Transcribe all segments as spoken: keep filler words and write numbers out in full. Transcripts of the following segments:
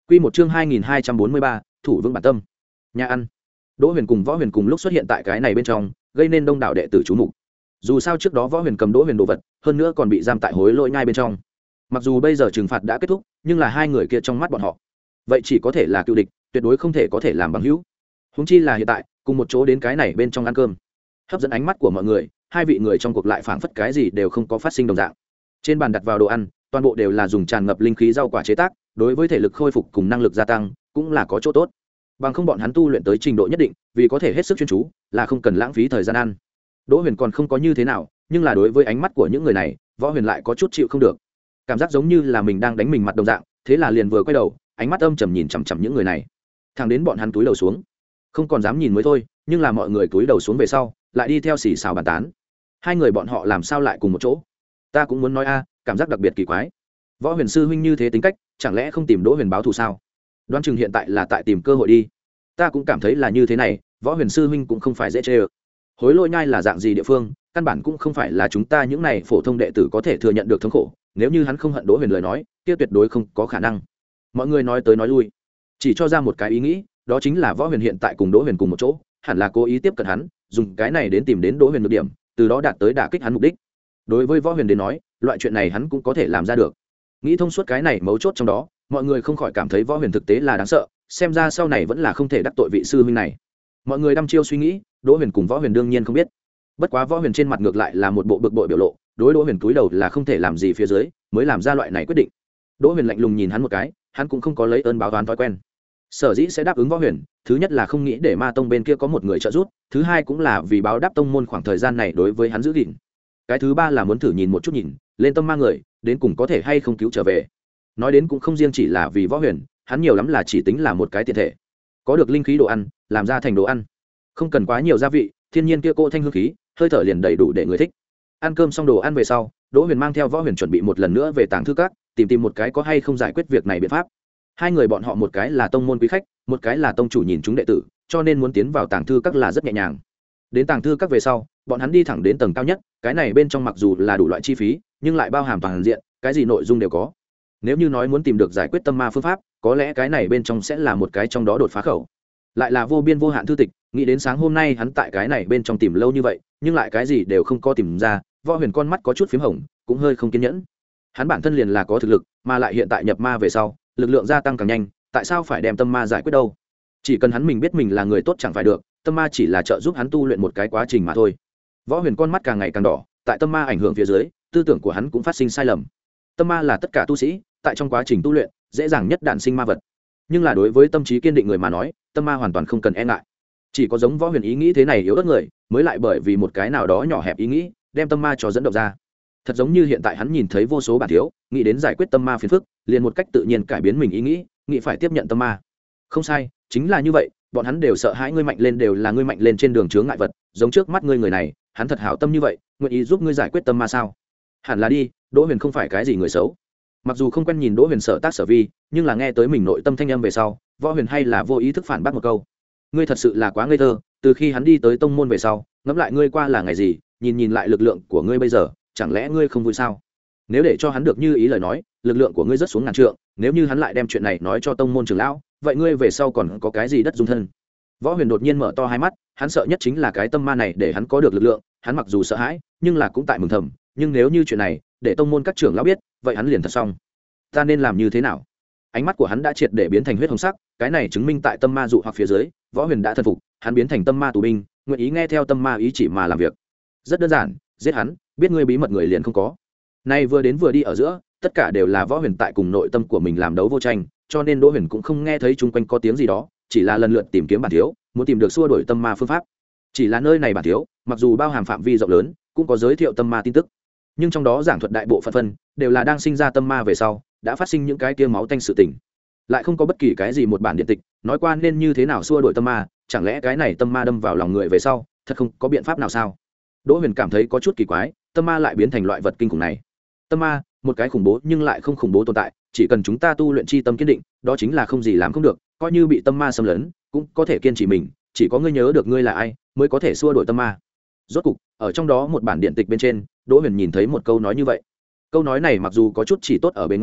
Quy một chương hai nghìn hai trăm bốn mươi ba, thủ vững bản tâm. Nhà ăn. Đỗ Huyền cùng Võ Huyền cùng lúc xuất hiện tại cái này bên trong, gây nên đông đảo đệ tử chú mục. Dù sao trước đó Võ Huyền cầm Đỗ Huyền đồ vật, hơn nữa còn bị giam tại hối lỗi nhai bên trong. Mặc dù bây giờ trừng phạt đã kết thúc, nhưng là hai người kia trong mắt bọn họ, vậy chỉ có thể là cựu địch, tuyệt đối không thể có thể làm bằng hữu. Huống chi là hiện tại, cùng một chỗ đến cái này bên trong ăn cơm. Hấp dẫn ánh mắt của mọi người, hai vị người trong cuộc lại phảng phất cái gì đều không có phát sinh đồng dạng. Trên bàn đặt vào đồ ăn, toàn bộ đều là dùng tràn ngập linh khí rau quả chế tác, đối với thể lực khôi phục cùng năng lực gia tăng cũng là có chỗ tốt. Bằng không bọn hắn tu luyện tới trình độ nhất định, vì có thể hết sức chuyên chú, là không cần lãng phí thời gian ăn. Đỗ Huyền còn không có như thế nào, nhưng là đối với ánh mắt của những người này, Võ Huyền lại có chút chịu không được. Cảm giác giống như là mình đang đánh mình mặt đồng dạng, thế là liền vừa quay đầu, ánh mắt âm trầm nhìn chằm chằm những người này. Thẳng đến bọn hắn túi đầu xuống, không còn dám nhìn mới thôi, nhưng là mọi người túi đầu xuống về sau, lại đi theo xì xào bàn tán. Hai người bọn họ làm sao lại cùng một chỗ? Ta cũng muốn nói a, cảm giác đặc biệt kỳ quái. Võ Huyền sư huynh như thế tính cách, chẳng lẽ không tìm Đỗ Huyền báo thù sao? Đoán chừng hiện tại là tại tìm cơ hội đi. Ta cũng cảm thấy là như thế này, Võ Huyền sư huynh cũng không phải dễ chơi. Hối lỗi nhai là dạng gì địa phương, căn bản cũng không phải là chúng ta những này phổ thông đệ tử có thể thừa nhận được thống khổ, nếu như hắn không hận Đỗ Huyền lời nói, kia tuyệt đối không có khả năng. Mọi người nói tới nói lui, chỉ cho ra một cái ý nghĩ, đó chính là Võ Huyền hiện tại cùng Đỗ Huyền cùng một chỗ, hẳn là cố ý tiếp cận hắn, dùng cái này đến tìm đến Đỗ Huyền nhược điểm, từ đó đạt tới đả kích hắn mục đích. Đối với Võ Huyền đến nói, loại chuyện này hắn cũng có thể làm ra được. Nghĩ thông suốt cái này mấu chốt trong đó, mọi người không khỏi cảm thấy Võ Huyền thực tế là đáng sợ, xem ra sau này vẫn là không thể đắc tội vị sư huynh này. Mọi người đăm chiêu suy nghĩ, Đỗ Huyền cùng Võ Huyền đương nhiên không biết. Bất quá Võ Huyền trên mặt ngược lại là một bộ bực bội biểu lộ, đối Đỗ Huyền cúi đầu là không thể làm gì phía dưới, mới làm ra loại này quyết định. Đỗ Huyền lạnh lùng nhìn hắn một cái, hắn cũng không có lấy ơn báo oán thói quen. Sở dĩ sẽ đáp ứng Võ Huyền, thứ nhất là không nghĩ để Ma tông bên kia có một người trợ giúp, thứ hai cũng là vì báo đáp tông môn khoảng thời gian này đối với hắn giữ gìn. Cái thứ ba là muốn thử nhìn một chút nhìn, lên tâm ma người, đến cùng có thể hay không cứu trở về. Nói đến cũng không riêng chỉ là vì Võ Huyền, hắn nhiều lắm là chỉ tính là một cái tiện thể. Có được linh khí đồ ăn, làm ra thành đồ ăn, không cần quá nhiều gia vị, thiên nhiên kia cô thanh hương khí, hơi thở liền đầy đủ để người thích. Ăn cơm xong đồ ăn về sau, Đỗ Huyền mang theo Võ Huyền chuẩn bị một lần nữa về Tàng Thư Các, tìm tìm một cái có hay không giải quyết việc này biện pháp. Hai người bọn họ một cái là tông môn quý khách, một cái là tông chủ nhìn chúng đệ tử, cho nên muốn tiến vào Tàng Thư Các là rất nhẹ nhàng. Đến Tàng Thư Các về sau, bọn hắn đi thẳng đến tầng cao nhất, cái này bên trong mặc dù là đủ loại chi phí, nhưng lại bao hàm toàn diện, cái gì nội dung đều có. Nếu như nói muốn tìm được giải quyết tâm ma phương pháp, có lẽ cái này bên trong sẽ là một cái trong đó đột phá khẩu. Lại là vô biên vô hạn thư tịch, nghĩ đến sáng hôm nay hắn tại cái này bên trong tìm lâu như vậy, nhưng lại cái gì đều không có tìm ra, Võ Huyền con mắt có chút phím hồng, cũng hơi không kiên nhẫn. Hắn bản thân liền là có thực lực, mà lại hiện tại nhập ma về sau, lực lượng gia tăng càng nhanh, tại sao phải đem tâm ma giải quyết đâu? Chỉ cần hắn mình biết mình là người tốt chẳng phải được, tâm ma chỉ là trợ giúp hắn tu luyện một cái quá trình mà thôi. Võ Huyền con mắt càng ngày càng đỏ, tại tâm ma ảnh hưởng phía dưới, tư tưởng của hắn cũng phát sinh sai lầm. Tâm ma là tất cả tu sĩ tại trong quá trình tu luyện dễ dàng nhất đản sinh ma vật, nhưng là đối với tâm trí kiên định người mà nói, tâm ma hoàn toàn không cần e ngại. Chỉ có giống Võ Huyền ý nghĩ thế này yếu ớt người, mới lại bởi vì một cái nào đó nhỏ hẹp ý nghĩ, đem tâm ma cho dẫn động ra. Thật giống như hiện tại hắn nhìn thấy vô số bản thiếu, nghĩ đến giải quyết tâm ma phiền phức, liền một cách tự nhiên cải biến mình ý nghĩ, nghĩ phải tiếp nhận tâm ma. Không sai, chính là như vậy, bọn hắn đều sợ hãi ngươi mạnh lên, đều là ngươi mạnh lên trên đường chướng ngại vật, giống trước mắt ngươi người này, hắn thật hảo tâm như vậy, nguyện ý giúp ngươi giải quyết tâm ma sao? Hẳn là đi, Đỗ Huyền không phải cái gì người xấu. Mặc dù không quen nhìn Đỗ Huyền sở tác sở vi, nhưng là nghe tới mình nội tâm thanh âm về sau, Võ Huyền hay là vô ý thức phản bác một câu. Ngươi thật sự là quá ngây thơ, từ khi hắn đi tới tông môn về sau, ngẫm lại ngươi qua là ngày gì, nhìn nhìn lại lực lượng của ngươi bây giờ, chẳng lẽ ngươi không vui sao? Nếu để cho hắn được như ý lời nói, lực lượng của ngươi rất xuống ngàn trượng, nếu như hắn lại đem chuyện này nói cho tông môn trưởng lão, vậy ngươi về sau còn có cái gì đất dung thân? Võ Huyền đột nhiên mở to hai mắt, hắn sợ nhất chính là cái tâm ma này để hắn có được lực lượng, hắn mặc dù sợ hãi, nhưng là cũng tại mừng thầm, nhưng nếu như chuyện này để tông môn các trưởng lão biết, vậy hắn liền thật xong. Ta nên làm như thế nào? Ánh mắt của hắn đã triệt để biến thành huyết hồng sắc, cái này chứng minh tại tâm ma dụ hoặc phía dưới, Võ Huyền đã thần phục, hắn biến thành tâm ma tù binh, nguyện ý nghe theo tâm ma ý chỉ mà làm việc. Rất đơn giản, giết hắn, biết ngươi bí mật người liền không có. Nay vừa đến vừa đi ở giữa, tất cả đều là Võ Huyền tại cùng nội tâm của mình làm đấu vô tranh, cho nên Đỗ Huyền cũng không nghe thấy chung quanh có tiếng gì đó, chỉ là lần lượt tìm kiếm bản thiếu, muốn tìm được xua đuổi tâm ma phương pháp. Chỉ là nơi này bản thiếu, mặc dù bao hàm phạm vi rộng lớn, cũng có giới thiệu tâm ma tin tức, nhưng trong đó giảng thuật đại bộ phận phân đều là đang sinh ra tâm ma về sau, đã phát sinh những cái kia máu tanh sự tình, lại không có bất kỳ cái gì một bản điện tịch nói qua nên như thế nào xua đuổi tâm ma. Chẳng lẽ cái này tâm ma đâm vào lòng người về sau, thật không có biện pháp nào sao? Đỗ Huyền cảm thấy có chút kỳ quái, tâm ma lại biến thành loại vật kinh khủng này. Tâm ma, một cái khủng bố nhưng lại không khủng bố tồn tại, chỉ cần chúng ta tu luyện chi tâm kiên định, đó chính là không gì làm không được, coi như bị tâm ma xâm lấn, cũng có thể kiên trì mình, chỉ có ngươi nhớ được ngươi là ai, mới có thể xua đuổi tâm ma. Rốt cục, ở trong đó một bản điện tịch bên trên, Đỗ Huyền nhìn thấy một câu nói như vậy. Câu nói này mặc dù có chút chỉ tốt ở bên ngoài,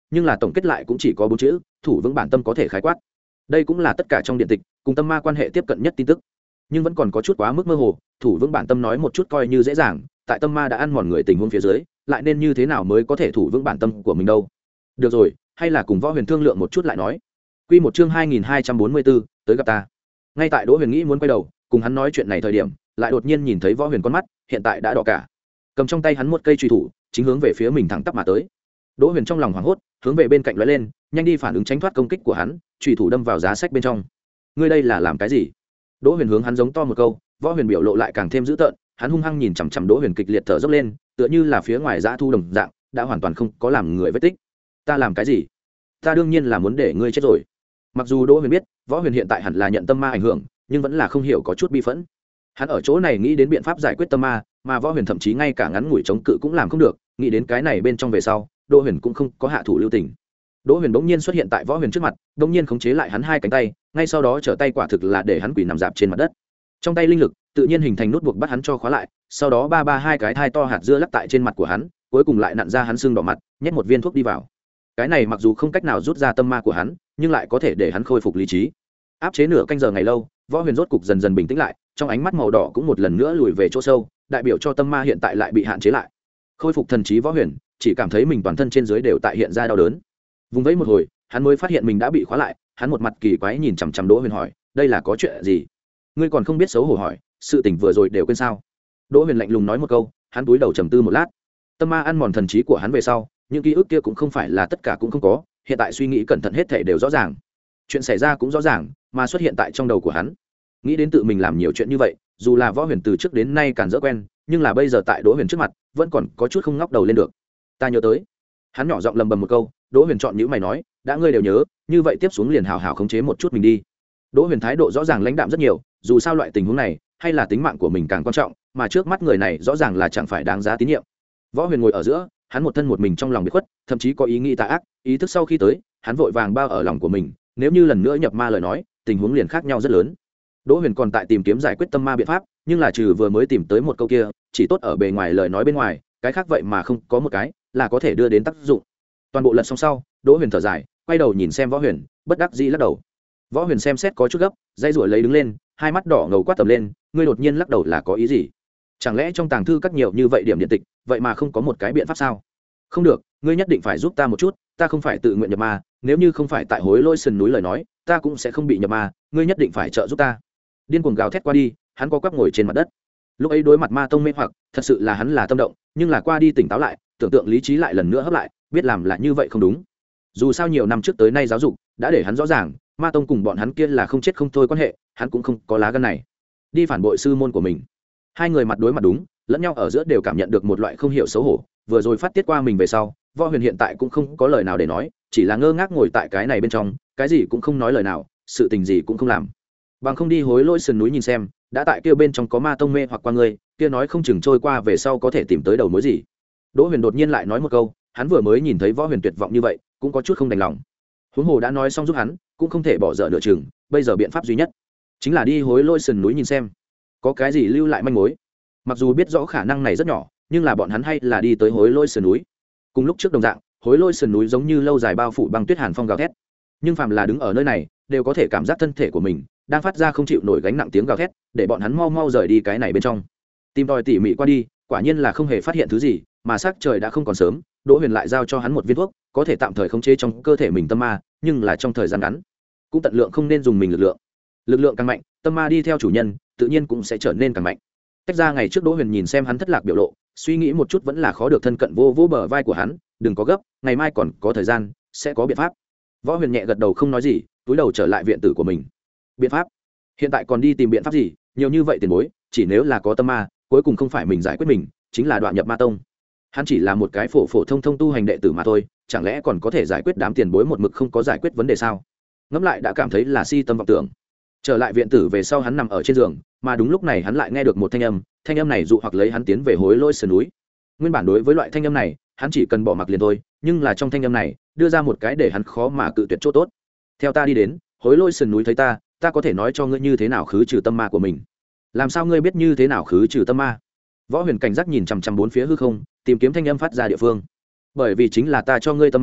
nhưng là tổng kết lại cũng chỉ có bốn chữ: thủ vững bản tâm có thể khái quát. Đây cũng là tất cả trong điện tịch cùng tâm ma quan hệ tiếp cận nhất tin tức, nhưng vẫn còn có chút quá mức mơ hồ. Thủ vững bản tâm nói một chút coi như dễ dàng, tại tâm ma đã ăn mòn người tình huống phía dưới, lại nên như thế nào mới có thể thủ vững bản tâm của mình đâu? Được rồi, hay là cùng Võ Huyền thương lượng một chút lại nói. Quy một chương hai nghìn hai trăm bốn mươi bốn, tới gặp ta. Ngay tại Đỗ Huyền nghĩ muốn quay đầu cùng hắn nói chuyện này thời điểm, lại đột nhiên nhìn thấy Võ Huyền con mắt hiện tại đã đỏ cả, cầm trong tay hắn một cây chùy thủ chính hướng về phía mình thẳng tắp mà tới. Đỗ Huyền trong lòng hoảng hốt, hướng về bên cạnh lóe lên, nhanh đi phản ứng tránh thoát công kích của hắn, chùy thủ đâm vào giá sách bên trong. Ngươi đây là làm cái gì? Đỗ Huyền hướng hắn giống to một câu. Võ Huyền biểu lộ lại càng thêm dữ tợn, hắn hung hăng nhìn chằm chằm Đỗ Huyền kịch liệt thở dốc lên, tựa như là phía ngoài dã thu đồng dạng, đã hoàn toàn không có làm người vết tích. Ta làm cái gì? Ta đương nhiên là muốn để ngươi chết rồi. Mặc dù Đỗ Huyền biết Võ Huyền hiện tại hẳn là nhận tâm ma ảnh hưởng, nhưng vẫn là không hiểu có chút bi phẫn. Hắn ở chỗ này nghĩ đến biện pháp giải quyết tâm ma, mà Võ Huyền thậm chí ngay cả ngắn ngủi chống cự cũng làm không được, nghĩ đến cái này bên trong về sau, Đỗ Huyền cũng không có hạ thủ lưu tình. Đỗ Huyền bỗng nhiên xuất hiện tại Võ Huyền trước mặt, bỗng nhiên khống chế lại hắn hai cánh tay, ngay sau đó trở tay quả thực là để hắn quỳ nằm dạp trên mặt đất. Trong tay linh lực tự nhiên hình thành nút buộc bắt hắn cho khóa lại, sau đó ba ba hai cái thai to hạt dưa lắc tại trên mặt của hắn, cuối cùng lại nặn ra hắn sưng đỏ mặt, nhét một viên thuốc đi vào. Cái này mặc dù không cách nào rút ra tâm ma của hắn, nhưng lại có thể để hắn khôi phục lý trí. Áp chế nửa canh giờ ngày lâu, Võ Huyền rốt cục dần dần bình tĩnh lại, trong ánh mắt màu đỏ cũng một lần nữa lùi về chỗ sâu, đại biểu cho tâm ma hiện tại lại bị hạn chế lại. Khôi phục thần trí Võ Huyền chỉ cảm thấy mình toàn thân trên dưới đều tại hiện ra đau đớn. Vùng vẫy một hồi, hắn mới phát hiện mình đã bị khóa lại, hắn một mặt kỳ quái nhìn chằm chằm Đỗ Huyền hỏi, đây là có chuyện gì? Ngươi còn không biết xấu hổ hỏi, sự tình vừa rồi đều quên sao? Đỗ Huyền lạnh lùng nói một câu, hắn cúi đầu trầm tư một lát. Tâm ma ăn mòn thần trí của hắn về sau, những ký ức kia cũng không phải là tất cả cũng không có, hiện tại suy nghĩ cẩn thận hết thảy đều rõ ràng. Chuyện xảy ra cũng rõ ràng, mà xuất hiện tại trong đầu của hắn. Nghĩ đến tự mình làm nhiều chuyện như vậy, dù là Võ Huyền từ trước đến nay càn dỡ quen, nhưng là bây giờ tại Đỗ Huyền trước mặt, vẫn còn có chút không ngóc đầu lên được. Ta nhớ tới. Hắn nhỏ giọng lầm bầm một câu. Đỗ Huyền chọn nhíu mày nói, đã ngươi đều nhớ, như vậy tiếp xuống liền hào hào khống chế một chút mình đi. Đỗ Huyền thái độ rõ ràng lãnh đạm rất nhiều, dù sao loại tình huống này, hay là tính mạng của mình càng quan trọng, mà trước mắt người này rõ ràng là chẳng phải đáng giá tín nhiệm. Võ Huyền ngồi ở giữa, hắn một thân một mình trong lòng biệt khuất, thậm chí có ý nghĩ tà ác, ý thức sau khi tới, hắn vội vàng bao ở lòng của mình, nếu như lần nữa nhập ma lời nói, tình huống liền khác nhau rất lớn. Đỗ Huyền còn tại tìm kiếm giải quyết tâm ma biện pháp, nhưng là trừ vừa mới tìm tới một câu kia, chỉ tốt ở bề ngoài lời nói bên ngoài, cái khác vậy mà không có một cái là có thể đưa đến tác dụng. Toàn bộ lật xong sau, Đỗ Huyền thở dài, quay đầu nhìn xem Võ Huyền, bất đắc dĩ lắc đầu. Võ Huyền xem xét có chút gấp, dây rủa lấy đứng lên, hai mắt đỏ ngầu quát tầm lên, ngươi đột nhiên lắc đầu là có ý gì? Chẳng lẽ trong tàng thư các nhiều như vậy điểm điện tịch, vậy mà không có một cái biện pháp sao? Không được, ngươi nhất định phải giúp ta một chút, ta không phải tự nguyện nhập ma, nếu như không phải tại Hối Lỗi Sườn núi lời nói, ta cũng sẽ không bị nhập ma, ngươi nhất định phải trợ giúp ta. Điên cuồng gào thét qua đi, hắn co quắp ngồi trên mặt đất. Lúc ấy đối mặt ma tông mê hoặc, thật sự là hắn là tâm động, nhưng là qua đi tỉnh táo lại, tưởng tượng lý trí lại lần nữa hấp lại, biết làm là như vậy không đúng. Dù sao nhiều năm trước tới nay giáo dục đã để hắn rõ ràng, ma tông cùng bọn hắn kia là không chết không thôi quan hệ, hắn cũng không có lá gan này đi phản bội sư môn của mình. Hai người mặt đối mặt đúng, lẫn nhau ở giữa đều cảm nhận được một loại không hiểu xấu hổ, vừa rồi phát tiết qua mình về sau, Võ Huyền hiện tại cũng không có lời nào để nói, chỉ là ngơ ngác ngồi tại cái này bên trong, cái gì cũng không nói lời nào, sự tình gì cũng không làm. Bằng không đi Hối Lỗi Sườn núi nhìn xem, đã tại kia bên trong có ma tông mê hoặc qua ngươi, kia nói không chừng trôi qua về sau có thể tìm tới đầu mối gì. Đỗ Huyền đột nhiên lại nói một câu, hắn vừa mới nhìn thấy Võ Huyền tuyệt vọng như vậy, cũng có chút không đành lòng. Huống hồ đã nói xong giúp hắn, cũng không thể bỏ dở nửa chừng, bây giờ biện pháp duy nhất chính là đi Hối Lỗi Sườn núi nhìn xem, có cái gì lưu lại manh mối. Mặc dù biết rõ khả năng này rất nhỏ, nhưng là bọn hắn hay là đi tới Hối Lỗi Sườn núi. Cùng lúc trước đồng dạng, Hối Lỗi Sườn núi giống như lâu dài bao phủ băng tuyết hàn phong gào thét, nhưng phàm là đứng ở nơi này, đều có thể cảm giác thân thể của mình đang phát ra không chịu nổi gánh nặng tiếng gào thét, để bọn hắn mau mau rời đi cái này bên trong. Tìm tòi tỉ mỉ qua đi, quả nhiên là không hề phát hiện thứ gì, mà sắc trời đã không còn sớm. Đỗ Huyền lại giao cho hắn một viên thuốc, có thể tạm thời khống chế trong cơ thể mình tâm ma, nhưng là trong thời gian ngắn, cũng tận lượng không nên dùng mình lực lượng. Lực lượng càng mạnh, tâm ma đi theo chủ nhân, tự nhiên cũng sẽ trở nên càng mạnh. Tách ra ngày trước, Đỗ Huyền nhìn xem hắn thất lạc biểu lộ, suy nghĩ một chút vẫn là khó được thân cận vô vô bờ vai của hắn, đừng có gấp, ngày mai còn có thời gian, sẽ có biện pháp. Võ Huyền nhẹ gật đầu không nói gì, túi đầu trở lại viện tử của mình. Biện pháp? Hiện tại còn đi tìm biện pháp gì? Nhiều như vậy tiền bối, chỉ nếu là có tâm ma, cuối cùng không phải mình giải quyết mình, chính là đoạn nhập ma tông. Hắn chỉ là một cái phổ phổ thông thông tu hành đệ tử mà thôi, chẳng lẽ còn có thể giải quyết đám tiền bối một mực không có giải quyết vấn đề sao? Ngẫm lại đã cảm thấy là si tâm vọng tưởng. Trở lại viện tử về sau, hắn nằm ở trên giường, mà đúng lúc này hắn lại nghe được một thanh âm, thanh âm này dụ hoặc lấy hắn tiến về Hối Lỗi Sườn núi. Nguyên bản đối với loại thanh âm này, hắn chỉ cần bỏ mặc liền thôi, nhưng là trong thanh âm này đưa ra một cái để hắn khó mà cự tuyệt chỗ tốt. Theo ta đi đến Hối Lỗi Sườn núi thấy ta, ta có thể nói cho ngươi như thế nào khứ trừ tâm ma của mình. Làm sao ngươi biết như thế nào khứ trừ tâm ma? Võ Huyền cảnh giác nhìn chằm chằm bốn phía hư không, tìm kiếm thanh âm phát ra địa phương. Bởi vì chính là ta cho ngươi tâm ma,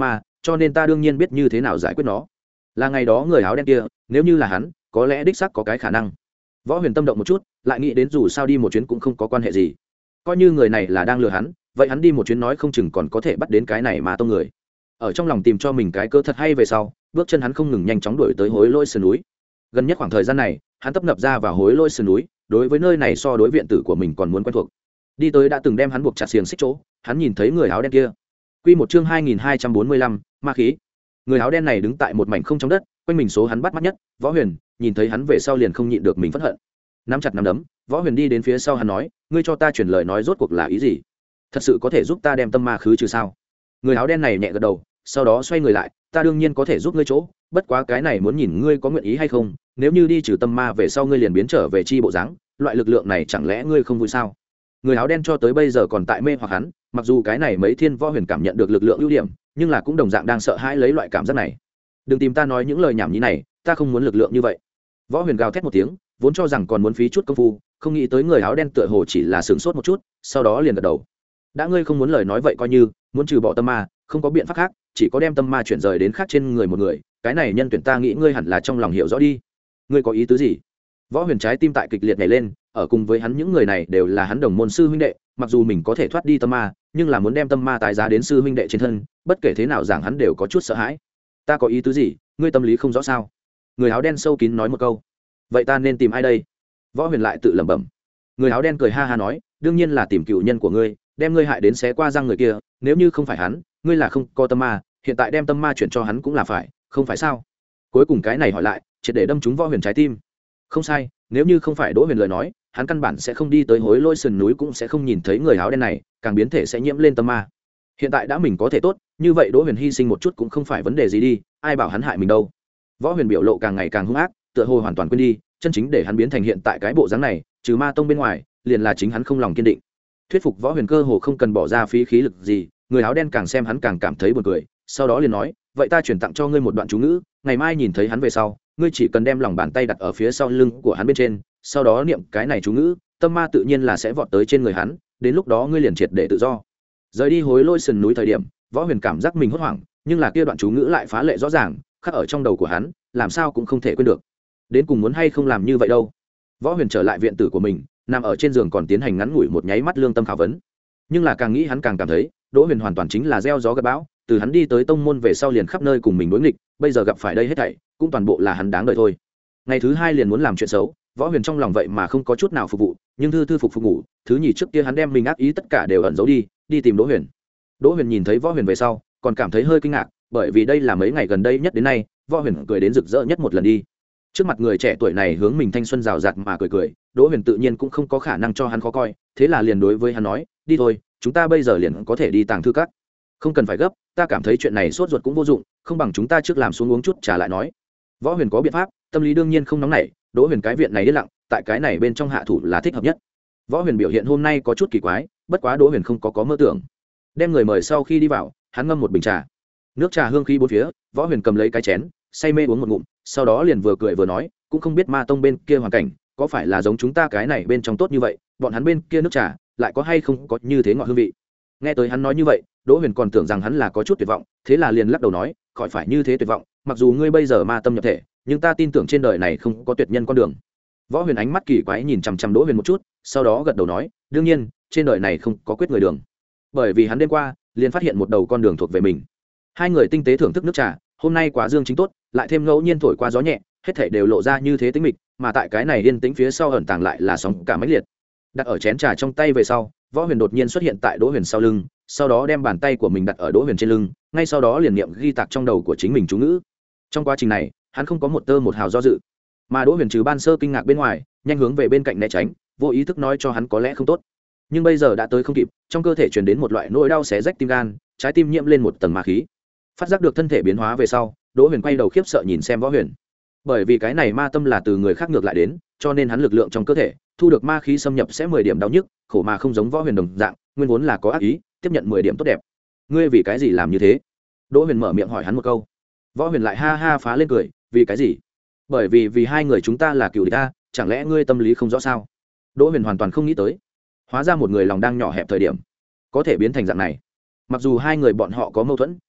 cho nên ta đương nhiên biết như thế nào giải quyết nó. Là ngày đó người áo đen kia, nếu như là hắn, có lẽ đích xác có cái khả năng. Võ Huyền tâm động một chút, lại nghĩ đến dù sao đi một chuyến cũng không có quan hệ gì, coi như người này là đang lừa hắn, vậy hắn đi một chuyến nói không chừng còn có thể bắt đến cái này mà tông người. Ở trong lòng tìm cho mình cái cơ thật hay về sau, bước chân hắn không ngừng nhanh chóng đuổi tới Hối Lỗi sườn núi. Gần nhất khoảng thời gian này, hắn tấp nập ra vào Hối Lỗi sườn núi, đối với nơi này so đối viện tử của mình còn muốn quen thuộc. Đi tới đã từng đem hắn buộc chặt xiềng xích chỗ, hắn nhìn thấy người áo đen kia. Quy một chương hai nghìn hai trăm bốn mươi lăm, ma khí. Người áo đen này đứng tại một mảnh không trong đất, quanh mình số hắn bắt mắt nhất, Võ Huyền, nhìn thấy hắn về sau liền không nhịn được mình phẫn hận. Nắm chặt nắm đấm, Võ Huyền đi đến phía sau hắn nói, ngươi cho ta truyền lời nói rốt cuộc là ý gì? Thật sự có thể giúp ta đem tâm ma khứ trừ sao? Người áo đen này nhẹ gật đầu, sau đó xoay người lại, ta đương nhiên có thể giúp ngươi chỗ, bất quá cái này muốn nhìn ngươi có nguyện ý hay không, nếu như đi trừ tâm ma về sau ngươi liền biến trở về chi bộ dáng, loại lực lượng này chẳng lẽ ngươi không vui sao? Người áo đen cho tới bây giờ còn tại mê hoặc hắn, mặc dù cái này mấy thiên Võ Huyền cảm nhận được lực lượng ưu điểm, nhưng là cũng đồng dạng đang sợ hãi lấy loại cảm giác này. Đừng tìm ta nói những lời nhảm nhí này, ta không muốn lực lượng như vậy. Võ Huyền gào thét một tiếng, vốn cho rằng còn muốn phí chút công phu, không nghĩ tới người áo đen tựa hồ chỉ là sửng sốt một chút, sau đó liền gật đầu. Đã ngươi không muốn lời nói vậy coi như muốn trừ bỏ tâm ma, không có biện pháp khác, chỉ có đem tâm ma chuyển rời đến khác trên người một người, cái này nhân tuyển ta nghĩ ngươi hẳn là trong lòng hiểu rõ đi. Ngươi có ý tứ gì? Võ Huyền trái tim tại kịch liệt nhảy lên, ở cùng với hắn những người này đều là hắn đồng môn sư huynh đệ, mặc dù mình có thể thoát đi tâm ma, nhưng là muốn đem tâm ma tái giá đến sư huynh đệ trên thân, bất kể thế nào giảng hắn đều có chút sợ hãi. Ta có ý tứ gì, ngươi tâm lý không rõ sao? Người áo đen sâu kín nói một câu. Vậy ta nên tìm ai đây? Võ Huyền lại tự lẩm bẩm. Người áo đen cười ha ha nói, đương nhiên là tìm cựu nhân của ngươi, đem ngươi hại đến xé qua răng người kia, nếu như không phải hắn, ngươi là không có tâm ma, hiện tại đem tâm ma chuyển cho hắn cũng là phải, không phải sao? Cuối cùng cái này hỏi lại, triệt để đâm trúng Võ Huyền trái tim. Không sai, nếu như không phải Đỗ Huyền lời nói, hắn căn bản sẽ không đi tới Hối Lỗi sườn núi, cũng sẽ không nhìn thấy người áo đen này, càng biến thể sẽ nhiễm lên tâm ma. Hiện tại đã mình có thể tốt, như vậy Đỗ Huyền hy sinh một chút cũng không phải vấn đề gì đi, ai bảo hắn hại mình đâu. Võ Huyền biểu lộ càng ngày càng hung ác, tựa hồ hoàn toàn quên đi, chân chính để hắn biến thành hiện tại cái bộ dáng này, trừ ma tông bên ngoài, liền là chính hắn không lòng kiên định. Thuyết phục Võ Huyền cơ hồ không cần bỏ ra phí khí lực gì, người áo đen càng xem hắn càng cảm thấy buồn cười, sau đó liền nói, vậy ta chuyển tặng cho ngươi một đoạn chú ngữ, ngày mai nhìn thấy hắn về sau, ngươi chỉ cần đem lòng bàn tay đặt ở phía sau lưng của hắn bên trên, sau đó niệm cái này chú ngữ, tâm ma tự nhiên là sẽ vọt tới trên người hắn, đến lúc đó ngươi liền triệt để tự do. Rời đi Hối Lỗi sườn núi thời điểm, Võ Huyền cảm giác mình hốt hoảng, nhưng là kia đoạn chú ngữ lại phá lệ rõ ràng, khắc ở trong đầu của hắn, làm sao cũng không thể quên được. Đến cùng muốn hay không làm như vậy đâu. Võ Huyền trở lại viện tử của mình, nằm ở trên giường còn tiến hành ngắn ngủi một nháy mắt lương tâm khảo vấn. Nhưng là càng nghĩ hắn càng cảm thấy, Đỗ Huyền hoàn toàn chính là gieo gió gặt bão, từ hắn đi tới tông môn về sau liền khắp nơi cùng mình đối nghịch, bây giờ gặp phải đây hết thảy, cũng toàn bộ là hắn đáng đời thôi. Ngày thứ hai liền muốn làm chuyện xấu, Võ Huyền trong lòng vậy mà không có chút nào phục vụ, nhưng thư thư phục phục ngủ, thứ nhì trước kia hắn đem mình ác ý tất cả đều ẩn giấu đi, đi tìm Đỗ Huyền. Đỗ Huyền nhìn thấy Võ Huyền về sau, còn cảm thấy hơi kinh ngạc, bởi vì đây là mấy ngày gần đây nhất đến nay, Võ Huyền cười đến rực rỡ nhất một lần đi. Trước mặt người trẻ tuổi này hướng mình thanh xuân rào rạt mà cười cười, Đỗ Huyền tự nhiên cũng không có khả năng cho hắn khó coi, thế là liền đối với hắn nói, đi thôi, chúng ta bây giờ liền có thể đi tàng thư các. Không cần phải gấp, ta cảm thấy chuyện này sốt ruột cũng vô dụng, không bằng chúng ta trước làm xuống uống chút trà lại nói. Võ Huyền có biện pháp, tâm lý đương nhiên không nóng nảy, Đỗ Huyền cái viện này yên lặng, tại cái này bên trong hạ thủ là thích hợp nhất. Võ Huyền biểu hiện hôm nay có chút kỳ quái, bất quá Đỗ Huyền không có có mơ tưởng. Đem người mời sau khi đi vào, hắn ngâm một bình trà. Nước trà hương khí bốn phía, Võ Huyền cầm lấy cái chén, say mê uống một ngụm, sau đó liền vừa cười vừa nói, cũng không biết ma tông bên kia hoàn cảnh, có phải là giống chúng ta cái này bên trong tốt như vậy, bọn hắn bên kia nước trà lại có hay không có như thế ngọt hương vị. Nghe tới hắn nói như vậy, Đỗ Huyền còn tưởng rằng hắn là có chút tuyệt vọng, thế là liền lắc đầu nói, khỏi phải như thế tuyệt vọng, mặc dù ngươi bây giờ ma tâm nhập thể, nhưng ta tin tưởng trên đời này không có tuyệt nhân con đường. Võ Huyền ánh mắt kỳ quái nhìn chằm chằm Đỗ Huyền một chút, sau đó gật đầu nói, đương nhiên, trên đời này không có quyết người đường. Bởi vì hắn đêm qua liền phát hiện một đầu con đường thuộc về mình. Hai người tinh tế thưởng thức nước trà, hôm nay quá dương chính tốt, lại thêm ngẫu nhiên thổi qua gió nhẹ, hết thảy đều lộ ra như thế tĩnh mịch, mà tại cái này yên tĩnh phía sau ẩn tàng lại là sóng cả mãnh liệt. Đặt ở chén trà trong tay về sau, Võ Huyền đột nhiên xuất hiện tại Đỗ Huyền sau lưng, sau đó đem bàn tay của mình đặt ở Đỗ Huyền trên lưng, ngay sau đó liền niệm ghi tạc trong đầu của chính mình chú ngữ. Trong quá trình này, hắn không có một tơ một hào do dự, mà Đỗ Huyền trừ ban sơ kinh ngạc bên ngoài, nhanh hướng về bên cạnh né tránh, vô ý thức nói cho hắn có lẽ không tốt. Nhưng bây giờ đã tới không kịp, trong cơ thể truyền đến một loại nỗi đau xé rách tim gan, trái tim nhiễm lên một tầng ma khí. Phát giác được thân thể biến hóa về sau, Đỗ Huyền quay đầu khiếp sợ nhìn xem Võ Huyền. Bởi vì cái này ma tâm là từ người khác ngược lại đến, cho nên hắn lực lượng trong cơ thể thu được ma khí xâm nhập sẽ mười điểm đau nhức, khổ mà không giống Võ Huyền đồng dạng, nguyên vốn là có ác ý, tiếp nhận mười điểm tốt đẹp. Ngươi vì cái gì làm như thế? Đỗ Huyền mở miệng hỏi hắn một câu. Võ Huyền lại ha ha phá lên cười, vì cái gì? Bởi vì vì hai người chúng ta là cựu địch a, chẳng lẽ ngươi tâm lý không rõ sao? Đỗ Huyền hoàn toàn không nghĩ tới, hóa ra một người lòng đang nhỏ hẹp thời điểm có thể biến thành dạng này. Mặc dù hai người bọn họ có mâu thuẫn,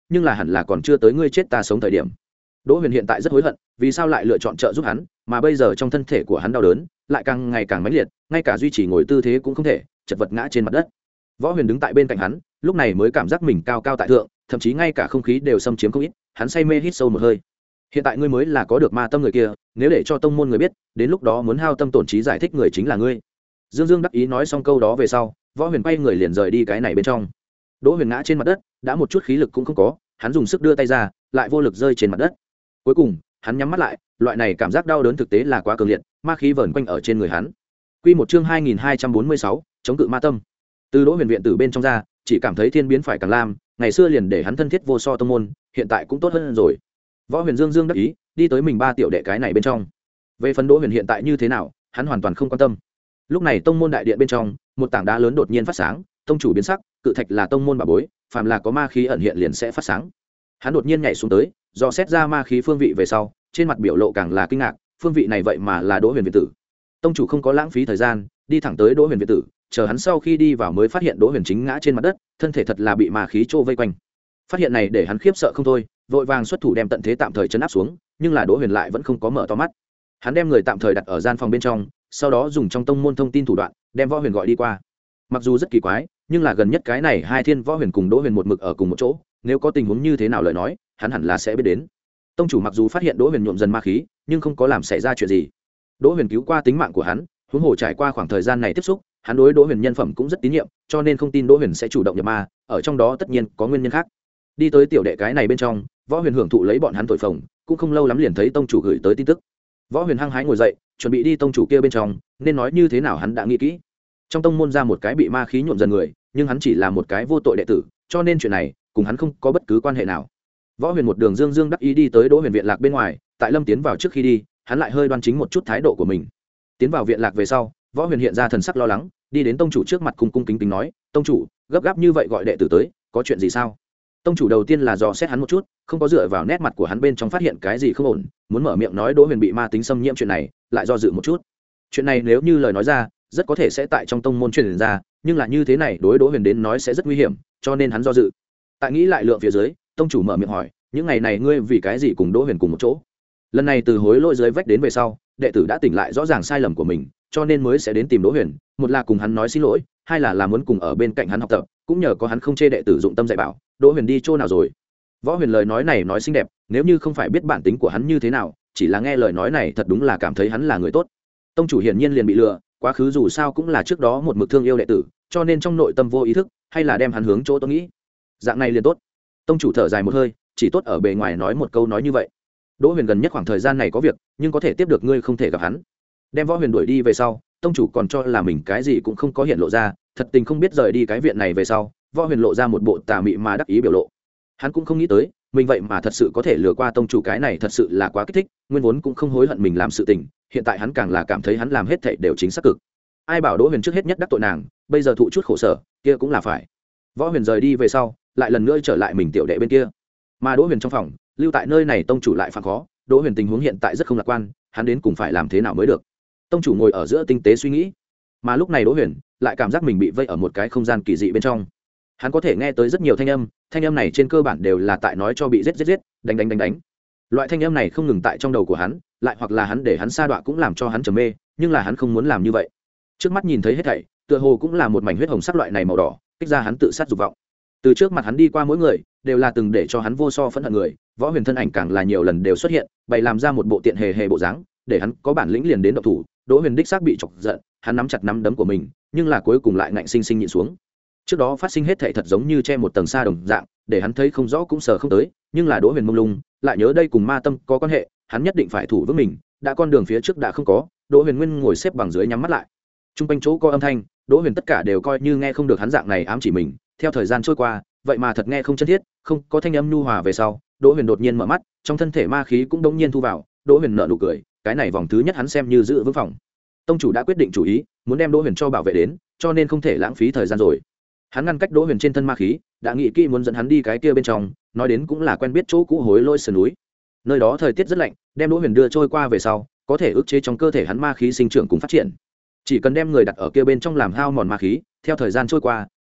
nhưng là hẳn là còn chưa tới ngươi chết ta sống thời điểm. Đỗ Huyền hiện tại rất hối hận, vì sao lại lựa chọn trợ giúp hắn, mà bây giờ trong thân thể của hắn đau đớn lại càng ngày càng mãnh liệt, ngay cả duy trì ngồi tư thế cũng không thể, chật vật ngã trên mặt đất. Võ Huyền đứng tại bên cạnh hắn, lúc này mới cảm giác mình cao cao tại thượng, thậm chí ngay cả không khí đều xâm chiếm không ít, hắn say mê hít sâu một hơi. Hiện tại ngươi mới là có được ma tâm người kia, nếu để cho tông môn người biết, đến lúc đó muốn hao tâm tổn trí giải thích người chính là ngươi. Dương Dương đắc ý nói xong câu đó về sau, Võ Huyền quay người liền rời đi cái này bên trong. Đỗ Huyền ngã trên mặt đất, đã một chút khí lực cũng không có, hắn dùng sức đưa tay ra, lại vô lực rơi trên mặt đất. Cuối cùng, hắn nhắm mắt lại, loại này cảm giác đau đớn thực tế là quá cường liệt, ma khí vờn quanh ở trên người hắn. Quy một chương hai nghìn hai trăm bốn mươi sáu, chống cự ma tâm. Từ Đỗ Huyền viện từ bên trong ra, chỉ cảm thấy thiên biến phải càng lam, ngày xưa liền để hắn thân thiết vô so tông môn, hiện tại cũng tốt hơn rồi. Võ Huyền Dương Dương đắc ý, đi tới mình ba tiểu đệ cái này bên trong. Về phần Đỗ Huyền hiện tại như thế nào, hắn hoàn toàn không quan tâm. Lúc này tông môn đại điện bên trong, một tảng đá lớn đột nhiên phát sáng, tông chủ biến sắc, cự thạch là tông môn bảo bối, phàm là có ma khí ẩn hiện liền sẽ phát sáng. Hắn đột nhiên nhảy xuống tới, do xét ra ma khí phương vị về sau, trên mặt biểu lộ càng là kinh ngạc, phương vị này vậy mà là Đỗ Huyền viện tử. Tông chủ không có lãng phí thời gian, đi thẳng tới Đỗ Huyền viện tử, chờ hắn sau khi đi vào mới phát hiện Đỗ Huyền chính ngã trên mặt đất, thân thể thật là bị ma khí trô vây quanh. Phát hiện này để hắn khiếp sợ không thôi, vội vàng xuất thủ đem tận thế tạm thời chấn áp xuống, nhưng là Đỗ Huyền lại vẫn không có mở to mắt. Hắn đem người tạm thời đặt ở gian phòng bên trong, sau đó dùng trong tông môn thông tin thủ đoạn, đem Võ Huyền gọi đi qua. Mặc dù rất kỳ quái, nhưng là gần nhất cái này hai thiên Võ Huyền cùng Đỗ Huyền một mực ở cùng một chỗ, nếu có tình huống như thế nào lời nói, hắn hẳn là sẽ biết đến. Tông chủ mặc dù phát hiện Đỗ Huyền nhuộm dần ma khí, nhưng không có làm xảy ra chuyện gì. Đỗ Huyền cứu qua tính mạng của hắn, huống hồ trải qua khoảng thời gian này tiếp xúc, hắn đối Đỗ Huyền nhân phẩm cũng rất tín nhiệm, cho nên không tin Đỗ Huyền sẽ chủ động nhập ma, ở trong đó tất nhiên có nguyên nhân khác. Đi tới tiểu đệ cái này bên trong, Võ Huyền hưởng thụ lấy bọn hắn thổi phồng, cũng không lâu lắm liền thấy tông chủ gửi tới tin tức. Võ Huyền hăng hái ngồi dậy, chuẩn bị đi tông chủ kia bên trong, nên nói như thế nào hắn đã nghĩ kỹ. Trong tông môn ra một cái bị ma khí nhuộm dần người, nhưng hắn chỉ là một cái vô tội đệ tử, cho nên chuyện này cùng hắn không có bất cứ quan hệ nào. Võ Huyền một đường dương dương đắc ý đi tới Đỗ Huyền viện lạc bên ngoài, tại Lâm tiến vào trước khi đi, hắn lại hơi đoan chính một chút thái độ của mình. Tiến vào viện lạc về sau, Võ Huyền hiện ra thần sắc lo lắng, đi đến tông chủ trước mặt cung cung kính kính nói, "Tông chủ, gấp gáp như vậy gọi đệ tử tới, có chuyện gì sao?" Tông chủ đầu tiên là dò xét hắn một chút, không có dựa vào nét mặt của hắn bên trong phát hiện cái gì không ổn, muốn mở miệng nói Đỗ Huyền bị ma tính xâm nhiễm chuyện này, lại do dự một chút. Chuyện này nếu như lời nói ra, rất có thể sẽ tại trong tông môn truyền ra, nhưng là như thế này đối Đỗ Huyền đến nói sẽ rất nguy hiểm, cho nên hắn do dự. Tại nghĩ lại lượng phía dưới, tông chủ mở miệng hỏi, "Những ngày này ngươi vì cái gì cùng Đỗ Huyền cùng một chỗ?" Lần này từ hối lỗi dưới vách đến về sau, đệ tử đã tỉnh lại rõ ràng sai lầm của mình, cho nên mới sẽ đến tìm Đỗ Huyền, một là cùng hắn nói xin lỗi, hai là là muốn cùng ở bên cạnh hắn học tập, cũng nhờ có hắn không chê đệ tử dụng tâm dạy bảo. Đỗ Huyền đi chỗ nào rồi? Võ Huyền lời nói này nói xinh đẹp, nếu như không phải biết bản tính của hắn như thế nào, chỉ là nghe lời nói này thật đúng là cảm thấy hắn là người tốt. Tông chủ hiển nhiên liền bị lừa, quá khứ dù sao cũng là trước đó một mực thương yêu đệ tử, cho nên trong nội tâm vô ý thức, hay là đem hắn hướng chỗ tôi nghĩ. Dạng này liền tốt. Tông chủ thở dài một hơi, chỉ tốt ở bề ngoài nói một câu nói như vậy. Đỗ Huyền gần nhất khoảng thời gian này có việc, nhưng có thể tiếp được ngươi không thể gặp hắn. Đem Võ Huyền đuổi đi về sau, tông chủ còn cho là mình cái gì cũng không có hiện lộ ra, thật tình không biết rời đi cái viện này về sau, Võ Huyền lộ ra một bộ tà mị mà đắc ý biểu lộ. Hắn cũng không nghĩ tới, mình vậy mà thật sự có thể lừa qua tông chủ, cái này thật sự là quá kích thích, nguyên vốn cũng không hối hận mình làm sự tình, hiện tại hắn càng là cảm thấy hắn làm hết thảy đều chính xác cực. Ai bảo Đỗ Huyền trước hết nhất đắc tội nàng, bây giờ thụ chút khổ sở, kia cũng là phải. Võ Huyền rời đi về sau, lại lần nữa trở lại mình tiểu đệ bên kia. Mà Đỗ Huyền trong phòng, lưu tại nơi này tông chủ lại phản khó, Đỗ Huyền tình huống hiện tại rất không lạc quan, hắn đến cùng phải làm thế nào mới được. Tông chủ ngồi ở giữa tinh tế suy nghĩ, mà lúc này Đỗ Huyền lại cảm giác mình bị vây ở một cái không gian kỳ dị bên trong. Hắn có thể nghe tới rất nhiều thanh âm, thanh âm này trên cơ bản đều là tại nói cho bị giết giết giết, đánh đánh đánh đánh. Loại thanh âm này không ngừng tại trong đầu của hắn, lại hoặc là hắn để hắn sa đọa cũng làm cho hắn trầm mê, nhưng là hắn không muốn làm như vậy. Trước mắt nhìn thấy hết thảy, tựa hồ cũng là một mảnh huyết hồng sắc loại này màu đỏ, kích ra hắn tự sát dục vọng. Từ trước mặt hắn đi qua mỗi người, đều là từng để cho hắn vô so phẫn hận người, Võ Huyền thân ảnh càng là nhiều lần đều xuất hiện, bày làm ra một bộ tiện hề hề bộ dáng, để hắn có bản lĩnh liền đến động thủ. Đỗ Huyền đích xác bị chọc giận, hắn nắm chặt nắm đấm của mình, nhưng là cuối cùng lại ngạnh sinh sinh nhịn xuống. Trước đó phát sinh hết thảy thật giống như che một tầng sa đồng dạng, để hắn thấy không rõ cũng sờ không tới, nhưng là Đỗ Huyền mông lung, lại nhớ đây cùng ma tâm có quan hệ, hắn nhất định phải thủ vững mình, đã con đường phía trước đã không có. Đỗ Huyền Nguyên ngồi xếp bằng dưới nhắm mắt lại. Trung quanh chỗ có âm thanh, Đỗ Huyền tất cả đều coi như nghe không được, hắn dạng này ám chỉ mình. Theo thời gian trôi qua, vậy mà thật nghe không chân thiết, không có thanh âm nhu hòa về sau, Đỗ Huyền đột nhiên mở mắt, trong thân thể ma khí cũng đống nhiên thu vào, Đỗ Huyền nở nụ cười, cái này vòng thứ nhất hắn xem như giữ vững phòng. Tông chủ đã quyết định chủ ý, muốn đem Đỗ Huyền cho bảo vệ đến, cho nên không thể lãng phí thời gian rồi. Hắn ngăn cách Đỗ Huyền trên thân ma khí, đã nghĩ kỹ muốn dẫn hắn đi cái kia bên trong, nói đến cũng là quen biết chỗ cũ Hối Lôi sườn núi. Nơi đó thời tiết rất lạnh, đem Đỗ Huyền đưa trôi qua về sau, có thể ức chế trong cơ thể hắn ma khí sinh trưởng cùng phát triển. Chỉ cần đem người đặt ở kia bên trong làm hao mòn ma khí, theo thời gian trôi qua,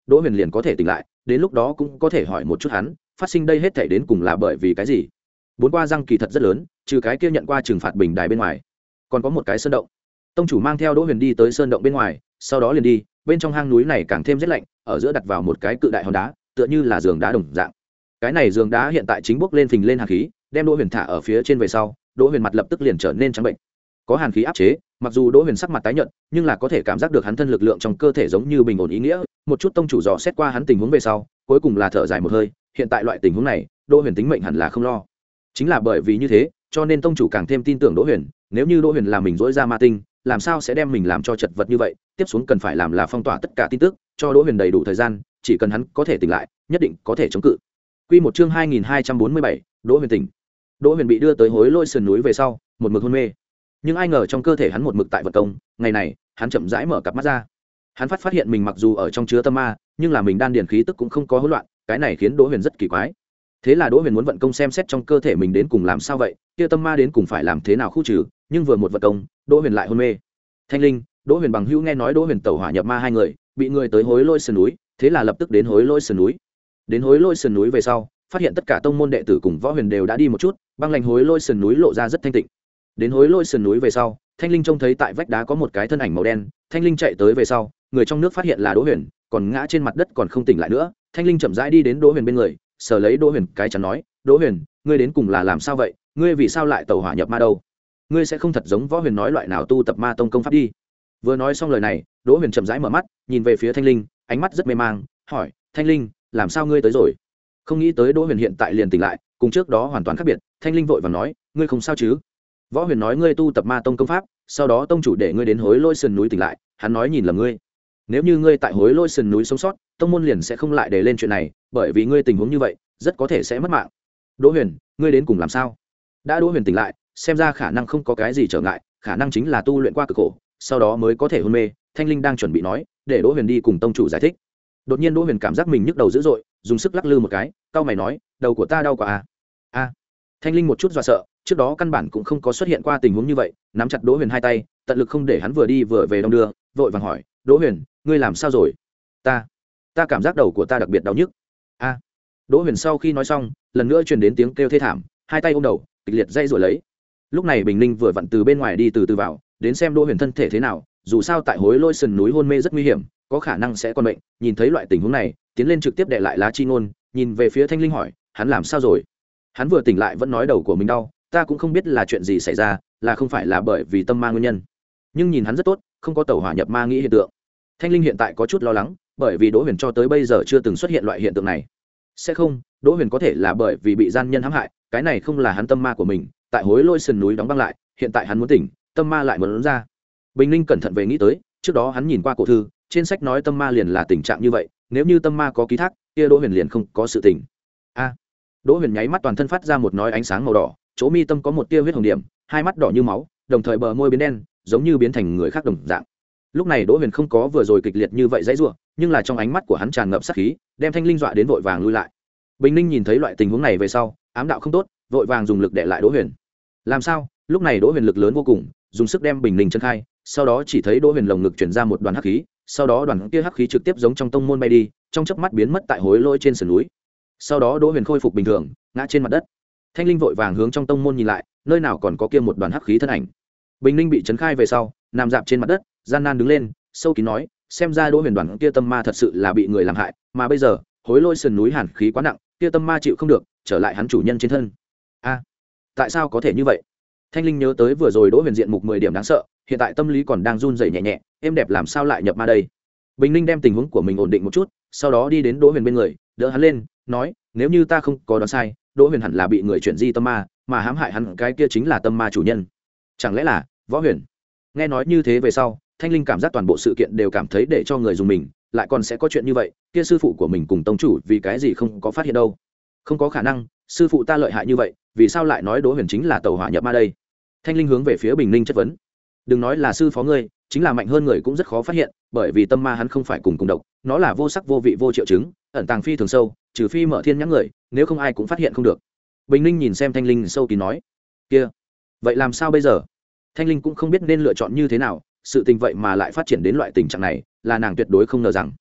đỗ huyền liền có thể tỉnh lại, đến lúc đó cũng có thể hỏi một chút hắn phát sinh đây hết thảy đến cùng là bởi vì cái gì. Bốn qua răng kỳ thật rất lớn, trừ cái kia nhận qua trừng phạt bình đài bên ngoài còn có một cái sơn động. Tông chủ mang theo đỗ huyền đi tới sơn động bên ngoài, sau đó liền đi bên trong hang núi này càng thêm rét lạnh, ở giữa đặt vào một cái cự đại hòn đá, tựa như là giường đá đồng dạng. Cái này giường đá hiện tại chính bốc lên phình lên hàn khí, đem đỗ huyền thả ở phía trên về sau, đỗ huyền mặt lập tức liền trở nên trắng bệnh. Có hàn khí áp chế, mặc dù đỗ huyền sắc mặt tái nhợt, nhưng là có thể cảm giác được hắn thân lực lượng trong cơ thể giống như bình ổn ý nghĩa. Một chút tông chủ dò xét qua hắn tình huống về sau, cuối cùng là thở dài một hơi, hiện tại loại tình huống này đỗ huyền tính mệnh hẳn là không lo. Chính là bởi vì như thế, cho nên tông chủ càng thêm tin tưởng đỗ huyền. Nếu như đỗ huyền là mình dỗi ra ma tinh, làm sao sẽ đem mình làm cho chật vật như vậy. Tiếp xuống cần phải làm là phong tỏa tất cả tin tức, cho đỗ huyền đầy đủ thời gian, chỉ cần hắn có thể tỉnh lại, nhất định có thể chống cự. Quy một chương hai nghìn hai trăm bốn mươi bảy, đỗ huyền tỉnh. Đỗ huyền bị đưa tới hối lôi sườn núi về sau, một mực hôn mê, nhưng ai ngờ trong cơ thể hắn một mực tại vật công. Ngày này hắn chậm rãi mở cặp mắt ra, hắn phát phát hiện mình mặc dù ở trong chứa tâm ma, nhưng là mình đan điền khí tức cũng không có hỗn loạn. Cái này khiến đỗ huyền rất kỳ quái. Thế là đỗ huyền muốn vận công xem xét trong cơ thể mình đến cùng làm sao vậy, kia tâm ma đến cùng phải làm thế nào khu trừ. Nhưng vừa một vận công, đỗ huyền lại hôn mê. Thanh Linh, đỗ huyền bằng hữu nghe nói đỗ huyền tẩu hỏa nhập ma hai người bị người tới hối lôi sườn núi, thế là lập tức đến hối lôi sườn núi. Đến hối lôi sườn núi về sau, phát hiện tất cả tông môn đệ tử cùng võ huyền đều đã đi một chút, băng lạnh hối lôi sườn núi lộ ra rất thanh tịnh. Đến hối lôi sườn núi về sau, Thanh Linh trông thấy tại vách đá có một cái thân ảnh màu đen. Thanh Linh chạy tới về sau, người trong nước phát hiện là đỗ huyền, còn ngã trên mặt đất còn không tỉnh lại nữa. Thanh Linh chậm rãi đi đến đỗ huyền bên người, sờ lấy đỗ huyền cái chắn nói, đỗ huyền, ngươi đến cùng là làm sao vậy, ngươi vì sao lại tẩu hỏa nhập ma đâu? Ngươi sẽ không thật giống võ huyền nói loại nào tu tập ma tông công pháp đi. Vừa nói xong lời này, đỗ huyền chậm rãi mở mắt, nhìn về phía Thanh Linh, ánh mắt rất mê mang, hỏi, Thanh Linh, làm sao ngươi tới rồi? Không nghĩ tới đỗ huyền hiện tại liền tỉnh lại, cùng trước đó hoàn toàn khác biệt. Thanh Linh vội vàng nói, ngươi không sao chứ? Võ huyền nói ngươi tu tập ma tông công pháp, sau đó tông chủ để ngươi đến hối lôi sườn núi tỉnh lại, hắn nói nhìn lầm ngươi. Nếu như ngươi tại hối lôi sườn núi sống sót, tông môn liền sẽ không lại để lên chuyện này, bởi vì ngươi tình huống như vậy rất có thể sẽ mất mạng. Đỗ huyền, ngươi đến cùng làm sao? Đã đỗ huyền tỉnh lại, xem ra khả năng không có cái gì trở ngại, khả năng chính là tu luyện qua cực khổ, sau đó mới có thể hôn mê. Thanh Linh đang chuẩn bị nói, để đỗ huyền đi cùng tông chủ giải thích. Đột nhiên đỗ huyền cảm giác mình nhức đầu dữ dội, dùng sức lắc lư một cái, cau mày nói, đầu của ta đau quá à? A. Thanh Linh một chút dọa sợ, trước đó căn bản cũng không có xuất hiện qua tình huống như vậy, nắm chặt đỗ huyền hai tay, tận lực không để hắn vừa đi vừa về đông đưa, vội vàng hỏi, đỗ huyền, ngươi làm sao rồi? Ta, ta cảm giác đầu của ta đặc biệt đau nhức. A. Đỗ huyền sau khi nói xong, lần nữa truyền đến tiếng kêu thê thảm, hai tay ôm đầu, kịch liệt dây rồi lấy. Lúc này Bình Ninh vừa vặn từ bên ngoài đi từ từ vào, đến xem đỗ huyền thân thể thế nào, dù sao tại hối lôi sườn núi hôn mê rất nguy hiểm, có khả năng sẽ còn bệnh. Nhìn thấy loại tình huống này, tiến lên trực tiếp đệ lại lá chi ngôn, nhìn về phía Thanh Linh hỏi, hắn làm sao rồi? Hắn vừa tỉnh lại vẫn nói đầu của mình đau, ta cũng không biết là chuyện gì xảy ra, là không phải là bởi vì tâm ma nguyên nhân, nhưng nhìn hắn rất tốt, không có tẩu hỏa nhập ma nghĩ hiện tượng. Thanh Linh hiện tại có chút lo lắng, bởi vì đỗ huyền cho tới bây giờ chưa từng xuất hiện loại hiện tượng này. Sẽ không, đỗ huyền có thể là bởi vì bị gian nhân hãm hại, cái này không là hắn tâm ma của mình, tại hối lôi sườn núi đóng băng lại, hiện tại hắn muốn tỉnh, tâm ma lại muốn ra. Bình Ninh cẩn thận về nghĩ tới, trước đó hắn nhìn qua cổ thư, trên sách nói tâm ma liền là tình trạng như vậy, nếu như tâm ma có ký thác, kia đỗ huyền liền không có sự tỉnh. A. Đỗ huyền nháy mắt toàn thân phát ra một nói ánh sáng màu đỏ, chỗ mi tâm có một tia huyết hồng điểm, hai mắt đỏ như máu, đồng thời bờ môi biến đen, giống như biến thành người khác đồng dạng. Lúc này đỗ huyền không có vừa rồi kịch liệt như vậy dãy rủa, nhưng là trong ánh mắt của hắn tràn ngập sát khí, đem Thanh Linh dọa đến vội vàng lui lại. Bình Ninh nhìn thấy loại tình huống này về sau, ám đạo không tốt, vội vàng dùng lực để lại đỗ huyền. Làm sao? Lúc này đỗ huyền lực lớn vô cùng, dùng sức đem Bình Ninh chân khai, sau đó chỉ thấy đỗ huyền lồng ngực chuyển ra một đoàn hắc khí, sau đó đoàn kia hắc khí trực tiếp giống trong tông môn bay đi, trong chớp mắt biến mất tại hối lôi trên sườn núi. Sau đó đỗ huyền khôi phục bình thường, ngã trên mặt đất. Thanh Linh vội vàng hướng trong tông môn nhìn lại, nơi nào còn có kia một đoàn hắc khí thân ảnh. Bình Ninh bị chấn khai về sau, nằm dạp trên mặt đất, gian nan đứng lên, sâu kín nói, xem ra đỗ huyền đoàn kia tâm ma thật sự là bị người làm hại, mà bây giờ hối lôi sườn núi hàn khí quá nặng, kia tâm ma chịu không được, trở lại hắn chủ nhân trên thân. A, tại sao có thể như vậy? Thanh Linh nhớ tới vừa rồi đỗ huyền diện mục mười điểm đáng sợ, hiện tại tâm lý còn đang run rẩy nhẹ nhẹ, êm đẹp làm sao lại nhập ma đây? Bình Ninh đem tình huống của mình ổn định một chút, sau đó đi đến đỗ huyền bên người, đỡ hắn lên, nói, nếu như ta không có đoán sai, đỗ huyền hẳn là bị người chuyển di tâm ma, mà hãm hại hắn cái kia chính là tâm ma chủ nhân. Chẳng lẽ là Võ Huyền? Nghe nói như thế về sau, Thanh Linh cảm giác toàn bộ sự kiện đều cảm thấy để cho người dùng mình, lại còn sẽ có chuyện như vậy, kia sư phụ của mình cùng tông chủ vì cái gì không có phát hiện đâu? Không có khả năng, sư phụ ta lợi hại như vậy, vì sao lại nói đỗ huyền chính là tẩu hỏa nhập ma đây? Thanh Linh hướng về phía Bình Ninh chất vấn. Đừng nói là sư phó ngươi, chính là mạnh hơn người cũng rất khó phát hiện, bởi vì tâm ma hắn không phải cùng cùng độc, nó là vô sắc vô vị vô triệu chứng, ẩn tàng phi thường sâu, trừ phi mở thiên nhãn người, nếu không ai cũng phát hiện không được. Bình Ninh nhìn xem Thanh Linh sâu kín nói, kia, vậy làm sao bây giờ? Thanh Linh cũng không biết nên lựa chọn như thế nào, sự tình vậy mà lại phát triển đến loại tình trạng này, là nàng tuyệt đối không ngờ rằng.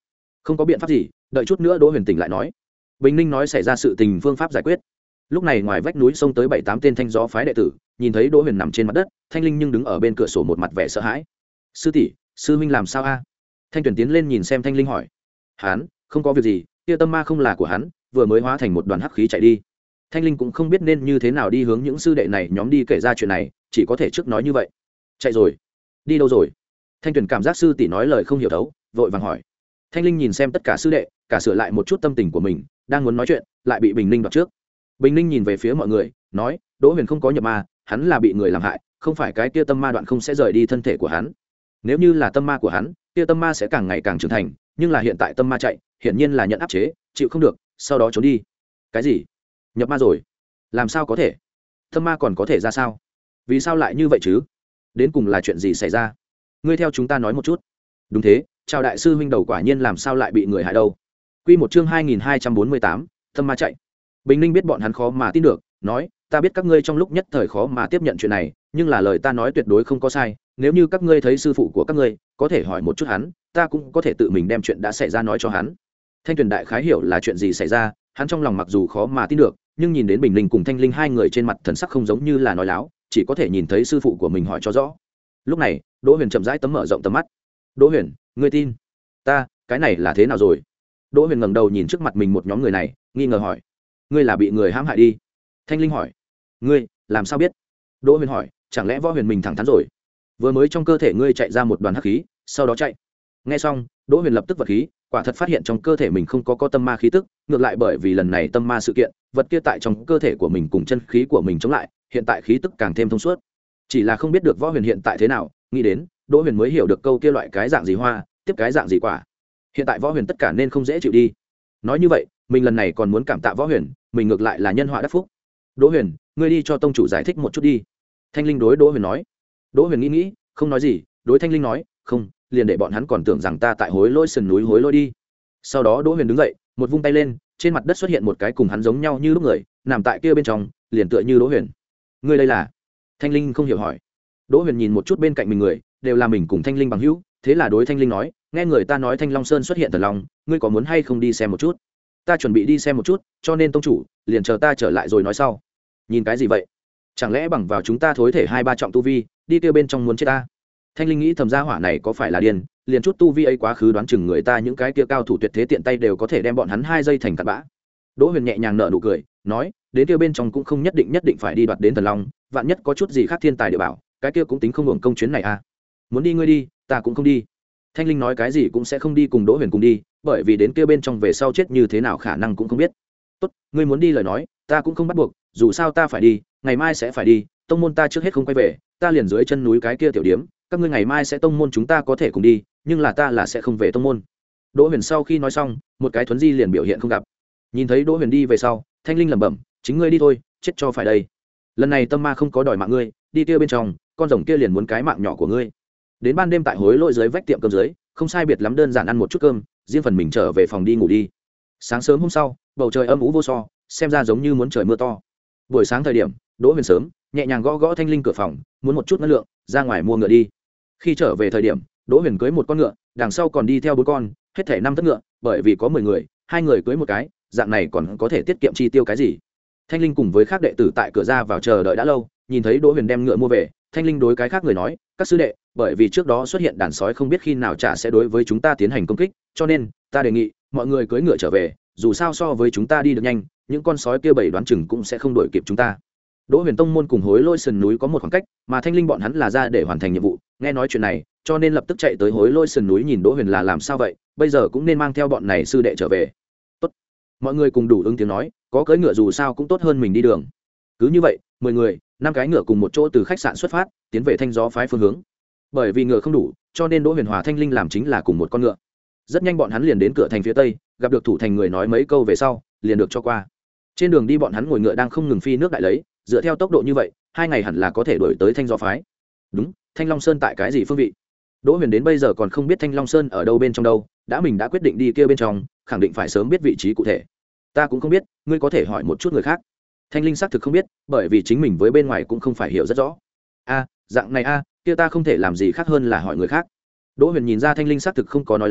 không có biện pháp gì, đợi chút nữa Đỗ Huyền tỉnh lại nói. Bình Ninh nói xảy ra sự tình phương pháp giải quyết. Lúc này ngoài vách núi xông tới bảy tám tên thanh gió phái đệ tử, nhìn thấy Đỗ Huyền nằm trên mặt đất, Thanh Linh nhưng đứng ở bên cửa sổ một mặt vẻ sợ hãi. Sư tỷ, sư huynh làm sao a? Thanh Tuyển tiến lên nhìn xem Thanh Linh hỏi. Hắn không có việc gì, kia tâm ma không là của hắn, vừa mới hóa thành một đoàn hắc khí chạy đi. Thanh Linh cũng không biết nên như thế nào đi hướng những sư đệ này nhóm đi kể ra chuyện này, chỉ có thể trước nói như vậy. Chạy rồi? Đi đâu rồi? Thanh Tuyển cảm giác sư tỷ nói lời không hiểu thấu, vội vàng hỏi. Thanh Linh nhìn xem tất cả sư đệ, cả sửa lại một chút tâm tình của mình, đang muốn nói chuyện, lại bị Bình Ninh đoạt trước. Bình Ninh nhìn về phía mọi người, nói, Đỗ Huyền không có nhập ma, hắn là bị người làm hại, không phải cái kia tâm ma đoạn không sẽ rời đi thân thể của hắn. Nếu như là tâm ma của hắn, kia tâm ma sẽ càng ngày càng trưởng thành, nhưng là hiện tại tâm ma chạy, hiển nhiên là nhận áp chế, chịu không được, sau đó trốn đi. Cái gì? Nhập ma rồi? Làm sao có thể? Tâm ma còn có thể ra sao? Vì sao lại như vậy chứ? Đến cùng là chuyện gì xảy ra? Ngươi theo chúng ta nói một chút. Đúng thế, chào đại sư huynh đầu quả nhiên làm sao lại bị người hại đâu? Quy một chương hai nghìn hai trăm bốn mươi tám, tâm ma chạy. Bình Ninh biết bọn hắn khó mà tin được, nói, ta biết các ngươi trong lúc nhất thời khó mà tiếp nhận chuyện này, nhưng là lời ta nói tuyệt đối không có sai, nếu như các ngươi thấy sư phụ của các ngươi, có thể hỏi một chút hắn, ta cũng có thể tự mình đem chuyện đã xảy ra nói cho hắn. Thanh Tuyền đại khái hiểu là chuyện gì xảy ra, hắn trong lòng mặc dù khó mà tin được, nhưng nhìn đến Bình Ninh cùng Thanh Linh hai người trên mặt thần sắc không giống như là nói láo, chỉ có thể nhìn thấy sư phụ của mình hỏi cho rõ. Lúc này, Đỗ Huyền chậm rãi tấm mở rộng tầm mắt. Đỗ Huyền, ngươi tin? Ta, cái này là thế nào rồi? Đỗ Huyền ngẩng đầu nhìn trước mặt mình một nhóm người này, nghi ngờ hỏi. Ngươi là bị người hãm hại đi? Thanh Linh hỏi. Ngươi làm sao biết? Đỗ Huyền hỏi, chẳng lẽ Võ Huyền mình thẳng thắn rồi? Vừa mới trong cơ thể ngươi chạy ra một đoàn hắc khí, sau đó chạy. Nghe xong, Đỗ Huyền lập tức vật khí, quả thật phát hiện trong cơ thể mình không có có tâm ma khí tức, ngược lại bởi vì lần này tâm ma sự kiện, vật kia tại trong cơ thể của mình cùng chân khí của mình chống lại, hiện tại khí tức càng thêm thông suốt. Chỉ là không biết được Võ Huyền hiện tại thế nào, nghĩ đến, Đỗ Huyền mới hiểu được câu kia loại cái dạng gì hoa, tiếp cái dạng gì quả. Hiện tại Võ Huyền tất cả nên không dễ chịu đi. Nói như vậy, mình lần này còn muốn cảm tạ Võ Huyền, mình ngược lại là nhân họa đắc phúc. Đỗ Huyền, ngươi đi cho tông chủ giải thích một chút đi. Thanh Linh đối Đỗ Huyền nói. Đỗ Huyền nghĩ nghĩ, không nói gì, đối Thanh Linh nói, không, liền để bọn hắn còn tưởng rằng ta tại hối lỗi sườn núi hối lỗi đi. Sau đó Đỗ Huyền đứng dậy, một vung tay lên, trên mặt đất xuất hiện một cái cùng hắn giống nhau như lúc người, nằm tại kia bên trong, liền tựa như Đỗ Huyền. Ngươi đây là? Thanh Linh không hiểu hỏi. Đỗ Huyền nhìn một chút bên cạnh mình người, đều là mình cùng Thanh Linh bằng hữu, thế là đối Thanh Linh nói, nghe người ta nói Thanh Long Sơn xuất hiện thần long, ngươi có muốn hay không đi xem một chút? Ta chuẩn bị đi xem một chút, cho nên tông chủ, liền chờ ta trở lại rồi nói sau. Nhìn cái gì vậy? Chẳng lẽ bằng vào chúng ta thối thể hai ba trọng tu vi, đi kia bên trong muốn chết ta? Thanh Linh nghĩ thầm gia hỏa này có phải là điên, liền chút tu vi ấy quá khứ đoán chừng người ta những cái kia cao thủ tuyệt thế tiện tay đều có thể đem bọn hắn hai giây thành cặn bã. Đỗ Huyền nhẹ nhàng nở nụ cười, nói, đến kia bên trong cũng không nhất định nhất định phải đi đoạt đến thần long, vạn nhất có chút gì khác thiên tài địa bảo, cái kia cũng tính không hưởng công chuyến này à? Muốn đi ngươi đi, ta cũng không đi. Thanh Linh nói cái gì cũng sẽ không đi cùng Đỗ Huyền cùng đi, bởi vì đến kia bên trong về sau chết như thế nào khả năng cũng không biết. Tốt, ngươi muốn đi lời nói, ta cũng không bắt buộc, dù sao ta phải đi, ngày mai sẽ phải đi, tông môn ta trước hết không quay về, ta liền dưới chân núi cái kia tiểu điếm, các ngươi ngày mai sẽ tông môn chúng ta có thể cùng đi, nhưng là ta là sẽ không về tông môn. Đỗ Huyền sau khi nói xong, một cái thuấn di liền biểu hiện không gặp. Nhìn thấy Đỗ Huyền đi về sau, Thanh Linh lẩm bẩm, chính ngươi đi thôi, chết cho phải đây. Lần này tâm ma không có đòi mạng ngươi, đi kia bên trong, con rồng kia liền muốn cái mạng nhỏ của ngươi. Đến ban đêm tại hối lỗi dưới vách tiệm cơm dưới, không sai biệt lắm đơn giản ăn một chút cơm, riêng phần mình trở về phòng đi ngủ đi. Sáng sớm hôm sau, bầu trời âm u vô so, xem ra giống như muốn trời mưa to. Buổi sáng thời điểm, Đỗ Huyền sớm nhẹ nhàng gõ gõ Thanh Linh cửa phòng, muốn một chút năng lượng, ra ngoài mua ngựa đi. Khi trở về thời điểm, Đỗ Huyền cưới một con ngựa, đằng sau còn đi theo bốn con, hết thảy năm thất ngựa, bởi vì có mười người, hai người cưới một cái, dạng này còn có thể tiết kiệm chi tiêu cái gì. Thanh Linh cùng với các đệ tử tại cửa ra vào chờ đợi đã lâu, nhìn thấy Đỗ Huyền đem ngựa mua về, Thanh Linh đối cái khác người nói, các sư đệ, bởi vì trước đó xuất hiện đàn sói không biết khi nào trả sẽ đối với chúng ta tiến hành công kích, cho nên ta đề nghị mọi người cưỡi ngựa trở về, dù sao so với chúng ta đi được nhanh, những con sói kia bảy đoán chừng cũng sẽ không đuổi kịp chúng ta. Đỗ Huyền tông môn cùng hối lôi sườn núi có một khoảng cách, mà Thanh Linh bọn hắn là ra để hoàn thành nhiệm vụ, nghe nói chuyện này, cho nên lập tức chạy tới hối lôi sườn núi nhìn Đỗ Huyền là làm sao vậy, bây giờ cũng nên mang theo bọn này sư đệ trở về. Tốt, mọi người cùng đủ ứng tiếng nói, có cưỡi ngựa dù sao cũng tốt hơn mình đi đường. Cứ như vậy, mười người, năm cái ngựa cùng một chỗ từ khách sạn xuất phát, tiến về Thanh Gió phái phương hướng. Bởi vì ngựa không đủ, cho nên Đỗ Huyền hòa Thanh Linh làm chính là cùng một con ngựa. Rất nhanh bọn hắn liền đến cửa thành phía tây, gặp được thủ thành người nói mấy câu về sau, liền được cho qua. Trên đường đi bọn hắn ngồi ngựa đang không ngừng phi nước đại lấy, dựa theo tốc độ như vậy, hai ngày hẳn là có thể đuổi tới Thanh Gió phái. Đúng, Thanh Long Sơn tại cái gì phương vị? Đỗ Huyền đến bây giờ còn không biết Thanh Long Sơn ở đâu bên trong đâu, đã mình đã quyết định đi kia bên trong, khẳng định phải sớm biết vị trí cụ thể. Ta cũng không biết, ngươi có thể hỏi một chút người khác. Thanh Linh xác thực không biết, bởi vì chính mình với bên ngoài cũng không phải hiểu rất rõ. A, dạng này a, kia ta không thể làm gì khác hơn là hỏi người khác. Đỗ Huyền nhìn ra Thanh Linh xác thực không có nói láo,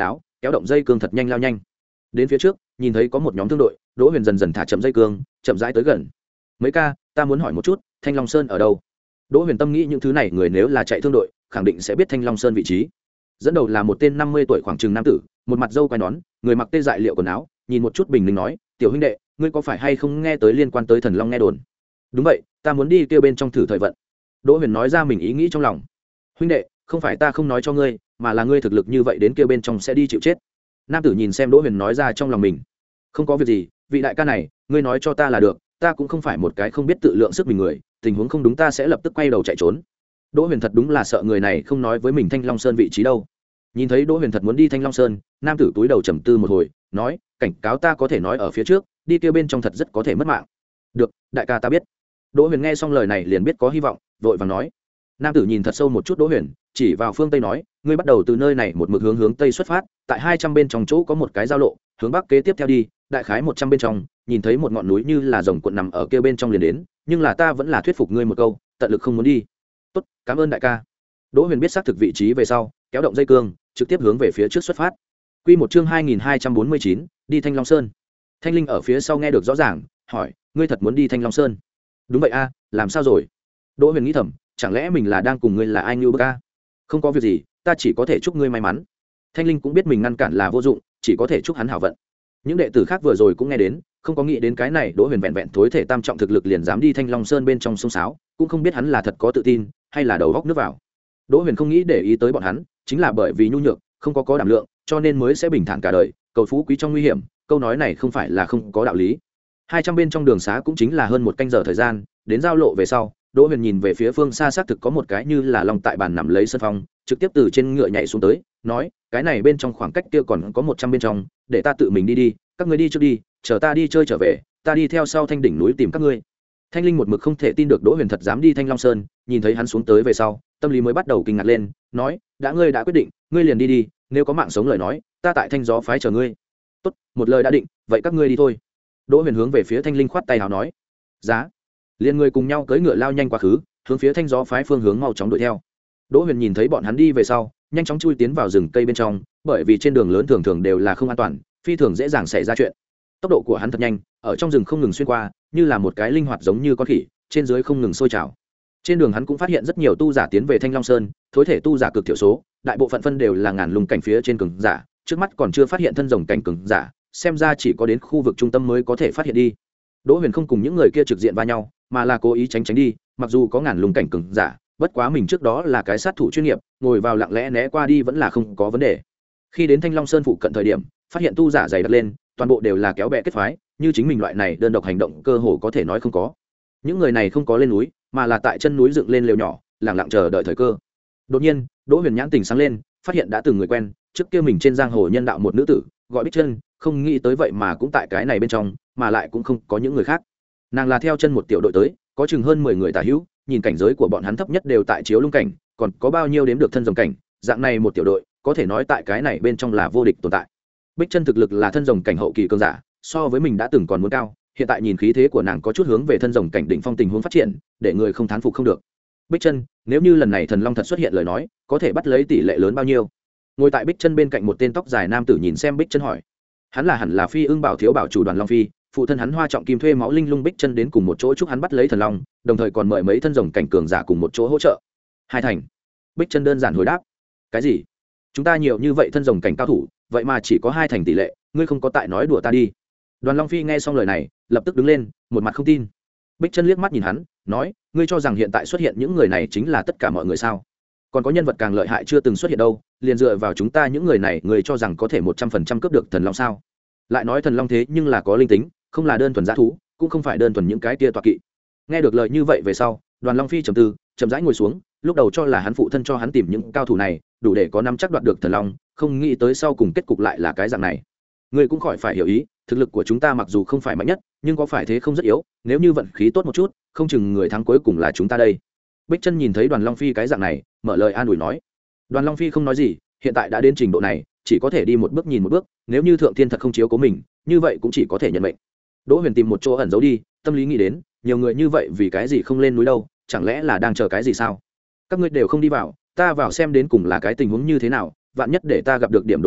kéo động dây cương thật nhanh lao nhanh đến phía trước, nhìn thấy có một nhóm thương đội. Đỗ Huyền dần dần thả chậm dây cương, chậm rãi tới gần. Mấy ca, ta muốn hỏi một chút, Thanh Long Sơn ở đâu? Đỗ Huyền tâm nghĩ những thứ này người nếu là chạy thương đội, khẳng định sẽ biết Thanh Long Sơn vị trí. Dẫn đầu là một tên năm mươi tuổi khoảng chừng nam tử, một mặt râu quai nón, người mặc tê dại liệu quần áo, nhìn một chút bình tĩnh nói, tiểu huynh đệ, ngươi có phải hay không nghe tới liên quan tới thần long nghe đồn? Đúng vậy, ta muốn đi kêu bên trong thử thời vận. Đỗ Huyền nói ra mình ý nghĩ trong lòng. Huynh đệ, không phải ta không nói cho ngươi, mà là ngươi thực lực như vậy đến kêu bên trong sẽ đi chịu chết. Nam tử nhìn xem Đỗ Huyền nói ra trong lòng mình. Không có việc gì, vị đại ca này, ngươi nói cho ta là được, ta cũng không phải một cái không biết tự lượng sức mình người, tình huống không đúng ta sẽ lập tức quay đầu chạy trốn. Đỗ Huyền thật đúng là sợ người này không nói với mình Thanh Long Sơn vị trí đâu. Nhìn thấy Đỗ Huyền thật muốn đi Thanh Long Sơn, nam tử túi đầu trầm tư một hồi, nói, cảnh cáo ta có thể nói ở phía trước, đi kia bên trong thật rất có thể mất mạng. Được, đại ca ta biết. Đỗ Huyền nghe xong lời này liền biết có hy vọng, vội vàng nói. Nam tử nhìn thật sâu một chút Đỗ Huyền, chỉ vào phương tây nói, ngươi bắt đầu từ nơi này một mực hướng hướng tây xuất phát, tại hai trăm bên trong chỗ có một cái giao lộ, hướng bắc kế tiếp theo đi, đại khái một trăm bên trong, nhìn thấy một ngọn núi như là rồng cuộn nằm ở kia bên trong liền đến, nhưng là ta vẫn là thuyết phục ngươi một câu, tận lực không muốn đi. Tốt, cảm ơn đại ca. Đỗ Huyền biết xác thực vị trí về sau, kéo động dây cương, trực tiếp hướng về phía trước xuất phát. Quy một chương hai nghìn hai trăm bốn mươi chín, đi Thanh Long Sơn. Thanh Linh ở phía sau nghe được rõ ràng, hỏi, ngươi thật muốn đi Thanh Long Sơn? Đúng vậy a, làm sao rồi? Đỗ Huyền nghĩ thầm, chẳng lẽ mình là đang cùng ngươi là ai như bức a? Không có việc gì, ta chỉ có thể chúc ngươi may mắn. Thanh Linh cũng biết mình ngăn cản là vô dụng, chỉ có thể chúc hắn hảo vận. Những đệ tử khác vừa rồi cũng nghe đến, không có nghĩ đến cái này Đỗ Huyền vẹn vẹn thối thể tam trọng thực lực liền dám đi Thanh Long Sơn bên trong sông sáo, cũng không biết hắn là thật có tự tin hay là đầu góc nước vào. Đỗ Huyền không nghĩ để ý tới bọn hắn, chính là bởi vì nhu nhược, không có có đảm lượng, cho nên mới sẽ bình thản cả đời, cầu phú quý trong nguy hiểm, câu nói này không phải là không có đạo lý. Hai trăm bên trong đường xá cũng chính là hơn một canh giờ thời gian, đến giao lộ về sau, Đỗ Huyền nhìn về phía phương xa xác thực có một cái như là long tại bàn nằm lấy sân phong, trực tiếp từ trên ngựa nhảy xuống tới, nói, cái này bên trong khoảng cách kia còn có một trăm bên trong, để ta tự mình đi đi, các ngươi đi trước đi, chờ ta đi chơi trở về, ta đi theo sau thanh đỉnh núi tìm các ngươi. Thanh Linh một mực không thể tin được Đỗ Huyền thật dám đi Thanh Long Sơn, nhìn thấy hắn xuống tới về sau, tâm lý mới bắt đầu kinh ngạc lên, nói, đã ngươi đã quyết định, ngươi liền đi đi, nếu có mạng sống lời nói, ta tại Thanh Gió phái chờ ngươi. Tốt, một lời đã định, vậy các ngươi đi thôi. Đỗ Huyền hướng về phía Thanh Linh khoát tay hào nói, giá. Liên người cùng nhau cưỡi ngựa lao nhanh quá khứ, hướng phía Thanh Gió phái phương hướng mau chóng đuổi theo. Đỗ Huyền nhìn thấy bọn hắn đi về sau, nhanh chóng chui tiến vào rừng cây bên trong, bởi vì trên đường lớn thường thường đều là không an toàn, phi thường dễ dàng xảy ra chuyện. Tốc độ của hắn thật nhanh, ở trong rừng không ngừng xuyên qua, như là một cái linh hoạt giống như con khỉ, trên dưới không ngừng sôi trào. Trên đường hắn cũng phát hiện rất nhiều tu giả tiến về Thanh Long Sơn, thối thể tu giả cực thiểu số, đại bộ phận phân đều là ngàn lùng cảnh phía trên cường giả, trước mắt còn chưa phát hiện thân rồng cảnh cường giả, xem ra chỉ có đến khu vực trung tâm mới có thể phát hiện đi. Đỗ Huyền không cùng những người kia trực diện va nhau, mà là cố ý tránh tránh đi, mặc dù có ngàn lùng cảnh cường giả, bất quá mình trước đó là cái sát thủ chuyên nghiệp, ngồi vào lặng lẽ né qua đi vẫn là không có vấn đề. Khi đến Thanh Long Sơn phụ cận thời điểm, phát hiện tu giả dày đặc lên, toàn bộ đều là kéo bè kết phái, như chính mình loại này đơn độc hành động cơ hồ có thể nói không có. Những người này không có lên núi, mà là tại chân núi dựng lên lều nhỏ, lặng lặng chờ đợi thời cơ. Đột nhiên, Đỗ Huyền nhãn tình sáng lên, phát hiện đã từng người quen, trước kia mình trên giang hồ nhân đạo một nữ tử, gọi Bích Chân, không nghĩ tới vậy mà cũng tại cái này bên trong, mà lại cũng không có những người khác. Nàng là theo chân một tiểu đội tới, có chừng hơn mười người tả hữu, nhìn cảnh giới của bọn hắn thấp nhất đều tại chiếu lung cảnh, còn có bao nhiêu đếm được thân rồng cảnh, dạng này một tiểu đội, có thể nói tại cái này bên trong là vô địch tồn tại. Bích Chân thực lực là thân rồng cảnh hậu kỳ cường giả, so với mình đã từng còn muốn cao, hiện tại nhìn khí thế của nàng có chút hướng về thân rồng cảnh đỉnh phong tình huống phát triển, để người không thán phục không được. Bích Chân, nếu như lần này thần long thật xuất hiện lời nói, có thể bắt lấy tỷ lệ lớn bao nhiêu? Ngồi tại Bích Chân bên cạnh một tên tóc dài nam tử nhìn xem Bích Chân hỏi. Hắn là hẳn là Phi Ưng Bảo thiếu bảo chủ Đoàn Long Phi, phụ thân hắn Hoa Trọng Kim thuê máu linh lung Bích Chân đến cùng một chỗ chúc hắn bắt lấy thần long, đồng thời còn mời mấy thân rồng cảnh cường giả cùng một chỗ hỗ trợ. Hai thành. Bích Chân đơn giản hồi đáp. Cái gì? Chúng ta nhiều như vậy thân rồng cảnh cao thủ, vậy mà chỉ có hai thành tỷ lệ, ngươi không có tại nói đùa ta đi. Đoàn Long Phi nghe xong lời này, lập tức đứng lên, một mặt không tin. Bích Chân liếc mắt nhìn hắn, nói, ngươi cho rằng hiện tại xuất hiện những người này chính là tất cả mọi người sao? Còn có nhân vật càng lợi hại chưa từng xuất hiện đâu, liền dựa vào chúng ta những người này, người cho rằng có thể một trăm phần trăm cướp được thần long sao? Lại nói thần long thế nhưng là có linh tính, không là đơn thuần dã thú, cũng không phải đơn thuần những cái kia tọa kỵ. Nghe được lời như vậy về sau, Đoàn Long Phi trầm tư, chậm rãi ngồi xuống, lúc đầu cho là hắn phụ thân cho hắn tìm những cao thủ này, đủ để có nắm chắc đoạt được thần long, không nghĩ tới sau cùng kết cục lại là cái dạng này. Ngươi cũng khỏi phải hiểu ý, thực lực của chúng ta mặc dù không phải mạnh nhất, nhưng có phải thế không rất yếu, nếu như vận khí tốt một chút, không chừng người thắng cuối cùng là chúng ta đây. Bích Chân nhìn thấy Đoàn Long Phi cái dạng này, mở lời an ủi nói. Đoàn Long Phi không nói gì, hiện tại đã đến trình độ này, chỉ có thể đi một bước nhìn một bước, nếu như thượng thiên thật không chiếu cố mình, như vậy cũng chỉ có thể nhận mệnh. Đỗ Huyền tìm một chỗ ẩn giấu đi, tâm lý nghĩ đến, nhiều người như vậy vì cái gì không lên núi đâu, chẳng lẽ là đang chờ cái gì sao? Các ngươi đều không đi vào, ta vào xem đến cùng là cái tình huống như thế nào, vạn nhất để ta gặp được điểm đồ tốt,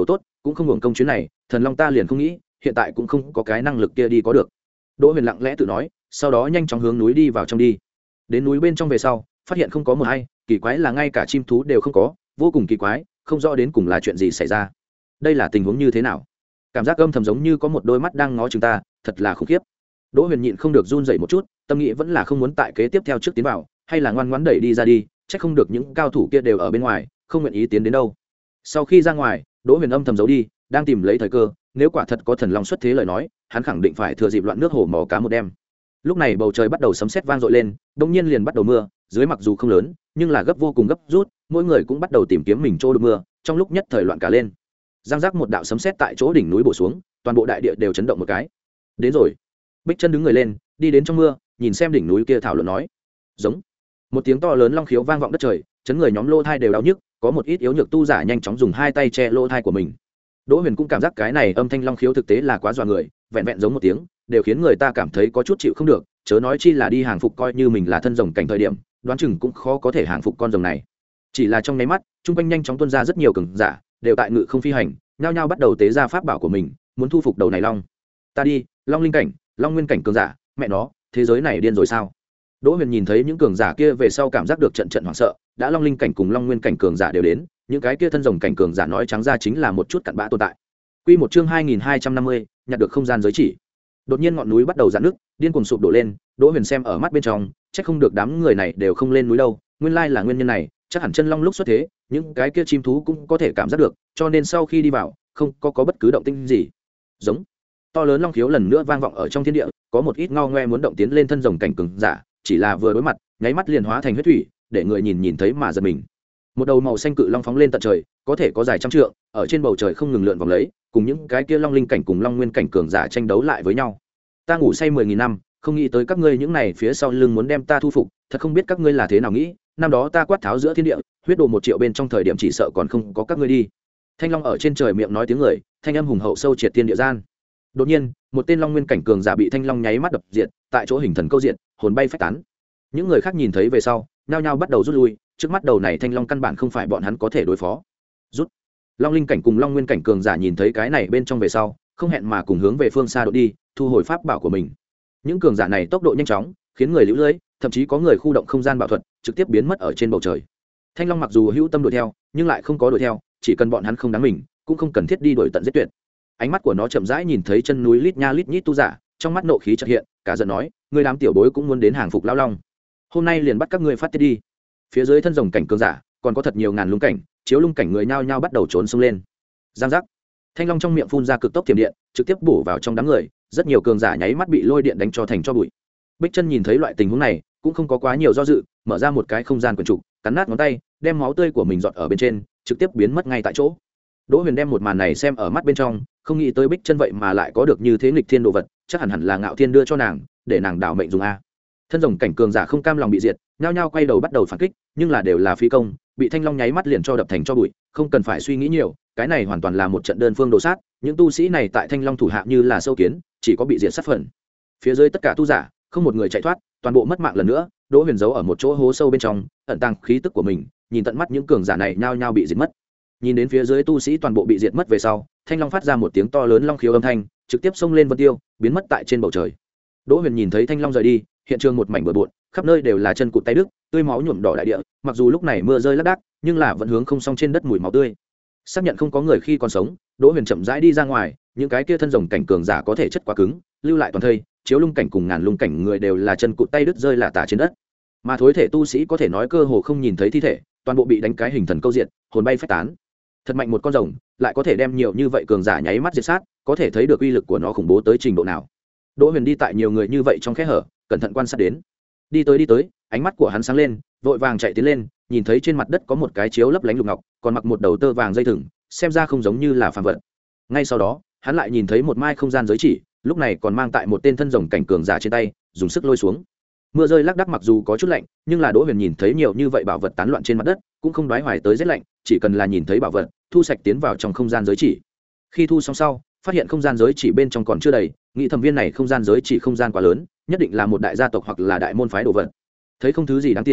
cũng không hưởng công chuyến này, thần long ta liền không nghĩ hiện tại cũng không có cái năng lực kia đi có được. Đỗ Huyền lặng lẽ tự nói, sau đó nhanh chóng hướng núi đi vào trong đi. Đến núi bên trong về sau, phát hiện không có một ai, kỳ quái là ngay cả chim thú đều không có, vô cùng kỳ quái, không rõ đến cùng là chuyện gì xảy ra. Đây là tình huống như thế nào? Cảm giác âm thầm giống như có một đôi mắt đang ngó chúng ta, thật là khủng khiếp. Đỗ Huyền nhịn không được run rẩy một chút, tâm nghĩ vẫn là không muốn tại kế tiếp theo trước tiến vào, hay là ngoan ngoãn đẩy đi ra đi, chắc không được những cao thủ kia đều ở bên ngoài, không nguyện ý tiến đến đâu. Sau khi ra ngoài, Đỗ Huyền âm thầm giấu đi, đang tìm lấy thời cơ, nếu quả thật có thần long xuất thế lời nói, hắn khẳng định phải thừa dịp loạn nước hồ mò cá một đêm. Lúc này bầu trời bắt đầu sấm sét vang dội lên, đột nhiên liền bắt đầu mưa, dưới mặc dù không lớn, nhưng là gấp vô cùng gấp rút, mỗi người cũng bắt đầu tìm kiếm mình chỗ được mưa, trong lúc nhất thời loạn cả lên. Giang giác một đạo sấm sét tại chỗ đỉnh núi bổ xuống, toàn bộ đại địa đều chấn động một cái. Đến rồi. Bích Chân đứng người lên, đi đến trong mưa, nhìn xem đỉnh núi kia thảo luận nói. Giống. Một tiếng to lớn long khiếu vang vọng đất trời, chấn người nhóm lô thai đều đau nhức, có một ít yếu nhược tu giả nhanh chóng dùng hai tay che lô thai của mình. Đỗ Huyền cũng cảm giác cái này âm thanh long khiếu thực tế là quá dọa người, vẹn vẹn giống một tiếng, đều khiến người ta cảm thấy có chút chịu không được, chớ nói chi là đi hàng phục coi như mình là thân rồng cảnh thời điểm, đoán chừng cũng khó có thể hàng phục con rồng này. Chỉ là trong nháy mắt, trung quanh nhanh chóng tuôn ra rất nhiều cường giả, đều tại ngự không phi hành, nhao nhao bắt đầu tế ra pháp bảo của mình, muốn thu phục đầu này long. Ta đi, long linh cảnh, long nguyên cảnh cường giả, mẹ nó, thế giới này điên rồi sao? Đỗ Huyền nhìn thấy những cường giả kia về sau cảm giác được trận trận hoảng sợ, đã long linh cảnh cùng long nguyên cảnh cường giả đều đến, những cái kia thân rồng cảnh cường giả nói trắng ra chính là một chút cặn bã tồn tại. Quy một chương hai nghìn hai trăm năm mươi, nhặt được không gian giới chỉ. Đột nhiên ngọn núi bắt đầu giãn nước, điên cuồng sụp đổ lên, Đỗ Huyền xem ở mắt bên trong, chắc không được đám người này đều không lên núi đâu, nguyên lai là nguyên nhân này, chắc hẳn chân long lúc xuất thế, những cái kia chim thú cũng có thể cảm giác được, cho nên sau khi đi vào, không có có bất cứ động tĩnh gì. Giống. To lớn long khiếu lần nữa vang vọng ở trong thiên địa, có một ít ngao ngoe muốn động tiến lên thân rồng cảnh cường giả, chỉ là vừa đối mặt, nháy mắt liền hóa thành huyết thủy, để người nhìn nhìn thấy mà giật mình. Một đầu màu xanh cự long phóng lên tận trời, có thể có dài trăm trượng, ở trên bầu trời không ngừng lượn vòng lấy, cùng những cái kia long linh cảnh cùng long nguyên cảnh cường giả tranh đấu lại với nhau. Ta ngủ say mười nghìn năm, không nghĩ tới các ngươi những này phía sau lưng muốn đem ta thu phục, thật không biết các ngươi là thế nào nghĩ, năm đó ta quát tháo giữa thiên địa, huyết đồ một triệu bên trong thời điểm chỉ sợ còn không có các ngươi đi. Thanh long ở trên trời miệng nói tiếng người, thanh âm hùng hậu sâu triệt thiên địa gian. Đột nhiên, một tên long nguyên cảnh cường giả bị thanh long nháy mắt đập diệt, tại chỗ hình thần câu diện, hồn bay phách tán. Những người khác nhìn thấy về sau, nhao nhao bắt đầu rút lui, trước mắt đầu này thanh long căn bản không phải bọn hắn có thể đối phó. Rút. Long linh cảnh cùng long nguyên cảnh cường giả nhìn thấy cái này bên trong về sau, không hẹn mà cùng hướng về phương xa đội đi, thu hồi pháp bảo của mình. Những cường giả này tốc độ nhanh chóng, khiến người lũ lưỡi, thậm chí có người khu động không gian bảo thuật, trực tiếp biến mất ở trên bầu trời. Thanh long mặc dù hữu tâm đuổi theo, nhưng lại không có đuổi theo, chỉ cần bọn hắn không đáng mình, cũng không cần thiết đi đuổi tận giết tuyệt. Ánh mắt của nó chậm rãi nhìn thấy chân núi lít nha lít nhít tu giả, trong mắt nộ khí chợt hiện, cả giận nói, người đám tiểu bối cũng muốn đến hàng phục lão long, hôm nay liền bắt các ngươi phát tiết đi. Phía dưới thân rồng cảnh cường giả, còn có thật nhiều ngàn lung cảnh, chiếu lung cảnh người nhao nhao bắt đầu trốn xông lên. Giang giác. Thanh long trong miệng phun ra cực tốc thiểm điện, trực tiếp bổ vào trong đám người, rất nhiều cường giả nháy mắt bị lôi điện đánh cho thành cho bụi. Bích Chân nhìn thấy loại tình huống này, cũng không có quá nhiều do dự, mở ra một cái không gian quyển trục, cắn nát ngón tay, đem máu tươi của mình giọt ở bên trên, trực tiếp biến mất ngay tại chỗ. Đỗ Huyền đem một màn này xem ở mắt bên trong, không nghĩ tới Bích Chân vậy mà lại có được như thế nghịch thiên đồ vật, chắc hẳn hẳn là Ngạo Thiên đưa cho nàng, để nàng đảo mệnh dùng a. Thân rồng cảnh cường giả không cam lòng bị diệt, nhao nhao quay đầu bắt đầu phản kích, nhưng là đều là phi công, bị thanh long nháy mắt liền cho đập thành cho bụi, không cần phải suy nghĩ nhiều, cái này hoàn toàn là một trận đơn phương đồ sát, những tu sĩ này tại thanh long thủ hạ như là sâu kiến, chỉ có bị diệt sát phần. Phía dưới tất cả tu giả, không một người chạy thoát, toàn bộ mất mạng lần nữa. Đỗ Huyền giấu ở một chỗ hố sâu bên trong, ẩn tàng khí tức của mình, nhìn tận mắt những cường giả này nhao nhao bị diệt mất. Nhìn đến phía dưới tu sĩ toàn bộ bị diệt mất về sau, thanh long phát ra một tiếng to lớn long khiếu âm thanh, trực tiếp xông lên vân tiêu, biến mất tại trên bầu trời. Đỗ Huyền nhìn thấy thanh long rời đi, hiện trường một mảnh bừa bộn, khắp nơi đều là chân cụt tay đứt, tươi máu nhuộm đỏ đại địa, mặc dù lúc này mưa rơi lác đác, nhưng là vẫn hướng không xong trên đất mùi máu tươi. Xác nhận không có người khi còn sống, Đỗ Huyền chậm rãi đi ra ngoài, những cái kia thân rồng cảnh cường giả có thể chất quá cứng, lưu lại toàn thây, chiếu lung cảnh cùng ngàn lung cảnh người đều là chân cụt tay đứt rơi là tả trên đất. Mà thối thể tu sĩ có thể nói cơ hồ không nhìn thấy thi thể, toàn bộ bị đánh cái hình thần câu diện, hồn bay phách tán. Thật mạnh một con rồng, lại có thể đem nhiều như vậy cường giả nháy mắt diệt sát, có thể thấy được uy lực của nó khủng bố tới trình độ nào. Đỗ Huyền đi tại nhiều người như vậy trong khe hở, cẩn thận quan sát đến. Đi tới đi tới, ánh mắt của hắn sáng lên, vội vàng chạy tiến lên, nhìn thấy trên mặt đất có một cái chiếu lấp lánh lục ngọc, còn mặc một đầu tơ vàng dây thừng, xem ra không giống như là phàm vật. Ngay sau đó, hắn lại nhìn thấy một mai không gian giới chỉ, lúc này còn mang tại một tên thân rồng cảnh cường giả trên tay, dùng sức lôi xuống. Mưa rơi lác đác mặc dù có chút lạnh, nhưng là Đỗ Huyền nhìn thấy nhiều như vậy bảo vật tán loạn trên mặt đất, cũng không đoái hoài tới rét lạnh, chỉ cần là nhìn thấy bảo vật, thu sạch tiến vào trong không gian giới chỉ. Khi thu xong sau, phát hiện không gian giới chỉ bên trong còn chưa đầy, nghĩ thẩm viên này không gian giới chỉ không gian quá lớn, nhất định là một đại gia tộc hoặc là đại môn phái đồ vật. Thấy không thứ gì đáng tiền,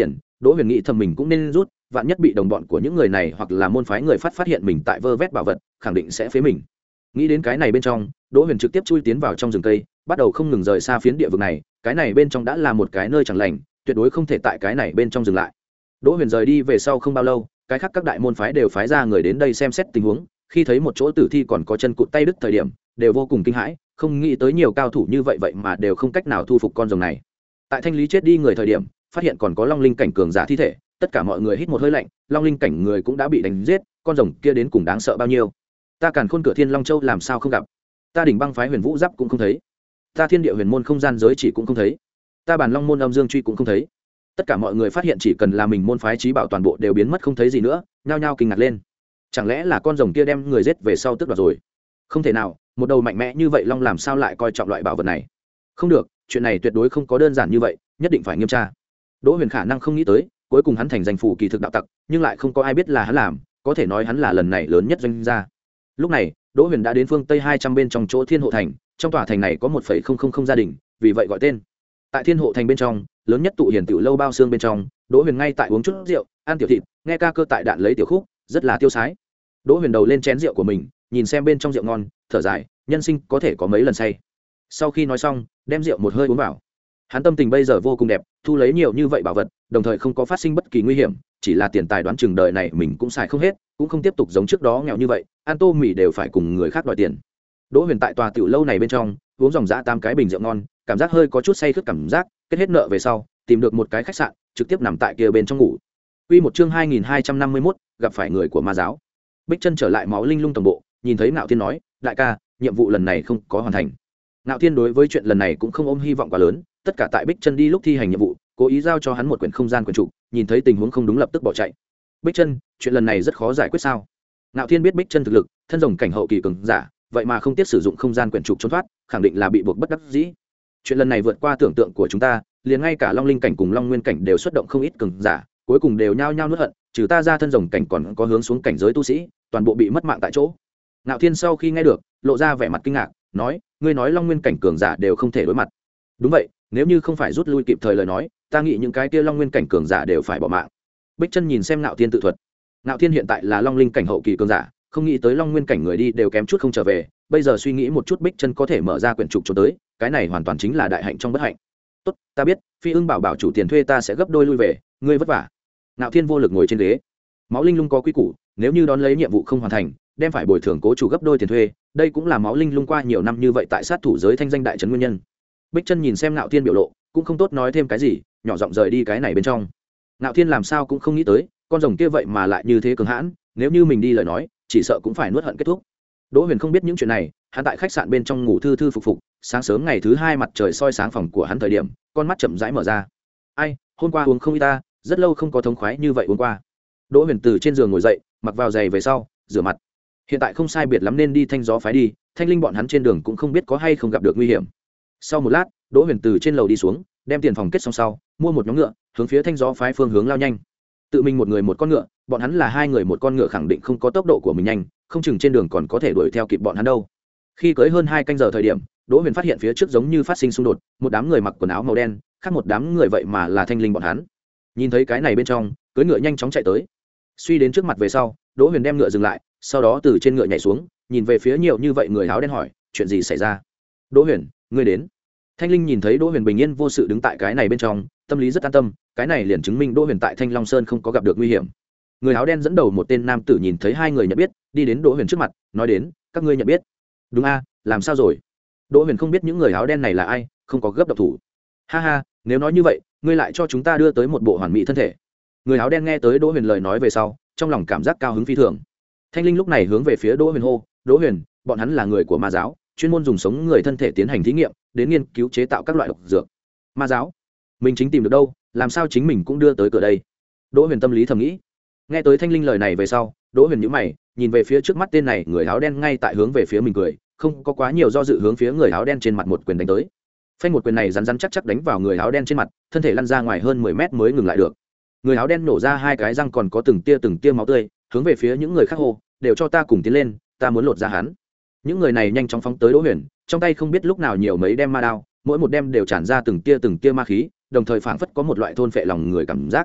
Đỗ Huyền nghĩ thầm mình cũng nên rút, vạn nhất bị đồng bọn của những người này hoặc là môn phái người phát phát hiện mình tại vơ vét bảo vật, khẳng định sẽ phế mình. Nghĩ đến cái này bên trong, Đỗ Huyền trực tiếp chui tiến vào trong rừng cây, bắt đầu không ngừng rời xa phiến địa vực này. Cái này bên trong đã là một cái nơi chẳng lành, tuyệt đối không thể tại cái này bên trong dừng lại. Đỗ Huyền rời đi về sau không bao lâu, cái khác các đại môn phái đều phái ra người đến đây xem xét tình huống, khi thấy một chỗ tử thi còn có chân cụt tay đứt thời điểm, đều vô cùng kinh hãi, không nghĩ tới nhiều cao thủ như vậy vậy mà đều không cách nào thu phục con rồng này. Tại thanh lý chết đi người thời điểm, phát hiện còn có long linh cảnh cường giả thi thể, tất cả mọi người hít một hơi lạnh, long linh cảnh người cũng đã bị đánh giết, con rồng kia đến cùng đáng sợ bao nhiêu. Ta Càn Khôn cửa Thiên Long Châu làm sao không gặp, ta Đỉnh Băng phái Huyền Vũ Giáp cũng không thấy, ta Thiên Địa Huyền môn không gian giới chỉ cũng không thấy, ta Bàn Long môn Âm Dương truy cũng không thấy. Tất cả mọi người phát hiện chỉ cần là mình môn phái trí bảo toàn bộ đều biến mất không thấy gì nữa, nhao nhao kinh ngạc lên. Chẳng lẽ là con rồng kia đem người giết về sau tước đoạt rồi? Không thể nào, một đầu mạnh mẽ như vậy long làm sao lại coi trọng loại bảo vật này? Không được, chuyện này tuyệt đối không có đơn giản như vậy, nhất định phải nghiêm tra. Đỗ Huyền khả năng không nghĩ tới, cuối cùng hắn thành danh phủ kỳ thực đạo tặc, nhưng lại không có ai biết là hắn làm, có thể nói hắn là lần này lớn nhất doanh gia. Lúc này, Đỗ Huyền đã đến phương Tây hai trăm bên trong chỗ Thiên Hộ thành, trong tòa thành này có một phẩy không không không gia đình, vì vậy gọi tên. Tại Thiên Hộ thành bên trong, lớn nhất tụ hiền tiểu lâu bao xương bên trong, Đỗ Huyền ngay tại uống chút rượu, ăn tiểu thịt, nghe ca cơ tại đạn lấy tiểu khúc, rất là tiêu sái. Đỗ Huyền đầu lên chén rượu của mình, nhìn xem bên trong rượu ngon, thở dài, nhân sinh có thể có mấy lần say. Sau khi nói xong, đem rượu một hơi uống vào. Hắn tâm tình bây giờ vô cùng đẹp, thu lấy nhiều như vậy bảo vật, đồng thời không có phát sinh bất kỳ nguy hiểm, chỉ là tiền tài đoán chừng đời này mình cũng xài không hết, cũng không tiếp tục giống trước đó nghèo như vậy, ăn tô mì đều phải cùng người khác đòi tiền. Đỗ Huyền tại tòa tiểu lâu này bên trong, uống dòng dã tám cái bình rượu ngon, cảm giác hơi có chút say khướt cảm giác, kết hết nợ về sau, tìm được một cái khách sạn, trực tiếp nằm tại kia bên trong ngủ. Quy một chương hai nghìn hai trăm năm mươi mốt, gặp phải người của ma giáo. Bích Chân trở lại Máu Linh Lung tổng bộ, nhìn thấy Nạo Thiên nói, đại ca, nhiệm vụ lần này không có hoàn thành. Nạo Thiên đối với chuyện lần này cũng không ôm hy vọng quá lớn, tất cả tại Bích Chân đi lúc thi hành nhiệm vụ, cố ý giao cho hắn một quyển không gian quyển trục, nhìn thấy tình huống không đúng lập tức bỏ chạy. Bích Chân, chuyện lần này rất khó giải quyết sao? Nạo Thiên biết Bích Chân thực lực, thân rồng cảnh hậu kỳ cường giả, vậy mà không tiếc sử dụng không gian quyển trục trốn thoát, khẳng định là bị buộc bất đắc dĩ. Chuyện lần này vượt qua tưởng tượng của chúng ta, liền ngay cả Long Linh cảnh cùng Long Nguyên cảnh đều xuất động không ít cường giả, cuối cùng đều nhao nhao nuốt hận, trừ ta ra thân rồng cảnh còn có hướng xuống cảnh giới tu sĩ, toàn bộ bị mất mạng tại chỗ. Nạo Thiên sau khi nghe được, lộ ra vẻ mặt kinh ngạc, nói, ngươi nói Long Nguyên cảnh cường giả đều không thể đối mặt? Đúng vậy, nếu như không phải rút lui kịp thời lời nói, ta nghĩ những cái kia Long Nguyên cảnh cường giả đều phải bỏ mạng. Bích Chân nhìn xem Nạo Thiên tự thuật. Nạo Thiên hiện tại là Long Linh cảnh hậu kỳ cường giả, không nghĩ tới Long Nguyên cảnh người đi đều kém chút không trở về, bây giờ suy nghĩ một chút Bích Chân có thể mở ra quyển trục cho tới, cái này hoàn toàn chính là đại hạnh trong bất hạnh. Tốt, ta biết, Phi Ưng bảo bảo chủ tiền thuê ta sẽ gấp đôi lui về, ngươi vất vả. Nạo Thiên vô lực ngồi trên ghế. Máu Linh Lung có quy củ, nếu như đón lấy nhiệm vụ không hoàn thành, đem phải bồi thường cố chủ gấp đôi tiền thuê, đây cũng là Máu Linh Lung qua nhiều năm như vậy tại sát thủ giới thanh danh đại trấn nguyên nhân. Bích Chân nhìn xem Nạo Thiên biểu lộ, cũng không tốt nói thêm cái gì, nhỏ giọng rời đi cái này bên trong. Nạo Thiên làm sao cũng không nghĩ tới, con rồng kia vậy mà lại như thế cường hãn, nếu như mình đi lời nói, chỉ sợ cũng phải nuốt hận kết thúc. Đỗ Huyền không biết những chuyện này, hắn tại khách sạn bên trong ngủ thư thư phục phục, sáng sớm ngày thứ hai mặt trời soi sáng phòng của hắn thời điểm, con mắt chậm rãi mở ra. Ai, hôm qua uống không ít ta, rất lâu không có thống khoái như vậy uống qua. Đỗ Huyền từ trên giường ngồi dậy, mặc vào giày về sau, rửa mặt. Hiện tại không sai biệt lắm nên đi Thanh Gió phái đi, Thanh Linh bọn hắn trên đường cũng không biết có hay không gặp được nguy hiểm. Sau một lát, Đỗ Huyền từ trên lầu đi xuống, đem tiền phòng kết xong sau, mua một nhóm ngựa, hướng phía Thanh Gió phái phương hướng lao nhanh. Tự mình một người một con ngựa, bọn hắn là hai người một con ngựa khẳng định không có tốc độ của mình nhanh, không chừng trên đường còn có thể đuổi theo kịp bọn hắn đâu. Khi cưỡi hơn hai canh giờ thời điểm, Đỗ Huyền phát hiện phía trước giống như phát sinh xung đột, một đám người mặc quần áo màu đen, khác một đám người vậy mà là Thanh Linh bọn hắn. Nhìn thấy cái này bên trong, cưỡi ngựa nhanh chóng chạy tới. Suy đến trước mặt về sau, Đỗ Huyền đem ngựa dừng lại, sau đó từ trên ngựa nhảy xuống, nhìn về phía nhiều như vậy người áo đen hỏi, chuyện gì xảy ra? Đỗ Huyền, ngươi đến. Thanh Linh nhìn thấy Đỗ Huyền bình yên vô sự đứng tại cái này bên trong, tâm lý rất an tâm, cái này liền chứng minh Đỗ Huyền tại Thanh Long Sơn không có gặp được nguy hiểm. Người áo đen dẫn đầu một tên nam tử nhìn thấy hai người nhận biết, đi đến Đỗ Huyền trước mặt, nói đến, các ngươi nhận biết? Đúng a, làm sao rồi? Đỗ Huyền không biết những người áo đen này là ai, không có gấp độc thủ. Ha ha, nếu nói như vậy, ngươi lại cho chúng ta đưa tới một bộ hoàn mỹ thân thể. Người áo đen nghe tới Đỗ Huyền lời nói về sau, trong lòng cảm giác cao hứng phi thường. Thanh Linh lúc này hướng về phía Đỗ Huyền hô, Đỗ Huyền, bọn hắn là người của ma giáo, chuyên môn dùng sống người thân thể tiến hành thí nghiệm, đến nghiên cứu chế tạo các loại độc dược. Ma giáo? Mình chính tìm được đâu, làm sao chính mình cũng đưa tới cửa đây? Đỗ Huyền tâm lý thầm nghĩ. Nghe tới Thanh Linh lời này về sau, Đỗ Huyền nhíu mày, nhìn về phía trước mắt tên này người áo đen ngay tại hướng về phía mình cười, không có quá nhiều do dự hướng phía người áo đen trên mặt một quyền đánh tới. Phanh một quyền này rắn rắn chắc chắc đánh vào người áo đen trên mặt, thân thể lăn ra ngoài hơn mười mét mới ngừng lại được. Người áo đen nổ ra hai cái răng còn có từng tia từng tia máu tươi, hướng về phía những người khác hô, đều cho ta cùng tiến lên, ta muốn lột ra hắn. Những người này nhanh chóng phóng tới Đỗ Huyền, trong tay không biết lúc nào nhiều mấy đem ma đao, mỗi một đem đều tràn ra từng tia từng tia ma khí, đồng thời phảng phất có một loại thôn phệ lòng người cảm giác.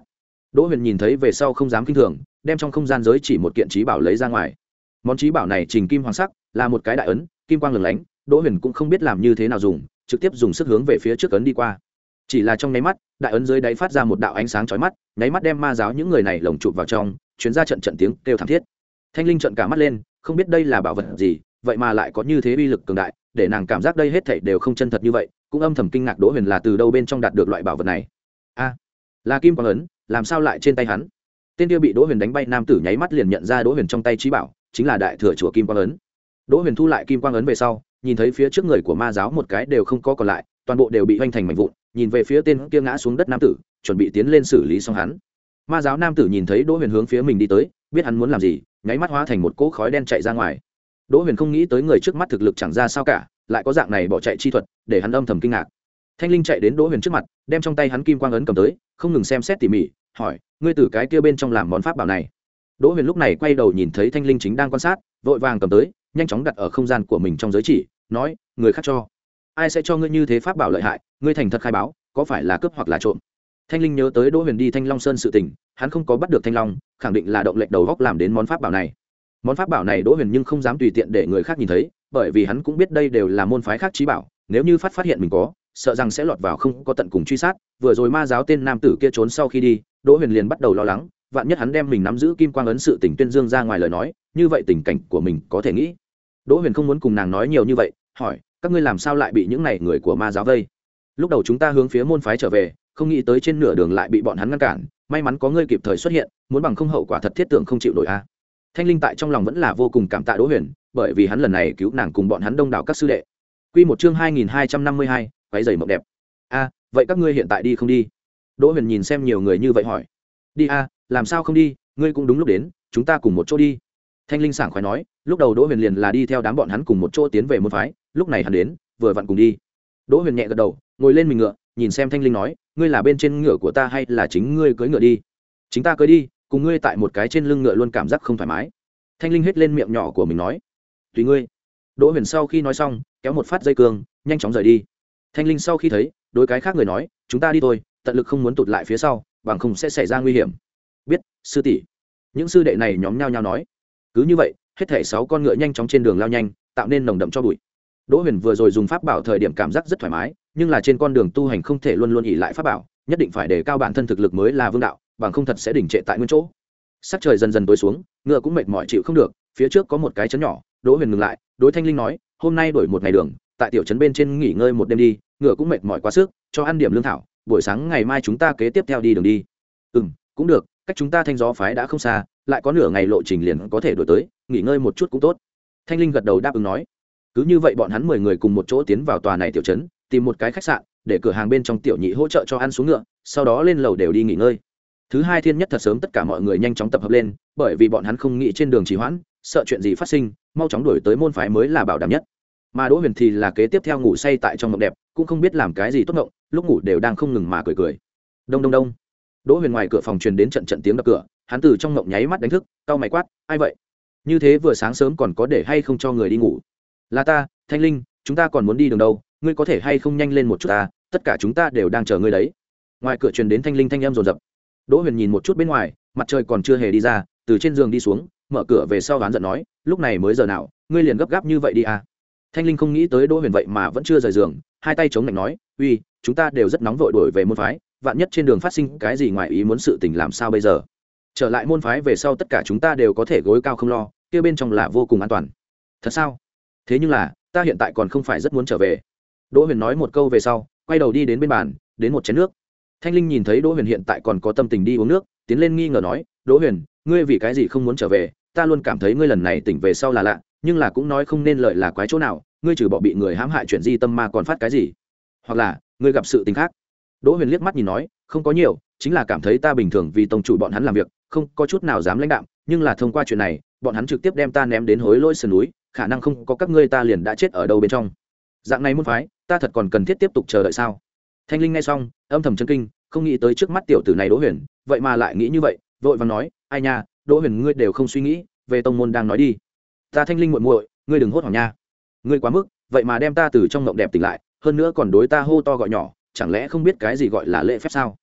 Đỗ Huyền nhìn thấy về sau không dám kinh thường, đem trong không gian giới chỉ một kiện trí bảo lấy ra ngoài. Món trí bảo này trình kim hoàng sắc, là một cái đại ấn, kim quang lừng lánh. Đỗ Huyền cũng không biết làm như thế nào dùng, trực tiếp dùng sức hướng về phía trước ấn đi qua. Chỉ là trong nháy mắt, đại ấn dưới đáy phát ra một đạo ánh sáng chói mắt, nháy mắt đem ma giáo những người này lồng chụp vào trong, truyền ra trận trận tiếng kêu thảm thiết. Thanh Linh trợn cả mắt lên, không biết đây là bảo vật gì, vậy mà lại có như thế uy lực cường đại, để nàng cảm giác đây hết thảy đều không chân thật như vậy, cũng âm thầm kinh ngạc Đỗ Huyền là từ đâu bên trong đạt được loại bảo vật này. A, là kim quang ấn, làm sao lại trên tay hắn? Tên kia bị Đỗ Huyền đánh bay nam tử nháy mắt liền nhận ra Đỗ Huyền trong tay trí bảo chính là đại thừa chùa kim quang ấn. Đỗ Huyền thu lại kim quang ấn về sau, nhìn thấy phía trước người của ma giáo một cái đều không có còn lại, toàn bộ đều bị hoành thành mảnh vụn, nhìn về phía tên kia ngã xuống đất nam tử, chuẩn bị tiến lên xử lý xong hắn. Ma giáo nam tử nhìn thấy Đỗ Huyền hướng phía mình đi tới, biết hắn muốn làm gì, nháy mắt hóa thành một cỗ khói đen chạy ra ngoài. Đỗ Huyền không nghĩ tới người trước mắt thực lực chẳng ra sao cả, lại có dạng này bỏ chạy chi thuật, để hắn âm thầm kinh ngạc. Thanh Linh chạy đến Đỗ Huyền trước mặt, đem trong tay hắn kim quang ấn cầm tới, không ngừng xem xét tỉ mỉ, hỏi: "Ngươi từ cái kia bên trong làm món pháp bảo này?" Đỗ Huyền lúc này quay đầu nhìn thấy Thanh Linh chính đang quan sát, vội vàng cầm tới, nhanh chóng đặt ở không gian của mình trong giới chỉ, nói: "Người khác cho. Ai sẽ cho ngươi như thế pháp bảo lợi hại, ngươi thành thật khai báo, có phải là cướp hoặc là trộm?" Thanh Linh nhớ tới Đỗ Huyền đi Thanh Long Sơn sự tình, hắn không có bắt được Thanh Long, khẳng định là động lệch đầu góc làm đến món pháp bảo này. Món pháp bảo này Đỗ Huyền nhưng không dám tùy tiện để người khác nhìn thấy, bởi vì hắn cũng biết đây đều là môn phái khác chí bảo, nếu như phát phát hiện mình có, sợ rằng sẽ lọt vào không có tận cùng truy sát. Vừa rồi ma giáo tên nam tử kia trốn sau khi đi, Đỗ Huyền liền bắt đầu lo lắng, vạn nhất hắn đem mình nắm giữ kim quang ấn sự tình tuyên dương ra ngoài lời nói, như vậy tình cảnh của mình có thể nghĩ. Đỗ Huyền không muốn cùng nàng nói nhiều như vậy, hỏi: "Các ngươi làm sao lại bị những này người của ma giáo vây? Lúc đầu chúng ta hướng phía môn phái trở về, không nghĩ tới trên nửa đường lại bị bọn hắn ngăn cản, may mắn có ngươi kịp thời xuất hiện, muốn bằng không hậu quả thật thiết tưởng không chịu nổi a." Thanh Linh tại trong lòng vẫn là vô cùng cảm tạ Đỗ Huyền, bởi vì hắn lần này cứu nàng cùng bọn hắn đông đảo các sư đệ. Quy một chương hai nghìn hai trăm năm mươi hai, váy giày mộng đẹp. A, vậy các ngươi hiện tại đi không đi? Đỗ Huyền nhìn xem nhiều người như vậy hỏi. Đi a, làm sao không đi, ngươi cũng đúng lúc đến, chúng ta cùng một chỗ đi. Thanh Linh sảng khoái nói, lúc đầu Đỗ Huyền liền là đi theo đám bọn hắn cùng một chỗ tiến về môn phái, lúc này hắn đến, vừa vặn cùng đi. Đỗ Huyền nhẹ gật đầu, ngồi lên mình ngựa, nhìn xem Thanh Linh nói, ngươi là bên trên ngựa của ta hay là chính ngươi cưỡi ngựa đi? Chính ta cưỡi đi, cùng ngươi tại một cái trên lưng ngựa luôn cảm giác không thoải mái. Thanh Linh hết lên miệng nhỏ của mình nói, tùy ngươi. Đỗ Huyền sau khi nói xong, kéo một phát dây cương, nhanh chóng rời đi. Thanh Linh sau khi thấy, đối cái khác người nói, chúng ta đi thôi, tận lực không muốn tụt lại phía sau, bằng không sẽ xảy ra nguy hiểm. Biết, sư tỷ. Những sư đệ này nhóm nhau nhau nói. Cứ như vậy, hết thảy sáu con ngựa nhanh chóng trên đường lao nhanh, tạo nên nồng đậm cho bụi. Đỗ Huyền vừa rồi dùng pháp bảo thời điểm cảm giác rất thoải mái, nhưng là trên con đường tu hành không thể luôn luôn ỷ lại pháp bảo, nhất định phải đề cao bản thân thực lực mới là vương đạo, bằng không thật sẽ đỉnh trệ tại nguyên chỗ. Sắc trời dần dần tối xuống, ngựa cũng mệt mỏi chịu không được, phía trước có một cái trấn nhỏ, Đỗ Huyền ngừng lại, đối Thanh Linh nói, hôm nay đổi một ngày đường, tại tiểu trấn bên trên nghỉ ngơi một đêm đi, ngựa cũng mệt mỏi quá sức, cho ăn điểm lương thảo, buổi sáng ngày mai chúng ta kế tiếp theo đi đường đi. Ừm, cũng được, cách chúng ta Thanh Gió phái đã không xa, lại có nửa ngày lộ trình liền có thể đổi tới, nghỉ ngơi một chút cũng tốt. Thanh Linh gật đầu đáp ứng nói. Cứ như vậy bọn hắn mười người cùng một chỗ tiến vào tòa này tiểu trấn, tìm một cái khách sạn, để cửa hàng bên trong tiểu nhị hỗ trợ cho ăn xuống ngựa, sau đó lên lầu đều đi nghỉ ngơi. Thứ hai thiên nhất thật sớm tất cả mọi người nhanh chóng tập hợp lên, bởi vì bọn hắn không nghĩ trên đường trì hoãn, sợ chuyện gì phát sinh, mau chóng đuổi tới môn phái mới là bảo đảm nhất. Mà Đỗ Huyền thì là kế tiếp theo ngủ say tại trong mộng đẹp, cũng không biết làm cái gì tốt mộng, lúc ngủ đều đang không ngừng mà cười cười. Đông đông đông. Đỗ Huyền ngoài cửa phòng truyền đến trận trận tiếng đập cửa, hắn từ trong mộng nháy mắt đánh thức, cau mày quát, ai vậy? Như thế vừa sáng sớm còn có để hay không cho người đi ngủ? Là ta, Thanh Linh, chúng ta còn muốn đi đường đâu, ngươi có thể hay không nhanh lên một chút ta, tất cả chúng ta đều đang chờ ngươi đấy. Ngoài cửa truyền đến Thanh Linh thanh âm rồn rập. Đỗ Huyền nhìn một chút bên ngoài, mặt trời còn chưa hề đi ra, từ trên giường đi xuống, mở cửa về sau oán giận nói, lúc này mới giờ nào, ngươi liền gấp gáp như vậy đi à? Thanh Linh không nghĩ tới Đỗ Huyền vậy mà vẫn chưa rời giường, hai tay chống lạnh nói, uy, chúng ta đều rất nóng vội đổi về môn phái, vạn nhất trên đường phát sinh cái gì ngoài ý muốn sự tình làm sao bây giờ? Trở lại môn phái về sau tất cả chúng ta đều có thể gối cao không lo, kia bên trong là vô cùng an toàn. Thật sao? Thế nhưng là, ta hiện tại còn không phải rất muốn trở về. Đỗ Huyền nói một câu về sau, quay đầu đi đến bên bàn, đến một chén nước. Thanh Linh nhìn thấy Đỗ Huyền hiện tại còn có tâm tình đi uống nước, tiến lên nghi ngờ nói, Đỗ Huyền, ngươi vì cái gì không muốn trở về? Ta luôn cảm thấy ngươi lần này tỉnh về sau là lạ, nhưng là cũng nói không nên lợi là quái chỗ nào, ngươi trừ bỏ bị người hãm hại chuyện di tâm ma còn phát cái gì? Hoặc là, ngươi gặp sự tình khác? Đỗ Huyền liếc mắt nhìn nói, không có nhiều, chính là cảm thấy ta bình thường vì tông chủ bọn hắn làm việc, không có chút nào dám lãnh đạm, nhưng là thông qua chuyện này, bọn hắn trực tiếp đem ta ném đến hối lỗi sườn núi, khả năng không có các ngươi ta liền đã chết ở đâu bên trong. Dạng này môn phái, ta thật còn cần thiết tiếp tục chờ đợi sao? Thanh Linh nghe xong, âm thầm chấn kinh, không nghĩ tới trước mắt tiểu tử này Đỗ Huyền, vậy mà lại nghĩ như vậy, vội vàng nói, ai nha, Đỗ Huyền ngươi đều không suy nghĩ, về tông môn đang nói đi. Ta Thanh Linh muội muội, ngươi đừng hốt hoảng nha. Ngươi quá mức, vậy mà đem ta từ trong mộng đẹp tỉnh lại, hơn nữa còn đối ta hô to gọi nhỏ, chẳng lẽ không biết cái gì gọi là lễ phép sao?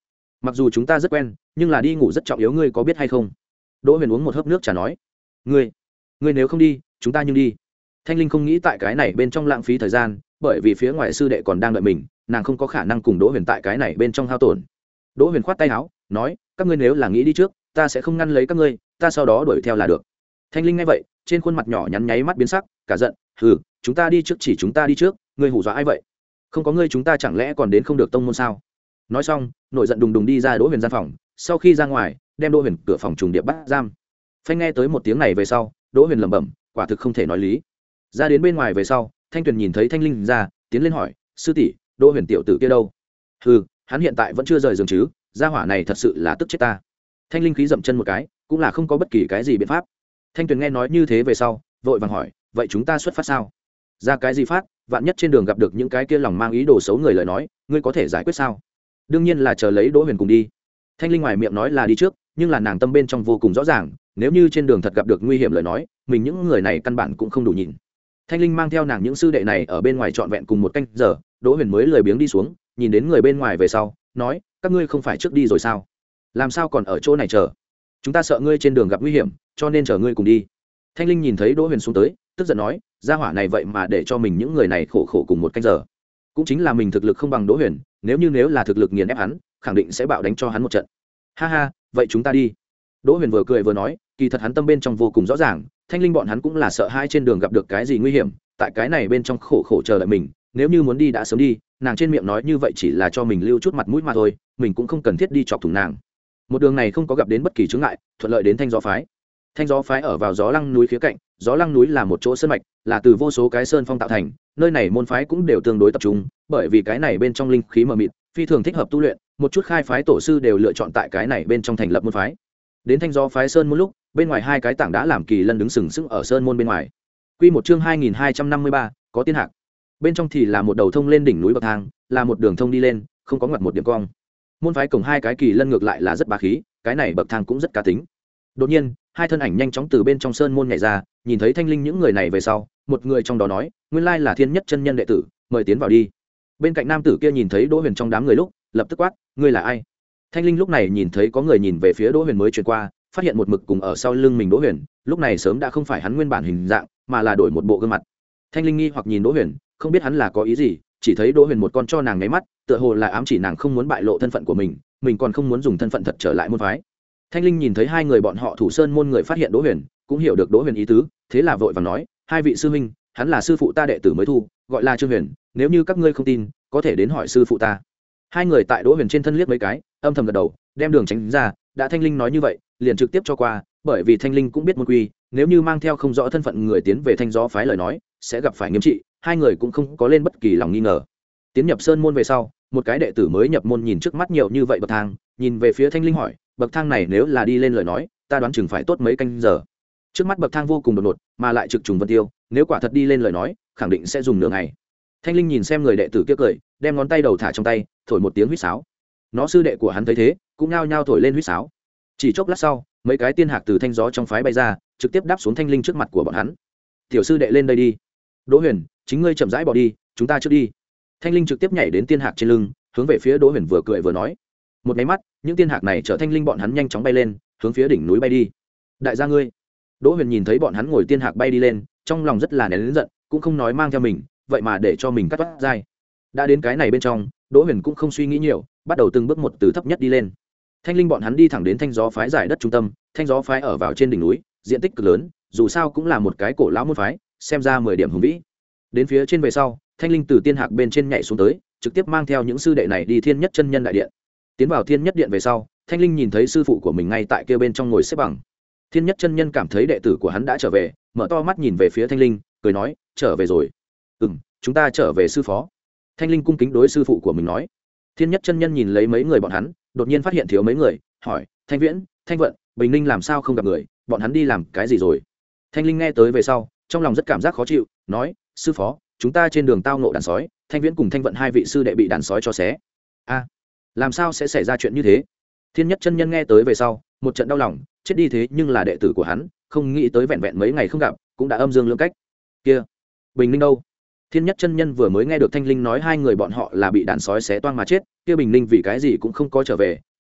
mặc dù chúng ta rất quen nhưng là đi ngủ rất trọng yếu, ngươi có biết hay không? Đỗ Huyền uống một hớp nước trà nói. Ngươi, ngươi nếu không đi chúng ta nhưng đi. Thanh Linh không nghĩ tại cái này bên trong lãng phí thời gian, bởi vì phía ngoài sư đệ còn đang đợi mình, nàng không có khả năng cùng Đỗ Huyền tại cái này bên trong hao tổn. Đỗ Huyền khoát tay áo nói, các ngươi nếu là nghĩ đi trước ta sẽ không ngăn lấy các ngươi, ta sau đó đuổi theo là được. Thanh Linh nghe vậy trên khuôn mặt nhỏ nhắn nháy mắt biến sắc, cả giận, hừ, chúng ta đi trước, chỉ chúng ta đi trước, ngươi hù dọa ai vậy? Không có ngươi chúng ta chẳng lẽ còn đến không được tông môn sao? Nói xong nổi giận đùng đùng đi ra Đỗ Huyền gian phòng, sau khi ra ngoài đem Đỗ Huyền cửa phòng trùng điệp bắt giam. Phanh nghe tới một tiếng này về sau, Đỗ Huyền lẩm bẩm, quả thực không thể nói lý. Ra đến bên ngoài về sau, Thanh Tuyền nhìn thấy Thanh Linh ra, tiến lên hỏi, sư tỷ, Đỗ Huyền tiểu tử kia đâu? Hừ, hắn hiện tại vẫn chưa rời giường chứ, gia hỏa này thật sự là tức chết ta. Thanh Linh khí dậm chân một cái, cũng là không có bất kỳ cái gì biện pháp. Thanh Tuyền nghe nói như thế về sau, vội vàng hỏi, vậy chúng ta xuất phát sao? Ra cái gì phát, vạn nhất trên đường gặp được những cái kia lòng mang ý đồ xấu người lời nói, ngươi có thể giải quyết sao? Đương nhiên là chờ lấy Đỗ Huyền cùng đi. Thanh Linh ngoài miệng nói là đi trước, nhưng là nàng tâm bên trong vô cùng rõ ràng, nếu như trên đường thật gặp được nguy hiểm lời nói, mình những người này căn bản cũng không đủ nhìn. Thanh Linh mang theo nàng những sư đệ này ở bên ngoài trọn vẹn cùng một canh giờ, Đỗ Huyền mới lười biếng đi xuống, nhìn đến người bên ngoài về sau, nói, các ngươi không phải trước đi rồi sao? Làm sao còn ở chỗ này chờ? Chúng ta sợ ngươi trên đường gặp nguy hiểm, cho nên chờ ngươi cùng đi. Thanh Linh nhìn thấy Đỗ Huyền xuống tới, tức giận nói, gia hỏa này vậy mà để cho mình những người này khổ khổ cùng một canh giờ. Cũng chính là mình thực lực không bằng Đỗ Huyền, nếu như nếu là thực lực nghiền ép hắn, khẳng định sẽ bạo đánh cho hắn một trận. Ha ha, vậy chúng ta đi. Đỗ Huyền vừa cười vừa nói, kỳ thật hắn tâm bên trong vô cùng rõ ràng, Thanh Linh bọn hắn cũng là sợ hai trên đường gặp được cái gì nguy hiểm, tại cái này bên trong khổ khổ chờ đợi mình, nếu như muốn đi đã sớm đi, nàng trên miệng nói như vậy chỉ là cho mình lưu chút mặt mũi mà thôi, mình cũng không cần thiết đi chọc thủng nàng. Một đường này không có gặp đến bất kỳ chướng ngại, thuận lợi đến Thanh Gió phái. Thanh Gió phái ở vào Gió Lăng núi khía cạnh, Gió Lăng núi là một chỗ sơn mạch, là từ vô số cái sơn phong tạo thành, nơi này môn phái cũng đều tương đối tập trung, bởi vì cái này bên trong linh khí mờ mịt, phi thường thích hợp tu luyện, một chút khai phái tổ sư đều lựa chọn tại cái này bên trong thành lập môn phái. Đến Thanh Gió phái sơn môn lúc, bên ngoài hai cái tảng đá làm kỳ lân đứng sừng sững ở sơn môn bên ngoài. Quy một chương hai nghìn hai trăm năm mươi ba, có tiên hạc. Bên trong thì là một đầu thông lên đỉnh núi bậc thang, là một đường thông đi lên, không có ngoặt một điểm cong. Môn phái cổng hai cái kỳ lân ngược lại là rất bá khí, cái này bậc thang cũng rất cá tính. Đột nhiên, hai thân ảnh nhanh chóng từ bên trong sơn môn nhảy ra, nhìn thấy Thanh Linh những người này về sau, một người trong đó nói, nguyên lai là Thiên Nhất chân nhân đệ tử, mời tiến vào đi. Bên cạnh nam tử kia nhìn thấy Đỗ Huyền trong đám người lúc, lập tức quát, ngươi là ai? Thanh Linh lúc này nhìn thấy có người nhìn về phía Đỗ Huyền mới chuyển qua, phát hiện một mực cùng ở sau lưng mình Đỗ Huyền, lúc này sớm đã không phải hắn nguyên bản hình dạng, mà là đổi một bộ gương mặt. Thanh Linh nghi hoặc nhìn Đỗ Huyền, không biết hắn là có ý gì, chỉ thấy Đỗ Huyền một con cho nàng nháy mắt, tựa hồ là ám chỉ nàng không muốn bại lộ thân phận của mình, mình còn không muốn dùng thân phận thật trở lại môn phái. Thanh Linh nhìn thấy hai người bọn họ thủ sơn môn người phát hiện Đỗ Huyền, cũng hiểu được Đỗ Huyền ý tứ, thế là vội vàng nói, hai vị sư huynh, hắn là sư phụ ta đệ tử mới thu, gọi là Trương Huyền, nếu như các ngươi không tin, có thể đến hỏi sư phụ ta. Hai người tại Đỗ Huyền trên thân liếc mấy cái, âm thầm gật đầu, đem đường tránh ra, đã Thanh Linh nói như vậy, liền trực tiếp cho qua, bởi vì Thanh Linh cũng biết môn quy, nếu như mang theo không rõ thân phận người tiến về Thanh Gió phái lời nói, sẽ gặp phải nghiêm trị, hai người cũng không có lên bất kỳ lòng nghi ngờ. Tiến nhập sơn môn về sau, một cái đệ tử mới nhập môn nhìn trước mắt nhiều như vậy bậc thang, nhìn về phía Thanh Linh hỏi, bậc thang này nếu là đi lên lời nói, ta đoán chừng phải tốt mấy canh giờ. Trước mắt bậc thang vô cùng đột ngột, mà lại trực trùng vân tiêu, nếu quả thật đi lên lời nói, khẳng định sẽ dùng nửa ngày. Thanh Linh nhìn xem người đệ tử kia cười, đem ngón tay đầu thả trong tay, thổi một tiếng huýt sáo. Nó sư đệ của hắn thấy thế, cũng nhao nhao thổi lên huýt sáo. Chỉ chốc lát sau, mấy cái tiên hạc từ thanh gió trong phái bay ra, trực tiếp đáp xuống Thanh Linh trước mặt của bọn hắn. Tiểu sư đệ lên đây đi. Đỗ Huyền, chính ngươi chậm rãi bỏ đi, chúng ta trước đi. Thanh Linh trực tiếp nhảy đến tiên hạc trên lưng, hướng về phía Đỗ Huyền vừa cười vừa nói. Một máy mắt, những tiên hạc này chở Thanh Linh bọn hắn nhanh chóng bay lên, hướng phía đỉnh núi bay đi. Đại gia ngươi. Đỗ Huyền nhìn thấy bọn hắn ngồi tiên hạc bay đi lên, trong lòng rất là nén lớn giận, cũng không nói mang theo mình, vậy mà để cho mình cắt toát dai. Đã đến cái này bên trong, Đỗ Huyền cũng không suy nghĩ nhiều, bắt đầu từng bước một từ thấp nhất đi lên. Thanh Linh bọn hắn đi thẳng đến Thanh Gió phái giải đất trung tâm, Thanh Gió phái ở vào trên đỉnh núi, diện tích cực lớn, dù sao cũng là một cái cổ lão môn phái, xem ra mười điểm hùng vĩ. Đến phía trên về sau, Thanh Linh từ tiên hạc bên trên nhảy xuống tới, trực tiếp mang theo những sư đệ này đi Thiên Nhất chân nhân đại điện. Tiến vào Thiên Nhất điện về sau, Thanh Linh nhìn thấy sư phụ của mình ngay tại kia bên trong ngồi xếp bằng. Thiên Nhất chân nhân cảm thấy đệ tử của hắn đã trở về, mở to mắt nhìn về phía Thanh Linh, cười nói, trở về rồi. Ừm, chúng ta trở về sư phó. Thanh Linh cung kính đối sư phụ của mình nói. Thiên Nhất chân nhân nhìn lấy mấy người bọn hắn, đột nhiên phát hiện thiếu mấy người, hỏi, Thanh Viễn, Thanh Vận, Bình Ninh làm sao không gặp người, bọn hắn đi làm cái gì rồi? Thanh Linh nghe tới về sau, trong lòng rất cảm giác khó chịu, nói, sư phó, chúng ta trên đường tao ngộ đàn sói, Thanh Viễn cùng Thanh Vận hai vị sư đệ bị đàn sói cho xé. A, làm sao sẽ xảy ra chuyện như thế? Thiên Nhất chân nhân nghe tới về sau, một trận đau lòng, chết đi thế nhưng là đệ tử của hắn, không nghĩ tới vẹn vẹn mấy ngày không gặp, cũng đã âm dương lưỡng cách. Kia, Bình Ninh đâu? Thiên Nhất chân nhân vừa mới nghe được Thanh Linh nói hai người bọn họ là bị đàn sói xé toang mà chết, kia Bình Ninh vì cái gì cũng không có trở về,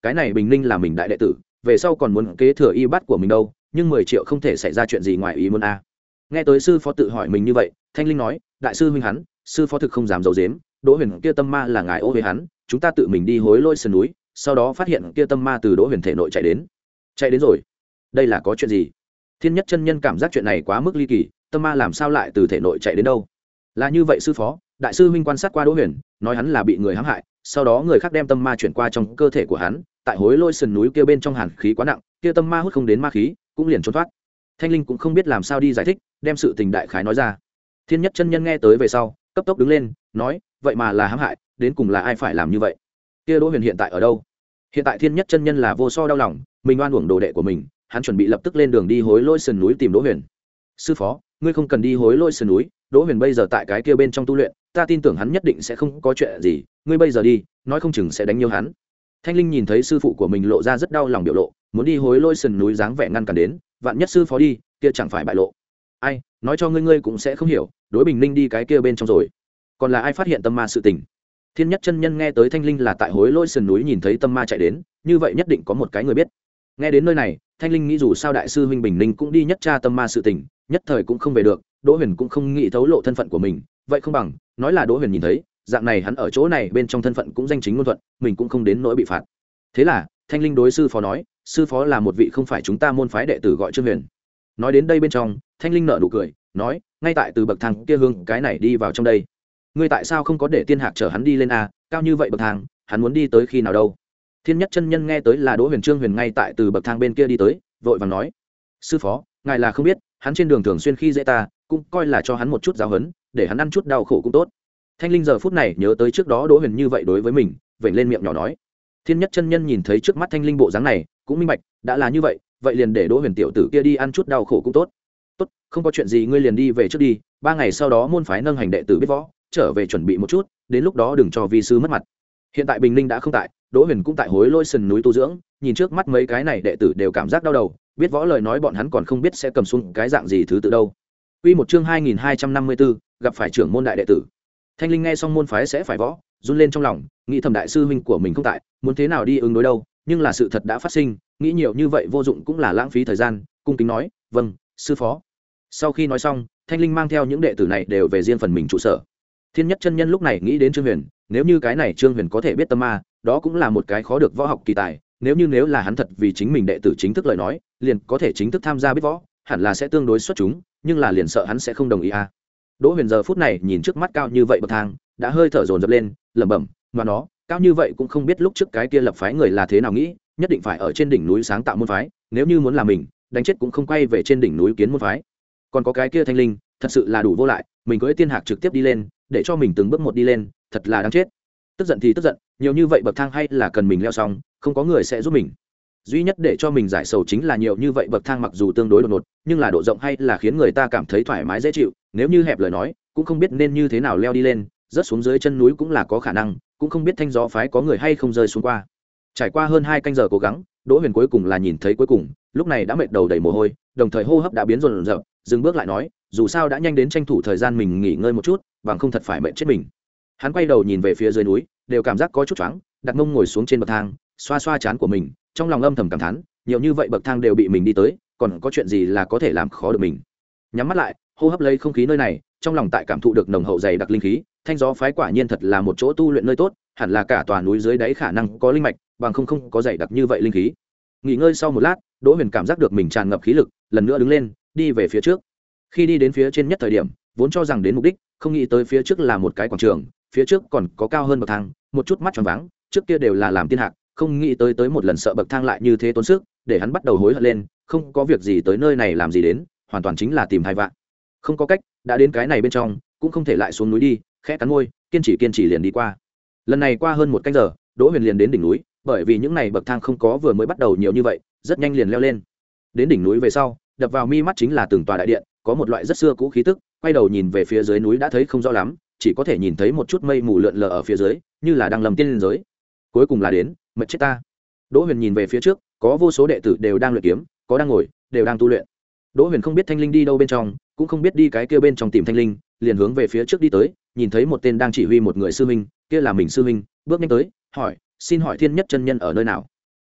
cái này Bình Ninh là mình đại đệ tử, về sau còn muốn kế thừa y bát của mình đâu, nhưng mười triệu không thể xảy ra chuyện gì ngoài ý muốn a. Nghe tới sư phó tự hỏi mình như vậy, Thanh Linh nói, đại sư huynh hắn, sư phó thực không dám giấu giếm, Đỗ Huyền kia tâm ma là ngài ô với hắn, chúng ta tự mình đi hối lỗi sườn núi, sau đó phát hiện kia tâm ma từ Đỗ Huyền thể nội chạy đến. Chạy đến rồi? Đây là có chuyện gì? Thiên Nhất chân nhân cảm giác chuyện này quá mức ly kỳ, tâm ma làm sao lại từ thể nội chạy đến đâu? Là như vậy sư phó, đại sư huynh quan sát qua Đỗ Huyền, nói hắn là bị người hãm hại, sau đó người khác đem tâm ma chuyển qua trong cơ thể của hắn, tại hối lôi sườn núi kia bên trong hàn khí quá nặng, kia tâm ma hút không đến ma khí, cũng liền trốn thoát. Thanh Linh cũng không biết làm sao đi giải thích, đem sự tình đại khái nói ra. Thiên Nhất chân nhân nghe tới về sau, cấp tốc đứng lên, nói, vậy mà là hãm hại, đến cùng là ai phải làm như vậy? Kia Đỗ Huyền hiện tại ở đâu? Hiện tại Thiên Nhất chân nhân là vô so đau lòng, mình oan uổng đồ đệ của mình, hắn chuẩn bị lập tức lên đường đi hối lôi sườn núi tìm Đỗ Huyền. Sư phó, ngươi không cần đi hối lôi sườn núi, Đỗ Huyền bây giờ tại cái kia bên trong tu luyện, ta tin tưởng hắn nhất định sẽ không có chuyện gì, ngươi bây giờ đi, nói không chừng sẽ đánh nhiều hắn. Thanh Linh nhìn thấy sư phụ của mình lộ ra rất đau lòng biểu lộ, muốn đi hối lôi sườn núi dáng vẻ ngăn cản đến, vạn nhất sư phó đi, kia chẳng phải bại lộ. Ai, nói cho ngươi ngươi cũng sẽ không hiểu, đối Bình Ninh đi cái kia bên trong rồi. Còn là ai phát hiện tâm ma sự tình? Thiên Nhất chân nhân nghe tới Thanh Linh là tại hối lôi sườn núi nhìn thấy tâm ma chạy đến, như vậy nhất định có một cái người biết. Nghe đến nơi này, Thanh Linh nghĩ dù sao đại sư huynh Bình Ninh cũng đi nhất tra tâm ma sự tình, nhất thời cũng không về được, Đỗ Huyền cũng không nghĩ thấu lộ thân phận của mình, vậy không bằng nói là Đỗ Huyền nhìn thấy, dạng này hắn ở chỗ này bên trong thân phận cũng danh chính ngôn thuận, mình cũng không đến nỗi bị phạt. Thế là Thanh Linh đối sư phó nói, sư phó là một vị không phải chúng ta môn phái đệ tử gọi Trương Huyền. Nói đến đây bên trong, Thanh Linh nở nụ cười, nói, ngay tại từ bậc thang kia hướng cái này đi vào trong đây. Ngươi tại sao không có để Tiên Hạc chở hắn đi lên a, cao như vậy bậc thang, hắn muốn đi tới khi nào đâu? Thiên Nhất chân nhân nghe tới là Đỗ Huyền Trương Huyền ngay tại từ bậc thang bên kia đi tới, vội vàng nói, sư phó, ngài là không biết, hắn trên đường thường xuyên khi dễ ta, cũng coi là cho hắn một chút giáo huấn, để hắn ăn chút đau khổ cũng tốt. Thanh Linh giờ phút này nhớ tới trước đó Đỗ Huyền như vậy đối với mình, vểnh lên miệng nhỏ nói. Thiên Nhất chân nhân nhìn thấy trước mắt Thanh Linh bộ dáng này, cũng minh bạch, đã là như vậy, vậy liền để Đỗ Huyền tiểu tử kia đi ăn chút đau khổ cũng tốt. Tốt, không có chuyện gì, ngươi liền đi về trước đi, ba ngày sau đó môn phái nâng hành đệ tử biết võ, trở về chuẩn bị một chút, đến lúc đó đừng cho vi sư mất mặt. Hiện tại Bình Ninh đã không tại, Đỗ Huyền cũng tại hối lôi sườn núi tu dưỡng, nhìn trước mắt mấy cái này đệ tử đều cảm giác đau đầu, biết võ lời nói bọn hắn còn không biết sẽ cầm xuống cái dạng gì thứ tự đâu. Quy một chương hai nghìn hai trăm năm mươi tư, gặp phải trưởng môn đại đệ tử. Thanh Linh nghe xong môn phái sẽ phải võ, run lên trong lòng, nghĩ thầm đại sư huynh của mình không tại, muốn thế nào đi ứng đối đâu, nhưng là sự thật đã phát sinh, nghĩ nhiều như vậy vô dụng cũng là lãng phí thời gian, cung kính nói, "Vâng, sư phó." Sau khi nói xong, Thanh Linh mang theo những đệ tử này đều về riêng phần mình trụ sở. Thiên Nhất chân nhân lúc này nghĩ đến Trương Huyền, nếu như cái này Trương Huyền có thể biết tâm ma, đó cũng là một cái khó được võ học kỳ tài, nếu như nếu là hắn thật vì chính mình đệ tử chính thức lời nói, liền có thể chính thức tham gia biết võ, hẳn là sẽ tương đối xuất chúng, nhưng là liền sợ hắn sẽ không đồng ý a. Đỗ Huyền giờ phút này nhìn trước mắt cao như vậy bậc thang, đã hơi thở dồn dập lên, lẩm bẩm, mà nó, cao như vậy cũng không biết lúc trước cái kia lập phái người là thế nào nghĩ, nhất định phải ở trên đỉnh núi sáng tạo môn phái, nếu như muốn là mình, đánh chết cũng không quay về trên đỉnh núi kiến môn phái. Còn có cái kia Thanh Linh, thật sự là đủ vô lại, mình cưỡi Tiên Hạc trực tiếp đi lên, để cho mình từng bước một đi lên, thật là đáng chết. Tức giận thì tức giận, nhiều như vậy bậc thang hay là cần mình leo xong, không có người sẽ giúp mình. Duy nhất để cho mình giải sầu chính là nhiều như vậy bậc thang mặc dù tương đối đột ngột, nhưng là độ rộng hay là khiến người ta cảm thấy thoải mái dễ chịu, nếu như hẹp lời nói, cũng không biết nên như thế nào leo đi lên, rớt xuống dưới chân núi cũng là có khả năng, cũng không biết thanh gió phái có người hay không rơi xuống qua. Trải qua hơn hai canh giờ cố gắng, Đỗ Huyền cuối cùng là nhìn thấy cuối cùng, lúc này đã mệt đầu đầy mồ hôi, đồng thời hô hấp đã biến rồn rập, dừng bước lại nói, dù sao đã nhanh đến tranh thủ thời gian mình nghỉ ngơi một chút, bằng không thật phải mệt chết mình. Hắn quay đầu nhìn về phía dưới núi, đều cảm giác có chút choáng, đặt mông ngồi xuống trên bậc thang, xoa xoa trán của mình, trong lòng âm thầm cảm thán, nhiều như vậy bậc thang đều bị mình đi tới, còn có chuyện gì là có thể làm khó được mình. Nhắm mắt lại, hô hấp lấy không khí nơi này, trong lòng tại cảm thụ được nồng hậu dày đặc linh khí, thanh gió phái quả nhiên thật là một chỗ tu luyện nơi tốt, hẳn là cả tòa núi dưới đáy khả năng có linh mạch, bằng không không có dày đặc như vậy linh khí. Nghỉ ngơi sau một lát, Đỗ Huyền cảm giác được mình tràn ngập khí lực, lần nữa đứng lên, đi về phía trước. Khi đi đến phía trên nhất thời điểm, vốn cho rằng đến mục đích, không nghĩ tới phía trước là một cái quảng trường, phía trước còn có cao hơn bậc thang, một chút mắt tròn váng, trước kia đều là làm Tiên Hạc, không nghĩ tới tới một lần sợ bậc thang lại như thế tốn sức, để hắn bắt đầu hối hận lên, không có việc gì tới nơi này làm gì đến, hoàn toàn chính là tìm tai vạ. Không có cách, đã đến cái này bên trong, cũng không thể lại xuống núi đi, khẽ cắn môi, kiên trì kiên trì liền đi qua. Lần này qua hơn một canh giờ, Đỗ Huyền liền đến đỉnh núi, bởi vì những này bậc thang không có vừa mới bắt đầu nhiều như vậy, rất nhanh liền leo lên. Đến đỉnh núi về sau, đập vào mi mắt chính là từng tòa đại điện, có một loại rất xưa cũ khí tức, quay đầu nhìn về phía dưới núi đã thấy không rõ lắm, chỉ có thể nhìn thấy một chút mây mù lượn lờ ở phía dưới, như là đang lầm tiên lên giới. Cuối cùng là đến, mệt chết ta. Đỗ Huyền nhìn về phía trước, có vô số đệ tử đều đang luyện kiếm, có đang ngồi, đều đang tu luyện. Đỗ Huyền không biết Thanh Linh đi đâu bên trong, cũng không biết đi cái kia bên trong tìm Thanh Linh, liền hướng về phía trước đi tới, nhìn thấy một tên đang chỉ huy một người sư huynh, kia là mình sư huynh, bước nhanh tới, hỏi, xin hỏi Thiên Nhất chân nhân ở nơi nào?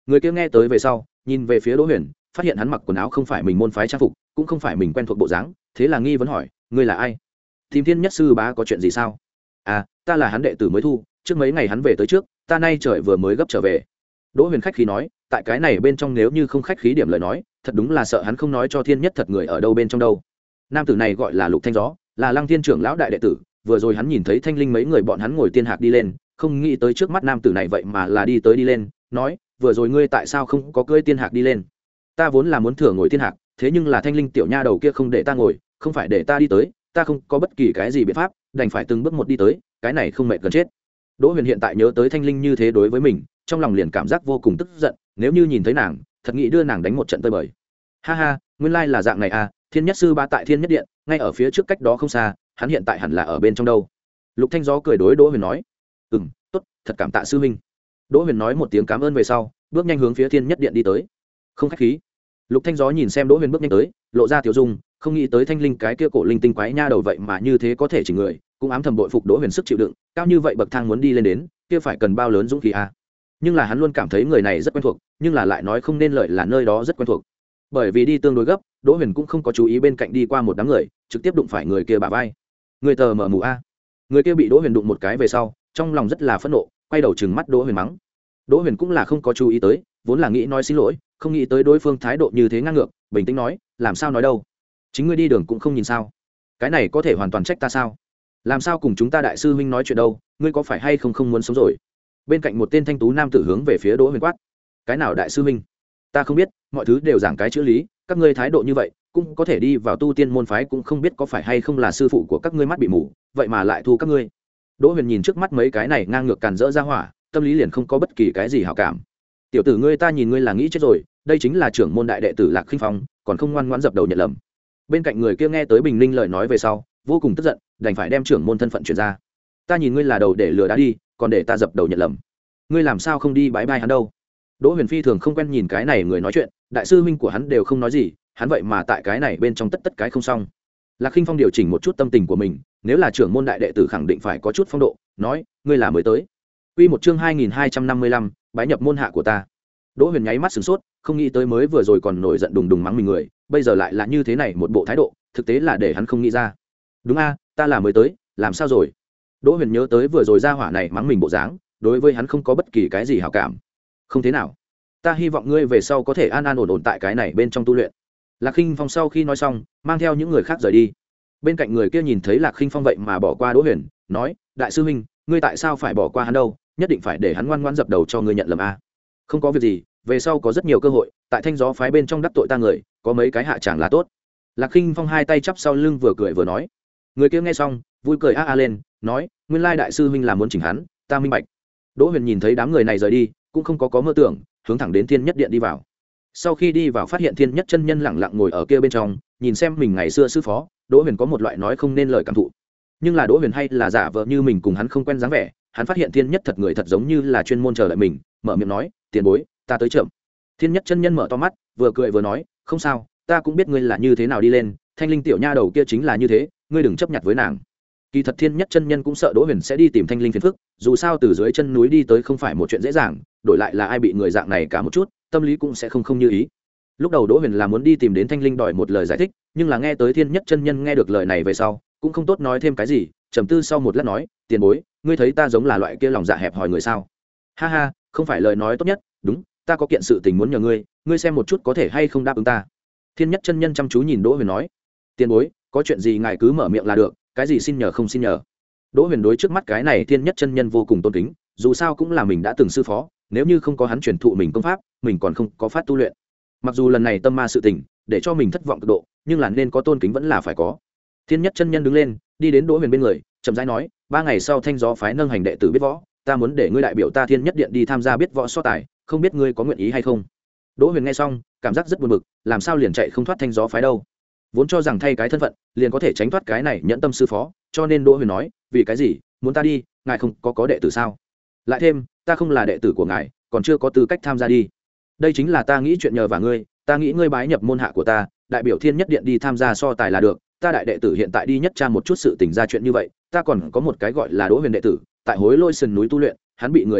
Người kia nghe tới về sau nhìn về phía Đỗ Huyền, phát hiện hắn mặc quần áo không phải mình môn phái trang phục, cũng không phải mình quen thuộc bộ dáng, thế là nghi vấn hỏi, ngươi là ai? Tìm Thiên Nhất sư bá có chuyện gì sao? À, ta là hắn đệ tử mới thu, trước mấy ngày hắn về tới trước, ta nay trời vừa mới gấp trở về. Đỗ Huyền khách khí nói, tại cái này bên trong nếu như không khách khí điểm lời nói, thật đúng là sợ hắn không nói cho Thiên Nhất thật người ở đâu bên trong đâu. Nam tử này gọi là Lục Thanh Gió, là Lăng Thiên trưởng lão đại đệ tử, vừa rồi hắn nhìn thấy Thanh Linh mấy người bọn hắn ngồi tiên hạc đi lên, không nghĩ tới trước mắt nam tử này vậy mà là đi tới đi lên, nói, vừa rồi ngươi tại sao không có cưỡi tiên hạc đi lên? Ta vốn là muốn thừa ngồi tiên hạc, thế nhưng là Thanh Linh tiểu nha đầu kia không để ta ngồi, không phải để ta đi tới, ta không có bất kỳ cái gì biện pháp, đành phải từng bước một đi tới, cái này không mệt gần chết. Đỗ Huyền hiện tại nhớ tới Thanh Linh như thế đối với mình, trong lòng liền cảm giác vô cùng tức giận, nếu như nhìn thấy nàng, thật nghĩ đưa nàng đánh một trận tơi bời. Ha ha, nguyên lai là dạng này à, Thiên Nhất sư ba tại Thiên Nhất điện, ngay ở phía trước cách đó không xa, hắn hiện tại hẳn là ở bên trong đâu. Lục Thanh Gió cười đối Đỗ Huyền nói, ừm, tốt, thật cảm tạ sư huynh. Đỗ Huyền nói một tiếng cảm ơn về sau, bước nhanh hướng phía Thiên Nhất điện đi tới. Không khách khí. Lục Thanh Gió nhìn xem Đỗ Huyền bước nhanh tới, lộ ra tiểu dung, không nghĩ tới Thanh Linh cái kia cổ linh tinh quái nha đầu vậy mà như thế có thể chỉ người, cũng ám thầm bội phục Đỗ Huyền sức chịu đựng, cao như vậy bậc thang muốn đi lên đến, kia phải cần bao lớn dũng khí à. Nhưng là hắn luôn cảm thấy người này rất quen thuộc, nhưng là lại nói không nên lợi là nơi đó rất quen thuộc. Bởi vì đi tương đối gấp, Đỗ Huyền cũng không có chú ý bên cạnh đi qua một đám người, trực tiếp đụng phải người kia bả vai. Người tờ mở mù a. Người kia bị Đỗ Huyền đụng một cái về sau, trong lòng rất là phẫn nộ, quay đầu trừng mắt Đỗ Huyền mắng. Đỗ Huyền cũng là không có chú ý tới, vốn là nghĩ nói xin lỗi, không nghĩ tới đối phương thái độ như thế ngang ngược, bình tĩnh nói, làm sao nói đâu? Chính ngươi đi đường cũng không nhìn sao? Cái này có thể hoàn toàn trách ta sao? Làm sao cùng chúng ta đại sư huynh nói chuyện đâu, ngươi có phải hay không không muốn sống rồi? Bên cạnh một tên thanh tú nam tử hướng về phía Đỗ Huyền quát. Cái nào đại sư huynh? Ta không biết, mọi thứ đều giảng cái chữ lý, các ngươi thái độ như vậy, cũng có thể đi vào tu tiên môn phái, cũng không biết có phải hay không là sư phụ của các ngươi mắt bị mù, vậy mà lại thu các ngươi. Đỗ Huyền nhìn trước mắt mấy cái này ngang ngược càn rỡ ra hỏa, tâm lý liền không có bất kỳ cái gì hảo cảm. Tiểu tử ngươi, ta nhìn ngươi là nghĩ chết rồi, đây chính là trưởng môn đại đệ tử Lạc Khinh Phong, còn không ngoan ngoãn dập đầu nhận lầm. Bên cạnh người kia nghe tới Bình Ninh lời nói về sau, vô cùng tức giận, đành phải đem trưởng môn thân phận truyền ra. Ta nhìn ngươi là đầu để lừa đá đi, còn để ta dập đầu nhận lầm. Ngươi làm sao không đi bái bai hắn đâu? Đỗ Huyền phi thường không quen nhìn cái này người nói chuyện, đại sư huynh của hắn đều không nói gì, hắn vậy mà tại cái này bên trong tất tất cái không xong. Lạc Khinh Phong điều chỉnh một chút tâm tình của mình, nếu là trưởng môn đại đệ tử khẳng định phải có chút phong độ, nói, ngươi là mới tới. Quy một chương hai nghìn hai trăm năm mươi lăm, bái nhập môn hạ của ta. Đỗ Huyền nháy mắt sửng sốt, không nghĩ tới mới vừa rồi còn nổi giận đùng đùng mắng mình người, bây giờ lại là như thế này một bộ thái độ, thực tế là để hắn không nghĩ ra. Đúng a, ta là mới tới, làm sao rồi? Đỗ Huyền nhớ tới vừa rồi ra hỏa này mắng mình bộ dáng, đối với hắn không có bất kỳ cái gì hảo cảm. Không thế nào, ta hy vọng ngươi về sau có thể an an ổn ổn tại cái này bên trong tu luyện. Lạc Khinh Phong sau khi nói xong, mang theo những người khác rời đi. Bên cạnh người kia nhìn thấy Lạc Khinh Phong vậy mà bỏ qua Đỗ Huyền, nói, đại sư huynh, ngươi tại sao phải bỏ qua hắn đâu, nhất định phải để hắn ngoan ngoãn dập đầu cho ngươi nhận lầm a. Không có việc gì, về sau có rất nhiều cơ hội, tại Thanh Gió phái bên trong đắc tội ta người, có mấy cái hạ chẳng là tốt. Lạc Khinh Phong hai tay chắp sau lưng vừa cười vừa nói. Người kia nghe xong, vui cười a a lên, nói, nguyên lai đại sư huynh là muốn chỉnh hắn, ta minh bạch. Đỗ Huyền nhìn thấy đám người này rời đi, cũng không có có mơ tưởng, hướng thẳng đến Thiên Nhất điện đi vào. Sau khi đi vào phát hiện Thiên Nhất chân nhân lẳng lặng ngồi ở kia bên trong, nhìn xem mình ngày xưa sư phó, Đỗ Huyền có một loại nói không nên lời cảm thụ. Nhưng là Đỗ Huyền hay là giả vờ như mình cùng hắn không quen dáng vẻ, hắn phát hiện Thiên Nhất thật người thật giống như là chuyên môn chờ đợi mình, mở miệng nói, tiền bối, ta tới chậm. Thiên Nhất chân nhân mở to mắt, vừa cười vừa nói, không sao, ta cũng biết ngươi là như thế nào đi lên, Thanh Linh tiểu nha đầu kia chính là như thế, ngươi đừng chấp nhặt với nàng. Kỳ thật Thiên Nhất chân nhân cũng sợ Đỗ Huyền sẽ đi tìm Thanh Linh phiền phức, dù sao từ dưới chân núi đi tới không phải một chuyện dễ dàng, đổi lại là ai bị người dạng này cả một chút, tâm lý cũng sẽ không không như ý. Lúc đầu Đỗ Huyền là muốn đi tìm đến Thanh Linh đòi một lời giải thích, nhưng là nghe tới Thiên Nhất chân nhân nghe được lời này về sau, cũng không tốt nói thêm cái gì, trầm tư sau một lát nói, tiền bối, ngươi thấy ta giống là loại kia lòng dạ hẹp hòi người sao? Ha ha, không phải lời nói tốt nhất, đúng, ta có kiện sự tình muốn nhờ ngươi, ngươi xem một chút có thể hay không đáp ứng ta. Thiên Nhất chân nhân chăm chú nhìn Đỗ Huyền nói, tiền bối, có chuyện gì ngài cứ mở miệng là được, cái gì xin nhờ không xin nhờ. Đỗ Huyền đối trước mắt cái này Thiên Nhất chân nhân vô cùng tôn kính, dù sao cũng là mình đã từng sư phó, nếu như không có hắn truyền thụ mình công pháp, mình còn không có phát tu luyện. Mặc dù lần này tâm ma sự tình để cho mình thất vọng cực độ, nhưng là nên có tôn kính vẫn là phải có. Thiên Nhất chân nhân đứng lên, đi đến Đỗ Huyền bên người, chậm rãi nói, ba ngày sau Thanh Gió phái nâng hành đệ tử biết võ, ta muốn để ngươi đại biểu ta Thiên Nhất điện đi tham gia biết võ so tài, không biết ngươi có nguyện ý hay không? Đỗ Huyền nghe xong, cảm giác rất buồn bực, làm sao liền chạy không thoát Thanh Gió phái đâu? Vốn cho rằng thay cái thân phận, liền có thể tránh thoát cái này nhẫn tâm sư phó, cho nên Đỗ Huyền nói, vì cái gì, muốn ta đi, ngài không có có đệ tử sao? Lại thêm, ta không là đệ tử của ngài, còn chưa có tư cách tham gia đi. Đây chính là ta nghĩ chuyện nhờ vả ngươi, ta nghĩ ngươi bái nhập môn hạ của ta, đại biểu Thiên Nhất điện đi tham gia so tài là được. Ta đại đệ tử hiện tại đi nhất tra một chút sự tình ra chuyện như vậy, ta còn có một cái gọi là Đỗ Huyền đệ tử, tại Hối Lôi sườn núi tu luyện, hắn bị người hãm hại,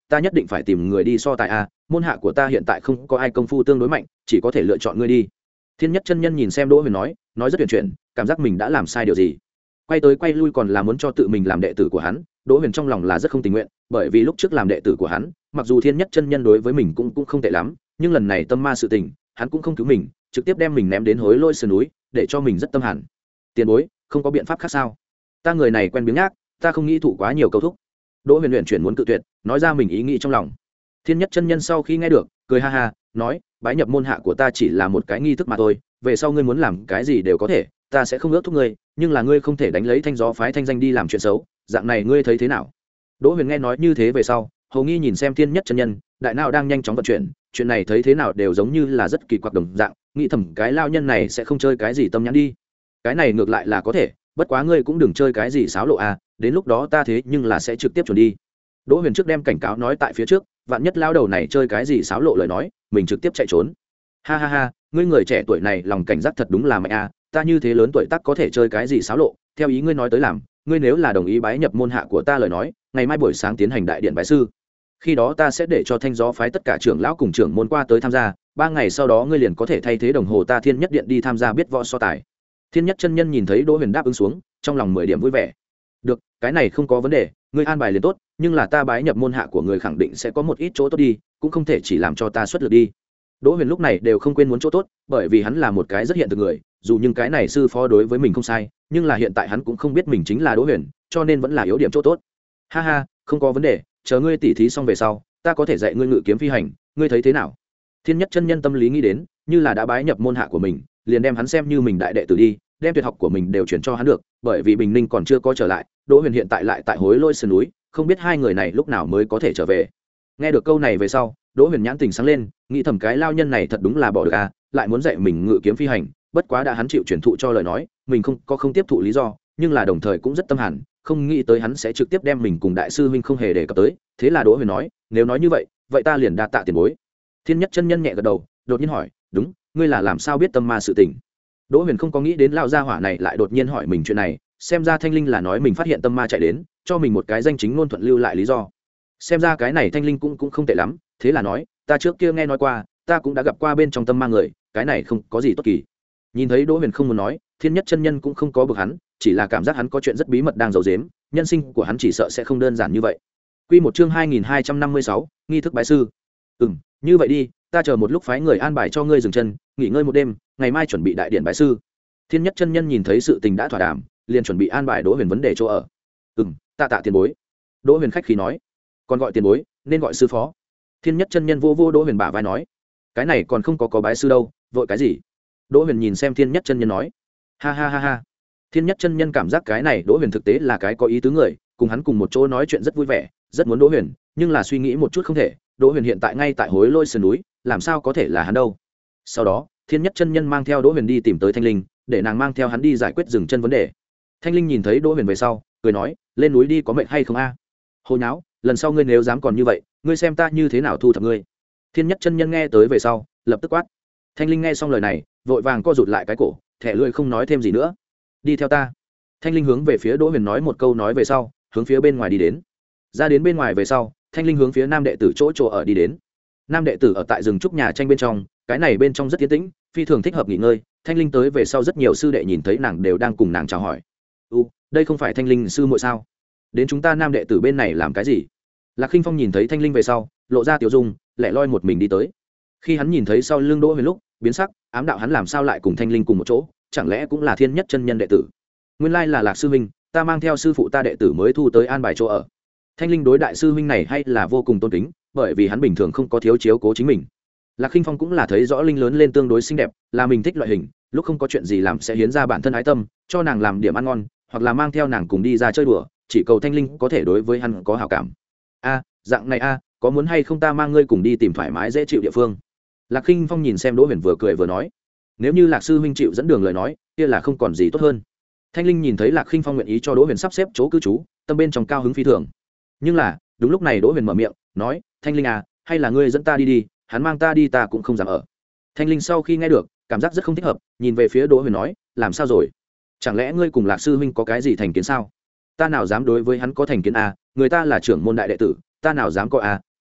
ta nhất định phải tìm người đi so tài a, môn hạ của ta hiện tại không có ai công phu tương đối mạnh, chỉ có thể lựa chọn ngươi đi. Thiên Nhất chân nhân nhìn xem Đỗ Huyền nói, nói rất tuyển chuyển, cảm giác mình đã làm sai điều gì. Quay tới quay lui còn là muốn cho tự mình làm đệ tử của hắn, Đỗ Huyền trong lòng là rất không tình nguyện, bởi vì lúc trước làm đệ tử của hắn, mặc dù Thiên Nhất chân nhân đối với mình cũng cũng không tệ lắm, nhưng lần này tâm ma sự tình, hắn cũng không cứu mình, trực tiếp đem mình ném đến hối lôi sườn núi, để cho mình rất tâm hẳn. Tiền bối, không có biện pháp khác sao? Ta người này quen biếng nhác, ta không nghĩ thụ quá nhiều câu thúc. Đỗ Huyền luyện chuyển muốn cự tuyệt, nói ra mình ý nghĩ trong lòng. Thiên Nhất chân nhân sau khi nghe được, cười ha ha, nói, bái nhập môn hạ của ta chỉ là một cái nghi thức mà thôi, về sau ngươi muốn làm cái gì đều có thể, ta sẽ không ước thúc ngươi, nhưng là ngươi không thể đánh lấy thanh gió phái thanh danh đi làm chuyện xấu, dạng này ngươi thấy thế nào? Đỗ Huyền nghe nói như thế về sau, hầu nghi nhìn xem Thiên Nhất chân nhân, đại não đang nhanh chóng vận chuyển, chuyện này thấy thế nào đều giống như là rất kỳ quặc đồng dạng, nghĩ thầm cái lao nhân này sẽ không chơi cái gì tâm nhãn đi. Cái này ngược lại là có thể, bất quá ngươi cũng đừng chơi cái gì xáo lộ à, đến lúc đó ta thế nhưng là sẽ trực tiếp chuẩn đi. Đỗ Huyền trước đem cảnh cáo nói tại phía trước, vạn nhất lao đầu này chơi cái gì xáo lộ lời nói, mình trực tiếp chạy trốn. Ha ha ha, ngươi người trẻ tuổi này lòng cảnh giác thật đúng là mạnh à, ta như thế lớn tuổi tác có thể chơi cái gì xáo lộ, theo ý ngươi nói tới làm, ngươi nếu là đồng ý bái nhập môn hạ của ta lời nói, ngày mai buổi sáng tiến hành đại điện bái sư. Khi đó ta sẽ để cho thanh gió phái tất cả trưởng lão cùng trưởng môn qua tới tham gia, ba ngày sau đó ngươi liền có thể thay thế đồng hồ ta Thiên Nhất điện đi tham gia biết võ so tài. Thiên Nhất chân nhân nhìn thấy Đỗ Huyền đáp ứng xuống, trong lòng mười điểm vui vẻ. Được, cái này không có vấn đề, ngươi an bài liền tốt, nhưng là ta bái nhập môn hạ của ngươi khẳng định sẽ có một ít chỗ tốt đi, cũng không thể chỉ làm cho ta xuất lực đi. Đỗ Huyền lúc này đều không quên muốn chỗ tốt, bởi vì hắn là một cái rất hiện thực người, dù nhưng cái này sư phó đối với mình không sai, nhưng là hiện tại hắn cũng không biết mình chính là Đỗ Huyền, cho nên vẫn là yếu điểm chỗ tốt. Ha ha, không có vấn đề, chờ ngươi tỉ thí xong về sau, ta có thể dạy ngươi ngự kiếm phi hành, ngươi thấy thế nào? Thiên Nhất chân nhân tâm lý nghĩ đến, như là đã bái nhập môn hạ của mình, liền đem hắn xem như mình đại đệ tử đi, đem tuyệt học của mình đều chuyển cho hắn được, bởi vì Bình Ninh còn chưa có trở lại, Đỗ Huyền hiện tại lại tại hối lôi sườn núi, không biết hai người này lúc nào mới có thể trở về. Nghe được câu này về sau, Đỗ Huyền nhãn tình sáng lên, nghĩ thầm cái lao nhân này thật đúng là bỏ được à, lại muốn dạy mình ngự kiếm phi hành, bất quá đã hắn chịu truyền thụ cho lời nói, mình không có không tiếp thụ lý do, nhưng là đồng thời cũng rất tâm hẳn, không nghĩ tới hắn sẽ trực tiếp đem mình cùng đại sư huynh không hề đề cập tới, thế là Đỗ Huyền nói, nếu nói như vậy, vậy ta liền đa tạ tiền bối. Thiên Nhất chân nhân nhẹ gật đầu, đột nhiên hỏi, đúng, ngươi là làm sao biết tâm ma sự tình? Đỗ Huyền không có nghĩ đến lão gia hỏa này lại đột nhiên hỏi mình chuyện này, xem ra Thanh Linh là nói mình phát hiện tâm ma chạy đến, cho mình một cái danh chính ngôn thuận lưu lại lý do. Xem ra cái này Thanh Linh cũng cũng không tệ lắm, thế là nói, ta trước kia nghe nói qua, ta cũng đã gặp qua bên trong tâm ma người, cái này không có gì tốt kỳ. Nhìn thấy Đỗ Huyền không muốn nói, Thiên Nhất chân nhân cũng không có bực hắn, chỉ là cảm giác hắn có chuyện rất bí mật đang giấu giếm, nhân sinh của hắn chỉ sợ sẽ không đơn giản như vậy. Quy một chương hai nghìn hai trăm năm mươi sáu, nghi thức bái sư. Ừm, như vậy đi, ta chờ một lúc phái người an bài cho ngươi dừng chân, nghỉ ngơi một đêm, ngày mai chuẩn bị đại điện bái sư. Thiên Nhất chân nhân nhìn thấy sự tình đã thỏa đàm, liền chuẩn bị an bài Đỗ Huyền vấn đề chỗ ở. Ừm, tạ tạ tiền bối. Đỗ Huyền khách khí nói, còn gọi tiền bối, nên gọi sư phó. Thiên Nhất chân nhân vô vô Đỗ Huyền bả vai nói, cái này còn không có có bái sư đâu, vội cái gì? Đỗ Huyền nhìn xem Thiên Nhất chân nhân nói, ha ha ha ha. Thiên Nhất chân nhân cảm giác cái này Đỗ Huyền thực tế là cái có ý tứ người, cùng hắn cùng một chỗ nói chuyện rất vui vẻ, rất muốn Đỗ Huyền, nhưng là suy nghĩ một chút không thể, Đỗ Huyền hiện tại ngay tại hối lôi sườn núi, làm sao có thể là hắn đâu. Sau đó, Thiên Nhất chân nhân mang theo Đỗ Huyền đi tìm tới Thanh Linh, để nàng mang theo hắn đi giải quyết dừng chân vấn đề. Thanh Linh nhìn thấy Đỗ Huyền về sau, cười nói, lên núi đi có mệt hay không a? À? Hồ nháo, lần sau ngươi nếu dám còn như vậy, ngươi xem ta như thế nào thu thập ngươi. Thiên Nhất chân nhân nghe tới về sau, lập tức quát. Thanh Linh nghe xong lời này, vội vàng co rụt lại cái cổ, thẻ lưỡi không nói thêm gì nữa. Đi theo ta. Thanh Linh hướng về phía Đỗ Huyền nói một câu nói về sau, hướng phía bên ngoài đi đến. Ra đến bên ngoài về sau, Thanh Linh hướng phía nam đệ tử chỗ chỗ ở đi đến. Nam đệ tử ở tại rừng trúc nhà tranh bên trong, cái này bên trong rất yên tĩnh, phi thường thích hợp nghỉ ngơi. Thanh Linh tới về sau rất nhiều sư đệ nhìn thấy nàng đều đang cùng nàng chào hỏi. "U, đây không phải Thanh Linh sư muội sao? Đến chúng ta nam đệ tử bên này làm cái gì?" Lạc Khinh Phong nhìn thấy Thanh Linh về sau, lộ ra tiểu dung, lẻ loi một mình đi tới. Khi hắn nhìn thấy sau lưng Đỗ Huyền lúc, biến sắc, ám đạo hắn làm sao lại cùng Thanh Linh cùng một chỗ, chẳng lẽ cũng là Thiên Nhất chân nhân đệ tử? Nguyên lai là Lạc sư huynh, ta mang theo sư phụ ta đệ tử mới thu tới an bài chỗ ở. Thanh Linh đối đại sư huynh này hay là vô cùng tôn kính, bởi vì hắn bình thường không có thiếu chiếu cố chính mình. Lạc Khinh Phong cũng là thấy rõ Linh lớn lên tương đối xinh đẹp, là mình thích loại hình, lúc không có chuyện gì làm sẽ hiến ra bản thân ái tâm, cho nàng làm điểm ăn ngon, hoặc là mang theo nàng cùng đi ra chơi đùa, chỉ cầu Thanh Linh có thể đối với hắn có hảo cảm. A, dạng này a, có muốn hay không ta mang ngươi cùng đi tìm thoải mái dễ chịu địa phương? Lạc Khinh Phong nhìn xem Đỗ Huyền vừa cười vừa nói, nếu như Lạc sư huynh chịu dẫn đường lời nói, kia là không còn gì tốt hơn. Thanh Linh nhìn thấy Lạc Khinh Phong nguyện ý cho Đỗ Huyền sắp xếp chỗ cư trú, tâm bên trong cao hứng phi thường. Nhưng là, đúng lúc này Đỗ Huyền mở miệng, nói, Thanh Linh à, hay là ngươi dẫn ta đi đi, hắn mang ta đi ta cũng không dám ở. Thanh Linh sau khi nghe được, cảm giác rất không thích hợp, nhìn về phía Đỗ Huyền nói, làm sao rồi? Chẳng lẽ ngươi cùng Lạc sư huynh có cái gì thành kiến sao? Ta nào dám đối với hắn có thành kiến à, người ta là trưởng môn đại đệ tử, ta nào dám có à,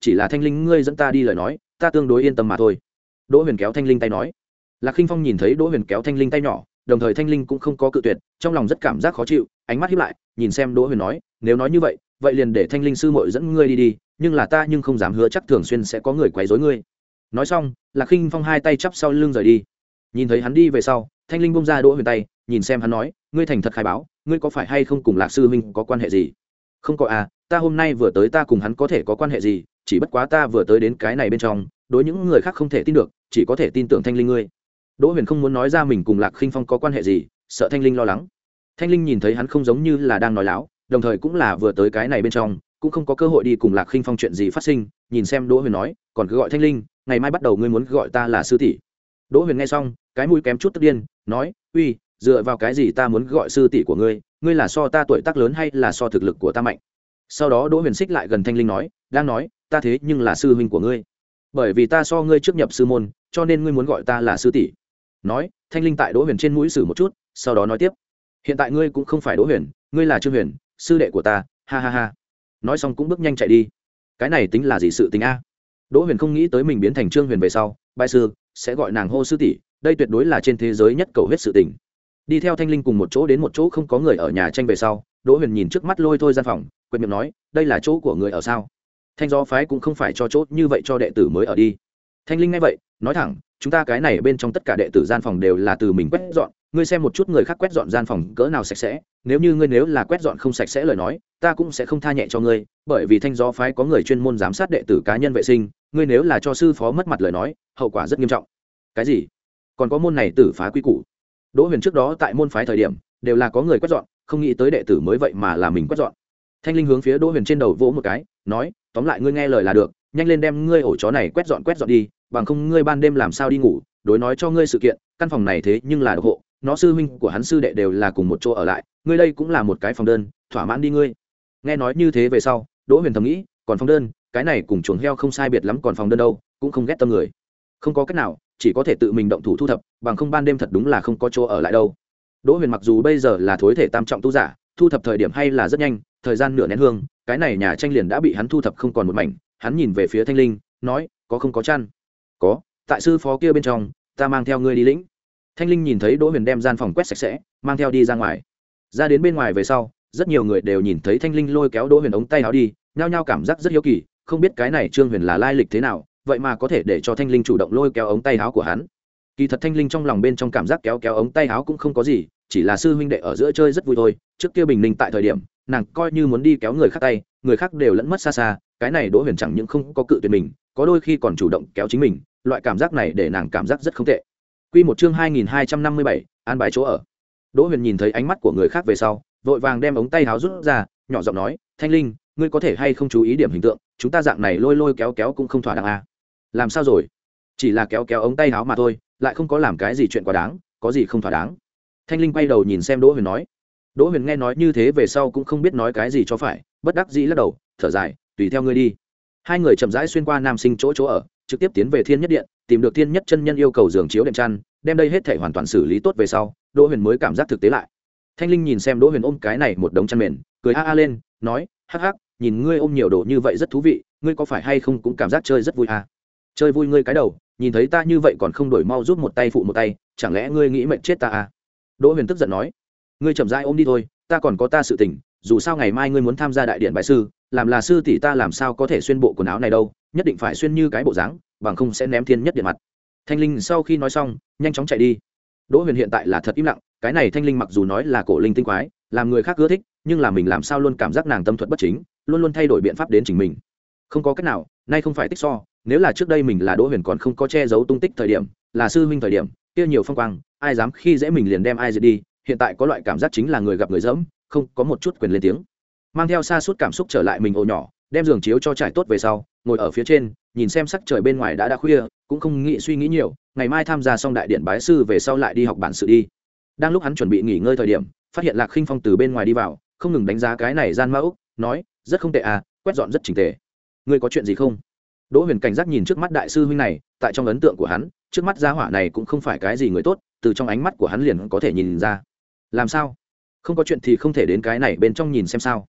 chỉ là thanh linh ngươi dẫn ta đi lời nói ta tương đối yên tâm mà thôi. Đỗ Huyền kéo thanh linh tay nói. Lạc Khinh Phong nhìn thấy Đỗ Huyền kéo thanh linh tay nhỏ, đồng thời thanh linh cũng không có cự tuyệt, trong lòng rất cảm giác khó chịu, ánh mắt híp lại nhìn xem Đỗ Huyền nói, nếu nói như vậy vậy liền để thanh linh sư muội dẫn ngươi đi đi, nhưng là ta nhưng không dám hứa chắc thường xuyên sẽ có người quấy rối ngươi. Nói xong Lạc Khinh Phong hai tay chắp sau lưng rời đi. Nhìn thấy hắn đi về sau, thanh linh buông ra Đỗ Huyền tay, nhìn xem hắn nói, ngươi thành thật khai báo, ngươi có phải hay không cùng Lạc sư huynh có quan hệ gì? Không có à, ta hôm nay vừa tới ta cùng hắn có thể có quan hệ gì, chỉ bất quá ta vừa tới đến cái này bên trong, đối những người khác không thể tin được, chỉ có thể tin tưởng thanh linh ngươi. Đỗ Huyền không muốn nói ra mình cùng Lạc Khinh Phong có quan hệ gì, sợ thanh linh lo lắng. Thanh linh nhìn thấy hắn không giống như là đang nói láo, đồng thời cũng là vừa tới cái này bên trong, cũng không có cơ hội đi cùng Lạc Khinh Phong chuyện gì phát sinh, nhìn xem Đỗ Huyền nói, còn cứ gọi thanh linh, ngày mai bắt đầu ngươi muốn gọi ta là sư tỷ. Đỗ Huyền nghe xong cái mũi kém chút tức điên, nói, uy, dựa vào cái gì ta muốn gọi sư tỷ của ngươi, ngươi là so ta tuổi tác lớn hay là so thực lực của ta mạnh? Sau đó Đỗ Huyền xích lại gần thanh linh nói, đang nói ta thế nhưng là sư huynh của ngươi, bởi vì ta so ngươi trước nhập sư môn, cho nên ngươi muốn gọi ta là sư tỷ. Nói thanh linh tại Đỗ Huyền trên mũi xử một chút, sau đó nói tiếp, hiện tại ngươi cũng không phải Đỗ Huyền, ngươi là Trương Huyền, sư đệ của ta, ha ha ha. Nói xong cũng bước nhanh chạy đi. Cái này tính là gì sự tình a? Đỗ Huyền không nghĩ tới mình biến thành Trương Huyền về sau, bái sư sẽ gọi nàng hô sư tỷ, đây tuyệt đối là trên thế giới nhất cầu hết sự tình. Đi theo thanh linh cùng một chỗ đến một chỗ không có người ở nhà tranh về sau, Đỗ Huyền nhìn trước mắt lôi thôi gian phòng, quệt miệng nói, đây là chỗ của người ở sao? Thanh Gió phái cũng không phải cho chỗ như vậy cho đệ tử mới ở đi. Thanh linh nghe vậy nói thẳng, chúng ta cái này bên trong tất cả đệ tử gian phòng đều là từ mình quét dọn, ngươi xem một chút người khác quét dọn gian phòng cỡ nào sạch sẽ, nếu như ngươi nếu là quét dọn không sạch sẽ lời nói, ta cũng sẽ không tha nhẹ cho ngươi, bởi vì Thanh Gió phái có người chuyên môn giám sát đệ tử cá nhân vệ sinh, ngươi nếu là cho sư phó mất mặt lời nói, hậu quả rất nghiêm trọng. Cái gì? Còn có môn này tử phá quy củ? Đỗ Huyền trước đó tại môn phái thời điểm đều là có người quét dọn, không nghĩ tới đệ tử mới vậy mà là mình quét dọn. Thanh linh hướng phía Đỗ Huyền trên đầu vỗ một cái, nói, tóm lại ngươi nghe lời là được, nhanh lên đem ngươi ổ chó này quét dọn quét dọn đi, bằng không ngươi ban đêm làm sao đi ngủ. Đối nói cho ngươi sự kiện, căn phòng này thế nhưng là độc hộ, nó sư huynh của hắn sư đệ đều là cùng một chỗ ở lại, ngươi đây cũng là một cái phòng đơn, thỏa mãn đi ngươi. Nghe nói như thế về sau, Đỗ Huyền thầm nghĩ, còn phòng đơn, cái này cùng chuồng heo không sai biệt lắm, còn phòng đơn đâu, cũng không ghét tâm người. Không có cách nào, chỉ có thể tự mình động thủ thu thập, bằng không ban đêm thật đúng là không có chỗ ở lại đâu. Đỗ Huyền mặc dù bây giờ là thối thể tam trọng tu giả, thu thập thời điểm hay là rất nhanh, thời gian nửa nén hương, cái này nhà tranh liền đã bị hắn thu thập không còn một mảnh. Hắn nhìn về phía thanh linh, nói, có không có chăn? Có, tại sư phó kia bên trong, ta mang theo ngươi đi lĩnh. Thanh linh nhìn thấy Đỗ Huyền đem gian phòng quét sạch sẽ, mang theo đi ra ngoài. Ra đến bên ngoài về sau, rất nhiều người đều nhìn thấy thanh linh lôi kéo Đỗ Huyền ống tay áo đi, nhao nhao cảm giác rất hiếu kỳ, không biết cái này Trương Huyền là lai lịch thế nào, vậy mà có thể để cho thanh linh chủ động lôi kéo ống tay áo của hắn. Kỳ thật thanh linh trong lòng bên trong cảm giác kéo kéo ống tay áo cũng không có gì, chỉ là sư huynh đệ ở giữa chơi rất vui thôi. Trước kia bình ninh tại thời điểm, nàng coi như muốn đi kéo người khác tay, người khác đều lẫn mất xa xa, cái này Đỗ Huyền chẳng những không có cự tuyệt mình, có đôi khi còn chủ động kéo chính mình, loại cảm giác này để nàng cảm giác rất không tệ. Quy một chương hai nghìn hai trăm năm mươi bảy, an bài chỗ ở. Đỗ Huyền nhìn thấy ánh mắt của người khác về sau, vội vàng đem ống tay áo rút ra, nhỏ giọng nói, thanh linh, ngươi có thể hay không chú ý điểm hình tượng, chúng ta dạng này lôi lôi kéo kéo cũng không thỏa đáng à? Làm sao rồi? Chỉ là kéo kéo ống tay áo mà thôi, lại không có làm cái gì chuyện quá đáng, có gì không thỏa đáng? Thanh linh quay đầu nhìn xem Đỗ Huyền nói. Đỗ Huyền nghe nói như thế về sau cũng không biết nói cái gì cho phải, bất đắc dĩ lắc đầu, thở dài, tùy theo ngươi đi. Hai người chậm rãi xuyên qua nam sinh chỗ chỗ ở, trực tiếp tiến về Thiên Nhất Điện, tìm được Thiên Nhất chân nhân yêu cầu giường chiếu đệm chăn, đem đây hết thảy hoàn toàn xử lý tốt về sau, Đỗ Huyền mới cảm giác thực tế lại. Thanh linh nhìn xem Đỗ Huyền ôm cái này một đống chăn mền, cười a a lên, nói, hắc hắc, nhìn ngươi ôm nhiều đồ như vậy rất thú vị, ngươi có phải hay không cũng cảm giác chơi rất vui à? Chơi vui ngươi cái đầu, nhìn thấy ta như vậy còn không đổi mau giúp một tay phụ một tay, chẳng lẽ ngươi nghĩ mệnh chết ta à? Đỗ Huyền tức giận nói, ngươi chậm rãi ôm đi thôi, ta còn có ta sự tình, dù sao ngày mai ngươi muốn tham gia đại điện bái sư, làm là sư tỷ ta làm sao có thể xuyên bộ quần áo này đâu, nhất định phải xuyên như cái bộ dáng, bằng không sẽ ném Thiên Nhất Điện mặt. Thanh linh sau khi nói xong, nhanh chóng chạy đi. Đỗ Huyền hiện tại là thật im lặng, cái này thanh linh mặc dù nói là cổ linh tinh quái, làm người khác ưa thích, nhưng là mình làm sao luôn cảm giác nàng tâm thuật bất chính, luôn luôn thay đổi biện pháp đến chính mình. Không có cách nào, nay không phải tích so, nếu là trước đây mình là Đỗ Huyền còn không có che giấu tung tích thời điểm, là sư huynh thời điểm, kia nhiều phong quang, ai dám khi dễ mình liền đem ai giết đi, hiện tại có loại cảm giác chính là người gặp người dẫm, không có một chút quyền lên tiếng. Mang theo xa suốt cảm xúc trở lại mình ổ nhỏ, đem giường chiếu cho trải tốt về sau, ngồi ở phía trên, nhìn xem sắc trời bên ngoài đã đã khuya, cũng không nghĩ suy nghĩ nhiều, ngày mai tham gia xong đại điện bái sư về sau lại đi học bản sự đi. Đang lúc hắn chuẩn bị nghỉ ngơi thời điểm, phát hiện Lạc Khinh Phong từ bên ngoài đi vào, không ngừng đánh giá cái này gian ma ốc, nói, rất không tệ à, quét dọn rất chỉnh tề. Ngươi có chuyện gì không? Đỗ Huyền cảnh giác nhìn trước mắt đại sư huynh này, tại trong ấn tượng của hắn, trước mắt gia hỏa này cũng không phải cái gì người tốt, từ trong ánh mắt của hắn liền có thể nhìn ra. Làm sao? Không có chuyện thì không thể đến cái này bên trong nhìn xem sao?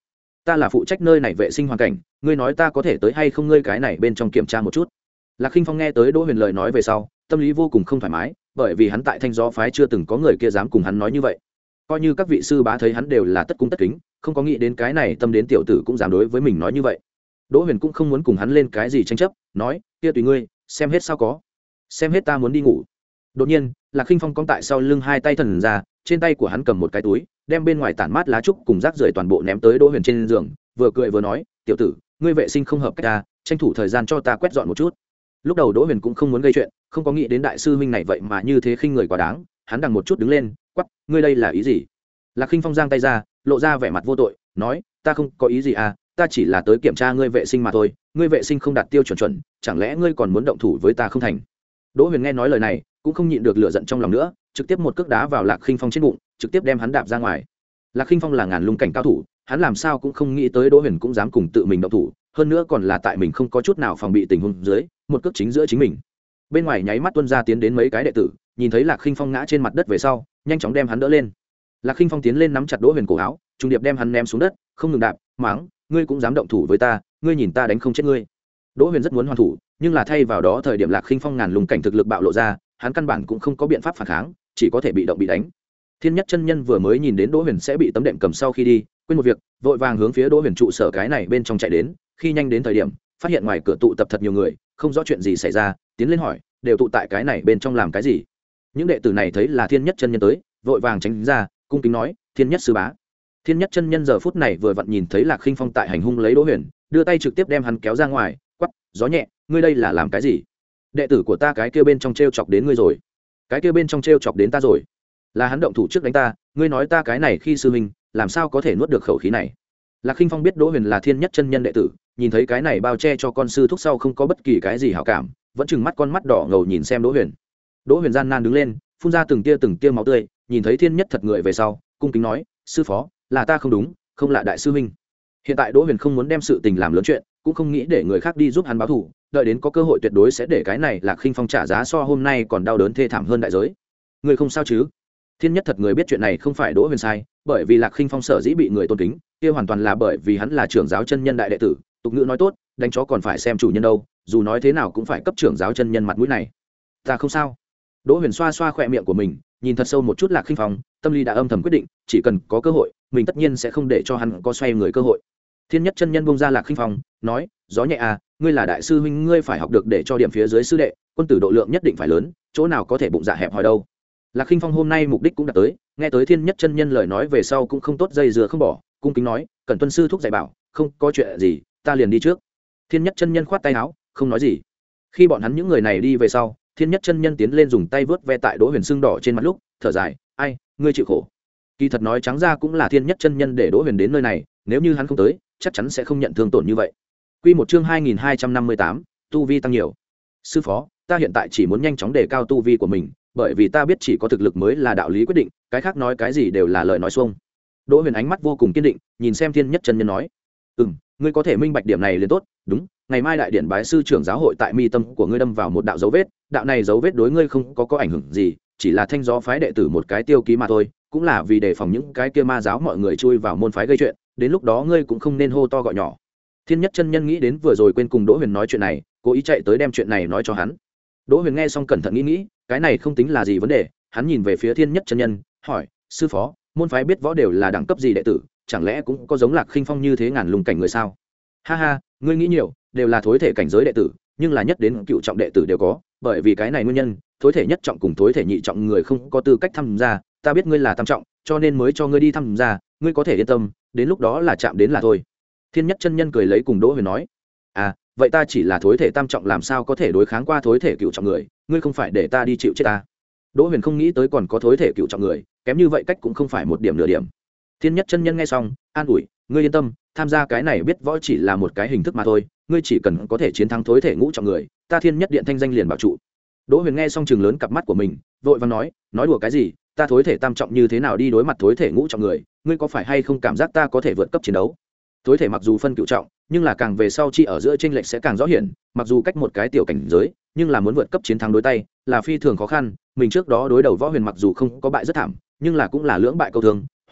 ta là phụ trách nơi này vệ sinh hoàn cảnh, ngươi nói ta có thể tới hay không ngươi cái này bên trong kiểm tra một chút. Lạc Khinh Phong nghe tới Đỗ Huyền lời nói về sau, tâm lý vô cùng không thoải mái, bởi vì hắn tại Thanh Gió phái chưa từng có người kia dám cùng hắn nói như vậy. Coi như các vị sư bá thấy hắn đều là tất cung tất kính, không có nghĩ đến cái này tâm đến tiểu tử cũng dám đối với mình nói như vậy. Đỗ Huyền cũng không muốn cùng hắn lên cái gì tranh chấp, nói, kia tùy ngươi, xem hết sao có. Xem hết ta muốn đi ngủ. Đột nhiên, Lạc Khinh Phong cong tại sau lưng hai tay thần ra, trên tay của hắn cầm một cái túi, đem bên ngoài tản mát lá trúc cùng rác rưởi toàn bộ ném tới Đỗ Huyền trên giường, vừa cười vừa nói, tiểu tử, ngươi vệ sinh không hợp cách ta, tranh thủ thời gian cho ta quét dọn một chút. Lúc đầu Đỗ Huyền cũng không muốn gây chuyện, không có nghĩ đến đại sư huynh này vậy mà như thế khinh người quá đáng, hắn đằng một chút đứng lên, quắc, ngươi đây là ý gì? Lạc Khinh Phong giang tay ra, lộ ra vẻ mặt vô tội, nói, ta không có ý gì à, ta chỉ là tới kiểm tra ngươi vệ sinh mà thôi, ngươi vệ sinh không đạt tiêu chuẩn chuẩn, chẳng lẽ ngươi còn muốn động thủ với ta không thành? Đỗ Huyền nghe nói lời này, cũng không nhịn được lửa giận trong lòng nữa, trực tiếp một cước đá vào Lạc Khinh Phong trên bụng, trực tiếp đem hắn đạp ra ngoài. Lạc Khinh Phong là ngàn lung cảnh cao thủ, hắn làm sao cũng không nghĩ tới Đỗ Huyền cũng dám cùng tự mình động thủ, hơn nữa còn là tại mình không có chút nào phòng bị tình huống dưới, một cước chính giữa chính mình. Bên ngoài nháy mắt tuân ra tiến đến mấy cái đệ tử, nhìn thấy Lạc Khinh Phong ngã trên mặt đất về sau, nhanh chóng đem hắn đỡ lên. Lạc Khinh Phong tiến lên nắm chặt Đỗ Huyền cổ áo, trung điệp đem hắn ném xuống đất, không ngừng đạp, mắng, ngươi cũng dám động thủ với ta, ngươi nhìn ta đánh không chết ngươi. Đỗ Huyền rất muốn hoàn thủ, nhưng là thay vào đó thời điểm Lạc Khinh Phong ngàn lung cảnh thực lực bạo lộ ra, hắn căn bản cũng không có biện pháp phản kháng, chỉ có thể bị động bị đánh. Thiên Nhất chân nhân vừa mới nhìn đến Đỗ Huyền sẽ bị tấm đệm cầm sau khi đi, quên một việc, vội vàng hướng phía Đỗ Huyền trụ sở cái này bên trong chạy đến, khi nhanh đến thời điểm, phát hiện ngoài cửa tụ tập thật nhiều người, không rõ chuyện gì xảy ra, tiến lên hỏi, đều tụ tại cái này bên trong làm cái gì? Những đệ tử này thấy là Thiên Nhất chân nhân tới, vội vàng tránh ra, cung kính nói, Thiên Nhất sư bá. Thiên Nhất chân nhân giờ phút này vừa vặn nhìn thấy Lạc Khinh Phong tại hành hung lấy Đỗ Huyền, đưa tay trực tiếp đem hắn kéo ra ngoài, quắc, gió nhẹ, ngươi đây là làm cái gì? Đệ tử của ta cái kia bên trong trêu chọc đến ngươi rồi. Cái kia bên trong trêu chọc đến ta rồi. Là hắn động thủ trước đánh ta, ngươi nói ta cái này khi sư huynh, làm sao có thể nuốt được khẩu khí này? Lạc Khinh Phong biết Đỗ Huyền là Thiên Nhất chân nhân đệ tử, nhìn thấy cái này bao che cho con sư thúc sau không có bất kỳ cái gì hảo cảm, vẫn trừng mắt con mắt đỏ ngầu nhìn xem Đỗ Huyền. Đỗ Huyền gian nan đứng lên, phun ra từng tia từng tia máu tươi, nhìn thấy Thiên Nhất thật người về sau, cung kính nói, sư phó, là ta không đúng, không là đại sư huynh. Hiện tại Đỗ Huyền không muốn đem sự tình làm lớn chuyện, cũng không nghĩ để người khác đi giúp hắn báo thù, đợi đến có cơ hội tuyệt đối sẽ để cái này Lạc Khinh Phong trả giá so hôm nay còn đau đớn thê thảm hơn đại giới. Người không sao chứ? Thiên Nhất thật người biết chuyện này không phải Đỗ Huyền sai, bởi vì Lạc Khinh Phong sở dĩ bị người tôn kính, kia hoàn toàn là bởi vì hắn là trưởng giáo chân nhân đại đệ tử, tục ngữ nói tốt, đánh chó còn phải xem chủ nhân đâu, dù nói thế nào cũng phải cấp trưởng giáo chân nhân mặt mũi này. Ta không sao. Đỗ Huyền xoa xoa khỏe miệng của mình, nhìn thật sâu một chút Lạc Khinh Phong, tâm lý đã âm thầm quyết định, chỉ cần có cơ hội, mình tất nhiên sẽ không để cho hắn có xoay người cơ hội. Thiên Nhất chân nhân bông ra Lạc Khinh Phong, nói, gió nhẹ à, ngươi là đại sư huynh, ngươi phải học được để cho điểm phía dưới sư đệ, quân tử độ lượng nhất định phải lớn, chỗ nào có thể bụng dạ hẹp hòi đâu. Lạc Khinh Phong hôm nay mục đích cũng đạt tới, nghe tới Thiên Nhất chân nhân lời nói về sau cũng không tốt dây dừa không bỏ, cung kính nói, cẩn tuân sư thúc dạy bảo, không có chuyện gì, ta liền đi trước. Thiên Nhất chân nhân khoát tay áo, không nói gì. Khi bọn hắn những người này đi về sau, Thiên Nhất chân nhân tiến lên dùng tay vớt ve tại Đỗ Huyền sưng đỏ trên mặt lúc, thở dài, ai, ngươi chịu khổ. Kỳ thật nói trắng ra cũng là Thiên Nhất chân nhân để Đỗ Huyền đến nơi này, nếu như hắn không tới, chắc chắn sẽ không nhận thương tổn như vậy. Quy một chương hai nghìn hai trăm năm mươi tám, tu vi tăng nhiều. Sư phó, ta hiện tại chỉ muốn nhanh chóng đề cao tu vi của mình, bởi vì ta biết chỉ có thực lực mới là đạo lý quyết định, cái khác nói cái gì đều là lời nói xuông. Đỗ Huyền ánh mắt vô cùng kiên định, nhìn xem Thiên Nhất chân nhân nói, "Ừm, ngươi có thể minh bạch điểm này liền tốt, đúng, ngày mai đại điển bái sư trưởng giáo hội tại mi tâm của ngươi đâm vào một đạo dấu vết, đạo này dấu vết đối ngươi không có có ảnh hưởng gì, chỉ là thanh gió phái đệ tử một cái tiêu ký mà thôi, cũng là vì đề phòng những cái kia ma giáo mọi người chui vào môn phái gây chuyện, đến lúc đó ngươi cũng không nên hô to gọi nhỏ." Thiên Nhất chân nhân nghĩ đến vừa rồi quên cùng Đỗ Huyền nói chuyện này, cố ý chạy tới đem chuyện này nói cho hắn. Đỗ Huyền nghe xong cẩn thận nghĩ nghĩ, cái này không tính là gì vấn đề, hắn nhìn về phía Thiên Nhất chân nhân, hỏi, sư phó, môn phái biết võ đều là đẳng cấp gì đệ tử, chẳng lẽ cũng có giống Lạc Khinh Phong như thế ngàn lùng cảnh người sao? Ha ha, ngươi nghĩ nhiều, đều là thối thể cảnh giới đệ tử, nhưng là nhất đến cựu trọng đệ tử đều có, bởi vì cái này nguyên nhân, thối thể nhất trọng cùng thối thể nhị trọng người không có tư cách tham gia, ta biết ngươi là tam trọng, cho nên mới cho ngươi đi tham gia, ngươi có thể yên tâm, đến lúc đó là chạm đến là thôi. Thiên Nhất chân nhân cười lấy cùng Đỗ Huyền nói, à, vậy ta chỉ là thối thể tam trọng làm sao có thể đối kháng qua thối thể cựu trọng người, ngươi không phải để ta đi chịu chết ta. Đỗ Huyền không nghĩ tới còn có thối thể cựu trọng người, kém như vậy cách cũng không phải một điểm nửa điểm. Thiên Nhất chân nhân nghe xong, an ủi, ngươi yên tâm, tham gia cái này biết võ chỉ là một cái hình thức mà thôi, ngươi chỉ cần có thể chiến thắng thối thể ngũ trọng người, ta Thiên Nhất điện thanh danh liền bảo trụ. Đỗ Huyền nghe xong chừng lớn cặp mắt của mình, vội vàng nói, nói đùa cái gì, ta thối thể tam trọng như thế nào đi đối mặt thối thể ngũ trọng người, ngươi có phải hay không cảm giác ta có thể vượt cấp chiến đấu? Thối thể mặc dù phân cựu trọng, nhưng là càng về sau chi ở giữa chênh lệch sẽ càng rõ hiển, mặc dù cách một cái tiểu cảnh giới, nhưng là muốn vượt cấp chiến thắng đối tay, là phi thường khó khăn, mình trước đó đối đầu Võ Huyền mặc dù không có bại rất thảm, nhưng là cũng là lưỡng bại câu thương,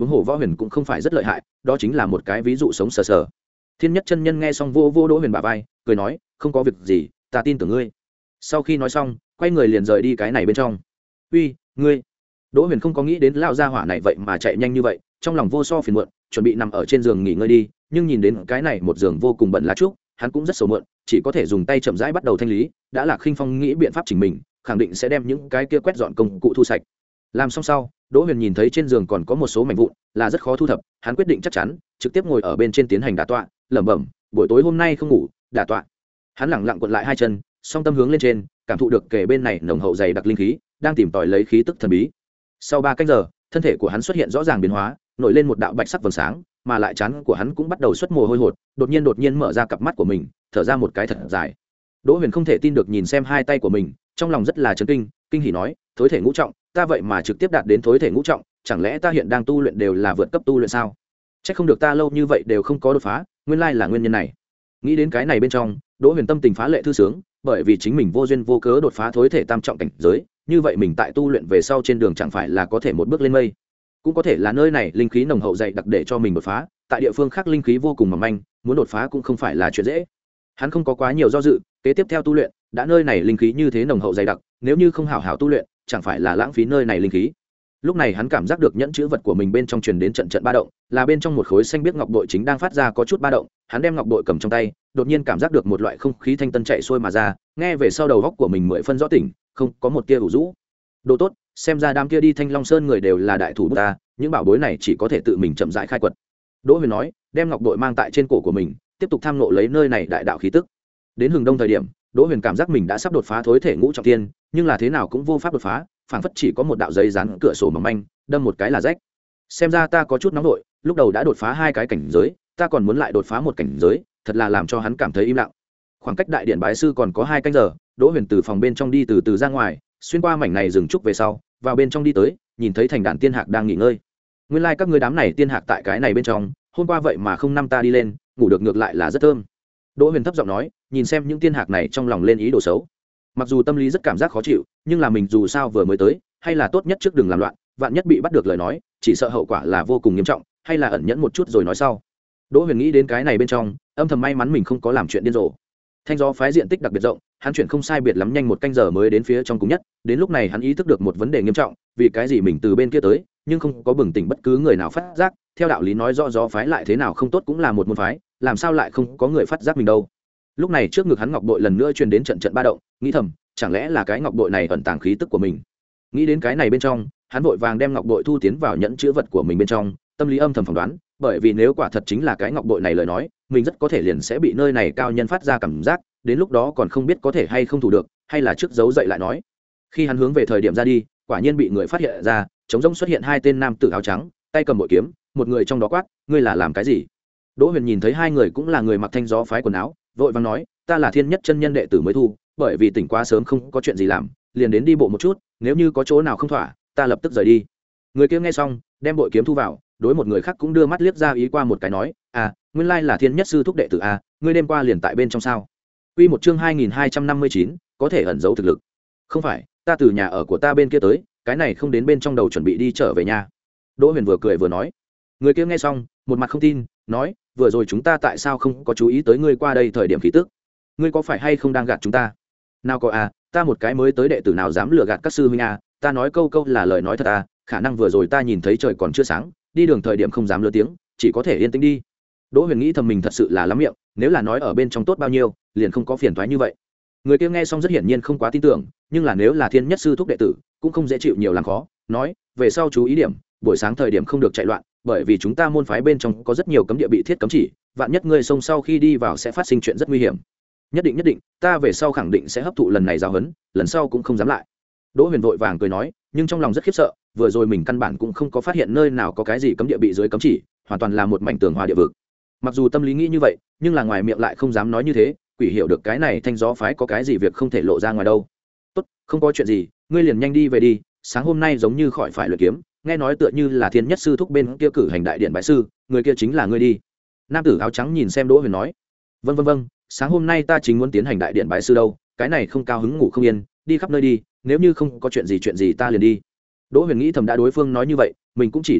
huống hồ võ huyền cũng không phải rất lợi hại, đó chính là một cái ví dụ sống sờ sờ. Thiên Nhất chân nhân nghe xong vô vô Đỗ Huyền bả vai, cười nói, không có việc gì, ta tin tưởng ngươi. Sau khi nói xong, quay người liền rời đi cái này bên trong. Uy, ngươi! Đỗ Huyền không có nghĩ đến lão gia hỏa này vậy mà chạy nhanh như vậy, trong lòng vô so phiền muộn, chuẩn bị nằm ở trên giường nghỉ ngơi đi, nhưng nhìn đến cái này một giường vô cùng bận lá trúc, hắn cũng rất sầu muộn, chỉ có thể dùng tay chậm rãi bắt đầu thanh lý. Đã là Khinh Phong nghĩ biện pháp chỉnh mình, khẳng định sẽ đem những cái kia quét dọn công cụ thu sạch. Làm xong sau, Đỗ Huyền nhìn thấy trên giường còn có một số mảnh vụn, là rất khó thu thập, hắn quyết định chắc chắn, trực tiếp ngồi ở bên trên tiến hành đả tọa, lẩm bẩm, buổi tối hôm nay không ngủ, đả tọa. Hắn lẳng lặng cuộn lại hai chân, song tâm hướng lên trên, cảm thụ được kề bên này nồng hậu dày đặc linh khí, đang tìm tòi lấy khí tức thần bí. Sau ba canh giờ, thân thể của hắn xuất hiện rõ ràng biến hóa, nổi lên một đạo bạch sắc vầng sáng, mà lại trán của hắn cũng bắt đầu xuất mồ hôi hột, đột nhiên đột nhiên mở ra cặp mắt của mình, thở ra một cái thật dài. Đỗ Huyền không thể tin được nhìn xem hai tay của mình, trong lòng rất là chấn kinh, kinh hỉ nói, thối thể ngũ trọng, ta vậy mà trực tiếp đạt đến thối thể ngũ trọng, chẳng lẽ ta hiện đang tu luyện đều là vượt cấp tu luyện sao? Chắc không được ta lâu như vậy đều không có đột phá, nguyên lai là nguyên nhân này. Nghĩ đến cái này bên trong, Đỗ Huyền tâm tình phá lệ thư sướng, bởi vì chính mình vô duyên vô cớ đột phá thối thể tam trọng cảnh giới, như vậy mình tại tu luyện về sau trên đường chẳng phải là có thể một bước lên mây, cũng có thể là nơi này linh khí nồng hậu dày đặc để cho mình đột phá, tại địa phương khác linh khí vô cùng mỏng manh, muốn đột phá cũng không phải là chuyện dễ. Hắn không có quá nhiều do dự, kế tiếp theo tu luyện, đã nơi này linh khí như thế nồng hậu dày đặc, nếu như không hảo hảo tu luyện, chẳng phải là lãng phí nơi này linh khí. Lúc này hắn cảm giác được nhẫn chữ vật của mình bên trong truyền đến trận trận ba động, là bên trong một khối xanh biếc ngọc bội chính đang phát ra có chút ba động, hắn đem ngọc bội cầm trong tay, đột nhiên cảm giác được một loại không khí thanh tân chạy xuôi mà ra, nghe về sau đầu góc của mình mười phân rõ tỉnh, không có một tia ủ rũ. Đồ tốt, xem ra đám kia đi Thanh Long Sơn người đều là đại thủ ta, những bảo bối này chỉ có thể tự mình chậm rãi khai quật. Đỗ Huyền nói, đem ngọc bội mang tại trên cổ của mình, tiếp tục tham ngộ lấy nơi này đại đạo khí tức. Đến hừng đông thời điểm, Đỗ Huyền cảm giác mình đã sắp đột phá thối thể ngũ trọng thiên, nhưng là thế nào cũng vô pháp đột phá, phảng phất chỉ có một đạo giấy dán cửa sổ mỏng manh, đâm một cái là rách. Xem ra ta có chút nóng nổi, lúc đầu đã đột phá hai cái cảnh giới, ta còn muốn lại đột phá một cảnh giới, thật là làm cho hắn cảm thấy im lặng. Khoảng cách đại điện bái sư còn có hai canh giờ, Đỗ Huyền từ phòng bên trong đi từ từ ra ngoài, xuyên qua mảnh này dừng trúc về sau, vào bên trong đi tới, nhìn thấy thành đàn tiên hạc đang nghỉ ngơi. Nguyên lai like các ngươi đám này tiên hạc tại cái này bên trong, hôm qua vậy mà không năm ta đi lên, ngủ được ngược lại là rất thơm. Đỗ Huyền thấp giọng nói, nhìn xem những tiên hạc này trong lòng lên ý đồ xấu. Mặc dù tâm lý rất cảm giác khó chịu, nhưng là mình dù sao vừa mới tới, hay là tốt nhất trước đừng làm loạn, vạn nhất bị bắt được lời nói, chỉ sợ hậu quả là vô cùng nghiêm trọng, hay là ẩn nhẫn một chút rồi nói sau. Đỗ Huyền nghĩ đến cái này bên trong, âm thầm may mắn mình không có làm chuyện điên rồ. Thanh gió phái diện tích đặc biệt rộng, hắn chuyển không sai biệt lắm nhanh một canh giờ mới đến phía trong cùng nhất, đến lúc này hắn ý thức được một vấn đề nghiêm trọng, vì cái gì mình từ bên kia tới, nhưng không có bừng tỉnh bất cứ người nào phát giác, theo đạo lý nói rõ gió phái lại thế nào không tốt cũng là một môn phái, làm sao lại không có người phát giác mình đâu. Lúc này trước ngực hắn ngọc bội lần nữa truyền đến trận trận ba động, nghĩ thầm, chẳng lẽ là cái ngọc bội này ẩn tàng khí tức của mình. Nghĩ đến cái này bên trong, hắn vội vàng đem ngọc bội thu tiến vào nhẫn chứa vật của mình bên trong, tâm lý âm thầm phỏng đoán, bởi vì nếu quả thật chính là cái ngọc bội này lời nói, mình rất có thể liền sẽ bị nơi này cao nhân phát ra cảm giác, đến lúc đó còn không biết có thể hay không thủ được, hay là trước giấu dậy lại nói. Khi hắn hướng về thời điểm ra đi, quả nhiên bị người phát hiện ra, trống rỗng xuất hiện hai tên nam tử áo trắng, tay cầm bội kiếm, một người trong đó quát, ngươi là làm cái gì? Đỗ Huyền nhìn thấy hai người cũng là người mặc thanh gió phái quần áo, vội vàng nói, ta là Thiên Nhất chân nhân đệ tử mới thu, bởi vì tỉnh quá sớm không có chuyện gì làm, liền đến đi bộ một chút, nếu như có chỗ nào không thỏa, ta lập tức rời đi. Người kia nghe xong, đem bội kiếm thu vào, đối một người khác cũng đưa mắt liếc ra ý qua một cái nói, à, nguyên lai là Thiên Nhất sư thúc đệ tử a, ngươi đêm qua liền tại bên trong sao? Quy một chương hai nghìn hai trăm năm mươi chín, có thể ẩn giấu thực lực. Không phải, ta từ nhà ở của ta bên kia tới, cái này không đến bên trong đầu chuẩn bị đi trở về nhà. Đỗ Huyền vừa cười vừa nói. Người kia nghe xong, một mặt không tin, nói, vừa rồi chúng ta tại sao không có chú ý tới ngươi qua đây thời điểm khí tức? Ngươi có phải hay không đang gạt chúng ta? Nào có à, ta một cái mới tới đệ tử nào dám lừa gạt các sư huynh à, ta nói câu câu là lời nói thật à, khả năng vừa rồi ta nhìn thấy trời còn chưa sáng, đi đường thời điểm không dám lớn tiếng, chỉ có thể yên tĩnh đi. Đỗ Huyền nghĩ thầm mình thật sự là lắm miệng, nếu là nói ở bên trong tốt bao nhiêu, liền không có phiền toái như vậy. Người kia nghe xong rất hiển nhiên không quá tin tưởng, nhưng là nếu là Thiên Nhất sư thúc đệ tử, cũng không dễ chịu nhiều làm khó, nói, về sau chú ý điểm, buổi sáng thời điểm không được chạy loạn, bởi vì chúng ta môn phái bên trong có rất nhiều cấm địa bị thiết cấm chỉ, vạn nhất ngươi xông sau khi đi vào sẽ phát sinh chuyện rất nguy hiểm. Nhất định nhất định, ta về sau khẳng định sẽ hấp thụ lần này giáo huấn, lần sau cũng không dám lại. Đỗ Huyền vội vàng cười nói, nhưng trong lòng rất khiếp sợ, vừa rồi mình căn bản cũng không có phát hiện nơi nào có cái gì cấm địa bị dưới cấm chỉ, hoàn toàn là một mảnh tường hòa địa vực. Mặc dù tâm lý nghĩ như vậy, nhưng là ngoài miệng lại không dám nói như thế, quỷ hiểu được cái này thanh gió phái có cái gì việc không thể lộ ra ngoài đâu. Tốt, không có chuyện gì, ngươi liền nhanh đi về đi, sáng hôm nay giống như khỏi phải luyện kiếm, nghe nói tựa như là Thiên Nhất sư thúc bên kia cử hành đại điện bái sư, người kia chính là ngươi đi. Nam tử áo trắng nhìn xem Đỗ Huyền nói, vâng vâng vâng, sáng hôm nay ta chính muốn tiến hành đại điện bái sư đâu, cái này không cao hứng ngủ không yên, đi khắp nơi đi, nếu như không có chuyện gì chuyện gì ta liền đi. Đỗ Huyền nghĩ thầm đã đối phương nói như vậy, mình cũng chỉ đánh đáp,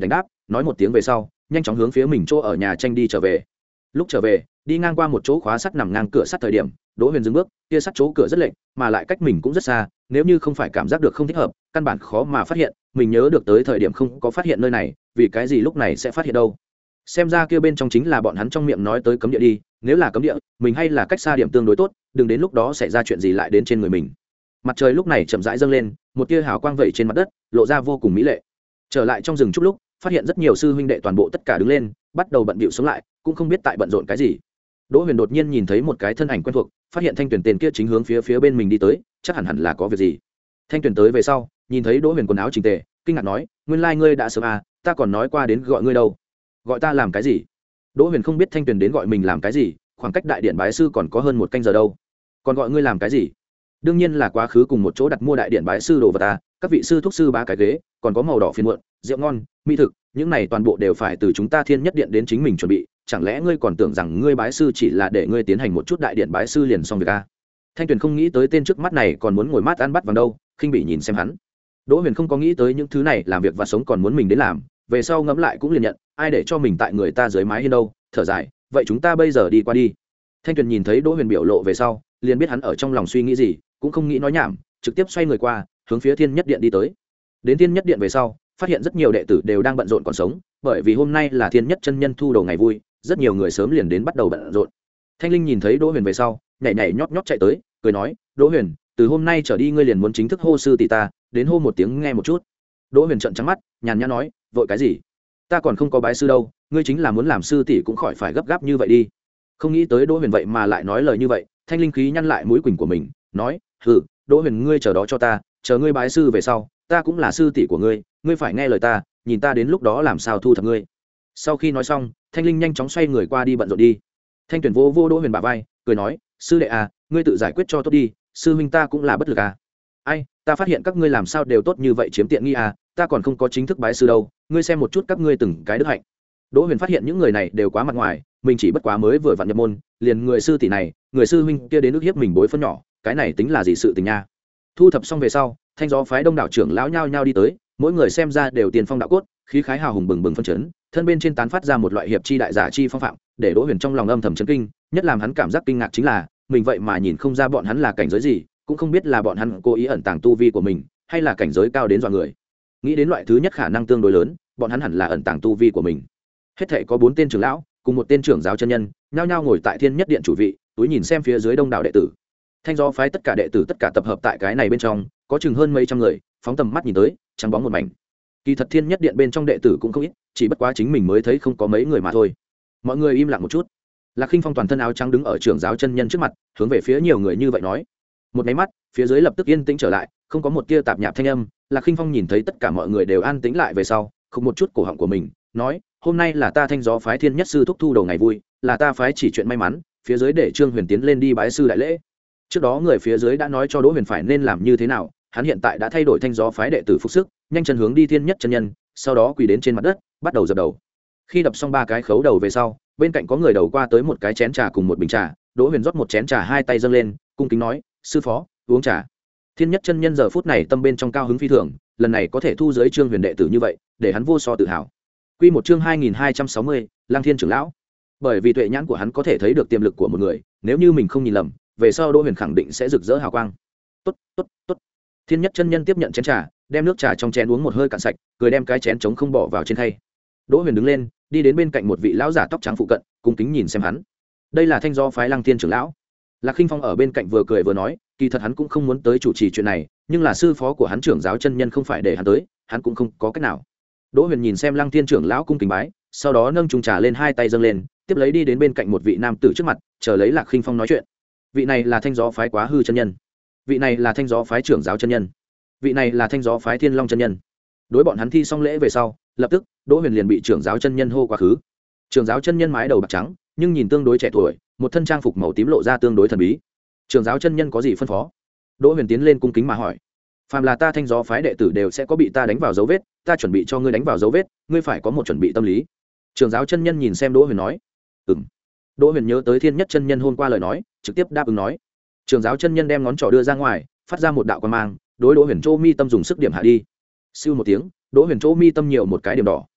nói một tiếng về sau nhanh chóng hướng phía mình chỗ ở nhà tranh đi trở về. Lúc trở về đi ngang qua một chỗ khóa sắt nằm ngang cửa sắt thời điểm, Đỗ Huyền dừng bước, kia sắt chỗ cửa rất lệch mà lại cách mình cũng rất xa, nếu như không phải cảm giác được không thích hợp căn bản khó mà phát hiện. Mình nhớ được tới thời điểm không có phát hiện nơi này, vì cái gì lúc này sẽ phát hiện đâu? Xem ra kia bên trong chính là bọn hắn trong miệng nói tới cấm địa đi, nếu là cấm địa mình hay là cách xa điểm tương đối tốt, đừng đến lúc đó xảy ra chuyện gì lại đến trên người mình. Mặt trời lúc này chậm rãi dâng lên, một tia hào quang vẩy trên mặt đất, lộ ra vô cùng mỹ lệ. Trở lại trong rừng chút lúc, phát hiện rất nhiều sư huynh đệ toàn bộ tất cả đứng lên, bắt đầu bận bịu sống lại, cũng không biết tại bận rộn cái gì. Đỗ Huyền đột nhiên nhìn thấy một cái thân ảnh quen thuộc, phát hiện Thanh Tuyền tên kia chính hướng phía phía bên mình đi tới, chắc hẳn hẳn là có việc gì. Thanh Tuyền tới về sau, nhìn thấy Đỗ Huyền quần áo chỉnh tề, kinh ngạc nói, nguyên lai ngươi đã sớm à, ta còn nói qua đến gọi ngươi đâu. Gọi ta làm cái gì? Đỗ Huyền không biết Thanh Tuyền đến gọi mình làm cái gì, khoảng cách đại điện bái sư còn có hơn một canh giờ đâu. Còn gọi ngươi làm cái gì? Đương nhiên là quá khứ cùng một chỗ đặt mua đại điện bái sư đồ vật ta, các vị sư thúc sư ba cái ghế, còn có màu đỏ phiền muộn, rượu ngon, mỹ thực, những này toàn bộ đều phải từ chúng ta Thiên Nhất Điện đến chính mình chuẩn bị, chẳng lẽ ngươi còn tưởng rằng ngươi bái sư chỉ là để ngươi tiến hành một chút đại điện bái sư liền xong việc a? Thanh Tuyền không nghĩ tới tên trước mắt này còn muốn ngồi mát ăn bắt vàng đâu, khinh bị nhìn xem hắn. Đỗ Huyền không có nghĩ tới những thứ này làm việc và sống còn muốn mình đến làm, về sau ngẫm lại cũng liền nhận, ai để cho mình tại người ta dưới mái hiên đâu, thở dài, vậy chúng ta bây giờ đi qua đi. Thanh Tuyền nhìn thấy Đỗ Huyền biểu lộ về sau, liền biết hắn ở trong lòng suy nghĩ gì, cũng không nghĩ nói nhảm, trực tiếp xoay người qua, hướng phía Thiên Nhất Điện đi tới. Đến Thiên Nhất Điện về sau, phát hiện rất nhiều đệ tử đều đang bận rộn còn sống, bởi vì hôm nay là Thiên Nhất chân nhân thu đầu ngày vui, rất nhiều người sớm liền đến bắt đầu bận rộn. Thanh Linh nhìn thấy Đỗ Huyền về sau, nhảy nhảy nhót nhót chạy tới, cười nói, "Đỗ Huyền, từ hôm nay trở đi ngươi liền muốn chính thức hô sư tỷ ta, đến hô một tiếng nghe một chút." Đỗ Huyền trợn trắng mắt, nhàn nhã nói, "Vội cái gì? Ta còn không có bái sư đâu, ngươi chính là muốn làm sư tỷ cũng khỏi phải gấp gáp như vậy đi." Không nghĩ tới Đỗ Huyền vậy mà lại nói lời như vậy, Thanh Linh khí nhăn lại mũi quỳnh của mình, nói, "Hừ, Đỗ Huyền ngươi chờ đó cho ta, chờ ngươi bái sư về sau, ta cũng là sư tỷ của ngươi, ngươi phải nghe lời ta, nhìn ta đến lúc đó làm sao thu thập ngươi." Sau khi nói xong, Thanh Linh nhanh chóng xoay người qua đi bận rộn đi. Thanh Tuyển vô vô Đỗ Huyền bả vai, cười nói, "Sư đệ à, ngươi tự giải quyết cho tốt đi, sư huynh ta cũng là bất lực à. Ai, ta phát hiện các ngươi làm sao đều tốt như vậy chiếm tiện nghi à, ta còn không có chính thức bái sư đâu, ngươi xem một chút các ngươi từng cái đức hạnh." Đỗ Huyền phát hiện những người này đều quá mặt ngoài, mình chỉ bất quá mới vừa vặn nhập môn, liền người sư tỷ này, người sư huynh kia đến ức hiếp mình bối phân nhỏ, cái này tính là gì sự tình nha. Thu thập xong về sau, Thanh Gió phái đông đảo trưởng lão nhao nhao đi tới, mỗi người xem ra đều tiền phong đạo cốt, khí khái hào hùng bừng bừng phân chấn, thân bên trên tán phát ra một loại hiệp chi đại giả chi phong phạm, để Đỗ Huyền trong lòng âm thầm chấn kinh, nhất làm hắn cảm giác kinh ngạc chính là, mình vậy mà nhìn không ra bọn hắn là cảnh giới gì, cũng không biết là bọn hắn cố ý ẩn tàng tu vi của mình, hay là cảnh giới cao đến dọa người. Nghĩ đến loại thứ nhất khả năng tương đối lớn, bọn hắn hẳn là ẩn tàng tu vi của mình. Hết thảy có bốn tên trưởng lão, cùng một tên trưởng giáo chân nhân, nhao nhao ngồi tại Thiên Nhất Điện chủ vị, túi nhìn xem phía dưới đông đảo đệ tử. Thanh Gió phái tất cả đệ tử tất cả tập hợp tại cái này bên trong, có chừng hơn mấy trăm người, phóng tầm mắt nhìn tới, trắng bóng một mảnh. Kỳ thật Thiên Nhất Điện bên trong đệ tử cũng không ít, chỉ bất quá chính mình mới thấy không có mấy người mà thôi. Mọi người im lặng một chút. Lạc Khinh Phong toàn thân áo trắng đứng ở trưởng giáo chân nhân trước mặt, hướng về phía nhiều người như vậy nói. Một cái mắt, phía dưới lập tức yên tĩnh trở lại, không có một tia tạp nhạp thanh âm. Lạc Khinh Phong nhìn thấy tất cả mọi người đều an tĩnh lại về sau, không một chút cổ họng của mình, nói, "Hôm nay là ta Thanh Gió phái Thiên Nhất sư thúc thu đầu ngày vui, là ta phái chỉ chuyện may mắn, phía dưới để Trương Huyền tiến lên đi bái sư đại lễ." Trước đó người phía dưới đã nói cho Đỗ Huyền phải nên làm như thế nào, hắn hiện tại đã thay đổi Thanh Gió phái đệ tử phục sức, nhanh chân hướng đi Thiên Nhất chân nhân, sau đó quỳ đến trên mặt đất, bắt đầu dập đầu. Khi đập xong ba cái khấu đầu về sau, bên cạnh có người đầu qua tới một cái chén trà cùng một bình trà, Đỗ Huyền rót một chén trà hai tay dâng lên, cung kính nói, "Sư phó, uống trà." Thiên Nhất chân nhân giờ phút này tâm bên trong cao hứng phi thường, lần này có thể thu giới Trương Huyền đệ tử như vậy, để hắn vô so tự hào. Quy một chương hai nghìn hai trăm sáu mươi, Lang Thiên trưởng lão. Bởi vì tuệ nhãn của hắn có thể thấy được tiềm lực của một người, nếu như mình không nhìn lầm, về sau Đỗ Huyền khẳng định sẽ rực rỡ hào quang. Tốt, tốt, tốt. Thiên Nhất chân nhân tiếp nhận chén trà, đem nước trà trong chén uống một hơi cạn sạch, cười đem cái chén trống không bỏ vào trên khay. Đỗ Huyền đứng lên, đi đến bên cạnh một vị lão giả tóc trắng phụ cận, cung kính nhìn xem hắn. Đây là Thanh Gió phái Lăng Thiên trưởng lão. Lạc Khinh Phong ở bên cạnh vừa cười vừa nói, kỳ thật hắn cũng không muốn tới chủ trì chuyện này, nhưng là sư phó của hắn trưởng giáo chân nhân không phải để hắn tới, hắn cũng không có cách nào. Đỗ Huyền nhìn xem Lăng Thiên trưởng lão cung kính bái, sau đó nâng chung trà lên hai tay dâng lên, tiếp lấy đi đến bên cạnh một vị nam tử trước mặt, chờ lấy Lạc Khinh Phong nói chuyện. Vị này là Thanh Gió phái Quá Hư chân nhân, vị này là Thanh Gió phái trưởng giáo chân nhân, vị này là Thanh Gió phái Thiên Long chân nhân. Đối bọn hắn thi xong lễ về sau, lập tức Đỗ Huyền liền bị trưởng giáo chân nhân hô quá khứ. Trưởng giáo chân nhân mái đầu bạc trắng, nhưng nhìn tương đối trẻ tuổi, một thân trang phục màu tím lộ ra tương đối thần bí. Trưởng giáo chân nhân có gì phân phó? Đỗ Huyền tiến lên cung kính mà hỏi. Phàm là ta Thanh Gió phái đệ tử đều sẽ có bị ta đánh vào dấu vết, ta chuẩn bị cho ngươi đánh vào dấu vết, ngươi phải có một chuẩn bị tâm lý. Trưởng giáo chân nhân nhìn xem Đỗ Huyền nói. Ừm. Đỗ Huyền nhớ tới Thiên Nhất chân nhân hôm qua lời nói, trực tiếp đáp ứng nói. Trưởng giáo chân nhân đem ngón trỏ đưa ra ngoài, phát ra một đạo quang mang, đối Đỗ Huyền chỗ mi tâm dùng sức điểm hạ đi. Siêu một tiếng, Đỗ Huyền chỗ mi tâm nhiều một cái điểm đỏ,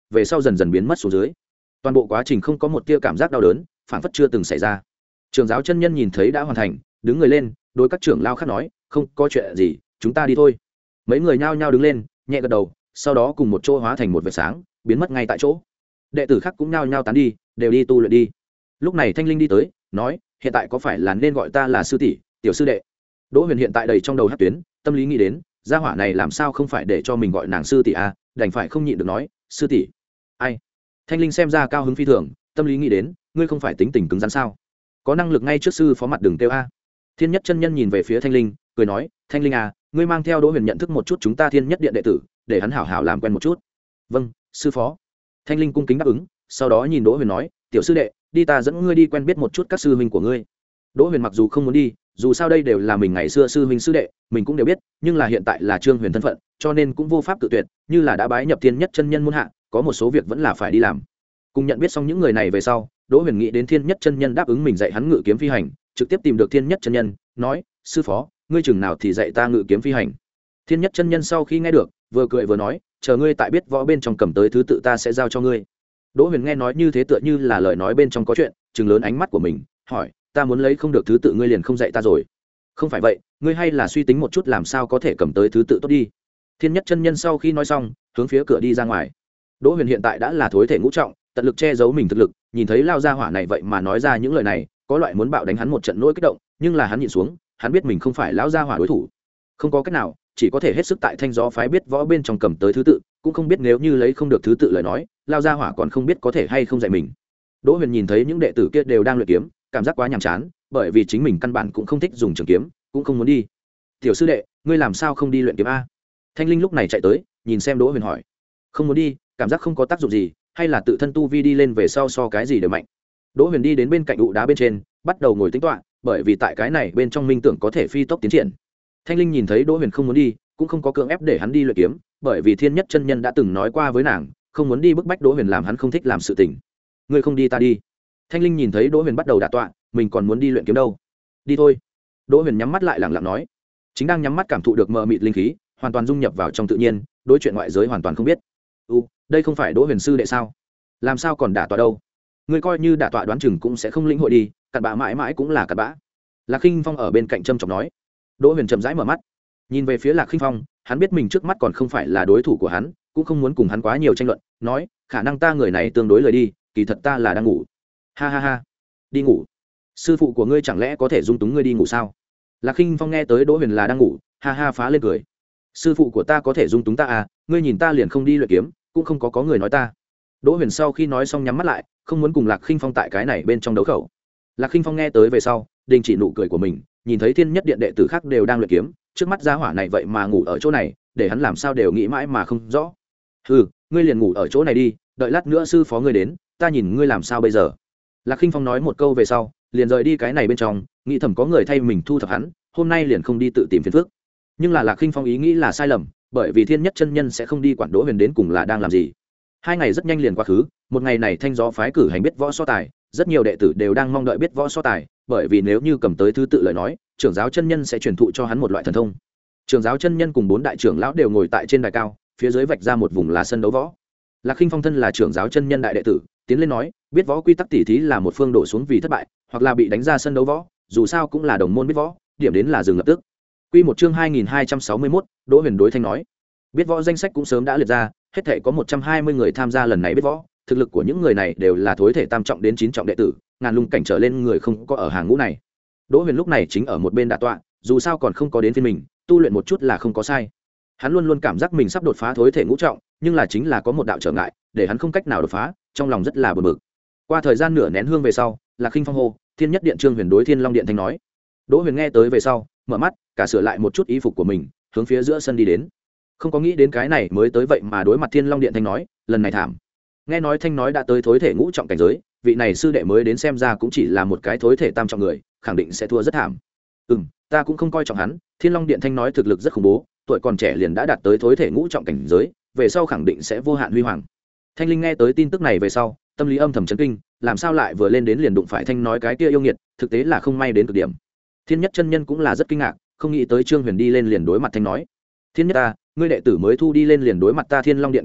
về sau dần dần biến mất xuống dưới. Toàn bộ quá trình không có một tia cảm giác đau đớn, phản phất chưa từng xảy ra. Trưởng giáo chân nhân nhìn thấy đã hoàn thành, đứng người lên, đối các trưởng lao khác nói, không có chuyện gì, chúng ta đi thôi. Mấy người nhao nhao đứng lên, nhẹ gật đầu, sau đó cùng một chỗ hóa thành một vệt sáng, biến mất ngay tại chỗ. Đệ tử khác cũng nhao nhao tán đi, đều đi tu luyện đi. Lúc này Thanh Linh đi tới, nói, hiện tại có phải là nên gọi ta là sư tỷ, tiểu sư đệ? Đỗ Huyền hiện tại đầy trong đầu hắc tuyến, tâm lý nghĩ đến, gia hỏa này làm sao không phải để cho mình gọi nàng sư tỷ a, đành phải không nhịn được nói, sư tỷ. Ai? Thanh Linh xem ra cao hứng phi thường, tâm lý nghĩ đến, ngươi không phải tính tình cứng rắn sao? Có năng lực ngay trước sư phó mặt đừng kêu a. Thiên Nhất chân nhân nhìn về phía Thanh Linh, cười nói, Thanh Linh à, ngươi mang theo Đỗ Huyền nhận thức một chút chúng ta Thiên Nhất điện đệ tử, để hắn hảo hảo làm quen một chút. Vâng, sư phó. Thanh Linh cung kính đáp ứng, sau đó nhìn Đỗ Huyền nói, tiểu sư đệ, đi ta dẫn ngươi đi quen biết một chút các sư huynh của ngươi. Đỗ Huyền mặc dù không muốn đi, dù sao đây đều là mình ngày xưa sư huynh sư đệ, mình cũng đều biết, nhưng là hiện tại là Trương Huyền thân phận, cho nên cũng vô pháp tự tuyệt, như là đã bái nhập Thiên Nhất chân nhân môn hạ, có một số việc vẫn là phải đi làm. Cùng nhận biết xong những người này về sau, Đỗ Huyền nghĩ đến Thiên Nhất chân nhân đáp ứng mình dạy hắn ngự kiếm phi hành, trực tiếp tìm được Thiên Nhất chân nhân, nói, sư phó, ngươi chừng nào thì dạy ta ngự kiếm phi hành. Thiên Nhất chân nhân sau khi nghe được, vừa cười vừa nói, chờ ngươi tại biết võ bên trong cầm tới thứ tự ta sẽ giao cho ngươi. Đỗ Huyền nghe nói như thế tựa như là lời nói bên trong có chuyện, trừng lớn ánh mắt của mình, hỏi, ta muốn lấy không được thứ tự ngươi liền không dạy ta rồi? Không phải vậy, ngươi hay là suy tính một chút làm sao có thể cầm tới thứ tự tốt đi. Thiên Nhất chân nhân sau khi nói xong, hướng phía cửa đi ra ngoài. Đỗ Huyền hiện tại đã là thối thể ngũ trọng, tận lực che giấu mình thực lực, nhìn thấy lao gia hỏa này vậy mà nói ra những lời này, có loại muốn bạo đánh hắn một trận nỗi kích động, nhưng là hắn nhịn xuống, hắn biết mình không phải lão gia hỏa đối thủ. Không có cách nào, chỉ có thể hết sức tại Thanh Gió phái biết võ bên trong cầm tới thứ tự, cũng không biết nếu như lấy không được thứ tự lời nói, lao gia hỏa còn không biết có thể hay không dạy mình. Đỗ Huyền nhìn thấy những đệ tử kia đều đang luyện kiếm, cảm giác quá nhàm chán, bởi vì chính mình căn bản cũng không thích dùng trường kiếm, cũng không muốn đi. Tiểu sư đệ, ngươi làm sao không đi luyện kiếm a? Thanh Linh lúc này chạy tới, nhìn xem Đỗ Huyền hỏi. Không muốn đi, cảm giác không có tác dụng gì, hay là tự thân tu vi đi lên về sau so cái gì đều mạnh. Đỗ Huyền đi đến bên cạnh ụ đá bên trên, bắt đầu ngồi tính toán, bởi vì tại cái này bên trong minh tưởng có thể phi tốc tiến triển. Thanh Linh nhìn thấy Đỗ Huyền không muốn đi, cũng không có cưỡng ép để hắn đi luyện kiếm, bởi vì Thiên Nhất chân nhân đã từng nói qua với nàng, không muốn đi bức bách Đỗ Huyền làm hắn không thích làm sự tình. Ngươi không đi ta đi. Thanh Linh nhìn thấy Đỗ Huyền bắt đầu đả tọa, mình còn muốn đi luyện kiếm đâu. Đi thôi. Đỗ Huyền nhắm mắt lại lặng lặng nói. Chính đang nhắm mắt cảm thụ được mờ mịt linh khí, hoàn toàn dung nhập vào trong tự nhiên, đối chuyện ngoại giới hoàn toàn không biết. U, đây không phải Đỗ Huyền sư đệ sao? Làm sao còn đả tọa đâu? Ngươi coi như đả tọa đoán chừng cũng sẽ không lĩnh hội đi, cặn bã mãi mãi cũng là cặn bã. Lạc Khinh Phong ở bên cạnh trầm trọng nói. Đỗ Huyền chậm rãi mở mắt, nhìn về phía Lạc Khinh Phong, hắn biết mình trước mắt còn không phải là đối thủ của hắn, cũng không muốn cùng hắn quá nhiều tranh luận, nói, khả năng ta người này tương đối lời đi, kỳ thật ta là đang ngủ. Ha ha ha, đi ngủ? Sư phụ của ngươi chẳng lẽ có thể dung túng ngươi đi ngủ sao? Lạc Khinh Phong nghe tới Đỗ Huyền là đang ngủ, ha ha phá lên cười. Sư phụ của ta có thể dung túng ta à? Ngươi nhìn ta liền không đi luyện kiếm, cũng không có có người nói ta. Đỗ Huyền sau khi nói xong nhắm mắt lại, không muốn cùng Lạc Khinh Phong tại cái này bên trong đấu khẩu. Lạc Khinh Phong nghe tới về sau, đình chỉ nụ cười của mình, nhìn thấy Thiên Nhất điện đệ tử khác đều đang luyện kiếm, trước mắt gia hỏa này vậy mà ngủ ở chỗ này, để hắn làm sao đều nghĩ mãi mà không rõ. Hừ, ngươi liền ngủ ở chỗ này đi, đợi lát nữa sư phó ngươi đến, ta nhìn ngươi làm sao bây giờ. Lạc Khinh Phong nói một câu về sau, liền rời đi cái này bên trong, nghĩ thầm có người thay mình thu thập hắn, hôm nay liền không đi tự tìm phiền phức. Nhưng là Lạc Khinh Phong ý nghĩ là sai lầm, bởi vì Thiên Nhất chân nhân sẽ không đi quản Đỗ Huyền đến cùng là đang làm gì. Hai ngày rất nhanh liền quá khứ, một ngày này Thanh Gió phái cử hành biết võ so tài, rất nhiều đệ tử đều đang mong đợi biết võ so tài, bởi vì nếu như cầm tới thứ tự lời nói, trưởng giáo chân nhân sẽ truyền thụ cho hắn một loại thần thông. Trưởng giáo chân nhân cùng bốn đại trưởng lão đều ngồi tại trên đài cao, phía dưới vạch ra một vùng là sân đấu võ. Lạc Khinh Phong thân là trưởng giáo chân nhân đại đệ tử, tiến lên nói, biết võ quy tắc tỉ thí là một phương đổ xuống vì thất bại, hoặc là bị đánh ra sân đấu võ, dù sao cũng là đồng môn biết võ, điểm đến là dừng lập tức. Quy một chương hai nghìn hai trăm sáu mươi mốt, Đỗ Huyền đối Thanh nói. Biết võ danh sách cũng sớm đã liệt ra, hết thảy có một trăm hai mươi người tham gia lần này biết võ, thực lực của những người này đều là thối thể tam trọng đến chín trọng đệ tử, ngàn lung cảnh trở lên người không có ở hàng ngũ này. Đỗ Huyền lúc này chính ở một bên đả tọa, dù sao còn không có đến phiên mình, tu luyện một chút là không có sai. Hắn luôn luôn cảm giác mình sắp đột phá thối thể ngũ trọng, nhưng là chính là có một đạo trở ngại, để hắn không cách nào đột phá, trong lòng rất là bực bực. Qua thời gian nửa nén hương về sau, Lạc Khinh Phong hô, Thiên Nhất điện Trương Huyền đối Thiên Long điện Thanh nói. Đỗ Huyền nghe tới về sau, mở mắt, cả sửa lại một chút y phục của mình, hướng phía giữa sân đi đến. Không có nghĩ đến cái này mới tới vậy mà đối mặt Thiên Long điện Thanh nói, lần này thảm. Nghe nói Thanh nói đã tới thối thể ngũ trọng cảnh giới, vị này sư đệ mới đến xem ra cũng chỉ là một cái thối thể tam trọng người, khẳng định sẽ thua rất thảm. Ừm, ta cũng không coi trọng hắn, Thiên Long điện Thanh nói thực lực rất khủng bố, tuổi còn trẻ liền đã đạt tới thối thể ngũ trọng cảnh giới, về sau khẳng định sẽ vô hạn huy hoàng. Thanh Linh nghe tới tin tức này về sau, tâm lý âm thầm chấn kinh, làm sao lại vừa lên đến liền đụng phải Thanh nói cái kia yêu nghiệt, thực tế là không may đến cực điểm. Thiên Nhất chân nhân cũng là rất kinh ngạc, không nghĩ tới Trương Huyền đi lên liền đối mặt Thanh nói. Thiên Nhất ta, ngươi đệ tử mới thu đi lên liền đối mặt ta Thiên Long điện cường giả,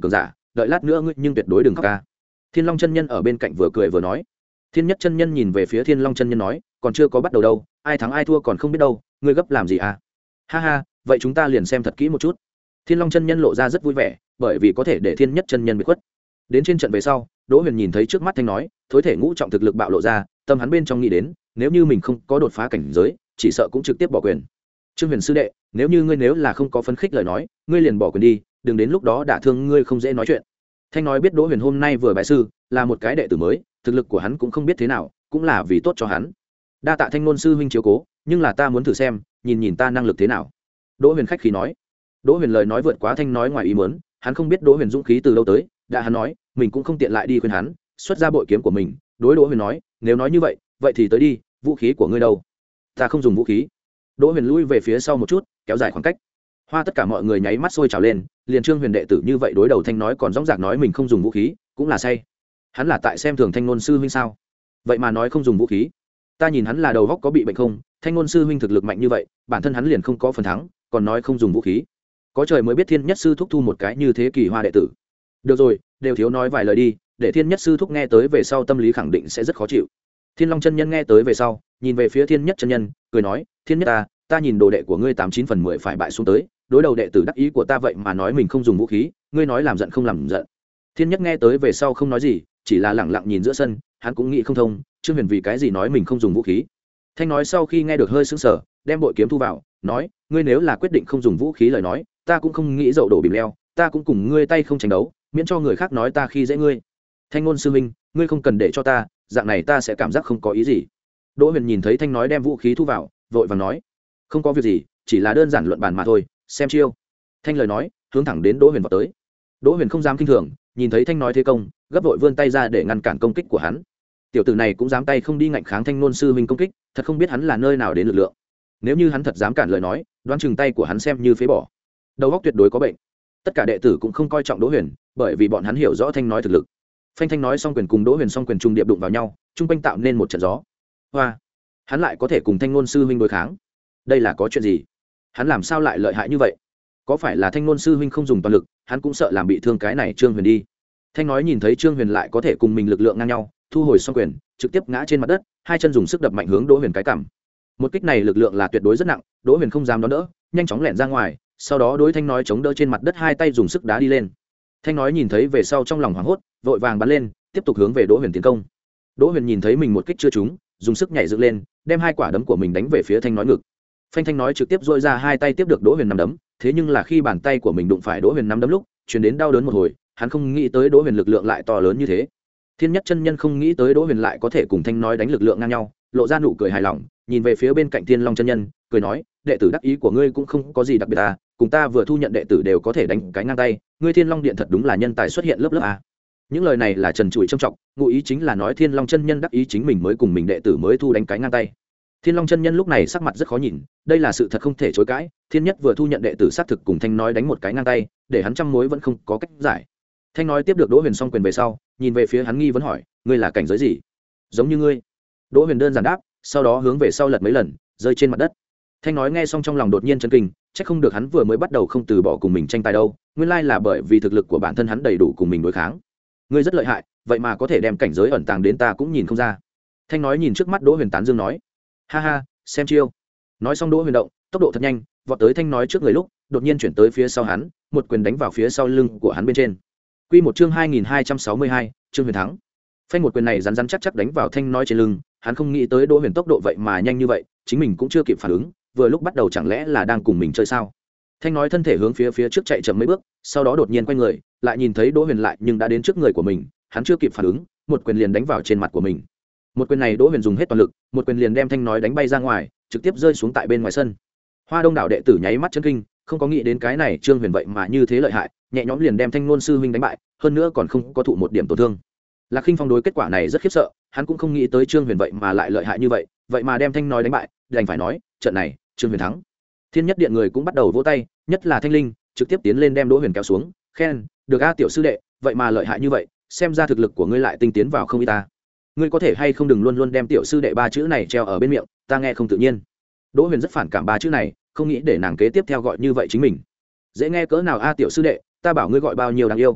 đợi lát nữa ngươi nhưng tuyệt đối đừng khóc ca. Thiên Long chân nhân ở bên cạnh vừa cười vừa nói. Thiên Nhất chân nhân nhìn về phía Thiên Long chân nhân nói, còn chưa có bắt đầu đâu, ai thắng ai thua còn không biết đâu, ngươi gấp làm gì à? Ha ha, vậy chúng ta liền xem thật kỹ một chút. Thiên Long chân nhân lộ ra rất vui vẻ, bởi vì có thể để Thiên Nhất chân nhân bị khuất. Đến trên trận về sau, Đỗ Huyền nhìn thấy trước mắt Thanh nói, thối thể ngũ trọng thực lực bạo lộ ra, tâm hắn bên trong nghĩ đến, nếu như mình không có đột phá cảnh giới, chỉ sợ cũng trực tiếp bỏ quyền. Trương Huyền sư đệ, nếu như ngươi nếu là không có phấn khích lời nói, ngươi liền bỏ quyền đi, đừng đến lúc đó đả thương ngươi không dễ nói chuyện. Thanh nói biết Đỗ Huyền hôm nay vừa bái sư, là một cái đệ tử mới, thực lực của hắn cũng không biết thế nào, cũng là vì tốt cho hắn. Đa tạ Thanh Nôn sư huynh chiếu cố, nhưng là ta muốn thử xem, nhìn nhìn ta năng lực thế nào. Đỗ Huyền khách khí nói. Đỗ Huyền lời nói vượt quá Thanh nói ngoài ý muốn, hắn không biết Đỗ Huyền dũng khí từ đâu tới, đã hắn nói, mình cũng không tiện lại đi khuyên hắn, xuất ra bội kiếm của mình, đối Đỗ Huyền nói, nếu nói như vậy, vậy thì tới đi, vũ khí của ngươi đâu? Ta không dùng vũ khí. Đỗ Huyền lui về phía sau một chút, kéo dài khoảng cách. Hoa tất cả mọi người nháy mắt sôi trào lên, liền Trương Huyền đệ tử như vậy đối đầu Thanh nói còn dõng dạc nói mình không dùng vũ khí, cũng là say. Hắn là tại xem thường Thanh Nôn sư huynh sao? Vậy mà nói không dùng vũ khí. Ta nhìn hắn là đầu óc có bị bệnh không? Thanh Nôn sư huynh thực lực mạnh như vậy, bản thân hắn liền không có phần thắng, còn nói không dùng vũ khí. Có trời mới biết Thiên Nhất sư thúc thu một cái như thế kỳ hoa đệ tử. Được rồi, đều thiếu nói vài lời đi, để Thiên Nhất sư thúc nghe tới về sau tâm lý khẳng định sẽ rất khó chịu. Thiên Long chân nhân nghe tới về sau, nhìn về phía Thiên Nhất chân nhân, cười nói, Thiên Nhất ta, ta nhìn đồ đệ của ngươi tám chín phần mười phải bại xuống tới, đối đầu đệ tử đắc ý của ta vậy mà nói mình không dùng vũ khí, ngươi nói làm giận không làm giận. Thiên Nhất nghe tới về sau không nói gì, chỉ là lẳng lặng nhìn giữa sân, hắn cũng nghĩ không thông, Trương Huyền vì cái gì nói mình không dùng vũ khí. Thanh nói sau khi nghe được hơi sững sờ, đem bội kiếm thu vào, nói, ngươi nếu là quyết định không dùng vũ khí lời nói, ta cũng không nghĩ dậu đổ bìm leo, ta cũng cùng ngươi tay không tranh đấu, miễn cho người khác nói ta khi dễ ngươi. Thanh Nôn sư huynh, ngươi không cần để cho ta, dạng này ta sẽ cảm giác không có ý gì. Đỗ Huyền nhìn thấy Thanh nói đem vũ khí thu vào, vội vàng nói, không có việc gì, chỉ là đơn giản luận bàn mà thôi, xem chiêu. Thanh lời nói, hướng thẳng đến Đỗ Huyền vào tới. Đỗ Huyền không dám kinh thường, nhìn thấy Thanh nói thế công, gấp vội vươn tay ra để ngăn cản công kích của hắn. Tiểu tử này cũng dám tay không đi ngạnh kháng Thanh Nôn sư huynh công kích, thật không biết hắn là nơi nào đến lực lượng. Nếu như hắn thật dám cản lời nói, đoán chừng tay của hắn xem như phế bỏ. Đầu óc tuyệt đối có bệnh. Tất cả đệ tử cũng không coi trọng Đỗ Huyền, bởi vì bọn hắn hiểu rõ Thanh nói thực lực. Phanh Thanh nói xong quyền cùng Đỗ Huyền xong quyền trung điệp đụng vào nhau, trung quanh tạo nên một trận gió. Hoa, hắn lại có thể cùng Thanh Nôn sư huynh đối kháng. Đây là có chuyện gì? Hắn làm sao lại lợi hại như vậy? Có phải là Thanh Nôn sư huynh không dùng toàn lực, hắn cũng sợ làm bị thương cái này Trương Huyền đi. Thanh nói nhìn thấy Trương Huyền lại có thể cùng mình lực lượng ngang nhau, thu hồi xong quyền, trực tiếp ngã trên mặt đất, hai chân dùng sức đập mạnh hướng Đỗ Huyền cái cằm. Một kích này lực lượng là tuyệt đối rất nặng, Đỗ Huyền không dám đón đỡ, nhanh chóng lẻn ra ngoài, sau đó đối Thanh nói chống đỡ trên mặt đất, hai tay dùng sức đá đi lên. Thanh nói nhìn thấy về sau trong lòng hoảng hốt, vội vàng bắn lên, tiếp tục hướng về Đỗ Huyền tiến công. Đỗ Huyền nhìn thấy mình một kích chưa trúng, dùng sức nhảy dựng lên, đem hai quả đấm của mình đánh về phía Thanh nói ngực. Phanh Thanh nói trực tiếp dội ra hai tay tiếp được Đỗ Huyền nắm đấm, thế nhưng là khi bàn tay của mình đụng phải Đỗ Huyền nắm đấm lúc, truyền đến đau đớn một hồi, hắn không nghĩ tới Đỗ Huyền lực lượng lại to lớn như thế. Thiên Nhất chân nhân không nghĩ tới Đỗ Huyền lại có thể cùng Thanh nói đánh lực lượng ngang nhau, lộ ra nụ cười hài lòng, nhìn về phía bên cạnh Thiên Long chân nhân, cười nói, đệ tử đắc ý của ngươi cũng không có gì đặc biệt à, cùng ta vừa thu nhận đệ tử đều có thể đánh cái ngang tay, ngươi Thiên Long điện thật đúng là nhân tài xuất hiện lớp lớp à. Những lời này là trần trụi trầm trọng, ngụ ý chính là nói Thiên Long chân nhân đắc ý chính mình mới cùng mình đệ tử mới thu đánh cái ngang tay. Thiên Long chân nhân lúc này sắc mặt rất khó nhìn, đây là sự thật không thể chối cãi, Thiên Nhất vừa thu nhận đệ tử xác thực cùng Thanh nói đánh một cái ngang tay, để hắn trăm mối vẫn không có cách giải. Thanh nói tiếp được Đỗ Huyền xong quyền về sau, nhìn về phía hắn nghi vấn hỏi, ngươi là cảnh giới gì? Giống như ngươi. Đỗ Huyền đơn giản đáp, sau đó hướng về sau lật mấy lần, rơi trên mặt đất. Thanh nói nghe xong trong lòng đột nhiên chấn kinh, chắc không được hắn vừa mới bắt đầu không từ bỏ cùng mình tranh tài đâu, nguyên lai là bởi vì thực lực của bản thân hắn đầy đủ cùng mình đối kháng. Ngươi rất lợi hại, vậy mà có thể đem cảnh giới ẩn tàng đến ta cũng nhìn không ra. Thanh nói nhìn trước mắt Đỗ Huyền tán dương nói, ha ha, xem chiêu. Nói xong Đỗ Huyền động, tốc độ thật nhanh, vọt tới Thanh nói trước người lúc, đột nhiên chuyển tới phía sau hắn, một quyền đánh vào phía sau lưng của hắn bên trên. Quy một chương hai nghìn hai trăm sáu mươi hai, Trương Huyền thắng. Phanh một quyền này rắn rắn chắc chắc đánh vào Thanh nói trên lưng, hắn không nghĩ tới Đỗ Huyền tốc độ vậy mà nhanh như vậy, chính mình cũng chưa kịp phản ứng, vừa lúc bắt đầu chẳng lẽ là đang cùng mình chơi sao? Thanh nói thân thể hướng phía phía trước chạy chậm mấy bước, sau đó đột nhiên quay người, lại nhìn thấy Đỗ Huyền lại nhưng đã đến trước người của mình, hắn chưa kịp phản ứng, một quyền liền đánh vào trên mặt của mình. Một quyền này Đỗ Huyền dùng hết toàn lực, một quyền liền đem Thanh nói đánh bay ra ngoài, trực tiếp rơi xuống tại bên ngoài sân. Hoa Đông đảo đệ tử nháy mắt chấn kinh, không có nghĩ đến cái này Trương Huyền vậy mà như thế lợi hại, nhẹ nhõm liền đem Thanh Nôn sư huynh đánh bại, hơn nữa còn không có thụ một điểm tổn thương. Lạc Khinh Phong đối kết quả này rất khiếp sợ, hắn cũng không nghĩ tới Trương Huyền vậy mà lại lợi hại như vậy, vậy mà đem Thanh nói đánh bại, đành phải nói, trận này, Trương Huyền thắng. Thiên Nhất điện người cũng bắt đầu vỗ tay, nhất là Thanh Linh, trực tiếp tiến lên đem Đỗ Huyền kéo xuống, khen, được a tiểu sư đệ, vậy mà lợi hại như vậy, xem ra thực lực của ngươi lại tinh tiến vào không ít ta. Ngươi có thể hay không đừng luôn luôn đem tiểu sư đệ ba chữ này treo ở bên miệng, ta nghe không tự nhiên. Đỗ Huyền rất phản cảm ba chữ này, không nghĩ để nàng kế tiếp theo gọi như vậy chính mình. Dễ nghe cỡ nào a tiểu sư đệ, ta bảo ngươi gọi bao nhiêu đáng yêu.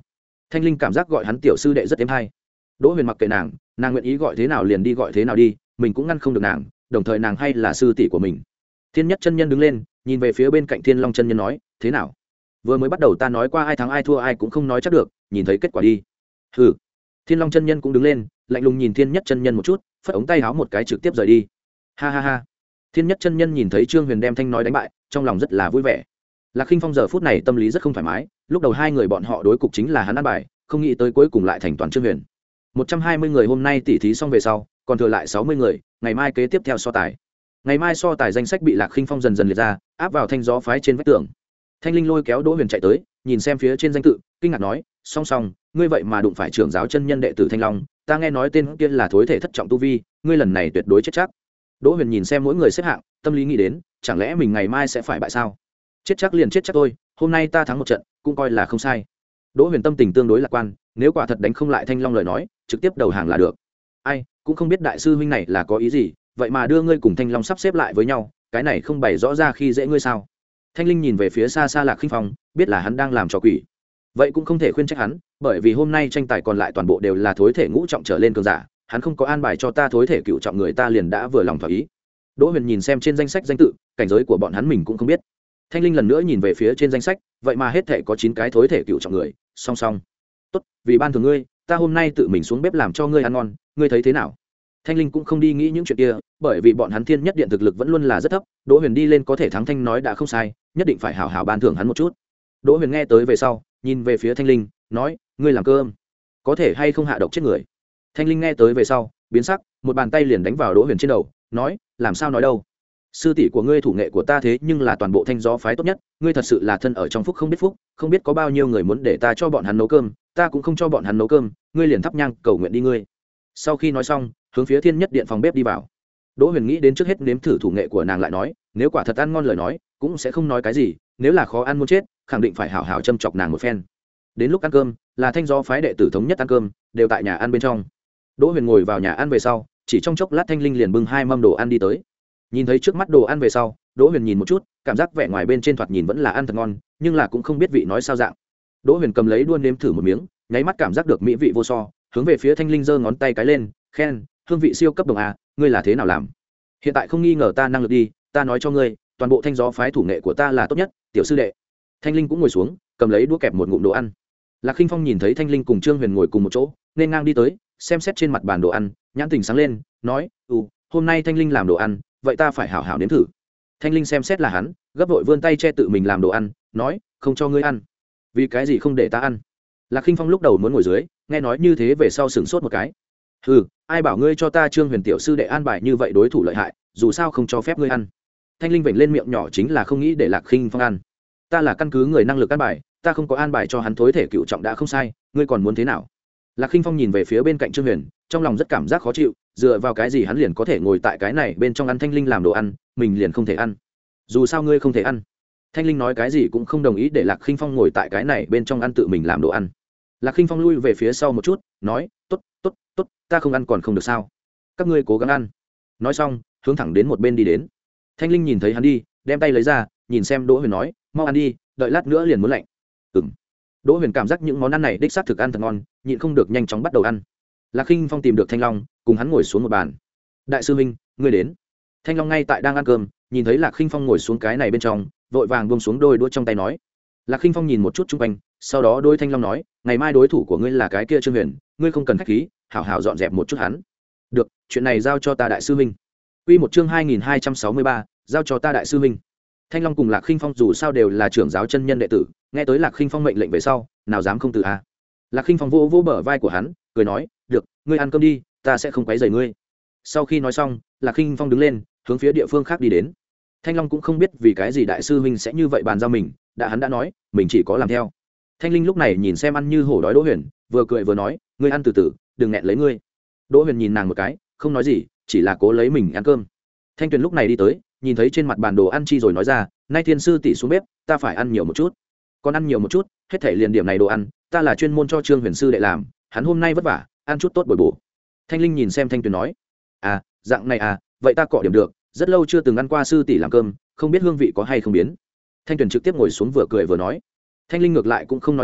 Thanh linh cảm giác gọi hắn tiểu sư đệ rất êm hay. Đỗ Huyền mặc kệ nàng, nàng nguyện ý gọi thế nào liền đi gọi thế nào đi, mình cũng ngăn không được nàng, đồng thời nàng hay là sư tỷ của mình. Thiên Nhất chân nhân đứng lên, nhìn về phía bên cạnh Thiên Long chân nhân nói, thế nào? Vừa mới bắt đầu ta nói qua ai thắng ai thua ai cũng không nói chắc được, nhìn thấy kết quả đi. Hừ. Thiên Long chân nhân cũng đứng lên, lạnh lùng nhìn Thiên Nhất chân nhân một chút, phất ống tay áo một cái trực tiếp rời đi. Ha ha ha. Thiên Nhất chân nhân nhìn thấy Trương Huyền đem Thanh nói đánh bại, trong lòng rất là vui vẻ. Lạc Khinh Phong giờ phút này tâm lý rất không thoải mái, lúc đầu hai người bọn họ đối cục chính là hắn ăn bài, không nghĩ tới cuối cùng lại thành toàn Trương Huyền. một trăm hai mươi người hôm nay tỉ thí xong về sau, còn thừa lại sáu mươi người, ngày mai kế tiếp theo so tài. Ngày mai so tài danh sách bị Lạc Khinh Phong dần dần liệt ra, áp vào thanh gió phái trên vách tường. Thanh Linh lôi kéo Đỗ Huyền chạy tới, nhìn xem phía trên danh tự, kinh ngạc nói, "Song song, ngươi vậy mà đụng phải trưởng giáo chân nhân đệ tử Thanh Long, ta nghe nói tên kia là thối thể thất trọng tu vi, ngươi lần này tuyệt đối chết chắc." Đỗ Huyền nhìn xem mỗi người xếp hạng, tâm lý nghĩ đến, chẳng lẽ mình ngày mai sẽ phải bại sao? Chết chắc liền chết chắc thôi, hôm nay ta thắng một trận, cũng coi là không sai. Đỗ Huyền tâm tình tương đối lạc quan, nếu quả thật đánh không lại Thanh Long lời nói, trực tiếp đầu hàng là được. Ai, cũng không biết đại sư huynh này là có ý gì, vậy mà đưa ngươi cùng Thanh Long sắp xếp lại với nhau, cái này không bày rõ ra khi dễ ngươi sao? Thanh Linh nhìn về phía xa xa Lạc Khinh Phong, biết là hắn đang làm trò quỷ. Vậy cũng không thể khuyên trách hắn, bởi vì hôm nay tranh tài còn lại toàn bộ đều là thối thể ngũ trọng trở lên cường giả, hắn không có an bài cho ta thối thể cựu trọng người ta liền đã vừa lòng thỏa ý. Đỗ Huyền nhìn xem trên danh sách danh tự, cảnh giới của bọn hắn mình cũng không biết. Thanh Linh lần nữa nhìn về phía trên danh sách, vậy mà hết thể có chín cái thối thể cựu trọng người, song song. Tốt, vì ban thường ngươi, ta hôm nay tự mình xuống bếp làm cho ngươi ăn ngon, ngươi thấy thế nào? Thanh Linh cũng không đi nghĩ những chuyện kia, bởi vì bọn hắn Thiên Nhất Điện thực lực vẫn luôn là rất thấp, Đỗ Huyền đi lên có thể thắng Thanh nói đã không sai, nhất định phải hảo hảo ban thưởng hắn một chút. Đỗ Huyền nghe tới về sau, nhìn về phía Thanh Linh, nói, ngươi làm cơm, có thể hay không hạ độc chết người? Thanh Linh nghe tới về sau, biến sắc, một bàn tay liền đánh vào Đỗ Huyền trên đầu, nói, làm sao nói đâu? Sư tỷ của ngươi thủ nghệ của ta thế nhưng là toàn bộ thanh gió phái tốt nhất, ngươi thật sự là thân ở trong phúc không biết phúc, không biết có bao nhiêu người muốn để ta cho bọn hắn nấu cơm, ta cũng không cho bọn hắn nấu cơm, ngươi liền thắp nhang cầu nguyện đi ngươi. Sau khi nói xong, hướng phía Thiên Nhất Điện phòng bếp đi vào. Đỗ Huyền nghĩ đến trước hết nếm thử thủ nghệ của nàng lại nói, nếu quả thật ăn ngon lời nói, cũng sẽ không nói cái gì, nếu là khó ăn muốn chết, khẳng định phải hảo hảo châm chọc nàng một phen. Đến lúc ăn cơm, là thanh gió phái đệ tử thống nhất ăn cơm, đều tại nhà ăn bên trong. Đỗ Huyền ngồi vào nhà ăn về sau, chỉ trong chốc lát Thanh Linh liền bưng hai mâm đồ ăn đi tới. Nhìn thấy trước mắt đồ ăn về sau, Đỗ Huyền nhìn một chút, cảm giác vẻ ngoài bên trên thoạt nhìn vẫn là ăn thật ngon, nhưng là cũng không biết vị nói sao dạng. Đỗ Huyền cầm lấy đuôi nếm thử một miếng, nháy mắt cảm giác được mỹ vị vô so, hướng về phía Thanh Linh giơ ngón tay cái lên, khen, hương vị siêu cấp đồng a, ngươi là thế nào làm? Hiện tại không nghi ngờ ta năng lực đi, ta nói cho ngươi, toàn bộ thanh gió phái thủ nghệ của ta là tốt nhất, tiểu sư đệ. Thanh Linh cũng ngồi xuống, cầm lấy đũa kẹp một ngụm đồ ăn. Lạc Khinh Phong nhìn thấy Thanh Linh cùng Trương Huyền ngồi cùng một chỗ, nên ngang đi tới, xem xét trên mặt bàn đồ ăn, nhãn tình sáng lên, nói, "Ừ, hôm nay Thanh Linh làm đồ ăn, vậy ta phải hảo hảo nếm thử." Thanh Linh xem xét là hắn, gấp vội vươn tay che tự mình làm đồ ăn, nói, "Không cho ngươi ăn." "Vì cái gì không để ta ăn?" Lạc Khinh Phong lúc đầu muốn ngồi dưới, nghe nói như thế về sau sửng sốt một cái. "Hừ, ai bảo ngươi cho ta Trương Huyền tiểu sư đệ an bài như vậy đối thủ lợi hại, dù sao không cho phép ngươi ăn." Thanh Linh vểnh lên miệng nhỏ chính là không nghĩ để Lạc Khinh Phong ăn. "Ta là căn cứ người năng lực an bài, ta không có an bài cho hắn thối thể cựu trọng đã không sai, ngươi còn muốn thế nào?" Lạc Khinh Phong nhìn về phía bên cạnh Trương Huyền, trong lòng rất cảm giác khó chịu, dựa vào cái gì hắn liền có thể ngồi tại cái này bên trong ăn Thanh Linh làm đồ ăn, mình liền không thể ăn? Dù sao ngươi không thể ăn. Thanh Linh nói cái gì cũng không đồng ý để Lạc Khinh Phong ngồi tại cái này bên trong ăn tự mình làm đồ ăn. Lạc Khinh Phong lui về phía sau một chút, nói, "Tốt, tốt, tốt, ta không ăn còn không được sao? Các ngươi cố gắng ăn." Nói xong, hướng thẳng đến một bên đi đến. Thanh Linh nhìn thấy hắn đi, đem tay lấy ra, nhìn xem Đỗ Huyền nói, "Mau ăn đi, đợi lát nữa liền muốn lạnh." Ừm. Đỗ Huyền cảm giác những món ăn này đích xác thực ăn thật ngon, nhịn không được nhanh chóng bắt đầu ăn. Lạc Khinh Phong tìm được Thanh Long, cùng hắn ngồi xuống một bàn. "Đại sư huynh, ngươi đến." Thanh Long ngay tại đang ăn cơm, nhìn thấy Lạc Khinh Phong ngồi xuống cái này bên trong, vội vàng buông xuống đôi đũa trong tay nói. Lạc Khinh Phong nhìn một chút xung quanh, sau đó đôi Thanh Long nói, "Ngày mai đối thủ của ngươi là cái kia Trương Huyền, ngươi không cần khách khí, hảo hảo dọn dẹp một chút hắn." "Được, chuyện này giao cho ta đại sư huynh." Quy một chương hai nghìn hai trăm sáu mươi ba, giao cho ta đại sư huynh. Thanh Long cùng Lạc Khinh Phong dù sao đều là trưởng giáo chân nhân đệ tử, nghe tới Lạc Khinh Phong mệnh lệnh về sau, nào dám không từ a. Lạc Khinh Phong vô vô bờ vai của hắn, cười nói, "Được, ngươi ăn cơm đi, ta sẽ không quấy rầy ngươi." Sau khi nói xong, Lạc Khinh Phong đứng lên, hướng phía địa phương khác đi đến. Thanh Long cũng không biết vì cái gì đại sư huynh sẽ như vậy bàn giao mình, đã hắn đã nói, mình chỉ có làm theo. Thanh Linh lúc này nhìn xem ăn như hổ đói Đỗ Huyền, vừa cười vừa nói, "Ngươi ăn từ từ, đừng nghẹn lấy ngươi." Đỗ Huyền nhìn nàng một cái, không nói gì, chỉ là cố lấy mình ăn cơm. Thanh Tuyền lúc này đi tới, nhìn thấy trên mặt bàn đồ ăn chi rồi nói ra, "Nay thiên sư tỷ xuống bếp, ta phải ăn nhiều một chút." "Con ăn nhiều một chút, hết thể liền điểm này đồ ăn, ta là chuyên môn cho Trương Huyền sư đệ làm, hắn hôm nay vất vả, ăn chút tốt bồi bổ." Thanh Linh nhìn xem Thanh Tuyền nói, "À, dạng này à, vậy ta cọ điểm được, rất lâu chưa từng ăn qua sư tỷ làm cơm, không biết hương vị có hay không biến." Thanh Tuyền trực tiếp ngồi xuống vừa cười vừa nói. Thanh Linh ngược lại cũng không nói gì,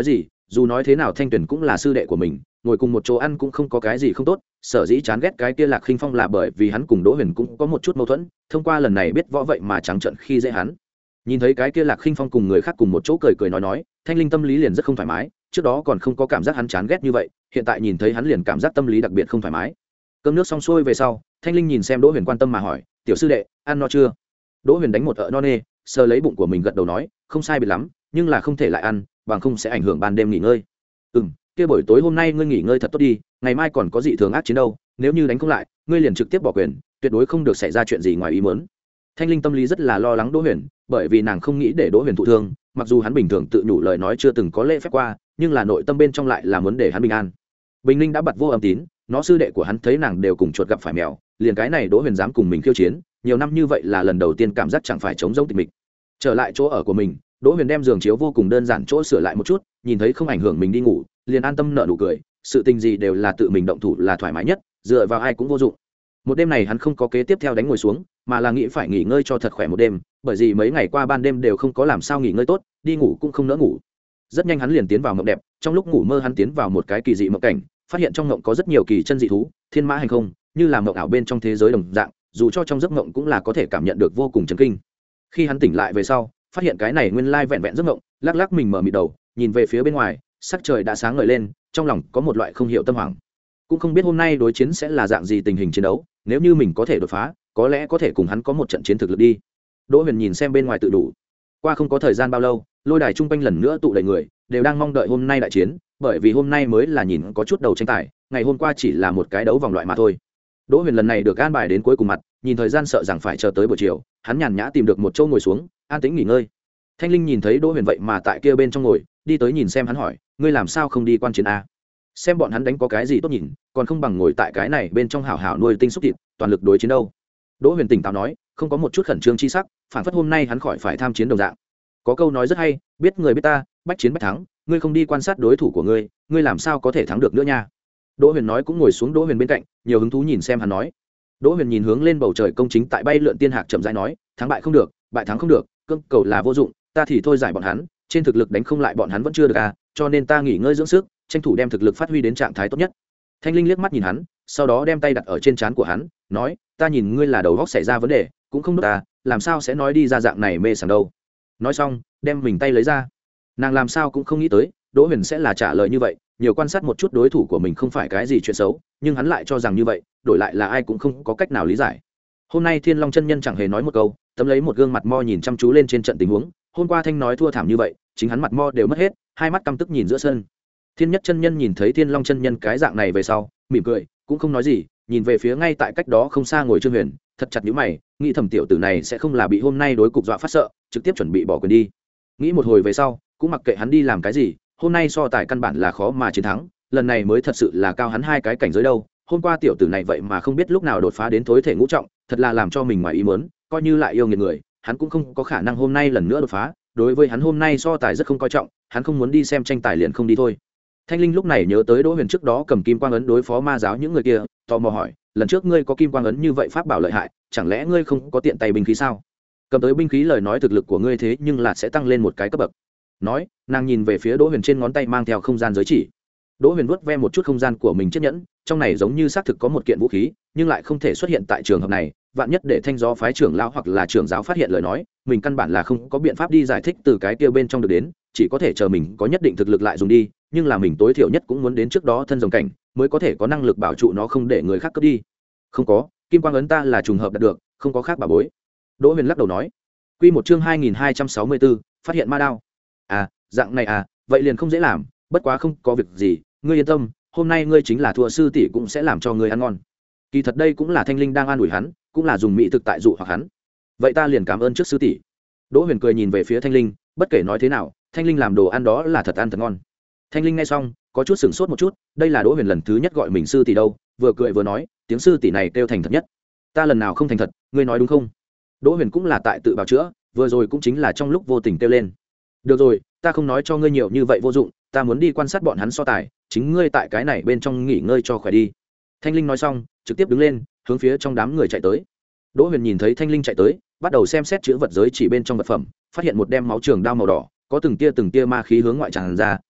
dù nói thế nào thanh tuyền cũng là sư đệ của mình, ngồi cùng một chỗ ăn cũng không có cái gì không tốt. Sở dĩ chán ghét cái kia Lạc Khinh Phong là bởi vì hắn cùng Đỗ Huyền cũng có một chút mâu thuẫn, thông qua lần này biết võ vậy mà trắng trợn khi dễ hắn. Nhìn thấy cái kia Lạc Khinh Phong cùng người khác cùng một chỗ cười cười nói nói, Thanh Linh tâm lý liền rất không thoải mái, trước đó còn không có cảm giác hắn chán ghét như vậy, hiện tại nhìn thấy hắn liền cảm giác tâm lý đặc biệt không thoải mái. Cơm nước xong xuôi về sau, Thanh Linh nhìn xem Đỗ Huyền quan tâm mà hỏi, "Tiểu sư đệ, ăn no chưa?" Đỗ Huyền đánh một ợ no nê, sờ lấy bụng của mình gật đầu nói, "Không sai biệt lắm, nhưng là không thể lại ăn, bằng không sẽ ảnh hưởng ban đêm nghỉ ngơi." "Ừm, kia buổi tối hôm nay ngươi nghỉ ngơi thật tốt đi, ngày mai còn có dị thường ác chiến đâu, nếu như đánh không lại, ngươi liền trực tiếp bỏ quyền, tuyệt đối không được xảy ra chuyện gì ngoài ý muốn." Thanh Linh tâm lý rất là lo lắng Đỗ Huyền, bởi vì nàng không nghĩ để Đỗ Huyền thụ thương, mặc dù hắn bình thường tự nhủ lời nói chưa từng có lễ phép qua, nhưng là nội tâm bên trong lại là muốn để hắn bình an. Bình Linh đã bật vô âm tín, nó sư đệ của hắn thấy nàng đều cùng chuột gặp phải mèo, liền cái này Đỗ Huyền dám cùng mình khiêu chiến, nhiều năm như vậy là lần đầu tiên cảm giác chẳng phải trống rỗng tịch mịch. Trở lại chỗ ở của mình, Đỗ Huyền đem giường chiếu vô cùng đơn giản chỗ sửa lại một chút, nhìn thấy không ảnh hưởng mình đi ngủ, liền an tâm nở nụ cười, sự tình gì đều là tự mình động thủ là thoải mái nhất, dựa vào ai cũng vô dụng. Một đêm này hắn không có kế tiếp theo đánh ngồi xuống, mà là nghĩ phải nghỉ ngơi cho thật khỏe một đêm, bởi vì mấy ngày qua ban đêm đều không có làm sao nghỉ ngơi tốt, đi ngủ cũng không nỡ ngủ. Rất nhanh hắn liền tiến vào mộng đẹp, trong lúc ngủ mơ hắn tiến vào một cái kỳ dị mộng cảnh, phát hiện trong mộng có rất nhiều kỳ chân dị thú, thiên mã hành không, như là mộng ảo bên trong thế giới đồng dạng, dù cho trong giấc mộng cũng là có thể cảm nhận được vô cùng chấn kinh. Khi hắn tỉnh lại về sau, phát hiện cái này nguyên lai vẹn vẹn giấc mộng, lắc lắc mình mở mịt đầu, nhìn về phía bên ngoài, sắc trời đã sáng ngời lên, trong lòng có một loại không hiểu tâm hoảng. Cũng không biết hôm nay đối chiến sẽ là dạng gì tình hình chiến đấu, nếu như mình có thể đột phá, có lẽ có thể cùng hắn có một trận chiến thực lực đi. Đỗ Huyền nhìn xem bên ngoài tự đủ. Qua không có thời gian bao lâu, lôi đài trung quanh lần nữa tụ đầy người, đều đang mong đợi hôm nay đại chiến, bởi vì hôm nay mới là nhìn có chút đầu tranh tài, ngày hôm qua chỉ là một cái đấu vòng loại mà thôi. Đỗ Huyền lần này được an bài đến cuối cùng mặt, nhìn thời gian sợ rằng phải chờ tới buổi chiều, hắn nhàn nhã tìm được một chỗ ngồi xuống, an tĩnh nghỉ ngơi. Thanh Linh nhìn thấy Đỗ Huyền vậy mà tại kia bên trong ngồi, đi tới nhìn xem hắn hỏi, ngươi làm sao không đi quan chiến a? Xem bọn hắn đánh có cái gì tốt nhìn, còn không bằng ngồi tại cái này bên trong hảo hảo nuôi tinh xúc thịt, toàn lực đối chiến đâu. Đỗ Huyền tỉnh táo nói, không có một chút khẩn trương chi sắc, phản phất hôm nay hắn khỏi phải tham chiến đồng dạng. Có câu nói rất hay, biết người biết ta, bách chiến bách thắng, ngươi không đi quan sát đối thủ của ngươi, ngươi làm sao có thể thắng được nữa nha. Đỗ Huyền nói cũng ngồi xuống Đỗ Huyền bên cạnh, nhiều hứng thú nhìn xem hắn nói. Đỗ Huyền nhìn hướng lên bầu trời công chính tại bay lượn tiên hạc chậm rãi nói, thắng bại không được, bại thắng không được, cương cầu là vô dụng, ta thì thôi giải bọn hắn, trên thực lực đánh không lại bọn hắn vẫn chưa được à, cho nên ta nghỉ ngơi dưỡng sức, tranh thủ đem thực lực phát huy đến trạng thái tốt nhất. Thanh Linh liếc mắt nhìn hắn, sau đó đem tay đặt ở trên trán của hắn, nói, ta nhìn ngươi là đầu óc xảy ra vấn đề, cũng không đốt ta, làm sao sẽ nói đi ra dạng này mê sảng đâu. Nói xong, đem mình tay lấy ra. Nàng làm sao cũng không nghĩ tới, Đỗ Huyền sẽ là trả lời như vậy, nhiều quan sát một chút đối thủ của mình không phải cái gì chuyện xấu, nhưng hắn lại cho rằng như vậy, đổi lại là ai cũng không có cách nào lý giải. Hôm nay Thiên Long chân nhân chẳng hề nói một câu, tấm lấy một gương mặt mo nhìn chăm chú lên trên trận tình huống, hôm qua Thanh nói thua thảm như vậy, chính hắn mặt mo đều mất hết, hai mắt căm tức nhìn giữa sân. Thiên Nhất chân nhân nhìn thấy Thiên Long chân nhân cái dạng này về sau, mỉm cười, cũng không nói gì, nhìn về phía ngay tại cách đó không xa ngồi Trương Huyền, thật chặt nhíu mày, nghĩ thầm tiểu tử này sẽ không là bị hôm nay đối cục dọa phát sợ, trực tiếp chuẩn bị bỏ quyền đi. Nghĩ một hồi về sau, cũng mặc kệ hắn đi làm cái gì, hôm nay so tài căn bản là khó mà chiến thắng, lần này mới thật sự là cao hắn hai cái cảnh giới đâu. Hôm qua tiểu tử này vậy mà không biết lúc nào đột phá đến tối thể ngũ trọng, thật là làm cho mình ngoài ý muốn, coi như lại yêu nghiệt người, hắn cũng không có khả năng hôm nay lần nữa đột phá, đối với hắn hôm nay so tài rất không coi trọng, hắn không muốn đi xem tranh tài liền không đi thôi. Thanh Linh lúc này nhớ tới Đỗ Huyền trước đó cầm kim quang ấn đối phó ma giáo những người kia, tò mò hỏi, lần trước ngươi có kim quang ấn như vậy pháp bảo lợi hại, chẳng lẽ ngươi không có tiện tay binh khí sao? Cầm tới binh khí lời nói thực lực của ngươi thế nhưng là sẽ tăng lên một cái cấp bậc. Nói, nàng nhìn về phía Đỗ Huyền trên ngón tay mang theo không gian giới chỉ. Đỗ Huyền vuốt ve một chút không gian của mình chiếc nhẫn, trong này giống như xác thực có một kiện vũ khí, nhưng lại không thể xuất hiện tại trường hợp này, vạn nhất để Thanh Gió phái trưởng lão hoặc là trưởng giáo phát hiện lời nói, mình căn bản là không có biện pháp đi giải thích từ cái kia bên trong được đến, chỉ có thể chờ mình có nhất định thực lực lại dùng đi, nhưng là mình tối thiểu nhất cũng muốn đến trước đó thân rồng cảnh, mới có thể có năng lực bảo trụ nó không để người khác cướp đi. Không có, kim quang ấn ta là trùng hợp đạt được, không có khác bà bối. Đỗ Huyền lắc đầu nói. Quy một chương hai nghìn hai trăm sáu mươi tư, phát hiện ma đao. À, dạng này à, vậy liền không dễ làm, bất quá không có việc gì, ngươi yên tâm, hôm nay ngươi chính là thua sư tỷ cũng sẽ làm cho ngươi ăn ngon. Kỳ thật đây cũng là Thanh Linh đang an ủi hắn, cũng là dùng mỹ thực tại dụ hoặc hắn. Vậy ta liền cảm ơn trước sư tỷ. Đỗ Huyền cười nhìn về phía Thanh Linh, bất kể nói thế nào, Thanh Linh làm đồ ăn đó là thật ăn thật ngon. Thanh Linh nghe xong, có chút sửng sốt một chút, đây là Đỗ Huyền lần thứ nhất gọi mình sư tỷ đâu, vừa cười vừa nói, tiếng sư tỷ này kêu thành thật nhất. Ta lần nào không thành thật, ngươi nói đúng không? Đỗ Huyền cũng là tại tự bào chữa, vừa rồi cũng chính là trong lúc vô tình kêu lên. Được rồi, ta không nói cho ngươi nhiều như vậy vô dụng, ta muốn đi quan sát bọn hắn so tài, chính ngươi tại cái này bên trong nghỉ ngơi cho khỏe đi. Thanh Linh nói xong, trực tiếp đứng lên, hướng phía trong đám người chạy tới. Đỗ Huyền nhìn thấy Thanh Linh chạy tới, bắt đầu xem xét chữ vật giới chỉ bên trong vật phẩm, phát hiện một đem máu trường đao màu đỏ, có từng tia từng tia ma khí hướng ngoại tràn ra,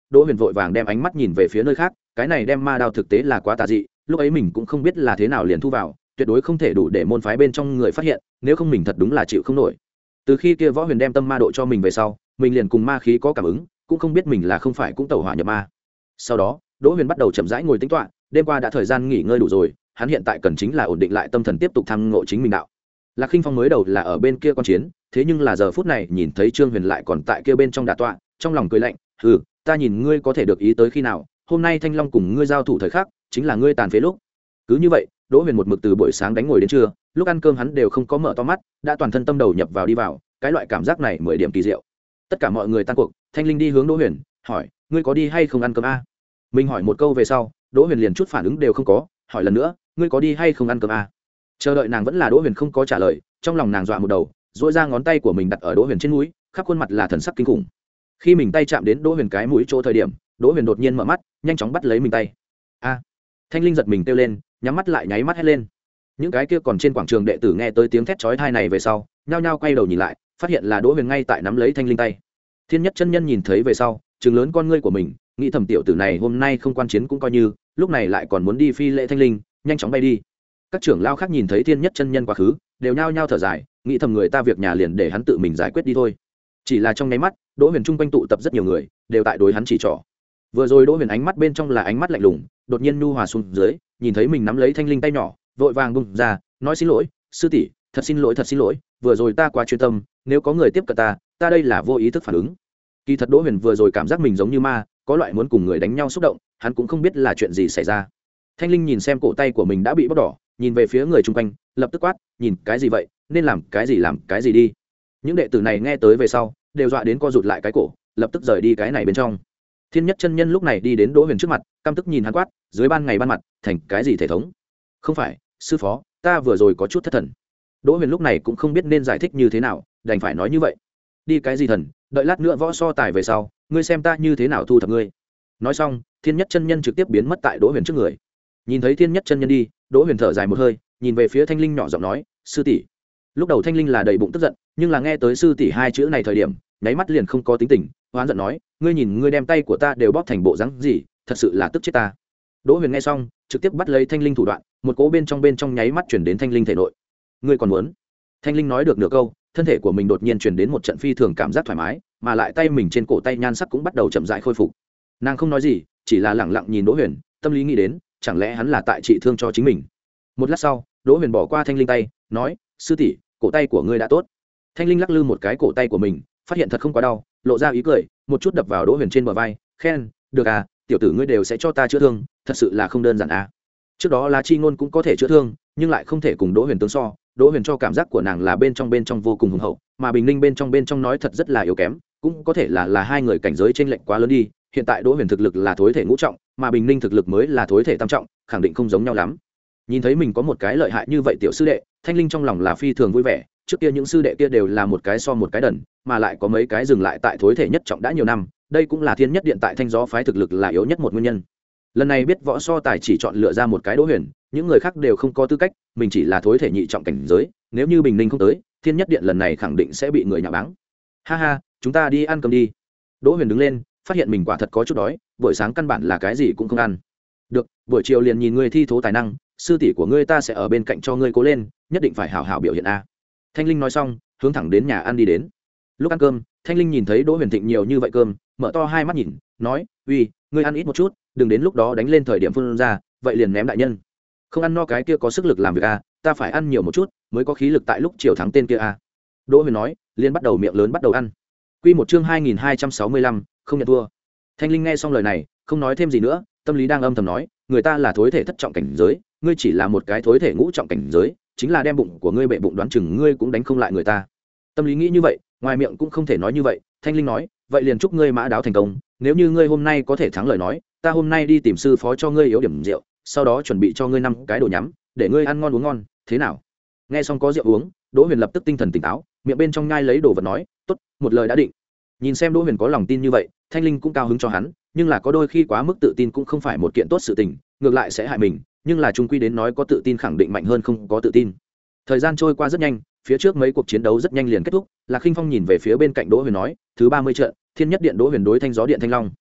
Đỗ Huyền vội vàng đem ánh mắt nhìn về phía nơi khác, cái này đem ma đao thực tế là quá tà dị, lúc ấy mình cũng không biết là thế nào liền thu vào, tuyệt đối không thể đủ để môn phái bên trong người phát hiện, nếu không mình thật đúng là chịu không nổi. Từ khi kia Võ Huyền đem tâm ma độ cho mình về sau, mình liền cùng ma khí có cảm ứng, cũng không biết mình là không phải cũng tẩu hỏa nhập ma. Sau đó, Đỗ Huyền bắt đầu chậm rãi ngồi tĩnh tọa, đêm qua đã thời gian nghỉ ngơi đủ rồi, hắn hiện tại cần chính là ổn định lại tâm thần tiếp tục tham ngộ chính mình đạo. Lạc Khinh Phong mới đầu là ở bên kia quan chiến, thế nhưng là giờ phút này nhìn thấy Trương Huyền lại còn tại kia bên trong đả tọa, trong lòng cười lạnh, "Hừ, ta nhìn ngươi có thể được ý tới khi nào, hôm nay Thanh Long cùng ngươi giao thủ thời khắc, chính là ngươi tàn phế lúc." Cứ như vậy, Đỗ Huyền một mực từ buổi sáng đánh ngồi đến trưa, lúc ăn cơm hắn đều không có mở to mắt, đã toàn thân tâm đầu nhập vào đi vào, cái loại cảm giác này mười điểm kỳ diệu. Tất cả mọi người tan cuộc, Thanh Linh đi hướng Đỗ Huyền, hỏi, "Ngươi có đi hay không ăn cơm a?" Mình hỏi một câu về sau, Đỗ Huyền liền chút phản ứng đều không có, hỏi lần nữa, "Ngươi có đi hay không ăn cơm a?" Chờ đợi nàng vẫn là Đỗ Huyền không có trả lời, trong lòng nàng dọa một đầu, duỗi ra ngón tay của mình đặt ở Đỗ Huyền trên mũi, khắp khuôn mặt là thần sắc kinh khủng. Khi mình tay chạm đến Đỗ Huyền cái mũi chỗ thời điểm, Đỗ Huyền đột nhiên mở mắt, nhanh chóng bắt lấy mình tay. "A!" Thanh Linh giật mình kêu lên, nhắm mắt lại nháy mắt hét lên. Những cái kia còn trên quảng trường đệ tử nghe tới tiếng thét chói tai này về sau, nhao nhao quay đầu nhìn lại, phát hiện là Đỗ Huyền ngay tại nắm lấy Thanh Linh tay. Thiên Nhất chân nhân nhìn thấy về sau, trừng lớn con ngươi của mình, nghĩ thầm tiểu tử này hôm nay không quan chiến cũng coi như, lúc này lại còn muốn đi phi lễ Thanh Linh, nhanh chóng bay đi. Các trưởng lao khác nhìn thấy Thiên Nhất chân nhân quá khứ, đều nhao nhao thở dài, nghĩ thầm người ta việc nhà liền để hắn tự mình giải quyết đi thôi. Chỉ là trong nháy mắt, Đỗ Huyền chung quanh tụ tập rất nhiều người, đều tại đối hắn chỉ trỏ. Vừa rồi Đỗ Huyền ánh mắt bên trong là ánh mắt lạnh lùng, đột nhiên nhu hòa xuống dưới, nhìn thấy mình nắm lấy Thanh Linh tay nhỏ, vội vàng bung ra, nói xin lỗi, sư tỷ, thật xin lỗi thật xin lỗi, vừa rồi ta quá chuyên tâm, nếu có người tiếp cận ta, ta đây là vô ý thức phản ứng. Kỳ thật Đỗ Huyền vừa rồi cảm giác mình giống như ma, có loại muốn cùng người đánh nhau xúc động, hắn cũng không biết là chuyện gì xảy ra. Thanh Linh nhìn xem cổ tay của mình đã bị bóc đỏ, nhìn về phía người chung quanh, lập tức quát, nhìn cái gì vậy, nên làm cái gì làm cái gì đi. Những đệ tử này nghe tới về sau, đều dọa đến co rụt lại cái cổ, lập tức rời đi cái này bên trong. Thiên Nhất chân nhân lúc này đi đến Đỗ Huyền trước mặt, căm tức nhìn hắn quát, dưới ban ngày ban mặt, thành cái gì thể thống? Không phải, sư phó, ta vừa rồi có chút thất thần. Đỗ Huyền lúc này cũng không biết nên giải thích như thế nào, đành phải nói như vậy. Đi cái gì thần, đợi lát nữa võ so tài về sau, ngươi xem ta như thế nào thu thập ngươi. Nói xong, Thiên Nhất chân nhân trực tiếp biến mất tại Đỗ Huyền trước người. Nhìn thấy Thiên Nhất chân nhân đi, Đỗ Huyền thở dài một hơi, nhìn về phía Thanh Linh nhỏ giọng nói, sư tỷ. Lúc đầu Thanh Linh là đầy bụng tức giận, nhưng là nghe tới sư tỷ hai chữ này thời điểm, nháy mắt liền không có tính tình, hoán giận nói, ngươi nhìn ngươi đem tay của ta đều bóp thành bộ dáng gì, thật sự là tức chết ta. Đỗ Huyền nghe xong, trực tiếp bắt lấy Thanh Linh thủ đoạn, một cỗ bên trong bên trong nháy mắt chuyển đến Thanh Linh thể nội. Ngươi còn muốn? Thanh Linh nói được nửa câu, thân thể của mình đột nhiên chuyển đến một trận phi thường cảm giác thoải mái, mà lại tay mình trên cổ tay nhan sắc cũng bắt đầu chậm rãi khôi phục. Nàng không nói gì, chỉ là lẳng lặng nhìn Đỗ Huyền, tâm lý nghĩ đến, chẳng lẽ hắn là tại trị thương cho chính mình. Một lát sau, Đỗ Huyền bỏ qua Thanh Linh tay, nói, sư tỷ, cổ tay của ngươi đã tốt. Thanh Linh lắc lư một cái cổ tay của mình, phát hiện thật không quá đau, lộ ra ý cười, một chút đập vào Đỗ Huyền trên bờ vai, khen, được à, tiểu tử ngươi đều sẽ cho ta chữa thương, thật sự là không đơn giản à. Trước đó lá chi ngôn cũng có thể chữa thương, nhưng lại không thể cùng Đỗ Huyền tương so. Đỗ Huyền cho cảm giác của nàng là bên trong bên trong vô cùng hùng hậu, mà Bình Ninh bên trong bên trong nói thật rất là yếu kém, cũng có thể là là hai người cảnh giới trên lệnh quá lớn đi. Hiện tại Đỗ Huyền thực lực là thối thể ngũ trọng, mà Bình Ninh thực lực mới là thối thể tam trọng, khẳng định không giống nhau lắm. Nhìn thấy mình có một cái lợi hại như vậy tiểu sư đệ, Thanh Linh trong lòng là phi thường vui vẻ. Trước kia những sư đệ kia đều là một cái so một cái đần, mà lại có mấy cái dừng lại tại thối thể nhất trọng đã nhiều năm, đây cũng là Thiên Nhất Điện tại Thanh Gió phái thực lực là yếu nhất một nguyên nhân. Lần này biết võ so tài chỉ chọn lựa ra một cái Đỗ Huyền, những người khác đều không có tư cách, mình chỉ là thối thể nhị trọng cảnh giới, nếu như Bình Ninh không tới, Thiên Nhất Điện lần này khẳng định sẽ bị người nhạo báng. Ha ha, chúng ta đi ăn cơm đi. Đỗ Huyền đứng lên, phát hiện mình quả thật có chút đói, buổi sáng căn bản là cái gì cũng không ăn. Được, buổi chiều liền nhìn ngươi thi thố tài năng, sư tỷ của ngươi ta sẽ ở bên cạnh cho ngươi cố lên, nhất định phải hảo hảo biểu hiện a. Thanh Linh nói xong, hướng thẳng đến nhà ăn đi đến. Lúc ăn cơm, Thanh Linh nhìn thấy Đỗ Huyền Thịnh nhiều như vậy cơm, mở to hai mắt nhìn, nói, uy, ngươi ăn ít một chút, đừng đến lúc đó đánh lên thời điểm phun ra, vậy liền ném đại nhân. Không ăn no cái kia có sức lực làm việc a, ta phải ăn nhiều một chút, mới có khí lực tại lúc chiều thắng tên kia a. Đỗ Huyền nói, liền bắt đầu miệng lớn bắt đầu ăn. Quy một chương hai nghìn hai trăm sáu mươi lăm, không nhận thua. Thanh Linh nghe xong lời này, không nói thêm gì nữa, tâm lý đang âm thầm nói, người ta là thối thể thất trọng cảnh giới, ngươi chỉ là một cái thối thể ngũ trọng cảnh giới, chính là đem bụng của ngươi bệ bụng đoán chừng ngươi cũng đánh không lại người ta. Tâm lý nghĩ như vậy, ngoài miệng cũng không thể nói như vậy. Thanh Linh nói, vậy liền chúc ngươi mã đáo thành công, nếu như ngươi hôm nay có thể thắng lời nói, ta hôm nay đi tìm sư phó cho ngươi yếu điểm rượu, sau đó chuẩn bị cho ngươi năm cái đồ nhắm, để ngươi ăn ngon uống ngon, thế nào? Nghe xong có rượu uống, Đỗ Huyền lập tức tinh thần tỉnh táo, miệng bên trong nhai lấy đồ vật nói, tốt, một lời đã định. Nhìn xem Đỗ Huyền có lòng tin như vậy, Thanh Linh cũng cao hứng cho hắn, nhưng là có đôi khi quá mức tự tin cũng không phải một kiện tốt sự tình, ngược lại sẽ hại mình, nhưng là chung quy đến nói có tự tin khẳng định mạnh hơn không có tự tin. Thời gian trôi qua rất nhanh, phía trước mấy cuộc chiến đấu rất nhanh liền kết thúc. Lạc Khinh Phong nhìn về phía bên cạnh Đỗ Huyền nói, thứ ba mươi trận, Thiên Nhất Điện Đỗ Huyền đối Thanh Gió Điện Thanh Long.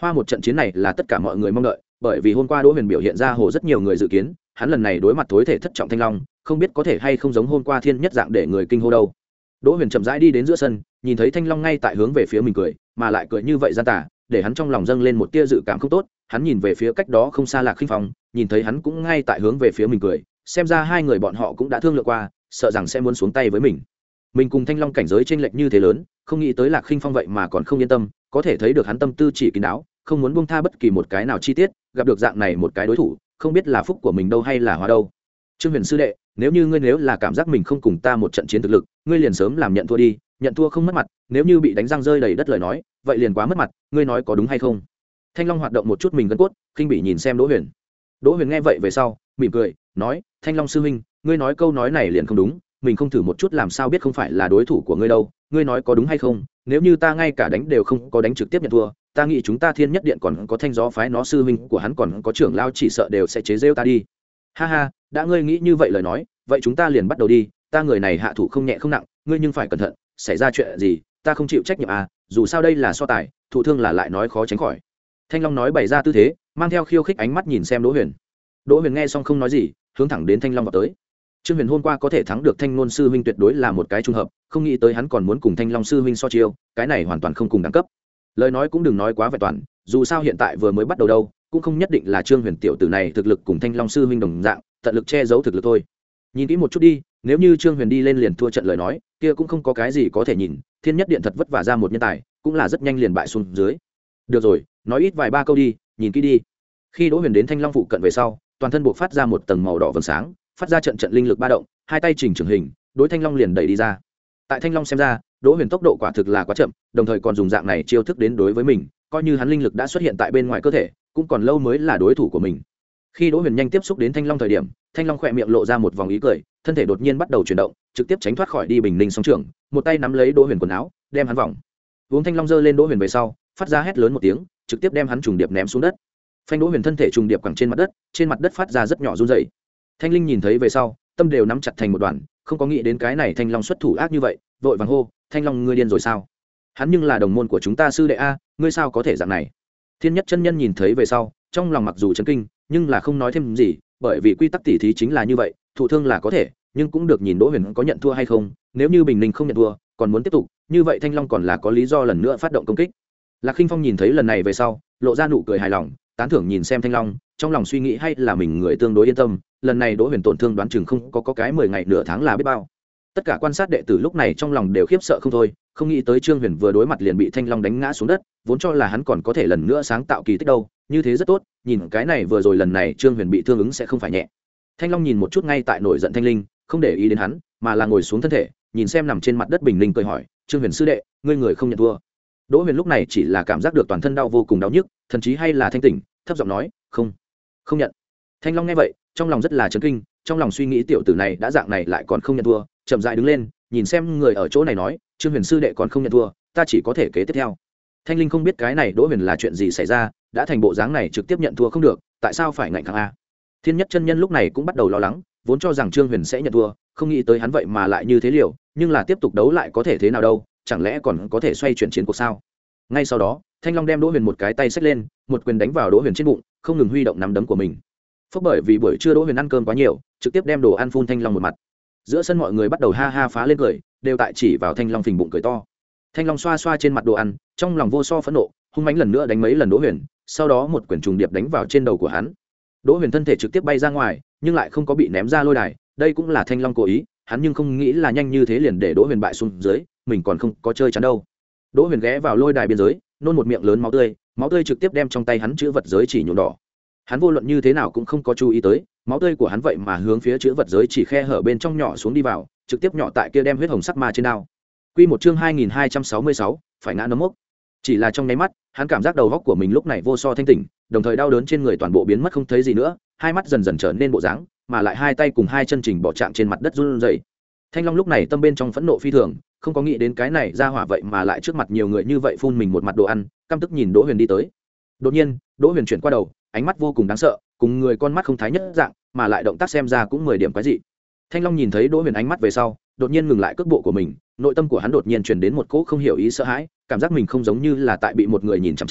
Hoa một trận chiến này là tất cả mọi người mong đợi, bởi vì hôm qua Đỗ Huyền biểu hiện ra hồ rất nhiều người dự kiến, hắn lần này đối mặt tối thể thất trọng Thanh Long, không biết có thể hay không giống hôm qua thiên nhất dạng để người kinh hô đâu. Đỗ Huyền chậm rãi đi đến giữa sân, nhìn thấy Thanh Long ngay tại hướng về phía mình cười, mà lại cười như vậy gian tà, để hắn trong lòng dâng lên một tia dự cảm không tốt. Hắn nhìn về phía cách đó không xa Lạc Khinh Phong, nhìn thấy hắn cũng ngay tại hướng về phía mình cười, xem ra hai người bọn họ cũng đã thương lượng qua, sợ rằng sẽ muốn xuống tay với mình. Mình cùng Thanh Long cảnh giới chênh lệch như thế lớn, không nghĩ tới Lạc Khinh Phong vậy mà còn không yên tâm, có thể thấy được hắn tâm tư chỉ kín đáo, không muốn buông tha bất kỳ một cái nào chi tiết, gặp được dạng này một cái đối thủ, không biết là phúc của mình đâu hay là hóa đâu. Trương Huyền sư đệ, nếu như ngươi nếu là cảm giác mình không cùng ta một trận chiến thực lực, ngươi liền sớm làm nhận thua đi, nhận thua không mất mặt, nếu như bị đánh răng rơi đầy đất lời nói, vậy liền quá mất mặt, ngươi nói có đúng hay không? Thanh Long hoạt động một chút mình gân cốt, khinh bị nhìn xem Đỗ Huyền. Đỗ Huyền nghe vậy về sau, mỉm cười, nói, Thanh Long sư huynh, ngươi nói câu nói này liền không đúng, mình không thử một chút làm sao biết không phải là đối thủ của ngươi đâu, ngươi nói có đúng hay không? Nếu như ta ngay cả đánh đều không có đánh trực tiếp nhận thua, ta nghĩ chúng ta Thiên Nhất Điện còn có Thanh Gió phái nó sư huynh của hắn còn có trưởng lao chỉ sợ đều sẽ chế giễu ta đi. Ha ha, đã ngươi nghĩ như vậy lời nói, vậy chúng ta liền bắt đầu đi, ta người này hạ thủ không nhẹ không nặng, ngươi nhưng phải cẩn thận, xảy ra chuyện gì, ta không chịu trách nhiệm à, dù sao đây là so tài, thụ thương là lại nói khó tránh khỏi. Thanh Long nói bày ra tư thế, mang theo khiêu khích ánh mắt nhìn xem Đỗ Huyền. Đỗ Huyền nghe xong không nói gì, hướng thẳng đến Thanh Long vào tới. Trương Huyền hôm qua có thể thắng được Thanh Nôn sư huynh tuyệt đối là một cái trùng hợp, không nghĩ tới hắn còn muốn cùng Thanh Long sư huynh so chiêu, cái này hoàn toàn không cùng đẳng cấp. Lời nói cũng đừng nói quá vẹn toàn, dù sao hiện tại vừa mới bắt đầu đâu, cũng không nhất định là Trương Huyền tiểu tử này thực lực cùng Thanh Long sư huynh đồng dạng, tận lực che giấu thực lực thôi. Nhìn kỹ một chút đi, nếu như Trương Huyền đi lên liền thua trận lời nói, kia cũng không có cái gì có thể nhìn, Thiên Nhất Điện thật vất vả ra một nhân tài, cũng là rất nhanh liền bại xuống dưới. Được rồi, nói ít vài ba câu đi, nhìn kỹ đi. Khi Đỗ Huyền đến Thanh Long phụ cận về sau, toàn thân buộc phát ra một tầng màu đỏ vầng sáng, phát ra trận trận linh lực ba động, hai tay chỉnh trưởng hình, đối Thanh Long liền đẩy đi ra. Tại Thanh Long xem ra, Đỗ Huyền tốc độ quả thực là quá chậm, đồng thời còn dùng dạng này chiêu thức đến đối với mình, coi như hắn linh lực đã xuất hiện tại bên ngoài cơ thể, cũng còn lâu mới là đối thủ của mình. Khi Đỗ Huyền nhanh tiếp xúc đến Thanh Long thời điểm, Thanh Long khẽ miệng lộ ra một vòng ý cười, thân thể đột nhiên bắt đầu chuyển động, trực tiếp tránh thoát khỏi đi Bình Ninh song trưởng, một tay nắm lấy Đỗ Huyền quần áo, đem hắn vòng. Uống Thanh Long giơ lên Đỗ Huyền về sau, phát ra hét lớn một tiếng, trực tiếp đem hắn trùng điệp ném xuống đất. Phanh Đỗ Huyền thân thể trùng điệp quẳng trên mặt đất, trên mặt đất phát ra rất nhỏ run rẩy. Thanh Linh nhìn thấy về sau, tâm đều nắm chặt thành một đoàn, không có nghĩ đến cái này Thanh Long xuất thủ ác như vậy, vội vàng hô, Thanh Long ngươi điên rồi sao? Hắn nhưng là đồng môn của chúng ta sư đệ a, ngươi sao có thể dạng này? Thiên Nhất chân nhân nhìn thấy về sau, trong lòng mặc dù chấn kinh, nhưng là không nói thêm gì, bởi vì quy tắc tỉ thí chính là như vậy, thụ thương là có thể, nhưng cũng được nhìn Đỗ Huyền có nhận thua hay không, nếu như Bình Ninh không nhận thua, còn muốn tiếp tục, như vậy Thanh Long còn là có lý do lần nữa phát động công kích. Lạc Khinh Phong nhìn thấy lần này về sau, lộ ra nụ cười hài lòng, tán thưởng nhìn xem Thanh Long, trong lòng suy nghĩ hay là mình người tương đối yên tâm, lần này Đỗ Huyền tổn thương đoán chừng không có, có cái mười ngày nửa tháng là biết bao. Tất cả quan sát đệ tử lúc này trong lòng đều khiếp sợ không thôi, không nghĩ tới Trương Huyền vừa đối mặt liền bị Thanh Long đánh ngã xuống đất, vốn cho là hắn còn có thể lần nữa sáng tạo kỳ tích đâu, như thế rất tốt, nhìn cái này vừa rồi lần này Trương Huyền bị thương ứng sẽ không phải nhẹ. Thanh Long nhìn một chút ngay tại nổi giận Thanh Linh, không để ý đến hắn, mà là ngồi xuống thân thể, nhìn xem nằm trên mặt đất Bình Linh cười hỏi, Trương Huyền sư đệ, ngươi người không nhận thua? Đỗ Huyền lúc này chỉ là cảm giác được toàn thân đau vô cùng đau nhức, thậm chí hay là thanh tỉnh, thấp giọng nói, không, không nhận. Thanh Long nghe vậy, trong lòng rất là chấn kinh, trong lòng suy nghĩ tiểu tử này đã dạng này lại còn không nhận thua, chậm rãi đứng lên, nhìn xem người ở chỗ này nói, Trương Huyền sư đệ còn không nhận thua, ta chỉ có thể kế tiếp theo. Thanh Linh không biết cái này Đỗ Huyền là chuyện gì xảy ra, đã thành bộ dáng này trực tiếp nhận thua không được, tại sao phải ngạnh kháng a? Thiên Nhất chân nhân lúc này cũng bắt đầu lo lắng, vốn cho rằng Trương Huyền sẽ nhận thua, không nghĩ tới hắn vậy mà lại như thế liều, nhưng là tiếp tục đấu lại có thể thế nào đâu, chẳng lẽ còn có thể xoay chuyển chiến cuộc sao? Ngay sau đó, Thanh Long đem Đỗ Huyền một cái tay xách lên, một quyền đánh vào Đỗ Huyền trên bụng, không ngừng huy động nắm đấm của mình. Phốc, bởi vì buổi trưa Đỗ Huyền ăn cơm quá nhiều, trực tiếp đem đồ ăn phun Thanh Long một mặt. Giữa sân mọi người bắt đầu ha ha phá lên cười, đều tại chỉ vào Thanh Long phình bụng cười to. Thanh Long xoa xoa trên mặt đồ ăn, trong lòng vô so phẫn nộ, hung mãnh lần nữa đánh mấy lần Đỗ Huyền, sau đó một quyền trùng điệp đánh vào trên đầu của hắn. Đỗ Huyền thân thể trực tiếp bay ra ngoài, nhưng lại không có bị ném ra lôi đài, đây cũng là Thanh Long cố ý, hắn nhưng không nghĩ là nhanh như thế liền để Đỗ Huyền bại xuống dưới, mình còn không có chơi chắn đâu. Đỗ Huyền ghé vào lôi đài biên giới, nôn một miệng lớn máu tươi, máu tươi trực tiếp đem trong tay hắn chữ vật giới chỉ nhuộm đỏ. Hắn vô luận như thế nào cũng không có chú ý tới, máu tươi của hắn vậy mà hướng phía chữ vật giới chỉ khe hở bên trong nhỏ xuống đi vào, trực tiếp nhỏ tại kia đem huyết hồng sắc ma trên đao. Quy một chương hai nghìn hai trăm sáu mươi sáu, phải ngã nấm mốc. Chỉ là trong nháy mắt, hắn cảm giác đầu óc của mình lúc này vô so thanh tỉnh, đồng thời đau đớn trên người toàn bộ biến mất không thấy gì nữa, hai mắt dần dần trở nên bộ dáng, mà lại hai tay cùng hai chân chỉnh bỏ trạng trên mặt đất run rẩy. Thanh Long lúc này tâm bên trong phẫn nộ phi thường, không có nghĩ đến cái này ra hỏa vậy mà lại trước mặt nhiều người như vậy phun mình một mặt đồ ăn, căm tức nhìn Đỗ Huyền đi tới. Đột nhiên, Đỗ Huyền chuyển qua đầu, ánh mắt vô cùng đáng sợ, cùng người con mắt không thái nhất dạng, mà lại động tác xem ra cũng mười điểm quái dị. Thanh Long nhìn thấy Đỗ Huyền ánh mắt về sau, đột nhiên ngừng lại cước bộ của mình, nội tâm của hắn đột nhiên truyền đến một cỗ không hiểu ý sợ hãi, cảm giác mình không giống như là tại bị một người nhìn chằm chằm,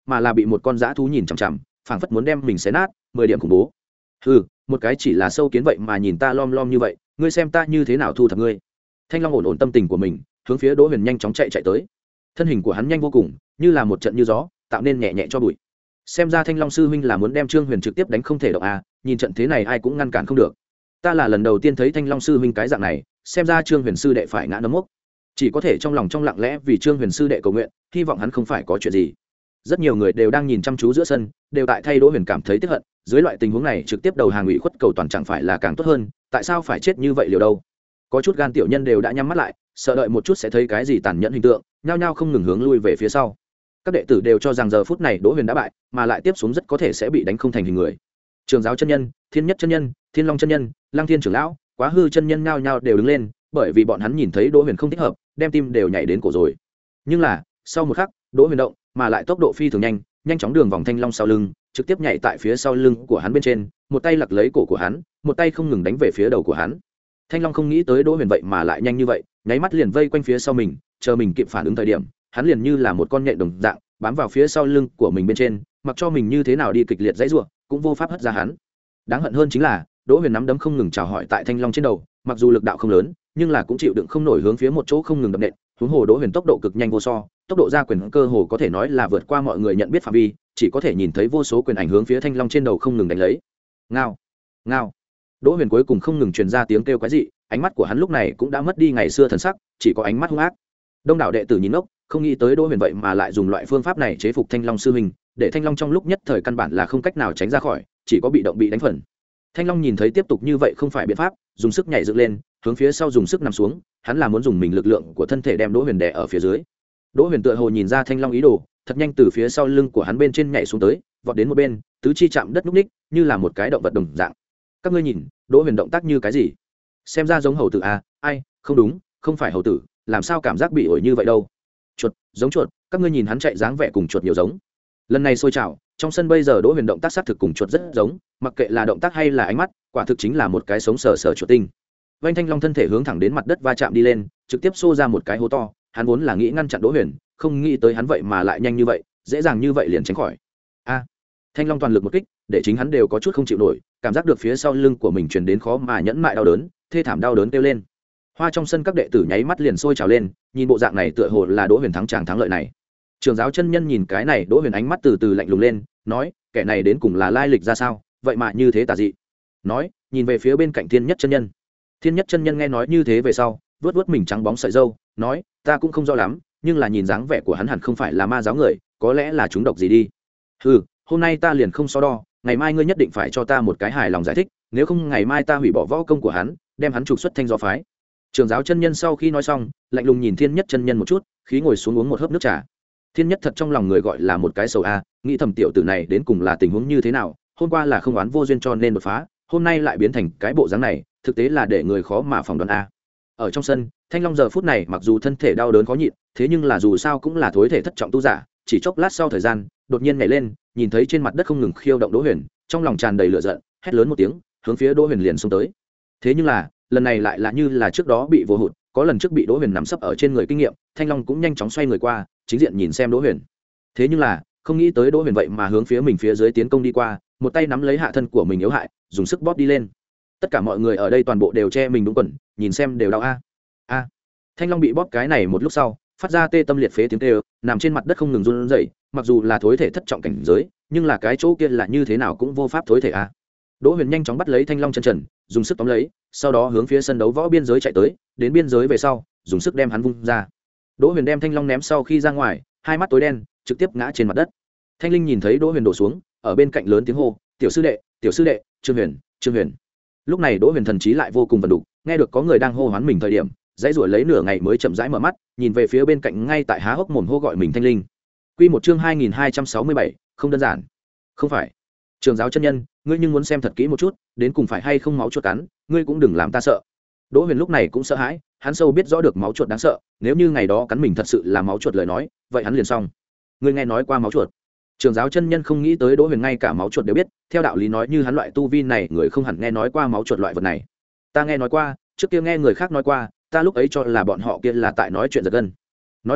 mà là bị một con dã thú nhìn chằm chằm, phảng phất muốn đem mình xé nát, mười điểm khủng bố. Hừ, một cái chỉ là sâu kiến vậy mà nhìn ta lom lom như vậy, ngươi xem ta như thế nào thu thập ngươi. Thanh long ổn ổn tâm tình của mình, hướng phía Đỗ Huyền nhanh chóng chạy chạy tới. Thân hình của hắn nhanh vô cùng, như là một trận như gió, tạo nên nhẹ nhẹ cho bụi. Xem ra Thanh long sư huynh là muốn đem Trương Huyền trực tiếp đánh không thể động à, nhìn trận thế này ai cũng ngăn cản không được. Ta là lần đầu tiên thấy Thanh long sư huynh cái dạng này, xem ra Trương Huyền sư đệ phải ngã nấm mốc, chỉ có thể trong lòng trong lặng lẽ vì Trương Huyền sư đệ cầu nguyện, hy vọng hắn không phải có chuyện gì. Rất nhiều người đều đang nhìn chăm chú giữa sân, đều tại thay Đỗ Huyền cảm thấy tiếc hận, dưới loại tình huống này trực tiếp đầu hàng ủy khuất cầu toàn chẳng phải là càng tốt hơn, tại sao phải chết như vậy liều đâu. Có chút gan tiểu nhân đều đã nhắm mắt lại, sợ đợi một chút sẽ thấy cái gì tàn nhẫn hình tượng, nhao nhao không ngừng hướng lui về phía sau. Các đệ tử đều cho rằng giờ phút này Đỗ Huyền đã bại, mà lại tiếp xuống rất có thể sẽ bị đánh không thành hình người. Trường giáo chân nhân, Thiên Nhất chân nhân, Thiên Long chân nhân, Lăng Thiên trưởng lão, Quá Hư chân nhân nhao nhao đều đứng lên, bởi vì bọn hắn nhìn thấy Đỗ Huyền không thích hợp, đem tim đều nhảy đến cổ rồi. Nhưng là, sau một khắc, Đỗ Huyền động, mà lại tốc độ phi thường nhanh, nhanh chóng đường vòng Thanh long sau lưng, trực tiếp nhảy tại phía sau lưng của hắn bên trên, một tay lặc lấy cổ của hắn, một tay không ngừng đánh về phía đầu của hắn. Thanh long không nghĩ tới Đỗ Huyền vậy mà lại nhanh như vậy, nháy mắt liền vây quanh phía sau mình, chờ mình kịp phản ứng thời điểm, hắn liền như là một con nhện đồng dạng, bám vào phía sau lưng của mình bên trên, mặc cho mình như thế nào đi kịch liệt dãy rủa, cũng vô pháp hất ra hắn. Đáng hận hơn chính là, Đỗ Huyền nắm đấm không ngừng chào hỏi tại Thanh long trên đầu, mặc dù lực đạo không lớn, nhưng là cũng chịu đựng không nổi hướng phía một chỗ không ngừng đập nện. Huống hồ Đỗ Huyền tốc độ cực nhanh vô so, tốc độ ra quyền cơ hồ có thể nói là vượt qua mọi người nhận biết phạm vi, chỉ có thể nhìn thấy vô số quyền ảnh hướng phía Thanh long trên đầu không ngừng đánh lấy. Ngao, ngao. Đỗ Huyền cuối cùng không ngừng truyền ra tiếng kêu quái dị, ánh mắt của hắn lúc này cũng đã mất đi ngày xưa thần sắc, chỉ có ánh mắt hung ác. Đông đảo đệ tử nhìn ngốc, không nghĩ tới Đỗ Huyền vậy mà lại dùng loại phương pháp này chế phục Thanh long sư huynh, để Thanh long trong lúc nhất thời căn bản là không cách nào tránh ra khỏi, chỉ có bị động bị đánh phần. Thanh long nhìn thấy tiếp tục như vậy không phải biện pháp, dùng sức nhảy dựng lên, hướng phía sau dùng sức nằm xuống, hắn là muốn dùng mình lực lượng của thân thể đem Đỗ Huyền đè ở phía dưới. Đỗ Huyền tựa hồ nhìn ra Thanh long ý đồ, thật nhanh từ phía sau lưng của hắn bên trên nhảy xuống tới, vọt đến một bên, tứ chi chạm đất núc ních, như là một cái động vật đồng dạng. Các ngươi nhìn, Đỗ Huyền động tác như cái gì? Xem ra giống hầu tử à? Ai, không đúng, không phải hầu tử, làm sao cảm giác bị ổi như vậy đâu? Chuột, giống chuột, các ngươi nhìn hắn chạy dáng vẻ cùng chuột nhiều giống. Lần này sôi trào, trong sân bây giờ Đỗ Huyền động tác sát thực cùng chuột rất giống, mặc kệ là động tác hay là ánh mắt, quả thực chính là một cái sống sờ sờ chuột tinh. Vành Thanh long thân thể hướng thẳng đến mặt đất va chạm đi lên, trực tiếp xô ra một cái hố to, hắn vốn là nghĩ ngăn chặn Đỗ Huyền, không nghĩ tới hắn vậy mà lại nhanh như vậy, dễ dàng như vậy liền tránh khỏi. A! Thanh long toàn lực một kích, để chính hắn đều có chút không chịu nổi, cảm giác được phía sau lưng của mình truyền đến khó mà nhẫn mại đau đớn, thê thảm đau đớn kêu lên. Hoa trong sân các đệ tử nháy mắt liền sôi trào lên, nhìn bộ dạng này tựa hồ là Đỗ Huyền thắng chàng thắng lợi này. Trường giáo chân nhân nhìn cái này Đỗ Huyền ánh mắt từ từ lạnh lùng lên, nói, kẻ này đến cùng là lai lịch ra sao, vậy mà như thế tà dị. Nói, nhìn về phía bên cạnh Thiên Nhất chân nhân. Thiên Nhất chân nhân nghe nói như thế về sau, vuốt vuốt mình trắng bóng sợi râu, nói, ta cũng không rõ lắm, nhưng là nhìn dáng vẻ của hắn hẳn không phải là ma giáo người, có lẽ là chúng độc gì đi. Ừ, hôm nay ta liền không so đo, ngày mai ngươi nhất định phải cho ta một cái hài lòng giải thích, nếu không ngày mai ta hủy bỏ võ công của hắn, đem hắn trục xuất thanh do phái. Trường giáo chân nhân sau khi nói xong, lạnh lùng nhìn Thiên Nhất chân nhân một chút, khí ngồi xuống uống một hớp nước trà. Thiên Nhất thật trong lòng người gọi là một cái sầu a, nghĩ thầm tiểu tử này đến cùng là tình huống như thế nào, hôm qua là không oán vô duyên cho nên đột phá, hôm nay lại biến thành cái bộ dáng này, thực tế là để người khó mà phỏng đoán a. Ở trong sân, Thanh long giờ phút này mặc dù thân thể đau đớn khó nhịn, thế nhưng là dù sao cũng là thối thể thất trọng tu giả, chỉ chốc lát sau thời gian, đột nhiên nhảy lên, nhìn thấy trên mặt đất không ngừng khiêu động Đỗ Huyền, trong lòng tràn đầy lửa giận, hét lớn một tiếng, hướng phía Đỗ Huyền liền xông tới. Thế nhưng là, lần này lại là như là trước đó bị vô hụt, có lần trước bị Đỗ Huyền nằm sấp ở trên người kinh nghiệm, Thanh long cũng nhanh chóng xoay người qua, chính diện nhìn xem Đỗ Huyền. Thế nhưng là, không nghĩ tới Đỗ Huyền vậy mà hướng phía mình phía dưới tiến công đi qua, một tay nắm lấy hạ thân của mình yếu hại, dùng sức bóp đi lên. Tất cả mọi người ở đây toàn bộ đều che mình đúng quần, nhìn xem đều đau a. A. Thanh long bị bóp cái này một lúc sau, phát ra tê tâm liệt phế tiếng kêu, nằm trên mặt đất không ngừng run rẩy, mặc dù là thối thể thất trọng cảnh giới, nhưng là cái chỗ kia là như thế nào cũng vô pháp thối thể a. Đỗ Huyền nhanh chóng bắt lấy Thanh long chân trần, dùng sức tóm lấy, sau đó hướng phía sân đấu võ biên giới chạy tới, đến biên giới về sau, dùng sức đem hắn vung ra. Đỗ Huyền đem Thanh long ném sau khi ra ngoài, hai mắt tối đen, trực tiếp ngã trên mặt đất. Thanh linh nhìn thấy Đỗ Huyền đổ xuống, ở bên cạnh lớn tiếng hô, tiểu sư đệ, tiểu sư đệ, Trương Huyền, Trương Huyền. Lúc này Đỗ Huyền thần trí lại vô cùng vận đủ, nghe được có người đang hô hoán mình thời điểm, dãy ruổi lấy nửa ngày mới chậm rãi mở mắt, nhìn về phía bên cạnh ngay tại há hốc mồm hô gọi mình Thanh linh. Quy một chương hai nghìn hai trăm sáu mươi bảy, không đơn giản. Không phải. Trường giáo chân nhân, ngươi nhưng muốn xem thật kỹ một chút, đến cùng phải hay không máu chuột cắn, ngươi cũng đừng làm ta sợ. Đỗ Huyền lúc này cũng sợ hãi, hắn sâu biết rõ được máu chuột đáng sợ, nếu như ngày đó cắn mình thật sự là máu chuột lời nói, vậy hắn liền xong. Ngươi nghe nói qua máu chuột? Trường giáo chân nhân không nghĩ tới Đỗ Huyền ngay cả máu chuột đều biết, theo đạo lý nói như hắn loại tu vi này, người không hẳn nghe nói qua máu chuột loại vật này. Ta nghe nói qua, trước kia nghe người khác nói qua, ta lúc ấy cho là bọn họ kia là tại nói chuyện giật gân. Nói đùa,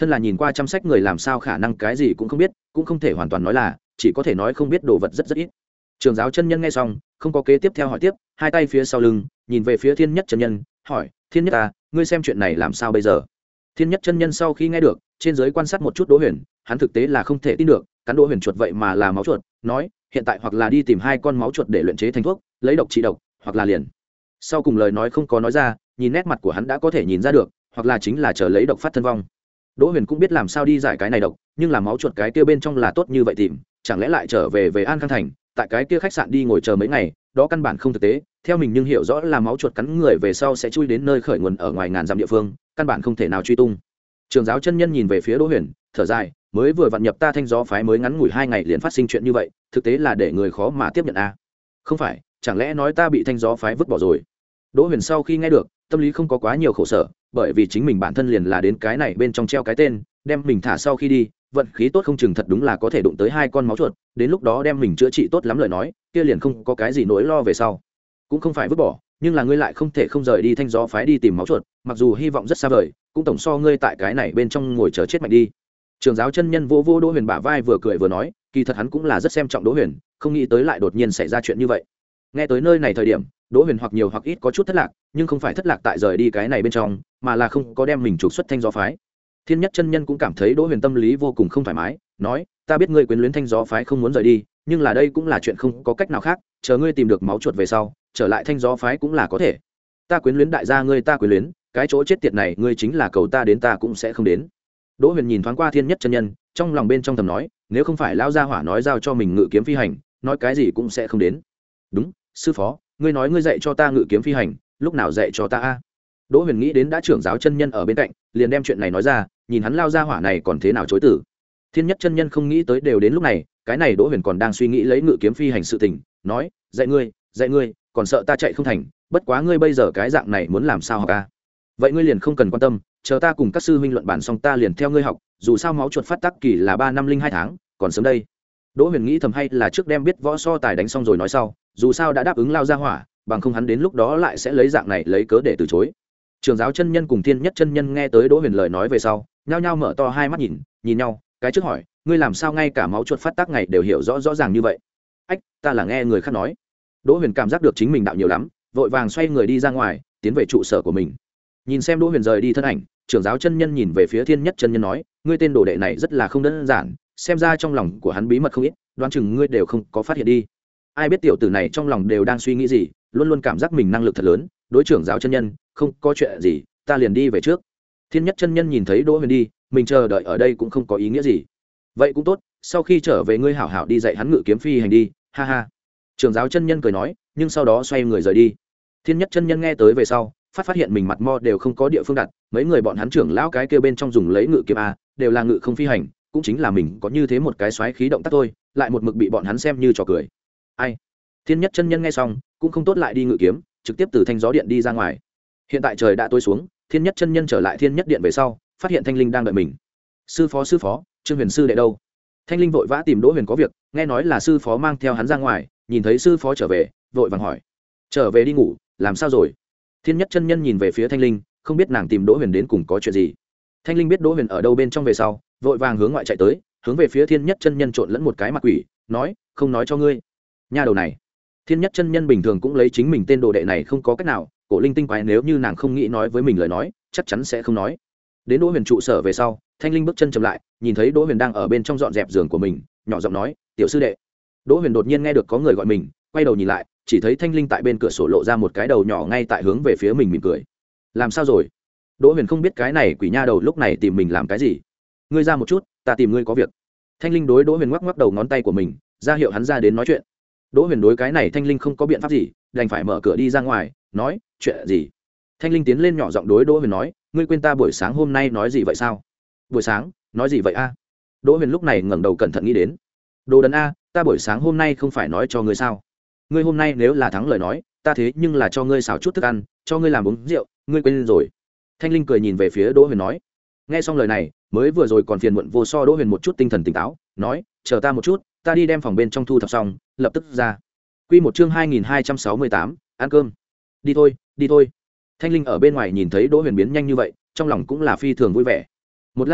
thân là nhìn qua chăm sách người làm sao khả năng cái gì cũng không biết, cũng không thể hoàn toàn nói là, chỉ có thể nói không biết đồ vật rất rất ít. Trường giáo chân nhân nghe xong không có kế tiếp theo hỏi tiếp, hai tay phía sau lưng nhìn về phía Thiên Nhất chân nhân, hỏi: Thiên Nhất ta, ngươi xem chuyện này làm sao bây giờ? Thiên Nhất chân nhân sau khi nghe được, trên giới quan sát một chút Đỗ Huyền, hắn thực tế là không thể tin được, cắn Đỗ Huyền chuột vậy mà là máu chuột, nói: hiện tại hoặc là đi tìm hai con máu chuột để luyện chế thành thuốc, lấy độc trị độc, hoặc là liền. Sau cùng lời nói không có nói ra, nhìn nét mặt của hắn đã có thể nhìn ra được, hoặc là chính là chờ lấy độc phát thân vong. Đỗ Huyền cũng biết làm sao đi giải cái này độc, nhưng là máu chuột cái kia bên trong là tốt như vậy tìm, chẳng lẽ lại trở về về An Khang thành, tại cái kia khách sạn đi ngồi chờ mấy ngày, đó căn bản không thực tế. Theo mình nhưng hiểu rõ là máu chuột cắn người về sau sẽ chui đến nơi khởi nguồn ở ngoài ngàn dặm địa phương, căn bản không thể nào truy tung. Trường giáo chân nhân nhìn về phía Đỗ Huyền, thở dài, mới vừa vặn nhập ta Thanh Gió phái mới ngắn ngủi hai ngày liền phát sinh chuyện như vậy, thực tế là để người khó mà tiếp nhận a. À? Không phải, chẳng lẽ nói ta bị Thanh Gió phái vứt bỏ rồi? Đỗ Huyền sau khi nghe được, tâm lý không có quá nhiều khổ sở, bởi vì chính mình bản thân liền là đến cái này bên trong treo cái tên, đem mình thả sau khi đi, vận khí tốt không chừng thật đúng là có thể đụng tới hai con máu chuột, đến lúc đó đem mình chữa trị tốt lắm lời nói, kia liền không có cái gì nỗi lo về sau. Cũng không phải vứt bỏ, nhưng là ngươi lại không thể không rời đi Thanh Gió phái đi tìm máu chuột, mặc dù hy vọng rất xa vời, cũng tổng so ngươi tại cái này bên trong ngồi chờ chết mạnh đi. Trường giáo chân nhân vô vô Đỗ Huyền bả vai vừa cười vừa nói, kỳ thật hắn cũng là rất xem trọng Đỗ Huyền, không nghĩ tới lại đột nhiên xảy ra chuyện như vậy. Nghe tới nơi này thời điểm, Đỗ Huyền hoặc nhiều hoặc ít có chút thất lạc, nhưng không phải thất lạc tại rời đi cái này bên trong, mà là không có đem mình trục xuất Thanh Gió phái. Thiên Nhất chân nhân cũng cảm thấy Đỗ Huyền tâm lý vô cùng không thoải mái, nói: ta biết ngươi quyến luyến Thanh Gió phái không muốn rời đi, nhưng là đây cũng là chuyện không có cách nào khác, chờ ngươi tìm được máu chuột về sau, trở lại Thanh Gió phái cũng là có thể. Ta quyến luyến đại gia ngươi ta quyến luyến, cái chỗ chết tiệt này ngươi chính là cầu ta đến ta cũng sẽ không đến. Đỗ Huyền nhìn thoáng qua Thiên Nhất chân nhân, trong lòng bên trong thầm nói, nếu không phải lão gia hỏa nói giao cho mình ngự kiếm phi hành, nói cái gì cũng sẽ không đến. Đúng, sư phó, ngươi nói ngươi dạy cho ta ngự kiếm phi hành, lúc nào dạy cho ta a? Đỗ Huyền nghĩ đến đã trưởng giáo chân nhân ở bên cạnh, liền đem chuyện này nói ra, nhìn hắn lao gia hỏa này còn thế nào chối từ. Thiên Nhất chân nhân không nghĩ tới đều đến lúc này, cái này Đỗ Huyền còn đang suy nghĩ lấy ngự kiếm phi hành sự tình, nói: dạy ngươi, dạy ngươi, còn sợ ta chạy không thành, bất quá ngươi bây giờ cái dạng này muốn làm sao học a? Vậy ngươi liền không cần quan tâm, chờ ta cùng các sư huynh luận bản xong ta liền theo ngươi học, dù sao máu chuột phát tác kỳ là ba năm linh hai tháng, còn sớm đây. Đỗ Huyền nghĩ thầm hay là trước đem biết võ so tài đánh xong rồi nói sau, dù sao đã đáp ứng lao ra hỏa, bằng không hắn đến lúc đó lại sẽ lấy dạng này lấy cớ để từ chối. Trường giáo chân nhân cùng Thiên Nhất chân nhân nghe tới Đỗ Huyền lời nói về sau, nhao nhao mở to hai mắt nhìn, nhìn nhau, cái trước hỏi: ngươi làm sao ngay cả máu chuột phát tác ngày đều hiểu rõ rõ ràng như vậy? Ách, ta là nghe người khác nói. Đỗ Huyền cảm giác được chính mình đạo nhiều lắm, vội vàng xoay người đi ra ngoài, tiến về trụ sở của mình. Nhìn xem Đỗ Huyền rời đi thân ảnh, trưởng giáo chân nhân nhìn về phía Thiên Nhất chân nhân nói: ngươi tên đồ đệ này rất là không đơn giản, xem ra trong lòng của hắn bí mật không ít, đoán chừng ngươi đều không có phát hiện đi. Ai biết tiểu tử này trong lòng đều đang suy nghĩ gì, luôn luôn cảm giác mình năng lực thật lớn. Đối trưởng giáo chân nhân, không có chuyện gì, ta liền đi về trước. Thiên Nhất chân nhân nhìn thấy Đỗ Huyền đi, mình chờ đợi ở đây cũng không có ý nghĩa gì. Vậy cũng tốt, sau khi trở về ngươi hảo hảo đi dạy hắn ngự kiếm phi hành đi, ha ha. Trưởng giáo chân nhân cười nói, nhưng sau đó xoay người rời đi. Thiên Nhất chân nhân nghe tới về sau, phát phát hiện mình mặt mo đều không có địa phương đặt, mấy người bọn hắn trưởng lão cái kia bên trong dùng lấy ngự kiếm a, đều là ngự không phi hành, cũng chính là mình có như thế một cái xoáy khí động tác thôi, lại một mực bị bọn hắn xem như trò cười. Ai? Thiên Nhất chân nhân nghe xong, cũng không tốt lại đi ngự kiếm, trực tiếp từ Thanh Gió điện đi ra ngoài. Hiện tại trời đã tối xuống, Thiên Nhất chân nhân trở lại Thiên Nhất điện về sau, phát hiện Thanh Linh đang đợi mình. Sư phó sư phó, Trương Huyền sư đệ đâu? Thanh Linh vội vã tìm Đỗ Huyền có việc, nghe nói là sư phó mang theo hắn ra ngoài, nhìn thấy sư phó trở về, vội vàng hỏi: trở về đi ngủ, làm sao rồi? Thiên Nhất chân nhân nhìn về phía Thanh Linh, không biết nàng tìm Đỗ Huyền đến cùng có chuyện gì. Thanh Linh biết Đỗ Huyền ở đâu bên trong về sau, vội vàng hướng ngoại chạy tới, hướng về phía Thiên Nhất chân nhân trộn lẫn một cái mặt quỷ, nói: không nói cho ngươi. Nha đầu này. Thiên Nhất chân nhân bình thường cũng lấy chính mình tên đồ đệ này không có cách nào, cổ linh tinh quái nếu như nàng không nghĩ nói với mình lời nói, chắc chắn sẽ không nói. Đến Đỗ Huyền trụ sở về sau, Thanh Linh bước chân chậm lại, nhìn thấy Đỗ Huyền đang ở bên trong dọn dẹp giường của mình, nhỏ giọng nói: tiểu sư đệ. Đỗ Huyền đột nhiên nghe được có người gọi mình, quay đầu nhìn lại, chỉ thấy Thanh Linh tại bên cửa sổ lộ ra một cái đầu nhỏ ngay tại hướng về phía mình mỉm cười. Làm sao rồi? Đỗ Huyền không biết cái này quỷ nha đầu lúc này tìm mình làm cái gì. Ngươi ra một chút, ta tìm ngươi có việc. Thanh Linh đối Đỗ Huyền ngoắc ngoắc đầu ngón tay của mình, ra hiệu hắn ra đến nói chuyện. Đỗ Huyền đối cái này Thanh Linh không có biện pháp gì, đành phải mở cửa đi ra ngoài, nói: chuyện gì? Thanh Linh tiến lên nhỏ giọng đối Đỗ Huyền nói: ngươi quên ta buổi sáng hôm nay nói gì vậy sao? Buổi sáng nói gì vậy a? Đỗ Huyền lúc này ngẩng đầu cẩn thận nghĩ đến. Đồ đần a, ta buổi sáng hôm nay không phải nói cho ngươi sao? Ngươi hôm nay nếu là thắng lời nói, ta thế nhưng là cho ngươi xào chút thức ăn, cho ngươi làm uống rượu, ngươi quên rồi. Thanh Linh cười nhìn về phía Đỗ Huyền nói. Nghe xong lời này, mới vừa rồi còn phiền muộn vô so Đỗ Huyền một chút tinh thần tỉnh táo, nói: chờ ta một chút, ta đi đem phòng bên trong thu thập xong, lập tức ra. Quy một chương hai nghìn hai trăm sáu mươi tám, ăn cơm. Đi thôi, đi thôi. Thanh Linh ở bên ngoài nhìn thấy Đỗ Huyền biến nhanh như vậy, trong lòng cũng là phi thường vui vẻ. Một lát sau,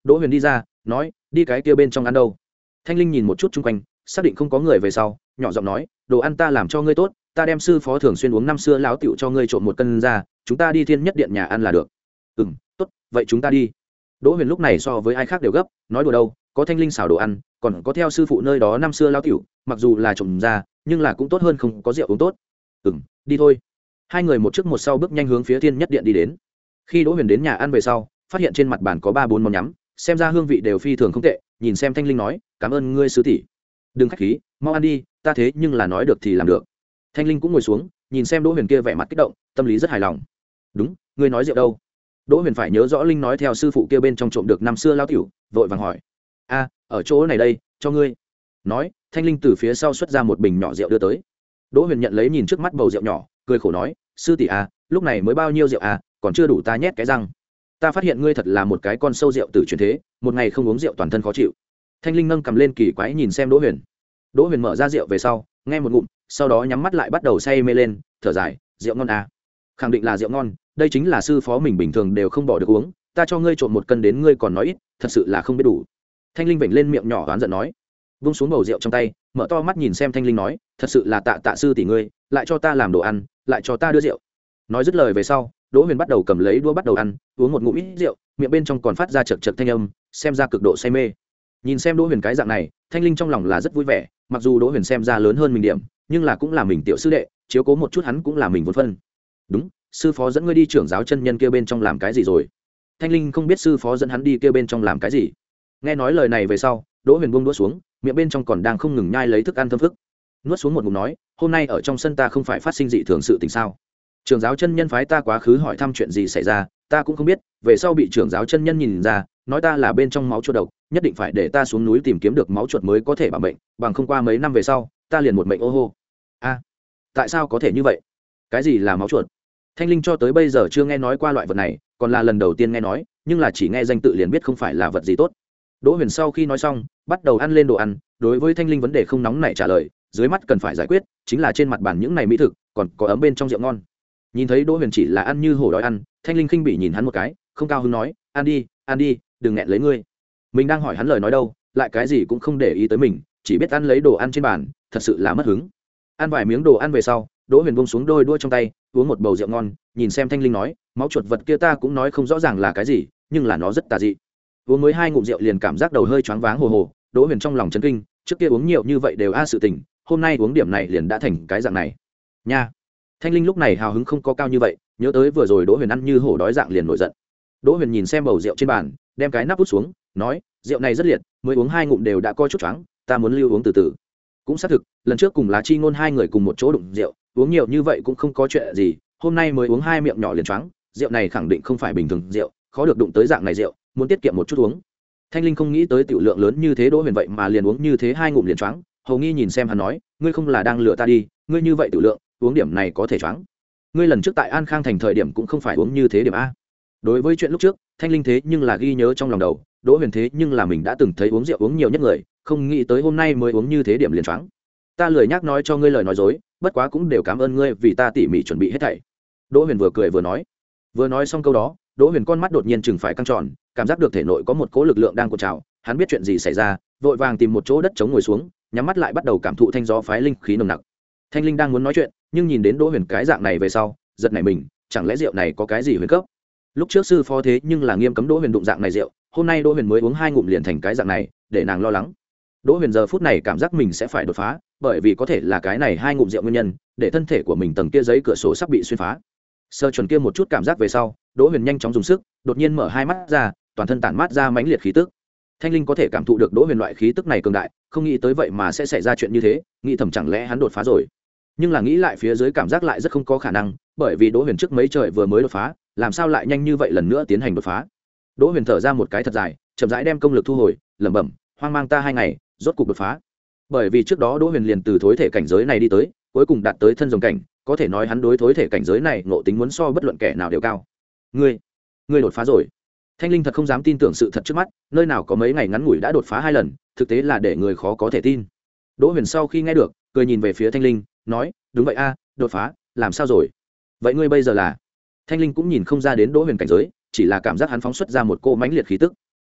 Đỗ Huyền đi ra nói đi cái kia bên trong ăn đâu. Thanh Linh nhìn một chút chung quanh xác định không có người về sau nhỏ giọng nói đồ ăn ta làm cho ngươi tốt, ta đem sư phó thường xuyên uống năm xưa láo tiểu cho ngươi trộn một cân ra, chúng ta đi thiên nhất điện nhà ăn là được. Ừ m tốt, vậy chúng ta đi. Đỗ Huyền lúc này so với ai khác đều gấp, nói đùa đâu có Thanh Linh xào đồ ăn, còn có theo sư phụ nơi đó năm xưa láo tiểu, mặc dù là trộn ra nhưng là cũng tốt hơn không có rượu uống tốt. Ừ m đi thôi. Hai người một trước một sau bước nhanh hướng phía thiên nhất điện đi đến. Khi Đỗ Huyền đến nhà ăn về sau phát hiện trên mặt bàn có ba bốn món nhắm, xem ra hương vị đều phi thường không tệ, nhìn xem Thanh Linh nói cảm ơn ngươi sư tỷ. Đừng khách khí, mau ăn đi, ta thế nhưng là nói được thì làm được. Thanh Linh cũng ngồi xuống nhìn xem Đỗ Huyền kia vẻ mặt kích động, tâm lý rất hài lòng. Đúng, ngươi nói rượu đâu? Đỗ Huyền phải nhớ rõ Linh nói theo sư phụ kia bên trong trộm được năm xưa lao tiểu, vội vàng hỏi. A, ở chỗ này đây, cho ngươi. Nói, Thanh Linh từ phía sau xuất ra một bình nhỏ rượu đưa tới. Đỗ Huyền nhận lấy nhìn trước mắt bầu rượu nhỏ, cười khổ nói, sư tỷ à, lúc này mới bao nhiêu rượu à, còn chưa đủ ta nhét cái răng. Ta phát hiện ngươi thật là một cái con sâu rượu tử truyền thế, một ngày không uống rượu toàn thân khó chịu. Thanh Linh nâng cầm lên kỳ quái nhìn xem Đỗ Huyền. Đỗ Huyền mở ra rượu về sau, nghe một ngụm, sau đó nhắm mắt lại bắt đầu say mê lên, thở dài, rượu ngon à? Khẳng định là rượu ngon, đây chính là sư phó mình bình thường đều không bỏ được uống, ta cho ngươi trộn một cân đến ngươi còn nói ít, thật sự là không biết đủ. Thanh Linh vểnh lên miệng nhỏ oán giận nói, vung xuống bầu rượu trong tay, mở to mắt nhìn xem Thanh Linh nói, thật sự là tạ tạ sư tỷ ngươi, lại cho ta làm đồ ăn, lại cho ta đưa rượu. Nói dứt lời về sau, Đỗ Huyền bắt đầu cầm lấy đũa bắt đầu ăn, uống một ngụm ít rượu, miệng bên trong còn phát ra chật chật thanh âm, xem ra cực độ say mê. Nhìn xem Đỗ Huyền cái dạng này, Thanh Linh trong lòng là rất vui vẻ, mặc dù Đỗ Huyền xem ra lớn hơn mình điểm, nhưng là cũng là mình tiểu sư đệ, chiếu cố một chút hắn cũng là mình vốn phân. Đúng, sư phó dẫn ngươi đi trưởng giáo chân nhân kia bên trong làm cái gì rồi? Thanh Linh không biết sư phó dẫn hắn đi kia bên trong làm cái gì. Nghe nói lời này về sau, Đỗ Huyền buông đũa xuống, miệng bên trong còn đang không ngừng nhai lấy thức ăn thơm phức. Nuốt xuống một ngụm nói, hôm nay ở trong sân ta không phải phát sinh dị thường sự tình sao? Trưởng giáo chân nhân phái ta quá khứ hỏi thăm chuyện gì xảy ra, ta cũng không biết, về sau bị trưởng giáo chân nhân nhìn ra, nói ta là bên trong máu chuột độc, nhất định phải để ta xuống núi tìm kiếm được máu chuột mới có thể bảo mệnh, bằng không qua mấy năm về sau ta liền một mệnh ô hô. A, tại sao có thể như vậy? Cái gì là máu chuột? Thanh Linh cho tới bây giờ chưa nghe nói qua loại vật này, còn là lần đầu tiên nghe nói, nhưng là chỉ nghe danh tự liền biết không phải là vật gì tốt. Đỗ Huyền sau khi nói xong bắt đầu ăn lên đồ ăn, đối với Thanh Linh vấn đề không nóng nảy trả lời, dưới mắt cần phải giải quyết chính là trên mặt bàn những này mỹ thực, còn có ấm bên trong rượu ngon. Nhìn thấy Đỗ Huyền chỉ là ăn như hổ đói ăn, Thanh Linh khinh bỉ nhìn hắn một cái, không cao hứng nói, ăn đi ăn đi, đừng nghẹn lấy ngươi. Mình đang hỏi hắn lời nói đâu, lại cái gì cũng không để ý tới mình, chỉ biết ăn lấy đồ ăn trên bàn, thật sự là mất hứng. Ăn vài miếng đồ ăn về sau, Đỗ Huyền buông xuống đôi đũa trong tay, uống một bầu rượu ngon, nhìn xem Thanh Linh nói, máu chuột vật kia ta cũng nói không rõ ràng là cái gì, nhưng là nó rất tà dị. Uống mới hai ngụm rượu liền cảm giác đầu hơi choáng váng hồ hồ, Đỗ Huyền trong lòng chấn kinh, trước kia uống nhiều như vậy đều a sự tình, hôm nay uống điểm này liền đã thành cái dạng này. Nha. Thanh Linh lúc này hào hứng không có cao như vậy, nhớ tới vừa rồi Đỗ Huyền ăn như hổ đói dạng liền nổi giận. Đỗ Huyền nhìn xem bầu rượu trên bàn, đem cái nắp hút xuống, nói, rượu này rất liệt, mới uống hai ngụm đều đã coi chút choáng, ta muốn lưu uống từ từ. Cũng xác thực, lần trước cùng Lá Chi Ngôn hai người cùng một chỗ đụng rượu, uống nhiều như vậy cũng không có chuyện gì, hôm nay mới uống hai miệng nhỏ liền choáng, rượu này khẳng định không phải bình thường rượu, khó được đụng tới dạng này rượu, muốn tiết kiệm một chút uống. Thanh Linh không nghĩ tới tiểu lượng lớn như thế Đỗ Huyền vậy mà liền uống như thế hai ngụm liền choáng, hầu nghi nhìn xem hắn nói, ngươi không là đang lừa ta đi, ngươi như vậy tiểu lượng, uống điểm này có thể choáng. Ngươi lần trước tại An Khang thành thời điểm cũng không phải uống như thế điểm a. Đối với chuyện lúc trước, Thanh Linh thế nhưng là ghi nhớ trong lòng đầu, Đỗ Huyền thế nhưng là mình đã từng thấy uống rượu uống nhiều nhất người, không nghĩ tới hôm nay mới uống như thế điểm liền choáng. Ta lười nhắc nói cho ngươi lời nói dối, bất quá cũng đều cảm ơn ngươi vì ta tỉ mỉ chuẩn bị hết thảy. Đỗ Huyền vừa cười vừa nói. Vừa nói xong câu đó, Đỗ Huyền con mắt đột nhiên chừng phải căng tròn, cảm giác được thể nội có một cỗ lực lượng đang cuộn trào, hắn biết chuyện gì xảy ra, vội vàng tìm một chỗ đất trống ngồi xuống, nhắm mắt lại bắt đầu cảm thụ thanh gió phái linh khí nồng nặc. Thanh Linh đang muốn nói chuyện, nhưng nhìn đến Đỗ Huyền cái dạng này về sau, giật nảy mình, chẳng lẽ rượu này có cái gì huyền cấp? Lúc trước sư phó thế nhưng là nghiêm cấm Đỗ Huyền đụng dạng này rượu, hôm nay Đỗ Huyền mới uống hai ngụm liền thành cái dạng này, để nàng lo lắng. Đỗ Huyền giờ phút này cảm giác mình sẽ phải đột phá, bởi vì có thể là cái này hai ngụm rượu nguyên nhân, để thân thể của mình tầng kia giấy cửa sổ sắp bị xuyên phá. Sơ chuẩn kia một chút cảm giác về sau, Đỗ Huyền nhanh chóng dùng sức, đột nhiên mở hai mắt ra, toàn thân tản mát ra mãnh liệt khí tức. Thanh Linh có thể cảm thụ được Đỗ Huyền loại khí tức này cường đại, không nghĩ tới vậy mà sẽ xảy ra chuyện như thế, nghĩ thầm chẳng lẽ hắn đột phá rồi. Nhưng là nghĩ lại phía dưới cảm giác lại rất không có khả năng, bởi vì Đỗ Huyền trước mấy trời vừa mới đột phá, làm sao lại nhanh như vậy lần nữa tiến hành đột phá. Đỗ Huyền thở ra một cái thật dài, chậm rãi đem công lực thu hồi, lẩm bẩm, hoang mang ta hai ngày, rốt cục đột phá. Bởi vì trước đó Đỗ Huyền liền từ thối thể cảnh giới này đi tới, cuối cùng đạt tới thân rồng cảnh, có thể nói hắn đối thối thể cảnh giới này ngộ tính muốn so bất luận kẻ nào đều cao. Ngươi, ngươi đột phá rồi. Thanh Linh thật không dám tin tưởng sự thật trước mắt, nơi nào có mấy ngày ngắn ngủi đã đột phá hai lần, thực tế là để người khó có thể tin. Đỗ Huyền sau khi nghe được, cười nhìn về phía Thanh Linh, nói, đúng vậy a, đột phá, làm sao rồi? Vậy ngươi bây giờ là? Thanh Linh cũng nhìn không ra đến Đỗ Huyền cảnh giới, chỉ là cảm giác hắn phóng xuất ra một cỗ mãnh liệt khí tức.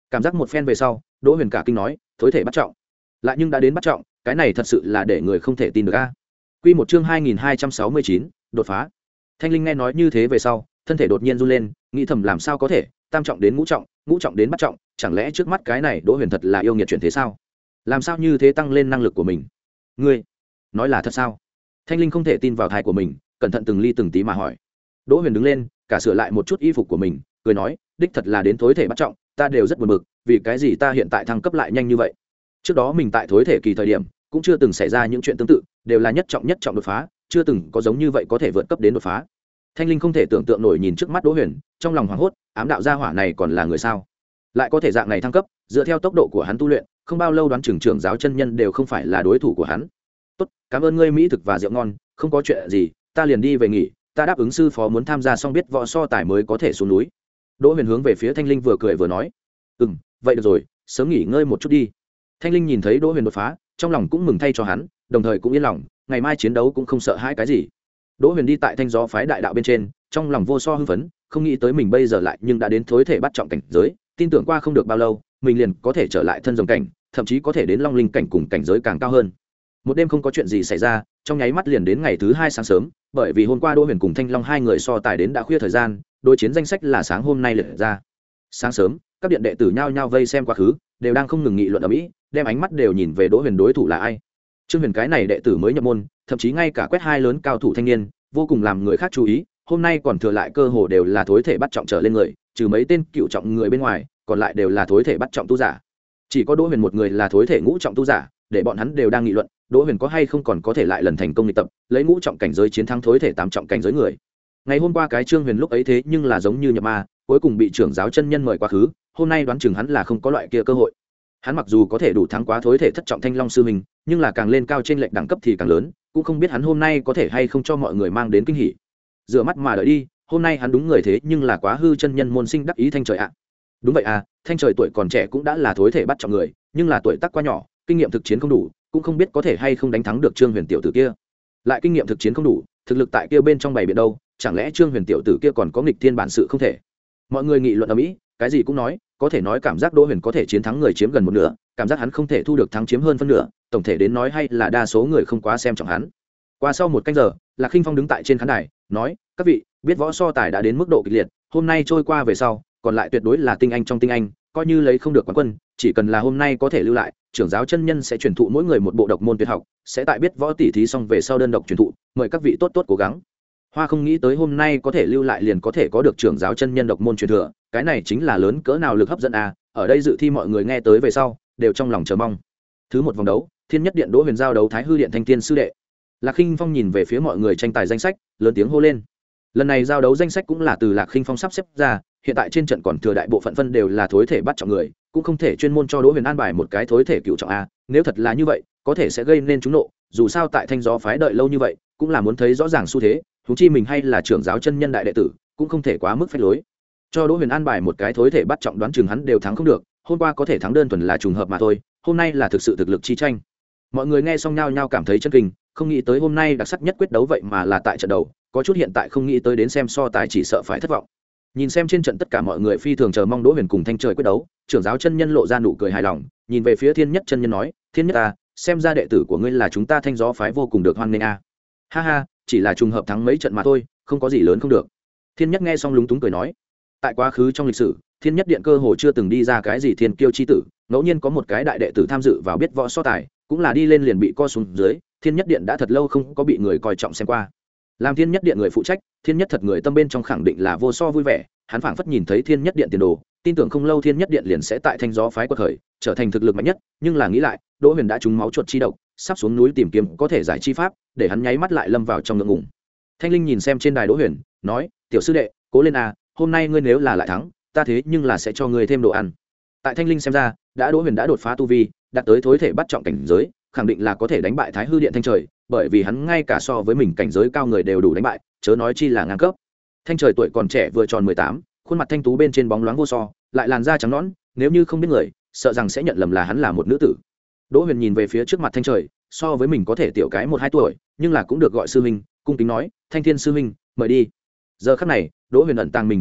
cảm giác một phen về sau đỗ huyền cả kinh nói thối thể bắt trọng lại nhưng đã đến bắt trọng cái này thật sự là để người không thể tin được a. Quy một chương hai nghìn hai trăm sáu mươi chín, đột phá. Thanh linh nghe nói như thế về sau thân thể đột nhiên run lên, nghĩ thầm làm sao có thể tam trọng đến ngũ trọng, ngũ trọng đến bắt trọng, chẳng lẽ trước mắt cái này đỗ huyền thật là yêu nghiệt chuyển thế sao? Làm sao như thế tăng lên năng lực của mình? Ngươi nói là thật sao? Thanh linh không thể tin vào thai của mình, cẩn thận từng ly từng tí mà hỏi. Đỗ huyền đứng lên, cả sửa lại một chút y phục của mình, cười nói đích thật là đến thối thể bắt trọng, ta đều rất buồn bực, vì cái gì ta hiện tại thăng cấp lại nhanh như vậy? Trước đó mình tại thối thể kỳ thời điểm cũng chưa từng xảy ra những chuyện tương tự, đều là nhất trọng nhất trọng đột phá, chưa từng có giống như vậy có thể vượt cấp đến đột phá. Thanh linh không thể tưởng tượng nổi nhìn trước mắt Đỗ Huyền, trong lòng hoảng hốt, ám đạo gia hỏa này còn là người sao? Lại có thể dạng này thăng cấp, dựa theo tốc độ của hắn tu luyện, không bao lâu đoán trưởng trưởng giáo chân nhân đều không phải là đối thủ của hắn. Tốt, cảm ơn ngươi mỹ thực và rượu ngon, không có chuyện gì, ta liền đi về nghỉ, ta đáp ứng sư phó muốn tham gia xong biết võ so tài mới có thể xuống núi. Đỗ Huyền hướng về phía Thanh linh vừa cười vừa nói, ừm, vậy được rồi, sớm nghỉ ngơi một chút đi. Thanh linh nhìn thấy Đỗ Huyền đột phá, trong lòng cũng mừng thay cho hắn, đồng thời cũng yên lòng, ngày mai chiến đấu cũng không sợ hãi cái gì. Đỗ Huyền đi tại thanh gió phái đại đạo bên trên, trong lòng vô so hưng phấn, không nghĩ tới mình bây giờ lại nhưng đã đến thối thể bắt trọng cảnh giới, tin tưởng qua không được bao lâu, mình liền có thể trở lại thân rồng cảnh, thậm chí có thể đến long linh cảnh cùng cảnh giới càng cao hơn. Một đêm không có chuyện gì xảy ra, trong nháy mắt liền đến ngày thứ hai sáng sớm, bởi vì hôm qua Đỗ Huyền cùng Thanh Long hai người so tài đến đã khuya thời gian, đối chiến danh sách là sáng hôm nay liệt ra. Sáng sớm, các điện đệ tử nhao nhao vây xem quá khứ, đều đang không ngừng nghị luận ở mỹ, đem ánh mắt đều nhìn về Đỗ Huyền đối thủ là ai. Trương Huyền cái này đệ tử mới nhập môn, thậm chí ngay cả quét hai lớn cao thủ thanh niên, vô cùng làm người khác chú ý, hôm nay còn thừa lại cơ hồ đều là thối thể bắt trọng trở lên người, trừ mấy tên cựu trọng người bên ngoài, còn lại đều là thối thể bắt trọng tu giả. Chỉ có Đỗ Huyền một người là thối thể ngũ trọng tu giả, để bọn hắn đều đang nghị luận, Đỗ Huyền có hay không còn có thể lại lần thành công luyện tập, lấy ngũ trọng cảnh giới chiến thắng thối thể tám trọng cảnh giới người. Ngày hôm qua cái Trương Huyền lúc ấy thế nhưng là giống như nhập ma, cuối cùng bị trưởng giáo chân nhân mời quá khứ, hôm nay đoán chừng hắn là không có loại kia cơ hội. Hắn mặc dù có thể đủ thắng quá thối thể thất trọng Thanh Long sư mình, nhưng là càng lên cao trên lệnh đẳng cấp thì càng lớn, cũng không biết hắn hôm nay có thể hay không cho mọi người mang đến kinh hỉ. Rửa mắt mà đợi đi, hôm nay hắn đúng người thế nhưng là quá hư chân nhân môn sinh đắc ý Thanh Trời ạ. Đúng vậy à, Thanh Trời tuổi còn trẻ cũng đã là thối thể bắt trọng người, nhưng là tuổi tác quá nhỏ, kinh nghiệm thực chiến không đủ, cũng không biết có thể hay không đánh thắng được Trương Huyền tiểu tử kia. Lại kinh nghiệm thực chiến không đủ, thực lực tại kia bên trong bày biện đâu, chẳng lẽ Trương Huyền tiểu tử kia còn có nghịch thiên bản sự không thể? Mọi người nghị luận ở mỹ, cái gì cũng nói, có thể nói cảm giác Đỗ Huyền có thể chiến thắng người chiếm gần một nửa, cảm giác hắn không thể thu được thắng chiếm hơn phân nửa, tổng thể đến nói hay là đa số người không quá xem trọng hắn. Qua sau một canh giờ, Lạc Khinh Phong đứng tại trên khán đài, nói: "Các vị, biết võ so tài đã đến mức độ kịch liệt, hôm nay trôi qua về sau, còn lại tuyệt đối là tinh anh trong tinh anh, coi như lấy không được quán quân, chỉ cần là hôm nay có thể lưu lại, trưởng giáo chân nhân sẽ truyền thụ mỗi người một bộ độc môn tuyệt học, sẽ tại biết võ tỉ thí xong về sau đơn độc truyền thụ, mời các vị tốt tốt cố gắng." Hoa không nghĩ tới hôm nay có thể lưu lại liền có thể có được trưởng giáo chân nhân độc môn truyền thừa, cái này chính là lớn cỡ nào lực hấp dẫn à, ở đây dự thi mọi người nghe tới về sau, đều trong lòng chờ mong. Thứ một vòng đấu, Thiên Nhất Điện Đỗ Huyền giao đấu Thái Hư Điện Thanh Tiên sư đệ. Lạc Khinh Phong nhìn về phía mọi người tranh tài danh sách, lớn tiếng hô lên. Lần này giao đấu danh sách cũng là từ Lạc Khinh Phong sắp xếp ra, hiện tại trên trận còn thừa đại bộ phận phân đều là thối thể bắt trọng người, cũng không thể chuyên môn cho Đỗ Huyền an bài một cái thối thể cựu trọng a, nếu thật là như vậy, có thể sẽ gây nên trúng nộ, dù sao tại Thanh Gió phái đợi lâu như vậy, cũng là muốn thấy rõ ràng xu thế, huống chi mình hay là trưởng giáo chân nhân đại đệ tử, cũng không thể quá mức phách lối. Cho Đỗ Huyền an bài một cái thối thể bắt trọng đoán chừng hắn đều thắng không được, hôm qua có thể thắng đơn thuần là trùng hợp mà thôi, hôm nay là thực sự thực lực chi tranh. Mọi người nghe xong nhao nhao cảm thấy chân kinh, không nghĩ tới hôm nay đặc sắc nhất quyết đấu vậy mà là tại trận đầu, có chút hiện tại không nghĩ tới đến xem so tài chỉ sợ phải thất vọng. Nhìn xem trên trận tất cả mọi người phi thường chờ mong Đỗ Huyền cùng Thanh Trời quyết đấu, trưởng giáo chân nhân lộ ra nụ cười hài lòng, nhìn về phía Thiên Nhất chân nhân nói: "Thiên Nhất à, xem ra đệ tử của ngươi là chúng ta Thanh Gió phái vô cùng được hoan nghênh a." "Ha ha, chỉ là trùng hợp thắng mấy trận mà thôi, không có gì lớn không được." Thiên Nhất nghe xong lúng túng cười nói. Tại quá khứ trong lịch sử, Thiên Nhất Điện cơ hồ chưa từng đi ra cái gì thiên kiêu chi tử, ngẫu nhiên có một cái đại đệ tử tham dự vào biết võ so tài, cũng là đi lên liền bị co xuống dưới, Thiên Nhất Điện đã thật lâu không có bị người coi trọng xem qua. Làm Thiên Nhất Điện người phụ trách, Thiên Nhất thật người tâm bên trong khẳng định là vô so vui vẻ, hắn phảng phất nhìn thấy Thiên Nhất Điện tiền đồ, tin tưởng không lâu Thiên Nhất Điện liền sẽ tại Thanh Gió phái quật khởi, trở thành thực lực mạnh nhất, nhưng là nghĩ lại, Đỗ Huyền đã trúng máu chuột chi độc, sắp xuống núi tìm kiếm có thể giải chi pháp, để hắn nháy mắt lại lâm vào trong ngượng ngùng. Thanh Linh nhìn xem trên đài Đỗ Huyền, nói: "Tiểu sư đệ, cố lên a, hôm nay ngươi nếu là lại thắng, ta thế nhưng là sẽ cho ngươi thêm đồ ăn." Tại Thanh Linh xem ra, đã Đỗ Huyền đã đột phá tu vi, đạt tới thối thể bắt trọng cảnh giới, khẳng định là có thể đánh bại Thái Hư Điện Thanh Trời, bởi vì hắn ngay cả so với mình cảnh giới cao người đều đủ đánh bại, chớ nói chi là ngang cấp. Thanh Trời tuổi còn trẻ vừa tròn mười tám, khuôn mặt thanh tú bên trên bóng loáng vô so, lại làn da trắng nõn, nếu như không biết người, sợ rằng sẽ nhận lầm là hắn là một nữ tử. Đỗ Huyền nhìn về phía trước mặt Thanh Trời, so với mình có thể tiểu cái một hai tuổi, nhưng là cũng được gọi sư huynh, cung kính nói: "Thanh Thiên sư huynh, mời đi." Giờ khắc này, Đỗ Huyền ẩn tàng mình thực lực,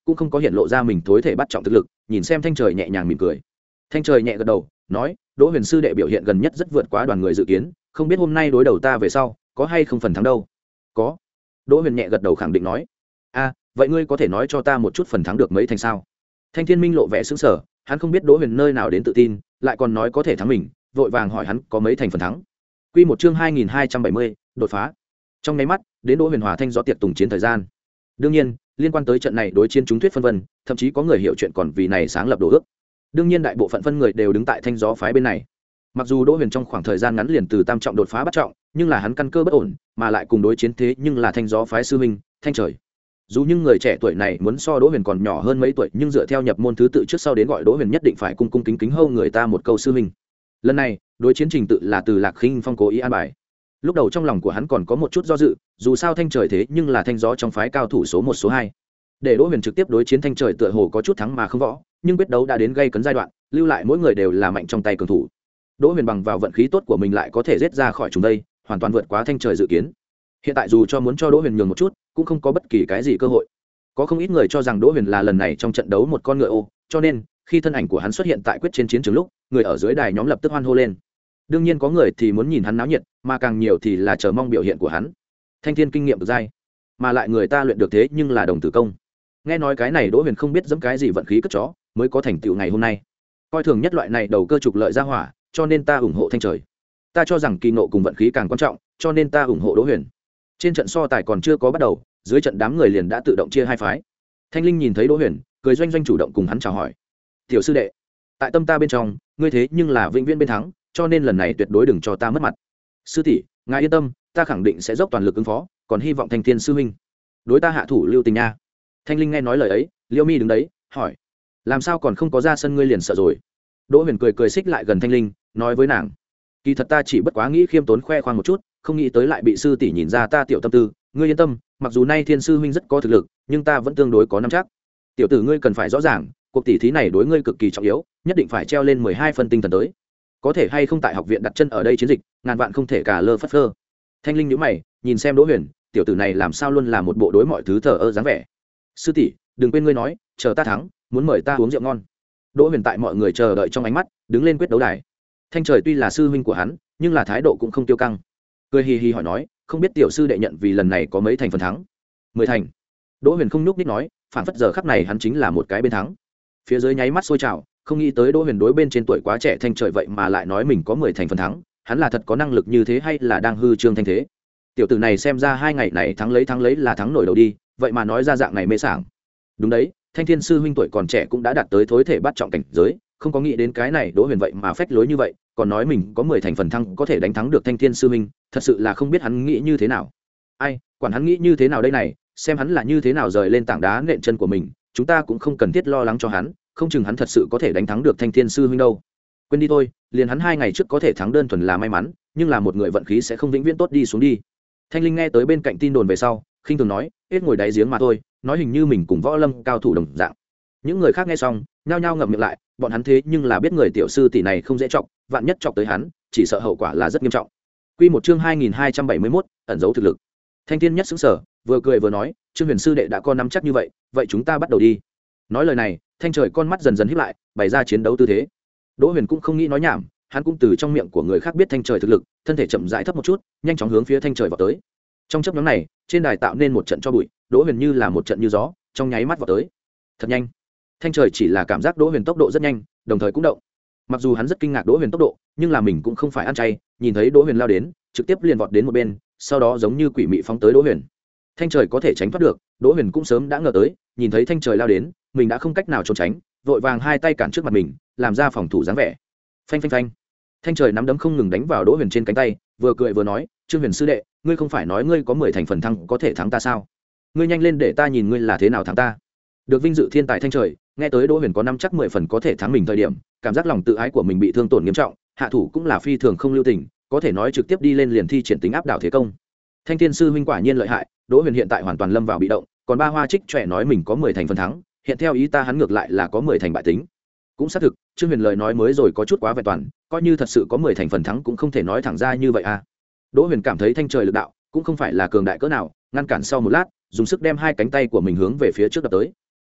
cũng không có hiện lộ ra mình thối thể bắt trọng thực lực, nhìn xem thanh trời nhẹ nhàng mỉm cười. Thanh trời nhẹ gật đầu nói, đỗ huyền sư đệ biểu hiện gần nhất rất vượt quá đoàn người dự kiến, không biết hôm nay đối đầu ta về sau có hay không phần thắng đâu. Có. Đỗ huyền nhẹ gật đầu khẳng định nói. A, vậy ngươi có thể nói cho ta một chút phần thắng được mấy thành sao? Thanh thiên minh lộ vẻ sững sờ, hắn không biết đỗ huyền nơi nào đến tự tin, lại còn nói có thể thắng mình, vội vàng hỏi hắn có mấy thành phần thắng. Quy một chương hai nghìn hai trăm bảy mươi, đột phá. Trong nháy mắt đến đỗ huyền hòa thanh gió tiệc tùng chiến thời gian. Đương nhiên liên quan tới trận này đối chiến chúng thuyết phân vân, thậm chí có người hiểu chuyện còn vì này sáng lập đồ ước. Đương nhiên đại bộ phận phân người đều đứng tại thanh gió phái bên này. Mặc dù đỗ huyền trong khoảng thời gian ngắn liền từ tam trọng đột phá bắt trọng, nhưng là hắn căn cơ bất ổn, mà lại cùng đối chiến thế nhưng là thanh gió phái sư huynh thanh trời. Dù những người trẻ tuổi này muốn so đỗ huyền còn nhỏ hơn mấy tuổi, nhưng dựa theo nhập môn thứ tự trước sau đến gọi đỗ huyền nhất định phải cung cung kính kính hâu người ta một câu sư huynh. Lần này đối chiến trình tự là từ Lạc Khinh Phong cố ý an bài. Lúc đầu trong lòng của hắn còn có một chút do dự, dù sao thanh trời thế nhưng là thanh gió trong phái cao thủ số một số hai, để đỗ huyền trực tiếp đối chiến thanh trời tựa hồ có chút thắng mà không võ, nhưng quyết đấu đã đến gây cấn giai đoạn, lưu lại mỗi người đều là mạnh trong tay cường thủ. Đỗ huyền bằng vào vận khí tốt của mình lại có thể giết ra khỏi chúng đây, hoàn toàn vượt quá thanh trời dự kiến. Hiện tại dù cho muốn cho đỗ huyền nhường một chút cũng không có bất kỳ cái gì cơ hội. Có không ít người cho rằng đỗ huyền là lần này trong trận đấu một con ngựa ô, cho nên khi thân ảnh của hắn xuất hiện tại quyết trên chiến trường lúc, người ở dưới đài nhóm lập tức hoan hô lên. Đương nhiên có người thì muốn nhìn hắn náo nhiệt, mà càng nhiều thì là chờ mong biểu hiện của hắn. Thanh thiên kinh nghiệm được dai, mà lại người ta luyện được thế nhưng là đồng tử công. Nghe nói cái này đỗ huyền không biết dẫm cái gì vận khí cất chó mới có thành tựu ngày hôm nay. Coi thường nhất loại này đầu cơ trục lợi ra hỏa, cho nên ta ủng hộ thanh trời. Ta cho rằng kỳ ngộ cùng vận khí càng quan trọng, cho nên ta ủng hộ đỗ huyền. Trên trận so tài còn chưa có bắt đầu, dưới trận đám người liền đã tự động chia hai phái. Thanh linh nhìn thấy đỗ huyền, cười doanh doanh chủ động cùng hắn chào hỏi. Tiểu sư đệ, tại tâm ta bên trong ngươi thế nhưng là vĩnh viễn bên thắng, cho nên lần này tuyệt đối đừng cho ta mất mặt. Sư tỷ ngài yên tâm, ta khẳng định sẽ dốc toàn lực ứng phó, còn hy vọng thanh thiên sư huynh đối ta hạ thủ lưu tình nha. Thanh linh nghe nói lời ấy, liêu mi đứng đấy hỏi, làm sao còn không có ra sân ngươi liền sợ rồi? Đỗ huyền cười cười xích lại gần thanh linh, nói với nàng, kỳ thật ta chỉ bất quá nghĩ khiêm tốn khoe khoang một chút, không nghĩ tới lại bị sư tỷ nhìn ra ta tiểu tâm tư. Ngươi yên tâm, mặc dù nay thiên sư huynh rất có thực lực, nhưng ta vẫn tương đối có nắm chắc. Tiểu tử ngươi cần phải rõ ràng, cuộc tỷ thí này đối ngươi cực kỳ trọng yếu, nhất định phải treo lên mười hai phân tinh thần tới. Có thể hay không tại học viện đặt chân ở đây chiến dịch, ngàn vạn không thể cả lơ phất phơ. Thanh linh nhíu mày nhìn xem Đỗ huyền, tiểu tử này làm sao luôn là một bộ đối mọi thứ thờ ơ dáng vẻ. Sư tỷ đừng quên ngươi nói, chờ ta thắng muốn mời ta uống rượu ngon. Đỗ huyền tại mọi người chờ đợi trong ánh mắt đứng lên quyết đấu đài. Thanh trời tuy là sư huynh của hắn, nhưng là thái độ cũng không tiêu căng, cười hì hì hỏi nói, không biết tiểu sư đệ nhận vì lần này có mấy thành phần thắng? Mười thành. Đỗ huyền không nhúc nhích nói, phản phất giờ khắc này hắn chính là một cái bên thắng. Phía dưới nháy mắt sôi trào, không nghĩ tới Đỗ huyền đối bên trên tuổi quá trẻ thanh trời vậy mà lại nói mình có mười thành phần thắng, hắn là thật có năng lực như thế hay là đang hư trương thanh thế? Tiểu tử này xem ra hai ngày này thắng lấy thắng lấy là thắng nổi đầu đi, vậy mà nói ra dạng này mê sảng. Đúng đấy, thanh thiên sư huynh tuổi còn trẻ cũng đã đạt tới thối thể bắt trọng cảnh giới, không có nghĩ đến cái này Đỗ huyền vậy mà phách lối như vậy, còn nói mình có mười thành phần thắng có thể đánh thắng được thanh thiên sư huynh, thật sự là không biết hắn nghĩ như thế nào. Ai quản hắn nghĩ như thế nào đây này, xem hắn là như thế nào rời lên tảng đá nện chân của mình, chúng ta cũng không cần thiết lo lắng cho hắn, không chừng hắn thật sự có thể đánh thắng được thanh thiên sư huynh đâu. Quên đi thôi, liền hắn hai ngày trước có thể thắng đơn thuần là may mắn, nhưng là một người vận khí sẽ không vĩnh viễn tốt đi xuống đi. Thanh linh nghe tới bên cạnh tin đồn về sau khinh thường nói, hết ngồi đáy giếng mà thôi, nói hình như mình cùng võ lâm cao thủ đồng dạng. Những người khác nghe xong nhao nhao ngậm miệng lại, bọn hắn thế nhưng là biết người tiểu sư tỷ này không dễ chọc, vạn nhất chọc tới hắn chỉ sợ hậu quả là rất nghiêm trọng. Quy một chương hai nghìn hai trăm bảy mươi mốt, ẩn giấu thực lực. Thanh thiên nhất xứng sở, vừa cười vừa nói, Trương Huyền sư đệ đã có nắm chắc như vậy, vậy chúng ta bắt đầu đi. Nói lời này, thanh trời con mắt dần dần híp lại, bày ra chiến đấu tư thế. Đỗ Huyền cũng không nghĩ nói nhảm, hắn cũng từ trong miệng của người khác biết thanh trời thực lực, thân thể chậm rãi thấp một chút, nhanh chóng hướng phía thanh trời vọt tới. Trong chớp nhoáng này, trên đài tạo nên một trận cho bụi, Đỗ Huyền như là một trận như gió, trong nháy mắt vọt tới. Thật nhanh. Thanh trời chỉ là cảm giác Đỗ Huyền tốc độ rất nhanh, đồng thời cũng động. Mặc dù hắn rất kinh ngạc Đỗ Huyền tốc độ, nhưng là mình cũng không phải ăn chay, nhìn thấy Đỗ Huyền lao đến, trực tiếp liền vọt đến một bên, sau đó giống như quỷ mị phóng tới Đỗ Huyền. Thanh trời có thể tránh thoát được, Đỗ Huyền cũng sớm đã ngờ tới, nhìn thấy thanh trời lao đến, mình đã không cách nào trốn tránh, vội vàng hai tay cản trước mặt mình, làm ra phòng thủ dáng vẻ. Phanh phanh phanh. Thanh trời nắm đấm không ngừng đánh vào Đỗ Huyền trên cánh tay, vừa cười vừa nói, Trương Huyền sư đệ, ngươi không phải nói ngươi có mười thành phần thắng có thể thắng ta sao? Ngươi nhanh lên để ta nhìn ngươi là thế nào thắng ta. Được vinh dự thiên tài thanh trời, nghe tới Đỗ Huyền có năm chắc mười phần có thể thắng mình thời điểm, cảm giác lòng tự ái của mình bị thương tổn nghiêm trọng, hạ thủ cũng là phi thường không lưu tình, có thể nói trực tiếp đi lên liền thi triển tính áp đảo thế công. Thanh thiên sư huynh quả nhiên lợi hại, Đỗ Huyền hiện tại hoàn toàn lâm vào bị động, còn ba hoa trích trẻ nói mình có mười thành phần thắng, hiện theo ý ta hắn ngược lại là có mười thành bại tính. Cũng xác thực, Trương Huyền lời nói mới rồi có chút quá vẹn toàn, coi như thật sự có mười thành phần thắng cũng không thể nói thẳng ra như vậy à. Đỗ Huyền cảm thấy thanh trời lực đạo cũng không phải là cường đại cỡ nào, ngăn cản sau một lát, dùng sức đem hai cánh tay của mình hướng về phía trước đập tới.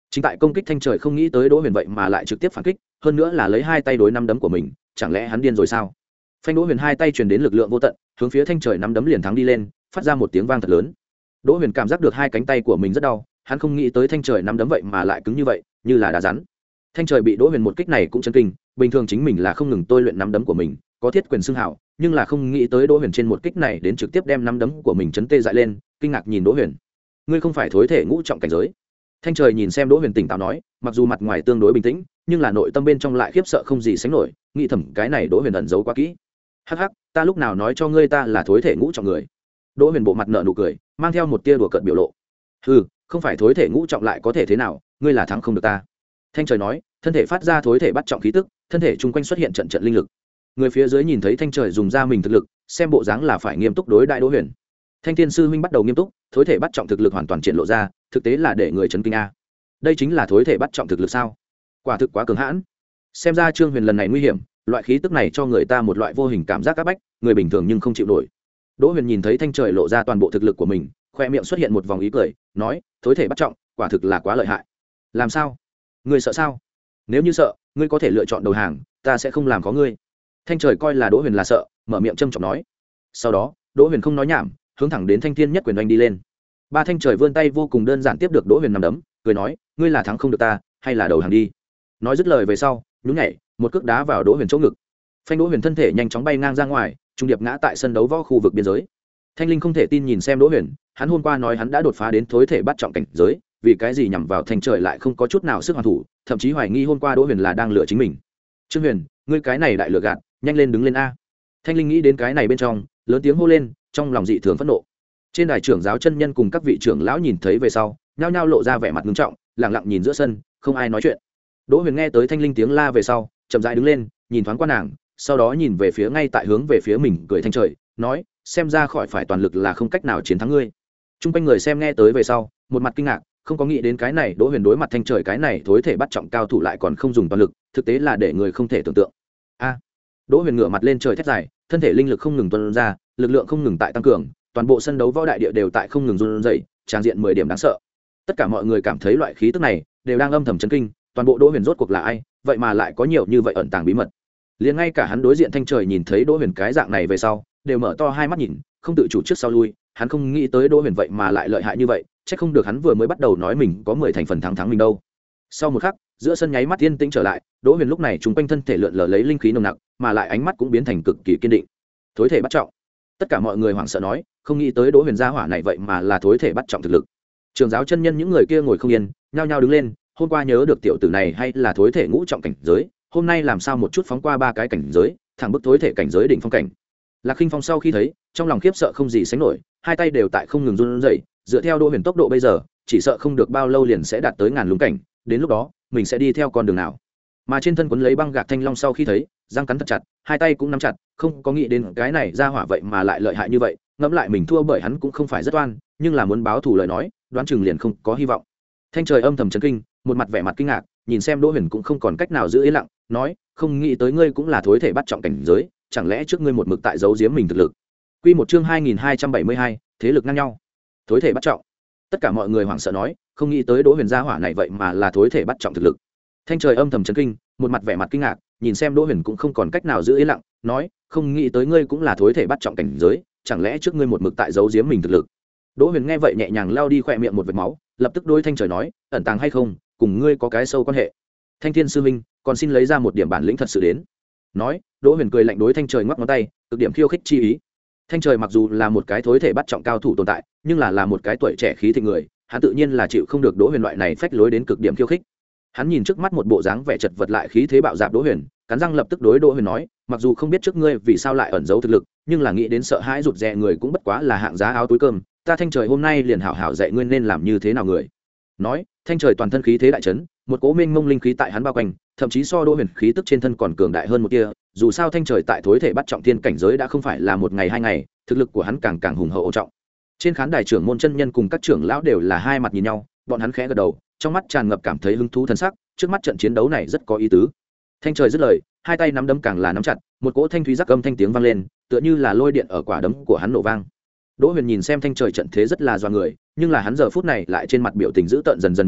chính tại công kích thanh trời không nghĩ tới đỗ huyền vậy mà lại trực tiếp phản kích, hơn nữa là lấy hai tay đối năm đấm của mình, chẳng lẽ hắn điên rồi sao? Phanh, đỗ huyền hai tay truyền đến lực lượng vô tận, hướng phía thanh trời năm đấm liền thắng đi lên, phát ra một tiếng vang thật lớn. Đỗ huyền cảm giác được hai cánh tay của mình rất đau, hắn không nghĩ tới thanh trời năm đấm vậy mà lại cứng như vậy, như là đá rắn. Thanh trời bị đỗ huyền một kích này cũng chấn kinh, bình thường chính mình là không ngừng tôi luyện năm đấm của mình, có thiết quyền xưng hảo, nhưng là không nghĩ tới đỗ huyền trên một kích này đến trực tiếp đem năm đấm của mình chấn tê dại lên, kinh ngạc nhìn đỗ huyền. Ngươi không phải thối thể ngũ trọng cảnh giới? Thanh trời nhìn xem đỗ huyền tỉnh táo nói, mặc dù mặt ngoài tương đối bình tĩnh, nhưng là nội tâm bên trong lại khiếp sợ không gì sánh nổi, nghĩ thầm cái này đỗ huyền ẩn giấu quá kỹ. Hắc hắc, ta lúc nào nói cho ngươi ta là thối thể ngũ trọng người? Đỗ huyền bộ mặt nở nụ cười, mang theo một tia đùa cợt biểu lộ. Ừ, không phải thối thể ngũ trọng lại có thể thế nào, ngươi là thắng không được ta. Thanh trời nói, thân thể phát ra thối thể bắt trọng khí tức, thân thể chung quanh xuất hiện trận trận linh lực. Người phía dưới nhìn thấy thanh trời dùng ra mình thực lực, xem bộ dáng là phải nghiêm túc đối đại đỗ huyền. Thanh thiên sư huynh bắt đầu nghiêm túc, thối thể bắt trọng thực lực hoàn toàn triển lộ ra, thực tế là để người chấn kinh a. Đây chính là thối thể bắt trọng thực lực sao? Quả thực quá cường hãn. Xem ra Trương Huyền lần này nguy hiểm, loại khí tức này cho người ta một loại vô hình cảm giác áp bách, người bình thường nhưng không chịu nổi. Đỗ huyền nhìn thấy thanh trời lộ ra toàn bộ thực lực của mình, khoe miệng xuất hiện một vòng ý cười, nói, thối thể bắt trọng, quả thực là quá lợi hại. Làm sao? Ngươi sợ sao? Nếu như sợ, ngươi có thể lựa chọn đầu hàng, ta sẽ không làm có ngươi. Thanh trời coi là đỗ huyền là sợ, mở miệng trâm trọng nói. Sau đó đỗ huyền không nói nhảm, hướng thẳng đến thanh thiên nhất quyền oanh đi lên. Ba thanh trời vươn tay vô cùng đơn giản tiếp được đỗ huyền nằm đấm, cười nói, ngươi là thắng không được ta, hay là đầu hàng đi. Nói dứt lời về sau, nhún nhảy một cước đá vào đỗ huyền chỗ ngực. Phanh, đỗ huyền thân thể nhanh chóng bay ngang ra ngoài, trung điệp ngã tại sân đấu võ khu vực biên giới. Thanh linh không thể tin nhìn xem đỗ huyền, hắn hôm qua nói hắn đã đột phá đến thối thể bắt trọng cảnh giới, vì cái gì nhằm vào thanh trời lại không có chút nào sức hoàn thủ, thậm chí hoài nghi hôm qua đỗ huyền là đang lừa chính mình. Trương Huyền, ngươi cái này đại lừa gạt, nhanh lên đứng lên a. Thanh linh nghĩ đến cái này bên trong, lớn tiếng hô lên, trong lòng dị thường phẫn nộ. Trên đài trưởng giáo chân nhân cùng các vị trưởng lão nhìn thấy về sau, nhao nhao lộ ra vẻ mặt nghiêm trọng, lặng lặng nhìn giữa sân, không ai nói chuyện. Đỗ huyền nghe tới thanh linh tiếng la về sau, chậm rãi đứng lên, nhìn thoáng qua nàng, sau đó nhìn về phía ngay tại hướng về phía mình cười thanh trời, nói, xem ra khỏi phải toàn lực là không cách nào chiến thắng ngươi. Trung quanh người xem nghe tới về sau, một mặt kinh ngạc, không có nghĩ đến cái này đỗ huyền đối mặt thanh trời cái này thối thể bắt trọng cao thủ lại còn không dùng toàn lực, thực tế là để người không thể tưởng tượng. A. Đỗ huyền ngửa mặt lên trời thét dài, thân thể linh lực không ngừng tuôn ra, lực lượng không ngừng tại tăng cường, toàn bộ sân đấu võ đại địa đều tại không ngừng run rẩy, tràng diện mười điểm đáng sợ. Tất cả mọi người cảm thấy loại khí tức này đều đang âm thầm chấn kinh, toàn bộ đỗ huyền rốt cuộc là ai, vậy mà lại có nhiều như vậy ẩn tàng bí mật. Liền ngay cả hắn đối diện thanh trời nhìn thấy đỗ huyền cái dạng này về sau, đều mở to hai mắt nhìn, không tự chủ trước sau lui, hắn không nghĩ tới đỗ huyền vậy mà lại lợi hại như vậy, chắc không được hắn vừa mới bắt đầu nói mình có mười thành phần thắng thắng mình đâu. Sau một khắc, giữa sân nháy mắt yên tĩnh trở lại, đỗ huyền lúc này chúng quanh thân thể lượn lờ lấy linh khí nồng nặc, mà lại ánh mắt cũng biến thành cực kỳ kiên định. Thối thể bắt trọng. Tất cả mọi người hoảng sợ nói, không nghĩ tới đỗ huyền gia hỏa này vậy mà là thối thể bắt trọng thực lực. Trường giáo chân nhân những người kia ngồi không yên, nhao nhao đứng lên, hôm qua nhớ được tiểu tử này hay là thối thể ngũ trọng cảnh giới, hôm nay làm sao một chút phóng qua ba cái cảnh giới, thẳng bức thối thể cảnh giới đỉnh phong cảnh. Lạc Khinh Phong sau khi thấy, trong lòng khiếp sợ không gì sánh nổi, hai tay đều tại không ngừng run rẩy, dựa theo đỗ huyền tốc độ bây giờ, chỉ sợ không được bao lâu liền sẽ đạt tới ngàn lúng cảnh, đến lúc đó, mình sẽ đi theo con đường nào. Mà trên thân quấn lấy băng gạc thanh long sau khi thấy, răng cắn thật chặt, hai tay cũng nắm chặt, không có nghĩ đến cái này ra hỏa vậy mà lại lợi hại như vậy, ngẫm lại mình thua bởi hắn cũng không phải rất oan, nhưng là muốn báo thù lời nói, đoán chừng liền không có hy vọng. Thanh trời âm thầm chấn kinh, một mặt vẻ mặt kinh ngạc, nhìn xem đỗ huyền cũng không còn cách nào giữ yên lặng, nói, không nghĩ tới ngươi cũng là thối thể bắt trọng cảnh giới, chẳng lẽ trước ngươi một mực tại giấu giếm mình thực lực. Quy một chương hai nghìn hai trăm bảy mươi hai, thế lực ngang nhau. Thối thể bắt trọng. Tất cả mọi người hoảng sợ nói, không nghĩ tới đỗ huyền gia hỏa này vậy mà là thối thể bắt trọng thực lực. Thanh trời âm thầm chấn kinh, một mặt vẻ mặt kinh ngạc, nhìn xem đỗ huyền cũng không còn cách nào giữ yên lặng, nói, không nghĩ tới ngươi cũng là thối thể bắt trọng cảnh giới, chẳng lẽ trước ngươi một mực tại giấu giếm mình thực lực. Đỗ huyền nghe vậy nhẹ nhàng lao đi khỏe miệng một vệt máu, lập tức đối thanh trời nói, ẩn tàng hay không, cùng ngươi có cái sâu quan hệ. Thanh thiên sư huynh, còn xin lấy ra một điểm bản lĩnh thật sự đến. Nói, đỗ huyền cười lạnh đối thanh trời ngoắc ngón tay, cực điểm khiêu khích chi ý. Thanh trời mặc dù là một cái thối thể bắt trọng cao thủ tồn tại, nhưng là là một cái tuổi trẻ khí thịnh người, hắn tự nhiên là chịu không được đỗ huyền loại này phách lối đến cực điểm khiêu khích. Hắn nhìn trước mắt một bộ dáng vẻ chật vật lại khí thế bạo dạn đỗ huyền, cắn răng lập tức đối đỗ huyền nói, mặc dù không biết trước ngươi vì sao lại ẩn giấu thực lực, nhưng là nghĩ đến sợ hãi rụt rè người cũng bất quá là hạng giá áo túi cơm, ta thanh trời hôm nay liền hảo hảo dạy ngươi nên làm như thế nào người. Nói, thanh trời toàn thân khí thế đại chấn, một cỗ mênh mông linh khí tại hắn bao quanh, thậm chí so đỗ huyền khí tức trên thân còn cường đại hơn một tia, dù sao thanh trời tại thối thể bắt trọng thiên cảnh giới đã không phải là một ngày hai ngày, thực lực của hắn càng càng hùng hậu ổn trọng. Trên khán đài trưởng môn chân nhân cùng các trưởng lão đều là hai mặt nhìn nhau, bọn hắn khẽ gật đầu, trong mắt tràn ngập cảm thấy hứng thú thân sắc, trước mắt trận chiến đấu này rất có ý tứ. Thanh trời dứt lời, hai tay nắm đấm càng là nắm chặt, một cỗ thanh thúy rắc âm thanh tiếng vang lên, tựa như là lôi điện ở quả đấm của hắn nổ vang. Đỗ Huyền nhìn xem thanh trời trận thế rất là doa người, nhưng là hắn giờ phút này lại trên mặt biểu tình dữ tợn dần dần nhạt đi,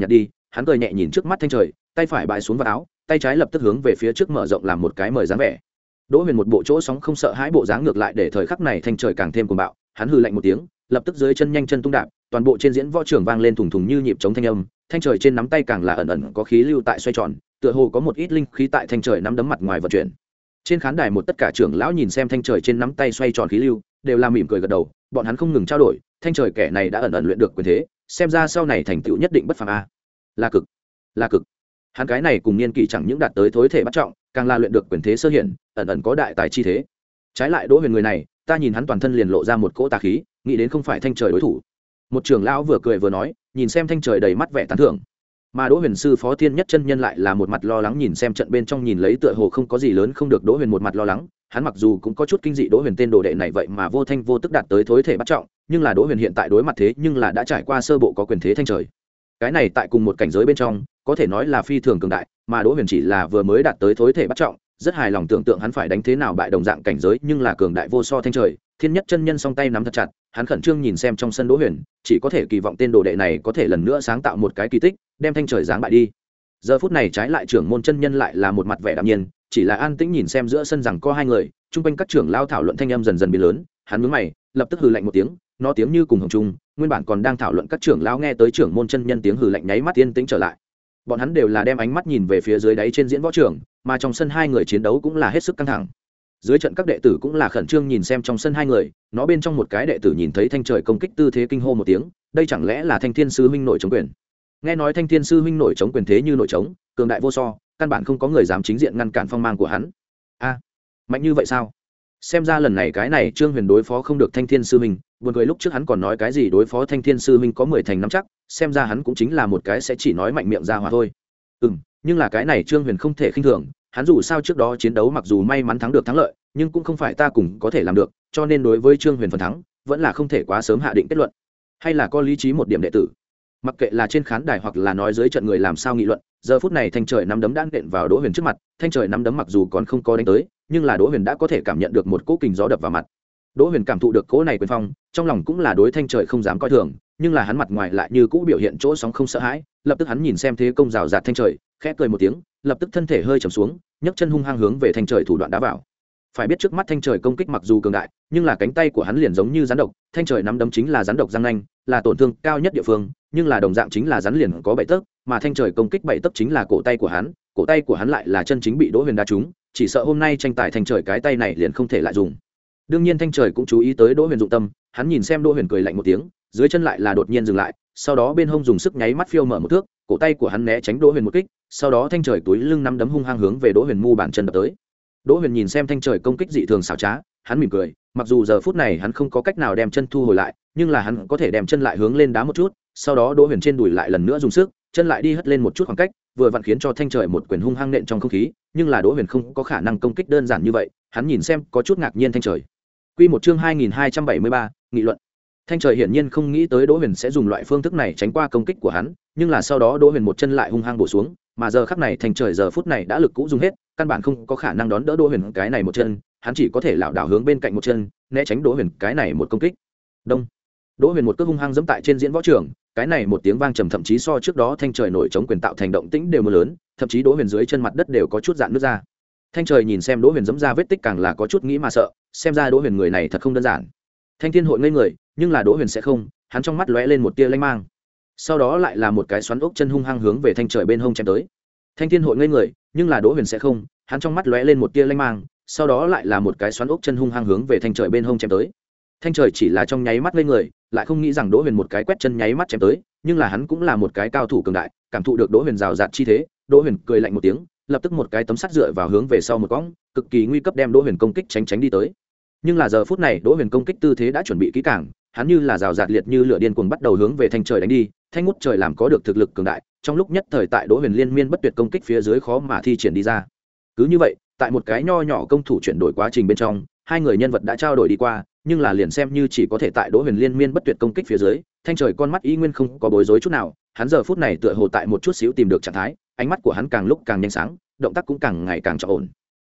hắn cười nhẹ nhìn trước mắt thanh trời, tay phải bãi xuống vào áo, tay trái lập tức hướng về phía trước mở rộng làm một cái mời dáng vẻ. Đỗ Huyền một bộ chỗ sóng không sợ hãi bộ dáng ngược lại để thời khắc này thanh trời càng thêm cuồng bạo, hắn hừ lạnh một tiếng, lập tức dưới chân nhanh chân tung đạp, toàn bộ trên diễn võ trường vang lên thùng thùng như nhịp chống thanh âm, thanh trời trên nắm tay càng là ẩn ẩn có khí lưu tại xoay tròn, tựa hồ có một ít linh khí tại thanh trời nắm đấm mặt ngoài vận chuyển. Trên khán đài một tất cả trưởng lão nhìn xem thanh trời trên nắm tay xoay tròn khí lưu, đều là mỉm cười gật đầu, bọn hắn không ngừng trao đổi, thanh trời kẻ này đã ẩn ẩn luyện được quyền thế, xem ra sau này thành tựu nhất định bất phàm a. Là cực, là cực. Hắn cái này cùng niên kỷ chẳng những đạt tới thối thể bắt trọng, càng là luyện được quyền thế sơ hiển, ẩn ẩn có đại tài chi thế. Trái lại Đỗ Huyền người này, ta nhìn hắn toàn thân liền lộ ra một cỗ tà khí, nghĩ đến không phải thanh trời đối thủ. Một trưởng lão vừa cười vừa nói, nhìn xem thanh trời đầy mắt vẻ tán thưởng. Mà Đỗ Huyền sư phó Thiên Nhất chân nhân lại là một mặt lo lắng nhìn xem trận bên trong nhìn lấy tựa hồ không có gì lớn không được. Đỗ Huyền một mặt lo lắng, hắn mặc dù cũng có chút kinh dị Đỗ Huyền tên đồ đệ này vậy mà vô thanh vô tức đạt tới thối thể bắt trọng, nhưng là Đỗ Huyền hiện tại đối mặt thế nhưng là đã trải qua sơ bộ có quyền thế thanh trời. Cái này tại cùng một cảnh giới bên trong, có thể nói là phi thường cường đại, mà Đỗ Huyền chỉ là vừa mới đạt tới thối thể bắt trọng, rất hài lòng tưởng tượng hắn phải đánh thế nào bại đồng dạng cảnh giới nhưng là cường đại vô so thanh trời. Thiên Nhất chân nhân song tay nắm thật chặt, hắn khẩn trương nhìn xem trong sân Đỗ Huyền, chỉ có thể kỳ vọng tên đồ đệ này có thể lần nữa sáng tạo một cái kỳ tích, đem thanh trời giáng bại đi. Giờ phút này trái lại trưởng môn chân nhân lại là một mặt vẻ đạm nhiên, chỉ là an tĩnh nhìn xem giữa sân rằng có hai người, chung quanh các trưởng lao thảo luận thanh âm dần dần biến lớn, hắn nhướng mày, lập tức hừ lạnh một tiếng, nó tiếng như cùng hồng trung, nguyên bản còn đang thảo luận các trưởng lao nghe tới trưởng môn chân nhân tiếng hừ lạnh nháy mắt yên tĩnh trở lại. Bọn hắn đều là đem ánh mắt nhìn về phía dưới đáy trên diễn võ trường, mà trong sân hai người chiến đấu cũng là hết sức căng thẳng. Dưới trận các đệ tử cũng là khẩn trương nhìn xem trong sân hai người, nó bên trong một cái đệ tử nhìn thấy thanh trời công kích tư thế kinh hô một tiếng, đây chẳng lẽ là Thanh Thiên sư huynh nổi chống quyền? Nghe nói Thanh Thiên sư huynh nổi chống quyền thế như nổi chống, cường đại vô so, căn bản không có người dám chính diện ngăn cản phong mang của hắn. A, mạnh như vậy sao? Xem ra lần này cái này Trương Huyền đối phó không được Thanh Thiên sư huynh, buồn cười lúc trước hắn còn nói cái gì đối phó Thanh Thiên sư huynh có mười thành nắm chắc, xem ra hắn cũng chính là một cái sẽ chỉ nói mạnh miệng ra hòa thôi. Ừm, nhưng là cái này Trương Huyền không thể khinh thường, hắn dù sao trước đó chiến đấu mặc dù may mắn thắng được thắng lợi, nhưng cũng không phải ta cùng có thể làm được, cho nên đối với Trương Huyền phần thắng, vẫn là không thể quá sớm hạ định kết luận. Hay là có lý trí một điểm đệ tử. Mặc kệ là trên khán đài hoặc là nói dưới trận người làm sao nghị luận, giờ phút này thanh trời nắm đấm đã nện vào Đỗ Huyền trước mặt, thanh trời nắm đấm mặc dù còn không có đánh tới, nhưng là Đỗ Huyền đã có thể cảm nhận được một cỗ kình gió đập vào mặt. Đỗ Huyền cảm thụ được cỗ này quyền phong, trong lòng cũng là đối thanh trời không dám coi thường, nhưng là hắn mặt ngoài lại như cũ biểu hiện chỗ sóng không sợ hãi, lập tức hắn nhìn xem thế công rào rạt thanh trời, khẽ cười một tiếng, lập tức thân thể hơi trầm xuống, nhấc chân hung hăng hướng về thanh trời thủ đoạn đá vào. Phải biết trước mắt thanh trời công kích mặc dù cường đại, nhưng là cánh tay của hắn liền giống như rắn độc, thanh trời nắm đấm chính là rắn độc răng nanh, là tổn thương cao nhất địa phương, nhưng là đồng dạng chính là rắn liền có bảy tấc, mà thanh trời công kích bảy tấc chính là cổ tay của hắn, cổ tay của hắn lại là chân chính bị Đỗ Huyền đá trúng, chỉ sợ hôm nay tranh tài thanh trời cái tay này liền không thể lại dùng. Đương nhiên thanh trời cũng chú ý tới Đỗ Huyền dụng tâm, hắn nhìn xem Đỗ Huyền cười lạnh một tiếng, dưới chân lại là đột nhiên dừng lại, sau đó bên hông dùng sức nháy mắt phiêu mở một thước, cổ tay của hắn né tránh Đỗ Huyền một kích, sau đó thanh trời túi lưng nắm đấm hung hăng hướng về Đỗ Huyền mu bàn chân đập tới. Đỗ Huyền nhìn xem thanh trời công kích dị thường xảo trá, hắn mỉm cười, mặc dù giờ phút này hắn không có cách nào đem chân thu hồi lại, nhưng là hắn có thể đem chân lại hướng lên đá một chút, sau đó Đỗ Huyền trên đùi lại lần nữa dùng sức, chân lại đi hất lên một chút khoảng cách, vừa vặn khiến cho thanh trời một quyền hung hăng nện trong không khí, nhưng là Đỗ Huyền không có khả năng công kích đơn giản như vậy, hắn nhìn xem có chút ngạc nhiên thanh trời. Quy một chương hai nghìn hai trăm bảy mươi ba, nghị luận. Thanh trời hiển nhiên không nghĩ tới Đỗ Huyền sẽ dùng loại phương thức này tránh qua công kích của hắn, nhưng là sau đó Đỗ Huyền một chân lại hung hăng bổ xuống, mà giờ khắc này thanh trời giờ phút này đã lực cũ dùng hết, căn bản không có khả năng đón đỡ Đỗ Huyền cái này một chân, hắn chỉ có thể lảo đảo hướng bên cạnh một chân, né tránh Đỗ Huyền cái này một công kích. Đông. Đỗ Huyền một cước hung hăng giẫm tại trên diễn võ trường, cái này một tiếng vang trầm thậm chí so trước đó thanh trời nổi chống quyền tạo thành động tĩnh đều mưa lớn, thậm chí Đỗ Huyền dưới chân mặt đất đều có chút dạn nước ra. Thanh trời nhìn xem Đỗ Huyền giẫm ra vết tích càng là có chút nghĩ mà sợ, xem ra Đỗ Huyền người này thật không đơn giản. Thanh Thiên hội ngây người, nhưng là Đỗ Huyền sẽ không, hắn trong mắt lóe lên một tia lanh mang. Sau đó lại là một cái xoắn ốc chân hung hăng hướng về thanh trời bên hông chém tới. Thanh Thiên hội ngây người, nhưng là Đỗ Huyền sẽ không, hắn trong mắt lóe lên một tia lanh mang, sau đó lại là một cái xoắn ốc chân hung hăng hướng về thanh trời bên hông chém tới. Thanh trời chỉ là trong nháy mắt ngây người, lại không nghĩ rằng Đỗ Huyền một cái quét chân nháy mắt chém tới, nhưng là hắn cũng là một cái cao thủ cường đại, cảm thụ được Đỗ Huyền rào rạt chi thế, Đỗ Huyền cười lạnh một tiếng, lập tức một cái tấm sắt dựa vào hướng về sau một cõng, cực kỳ nguy cấp đem Đỗ Huyền công kích tránh tránh đi tới. Nhưng là giờ phút này Đỗ Huyền công kích tư thế đã chuẩn bị kỹ càng, hắn như là rào rạt liệt như lửa điên cuồng bắt đầu hướng về thanh trời đánh đi, thanh ngút trời làm có được thực lực cường đại, trong lúc nhất thời tại Đỗ Huyền liên miên bất tuyệt công kích phía dưới khó mà thi triển đi ra. Cứ như vậy, tại một cái nho nhỏ công thủ chuyển đổi quá trình bên trong, hai người nhân vật đã trao đổi đi qua, nhưng là liền xem như chỉ có thể tại Đỗ Huyền liên miên bất tuyệt công kích phía dưới, thanh trời con mắt y nguyên không có bối rối chút nào, hắn giờ phút này tựa hồ tại một chút xíu tìm được trạng thái, ánh mắt của hắn càng lúc càng nhanh sáng, động tác cũng càng ngày càng trọn ổn.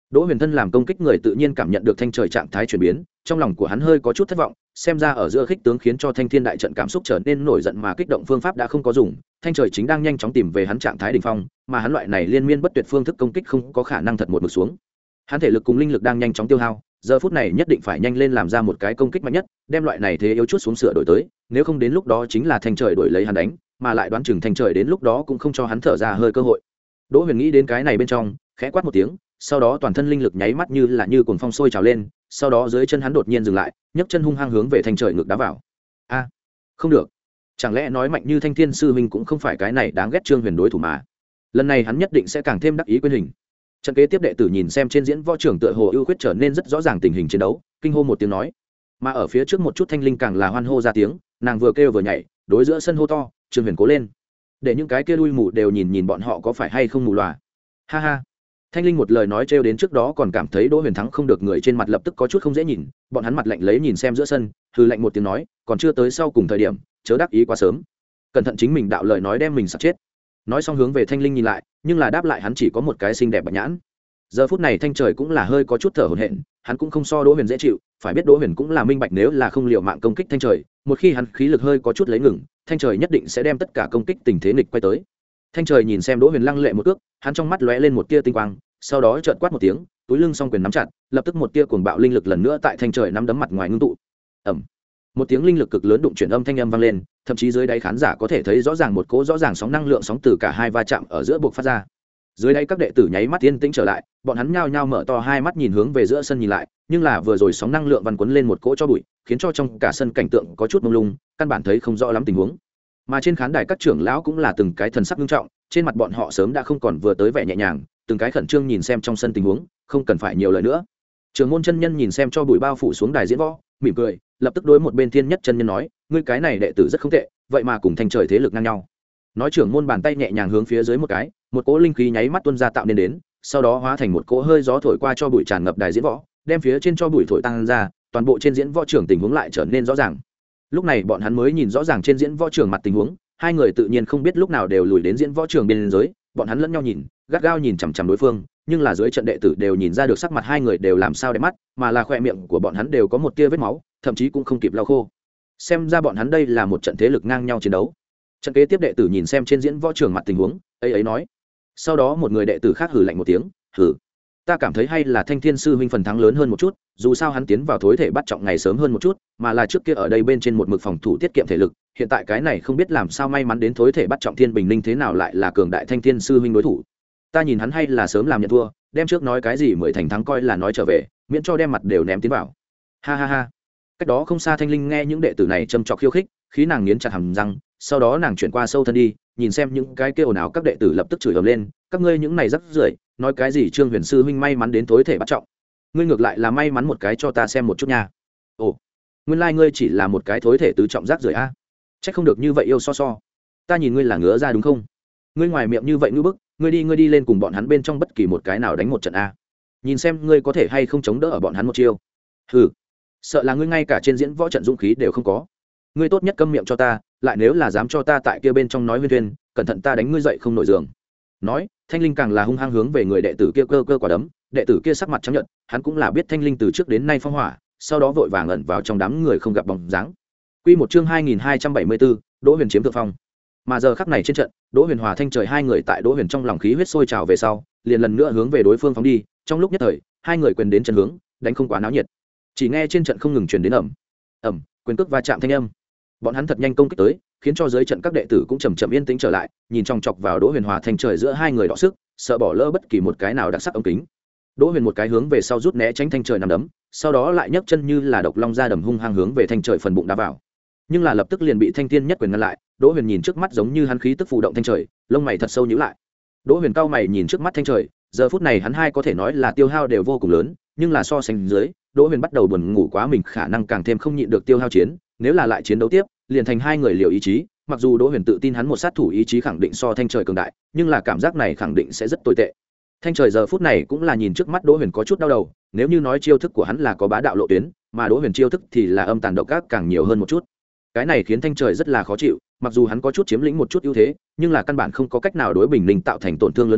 Đỗ Huyền thân làm công kích người tự nhiên cảm nhận được thanh trời trạng thái chuyển biến, trong lòng của hắn hơi có chút thất vọng, xem ra ở giữa khích tướng khiến cho Thanh Thiên đại trận cảm xúc trở nên nổi giận mà kích động phương pháp đã không có dùng, thanh trời chính đang nhanh chóng tìm về hắn trạng thái đỉnh phong, mà hắn loại này liên miên bất tuyệt phương thức công kích không có khả năng thật một mực xuống. Hắn thể lực cùng linh lực đang nhanh chóng tiêu hao, giờ phút này nhất định phải nhanh lên làm ra một cái công kích mạnh nhất, đem loại này thế yếu chút xuống sửa đổi tới, nếu không đến lúc đó chính là thanh trời đổi lấy hắn đánh, mà lại đoán chừng thanh trời đến lúc đó cũng không cho hắn thở ra hơi cơ hội. Đỗ Huyền nghĩ đến cái này bên trong, khẽ quát một tiếng, sau đó toàn thân linh lực nháy mắt như là như cuồng phong sôi trào lên, sau đó dưới chân hắn đột nhiên dừng lại, nhấc chân hung hăng hướng về thanh trời ngược đá vào. A, không được, chẳng lẽ nói mạnh như Thanh Thiên sư huynh cũng không phải cái này đáng ghét Trương Huyền đối thủ mà. Lần này hắn nhất định sẽ càng thêm đắc ý quyên hình. Trận kế tiếp đệ tử nhìn xem trên diễn võ trưởng tựa hồ ưu khuyết trở nên rất rõ ràng tình hình chiến đấu, kinh hô một tiếng nói, mà ở phía trước một chút thanh linh càng là hoan hô ra tiếng, nàng vừa kêu vừa nhảy, đối giữa sân hô to, Trương Huyền cố lên, để những cái kia đuôi mù đều nhìn nhìn bọn họ có phải hay không mù lòa. Ha ha. Thanh linh một lời nói trêu đến trước đó còn cảm thấy Đỗ Huyền thắng không được người trên mặt lập tức có chút không dễ nhìn, bọn hắn mặt lạnh lấy nhìn xem giữa sân, hừ lạnh một tiếng nói, còn chưa tới sau cùng thời điểm, chớ đắc ý quá sớm, cẩn thận chính mình đạo lời nói đem mình sắp chết. Nói xong hướng về thanh linh nhìn lại, nhưng là đáp lại hắn chỉ có một cái xinh đẹp bạch nhãn. Giờ phút này thanh trời cũng là hơi có chút thở hổn hển, hắn cũng không so Đỗ Huyền dễ chịu, phải biết Đỗ Huyền cũng là minh bạch nếu là không liều mạng công kích thanh trời, một khi hắn khí lực hơi có chút lấy ngừng, thanh trời nhất định sẽ đem tất cả công kích tình thế nghịch quay tới. Thanh trời nhìn xem Đỗ Huyền lăng lệ một cước, hắn trong mắt lóe lên một tia tinh quang, sau đó chợt quát một tiếng, túi lưng song quyền nắm chặt, lập tức một tia cuồng bạo linh lực lần nữa tại thanh trời nắm đấm mặt ngoài ngưng tụ. Ầm. Một tiếng linh lực cực lớn đụng chuyển âm thanh âm vang lên, thậm chí dưới đáy khán giả có thể thấy rõ ràng một cỗ rõ ràng sóng năng lượng sóng từ cả hai va chạm ở giữa buộc phát ra. Dưới đây các đệ tử nháy mắt yên tĩnh trở lại, bọn hắn nhao nhao mở to hai mắt nhìn hướng về giữa sân nhìn lại, nhưng là vừa rồi sóng năng lượng văn cuốn lên một cỗ cho bụi, khiến cho trong cả sân cảnh tượng có chút mông lung, căn bản thấy không rõ lắm tình huống. Mà trên khán đài các trưởng lão cũng là từng cái thần sắc nghiêm trọng, trên mặt bọn họ sớm đã không còn vừa tới vẻ nhẹ nhàng, từng cái khẩn trương nhìn xem trong sân tình huống, không cần phải nhiều lời nữa. Trường môn chân nhân nhìn xem cho bụi bao phủ xuống đài diễn võ, mỉm cười, lập tức đối một bên thiên nhất chân nhân nói, ngươi cái này đệ tử rất không tệ, vậy mà cùng thanh trời thế lực ngang nhau. Nói trưởng môn bàn tay nhẹ nhàng hướng phía dưới một cái, một cỗ linh khí nháy mắt tuôn ra tạo nên đến, sau đó hóa thành một cỗ hơi gió thổi qua cho bụi tràn ngập đài diễn võ, đem phía trên cho bụi thổi tăng ra, toàn bộ trên diễn võ trường tình huống lại trở nên rõ ràng. Lúc này bọn hắn mới nhìn rõ ràng trên diễn võ trường mặt tình huống, hai người tự nhiên không biết lúc nào đều lùi đến diễn võ trường bên dưới, bọn hắn lẫn nhau nhìn, gắt gao nhìn chằm chằm đối phương, nhưng là dưới trận đệ tử đều nhìn ra được sắc mặt hai người đều làm sao đẹp mắt, mà là khoe miệng của bọn hắn đều có một tia vết máu, thậm chí cũng không kịp lau khô. Xem ra bọn hắn đây là một trận thế lực ngang nhau chiến đấu. Trận kế tiếp đệ tử nhìn xem trên diễn võ trường mặt tình huống, ấy ấy nói. Sau đó một người đệ tử khác hừ lạnh một tiếng, hừ, ta cảm thấy hay là Thanh Thiên sư huynh phần thắng lớn hơn một chút, dù sao hắn tiến vào thối thể bắt trọng ngày sớm hơn một chút, mà là trước kia ở đây bên trên một mực phòng thủ tiết kiệm thể lực, hiện tại cái này không biết làm sao may mắn đến thối thể bắt trọng Thiên Bình Linh thế nào lại là cường đại Thanh Thiên sư huynh đối thủ. Ta nhìn hắn hay là sớm làm nhận thua, đem trước nói cái gì mười thành thắng coi là nói trở về, miễn cho đem mặt đều ném tiến vào. Ha ha ha. Cách đó không xa Thanh Linh nghe những đệ tử này châm chọc khiêu khích, khí nàng nghiến chặt hàm răng, sau đó nàng chuyển qua sâu thân đi, nhìn xem những cái kêu ồn ào các đệ tử lập tức chửi ầm lên, các ngươi những này rắc rưởi, nói cái gì Trương Huyền sư huynh may mắn đến tối thể bắt trọng, ngươi ngược lại là may mắn một cái cho ta xem một chút nha. Ồ, nguyên lai ngươi chỉ là một cái thối thể tứ trọng rác rưởi a, trách không được như vậy yêu so so, ta nhìn ngươi là ngứa ra đúng không? Ngươi ngoài miệng như vậy ngữ bức, ngươi đi ngươi đi lên cùng bọn hắn bên trong bất kỳ một cái nào đánh một trận a, nhìn xem ngươi có thể hay không chống đỡ ở bọn hắn một chiêu. Hừ, sợ là ngươi ngay cả trên diễn võ trận dũng khí đều không có, ngươi tốt nhất câm miệng cho ta, lại nếu là dám cho ta tại kia bên trong nói huyên thuyên, cẩn thận ta đánh ngươi dậy không nổi giường. Nói, Thanh Linh càng là hung hăng hướng về người đệ tử kia cơ cơ quả đấm, đệ tử kia sắc mặt trắng nhợt, hắn cũng là biết Thanh Linh từ trước đến nay phong hỏa, sau đó vội vàng ẩn vào trong đám người không gặp bóng dáng. Quy một chương hai nghìn hai trăm bảy mươi bốn, Đỗ Huyền chiếm thượng phong. Mà giờ khắc này trên trận, Đỗ Huyền hòa Thanh Trời hai người tại Đỗ Huyền trong lòng khí huyết sôi trào về sau, liền lần nữa hướng về đối phương phóng đi, trong lúc nhất thời, hai người quyền đến chân hướng, đánh không quá náo nhiệt. Chỉ nghe trên trận không ngừng truyền đến ầm, ầm, quyền cước va chạm thanh âm. Bọn hắn thật nhanh công kích tới, khiến cho dưới trận các đệ tử cũng chầm chậm yên tĩnh trở lại, nhìn chòng chọc vào Đỗ Huyền hòa Thanh Trời giữa hai người đọ sức, sợ bỏ lỡ bất kỳ một cái nào đặc sắc ống kính. Đỗ Huyền một cái hướng về sau rút né tránh Thanh Trời nằm đấm, sau đó lại nhấc chân như là độc long ra đầm hung hăng hướng về Thanh Trời phần bụng đá vào. Nhưng là lập tức liền bị Thanh Thiên nhất quyền ngăn lại, Đỗ Huyền nhìn trước mắt giống như hắn khí tức phù động Thanh Trời, lông mày thật sâu nhíu lại. Đỗ Huyền cao mày nhìn trước mắt Thanh Trời, giờ phút này hắn hai có thể nói là tiêu hao đều vô cùng lớn, nhưng là so sánh dưới, Đỗ Huyền bắt đầu buồn ngủ quá mình khả năng càng thêm không nhịn được tiêu hao chiến, nếu là lại chiến đấu tiếp, liền thành hai người liều ý chí, mặc dù Đỗ Huyền tự tin hắn một sát thủ ý chí khẳng định so Thanh Trời cường đại, nhưng là cảm giác này khẳng định sẽ rất tồi tệ. Thanh Trời giờ phút này cũng là nhìn trước mắt Đỗ Huyền có chút đau đầu, nếu như nói chiêu thức của hắn là có bá đạo lộ tuyến, mà Đỗ Huyền chiêu thức thì là âm tàn độc ác càng nhiều hơn một chút. Cái này khiến Thanh Trời rất là khó chịu, mặc dù hắn có chút chiếm lĩnh một chút ưu thế, nhưng là căn bản không có cách nào đối Bình Linh tạo thành tổn thương lớn hơn,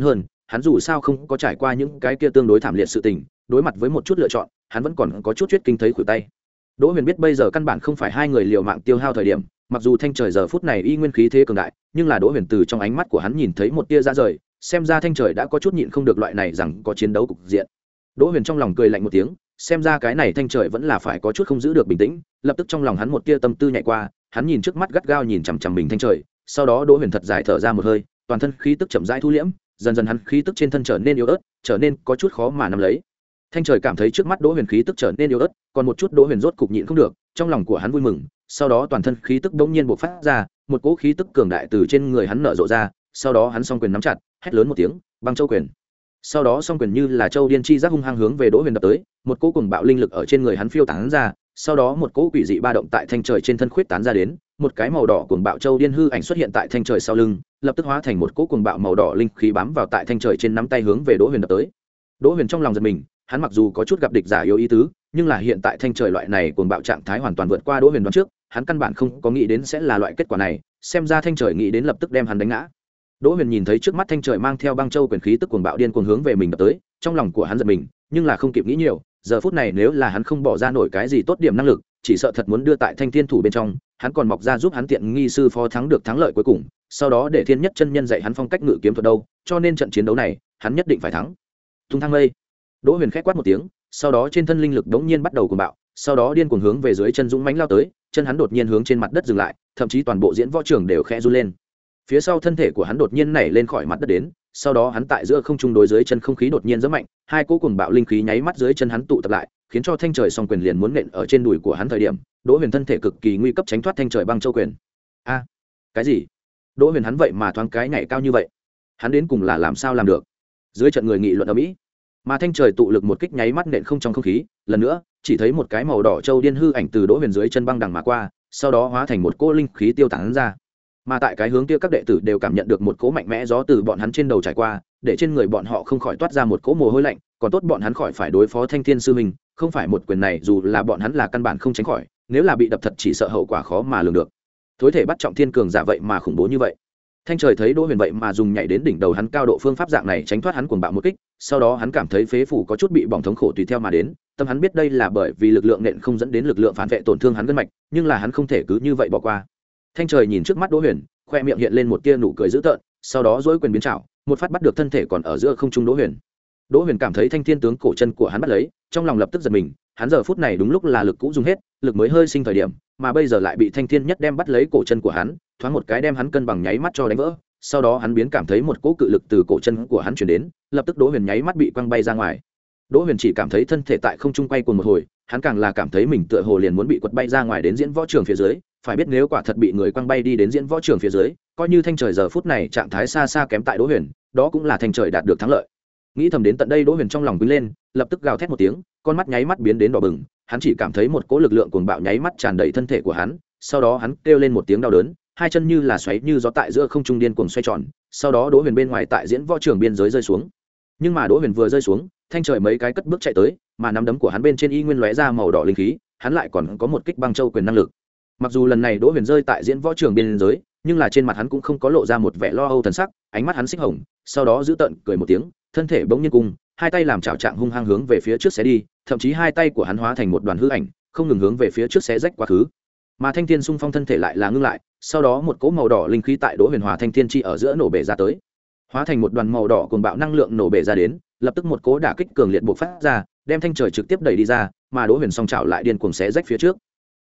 hắn dù sao không có trải qua những cái kia tương đối thảm liệt sự tình, đối mặt với một chút lựa chọn hắn vẫn còn có chút chuyết kinh thấy khuỷu tay. Đỗ Huyền biết bây giờ căn bản không phải hai người liều mạng tiêu hao thời điểm, mặc dù Thanh Trời giờ phút này y nguyên khí thế cường đại, nhưng là Đỗ Huyền từ trong ánh mắt của hắn nhìn thấy một tia ra rời, xem ra Thanh Trời đã có chút nhịn không được loại này rằng có chiến đấu cục diện. Đỗ Huyền trong lòng cười lạnh một tiếng, xem ra cái này Thanh Trời vẫn là phải có chút không giữ được bình tĩnh, lập tức trong lòng hắn một tia tâm tư nhảy qua, hắn nhìn trước mắt gắt gao nhìn chằm chằm mình Thanh Trời, sau đó Đỗ Huyền thật dài thở ra một hơi, toàn thân khí tức chậm rãi thu liễm, dần dần hắn khí tức trên thân trở nên yếu ớt, trở nên có chút khó mà nắm lấy. Thanh Trời cảm thấy trước mắt Đỗ Huyền khí tức trở nên yếu ớt, còn một chút Đỗ Huyền rốt cục nhịn không được, trong lòng của hắn vui mừng, sau đó toàn thân khí tức bỗng nhiên bộc phát ra, một cỗ khí tức cường đại từ trên người hắn nở rộ ra, sau đó hắn song quyền nắm chặt, hét lớn một tiếng, băng châu quyền. Sau đó song quyền như là châu điên chi giác hung hăng hướng về Đỗ Huyền đập tới, một cỗ cuồng bạo linh lực ở trên người hắn phiêu tán ra, sau đó một cỗ quỷ dị ba động tại Thanh Trời trên thân khuyết tán ra đến, một cái màu đỏ cuồng bạo châu điên hư ảnh xuất hiện tại Thanh Trời sau lưng, lập tức hóa thành một cỗ cuồng bạo màu đỏ linh khí bám vào tại Thanh Trời trên nắm tay hướng về Đỗ Huyền đập tới. Đỗ Huyền trong lòng giật mình, hắn mặc dù có chút gặp địch giả yếu ý tứ, nhưng là hiện tại Thanh Trời loại này cuồng bạo trạng thái hoàn toàn vượt qua Đỗ Huyền đoán trước, hắn căn bản không có nghĩ đến sẽ là loại kết quả này, xem ra Thanh Trời nghĩ đến lập tức đem hắn đánh ngã. Đỗ Huyền nhìn thấy trước mắt Thanh Trời mang theo băng châu quyền khí tức cuồng bạo điên cuồng hướng về mình đập tới, trong lòng của hắn giật mình, nhưng là không kịp nghĩ nhiều, giờ phút này nếu là hắn không bỏ ra nổi cái gì tốt điểm năng lực, chỉ sợ thật muốn đưa tại Thanh Thiên thủ bên trong, hắn còn mọc ra giúp hắn tiện nghi sư phó thắng được thắng lợi cuối cùng, sau đó để Thiên Nhất chân nhân dạy hắn phong cách ngự kiếm thuật đâu, cho nên trận chiến đấu này, hắn nhất định phải thắng. Tung thang mây. Đỗ Huyền khẽ quát một tiếng, sau đó trên thân linh lực đống nhiên bắt đầu cuồng bạo, sau đó điên cuồng hướng về dưới chân dũng mãnh lao tới, chân hắn đột nhiên hướng trên mặt đất dừng lại, thậm chí toàn bộ diễn võ trường đều khẽ run lên. Phía sau thân thể của hắn đột nhiên nảy lên khỏi mặt đất đến, sau đó hắn tại giữa không trung đối dưới chân không khí đột nhiên giẫm mạnh, hai cỗ cuồng bạo linh khí nháy mắt dưới chân hắn tụ tập lại, khiến cho Thanh Trời song quyền liền muốn nện ở trên đùi của hắn thời điểm, Đỗ Huyền thân thể cực kỳ nguy cấp tránh thoát Thanh Trời băng châu quyền. A, cái gì? Đỗ Huyền hắn vậy mà thoáng cái nhảy cao như vậy, hắn đến cùng là làm sao làm được? Dưới trận người nghị luận ở mỹ, mà Thanh Trời tụ lực một kích nháy mắt nện không trong không khí, lần nữa chỉ thấy một cái màu đỏ châu điên hư ảnh từ Đỗ Huyền dưới chân băng đằng mà qua, sau đó hóa thành một cỗ linh khí tiêu tán ra. Mà tại cái hướng kia các đệ tử đều cảm nhận được một cỗ mạnh mẽ gió từ bọn hắn trên đầu trải qua, để trên người bọn họ không khỏi toát ra một cỗ mồ hôi lạnh, còn tốt bọn hắn khỏi phải đối phó Thanh Thiên sư huynh, không phải một quyền này dù là bọn hắn là căn bản không tránh khỏi, nếu là bị đập thật chỉ sợ hậu quả khó mà lường được. Thối thể bắt trọng thiên cường giả vậy mà khủng bố như vậy. Thanh Trời thấy Đỗ Huyền vậy mà dùng nhảy đến đỉnh đầu hắn cao độ phương pháp dạng này tránh thoát hắn cuồng bạo một kích, sau đó hắn cảm thấy phế phủ có chút bị bỏng thống khổ tùy theo mà đến, tâm hắn biết đây là bởi vì lực lượng nện không dẫn đến lực lượng phản vệ tổn thương hắn gân mạch, nhưng là hắn không thể cứ như vậy bỏ qua. Thanh Trời nhìn trước mắt Đỗ Huyền, khoe miệng hiện lên một tia nụ cười dữ tợn, sau đó duỗi quyền biến chảo, một phát bắt được thân thể còn ở giữa không trung Đỗ Huyền. Đỗ Huyền cảm thấy Thanh Thiên tướng cổ chân của hắn bắt lấy, trong lòng lập tức giật mình, hắn giờ phút này đúng lúc là lực cũ dùng hết, lực mới hơi sinh thời điểm, mà bây giờ lại bị Thanh Thiên nhất đem bắt lấy cổ chân của hắn, thoáng một cái đem hắn cân bằng nháy mắt cho đánh vỡ. Sau đó hắn biến cảm thấy một cỗ cự lực từ cổ chân của hắn truyền đến, lập tức Đỗ Huyền nháy mắt bị quăng bay ra ngoài. Đỗ Huyền chỉ cảm thấy thân thể tại không trung quay cuồng một hồi, hắn càng là cảm thấy mình tựa hồ liền muốn bị quật bay ra ngoài đến diễn võ trường phía dưới, phải biết nếu quả thật bị người quăng bay đi đến diễn võ trường phía dưới, coi như Thanh Trời giờ phút này trạng thái xa xa kém tại Đỗ Huyền, đó cũng là Thanh Trời đạt được thắng lợi. Nghĩ thầm đến tận đây, Đỗ Huyền trong lòng quý lên, lập tức gào thét một tiếng, con mắt nháy mắt biến đến đỏ bừng, hắn chỉ cảm thấy một cỗ lực lượng cuồng bạo nháy mắt tràn đầy thân thể của hắn, sau đó hắn kêu lên một tiếng đau đớn, hai chân như là xoáy như gió tại giữa không trung điên cuồng xoay tròn, sau đó Đỗ Huyền bên ngoài tại diễn võ trường biên giới rơi xuống. Nhưng mà Đỗ Huyền vừa rơi xuống, Thanh Trời mấy cái cất bước chạy tới, mà nắm đấm của hắn bên trên y nguyên lóe ra màu đỏ linh khí, hắn lại còn có một kích băng châu quyền năng lực. Mặc dù lần này Đỗ Huyền rơi tại diễn võ trường biên giới, nhưng là trên mặt hắn cũng không có lộ ra một vẻ lo âu thần sắc, ánh mắt hắn xích hồng, sau đó giữ tợn cười một tiếng, thân thể bỗng nhiên cung, hai tay làm chảo trạng hung hăng hướng về phía trước xé đi, thậm chí hai tay của hắn hóa thành một đoàn hư ảnh, không ngừng hướng về phía trước xé rách quá khứ. Mà Thanh Thiên xung phong thân thể lại là ngưng lại, sau đó một cỗ màu đỏ linh khí tại Đỗ Huyền hòa Thanh Thiên chi ở giữa nổ bể ra tới, hóa thành một đoàn màu đỏ cuồng bạo năng lượng nổ bể ra đến, lập tức một cỗ đả kích cường liệt bộc phát ra, đem Thanh Trời trực tiếp đẩy đi ra, mà Đỗ Huyền song chảo lại điên cuồng xé rách phía trước.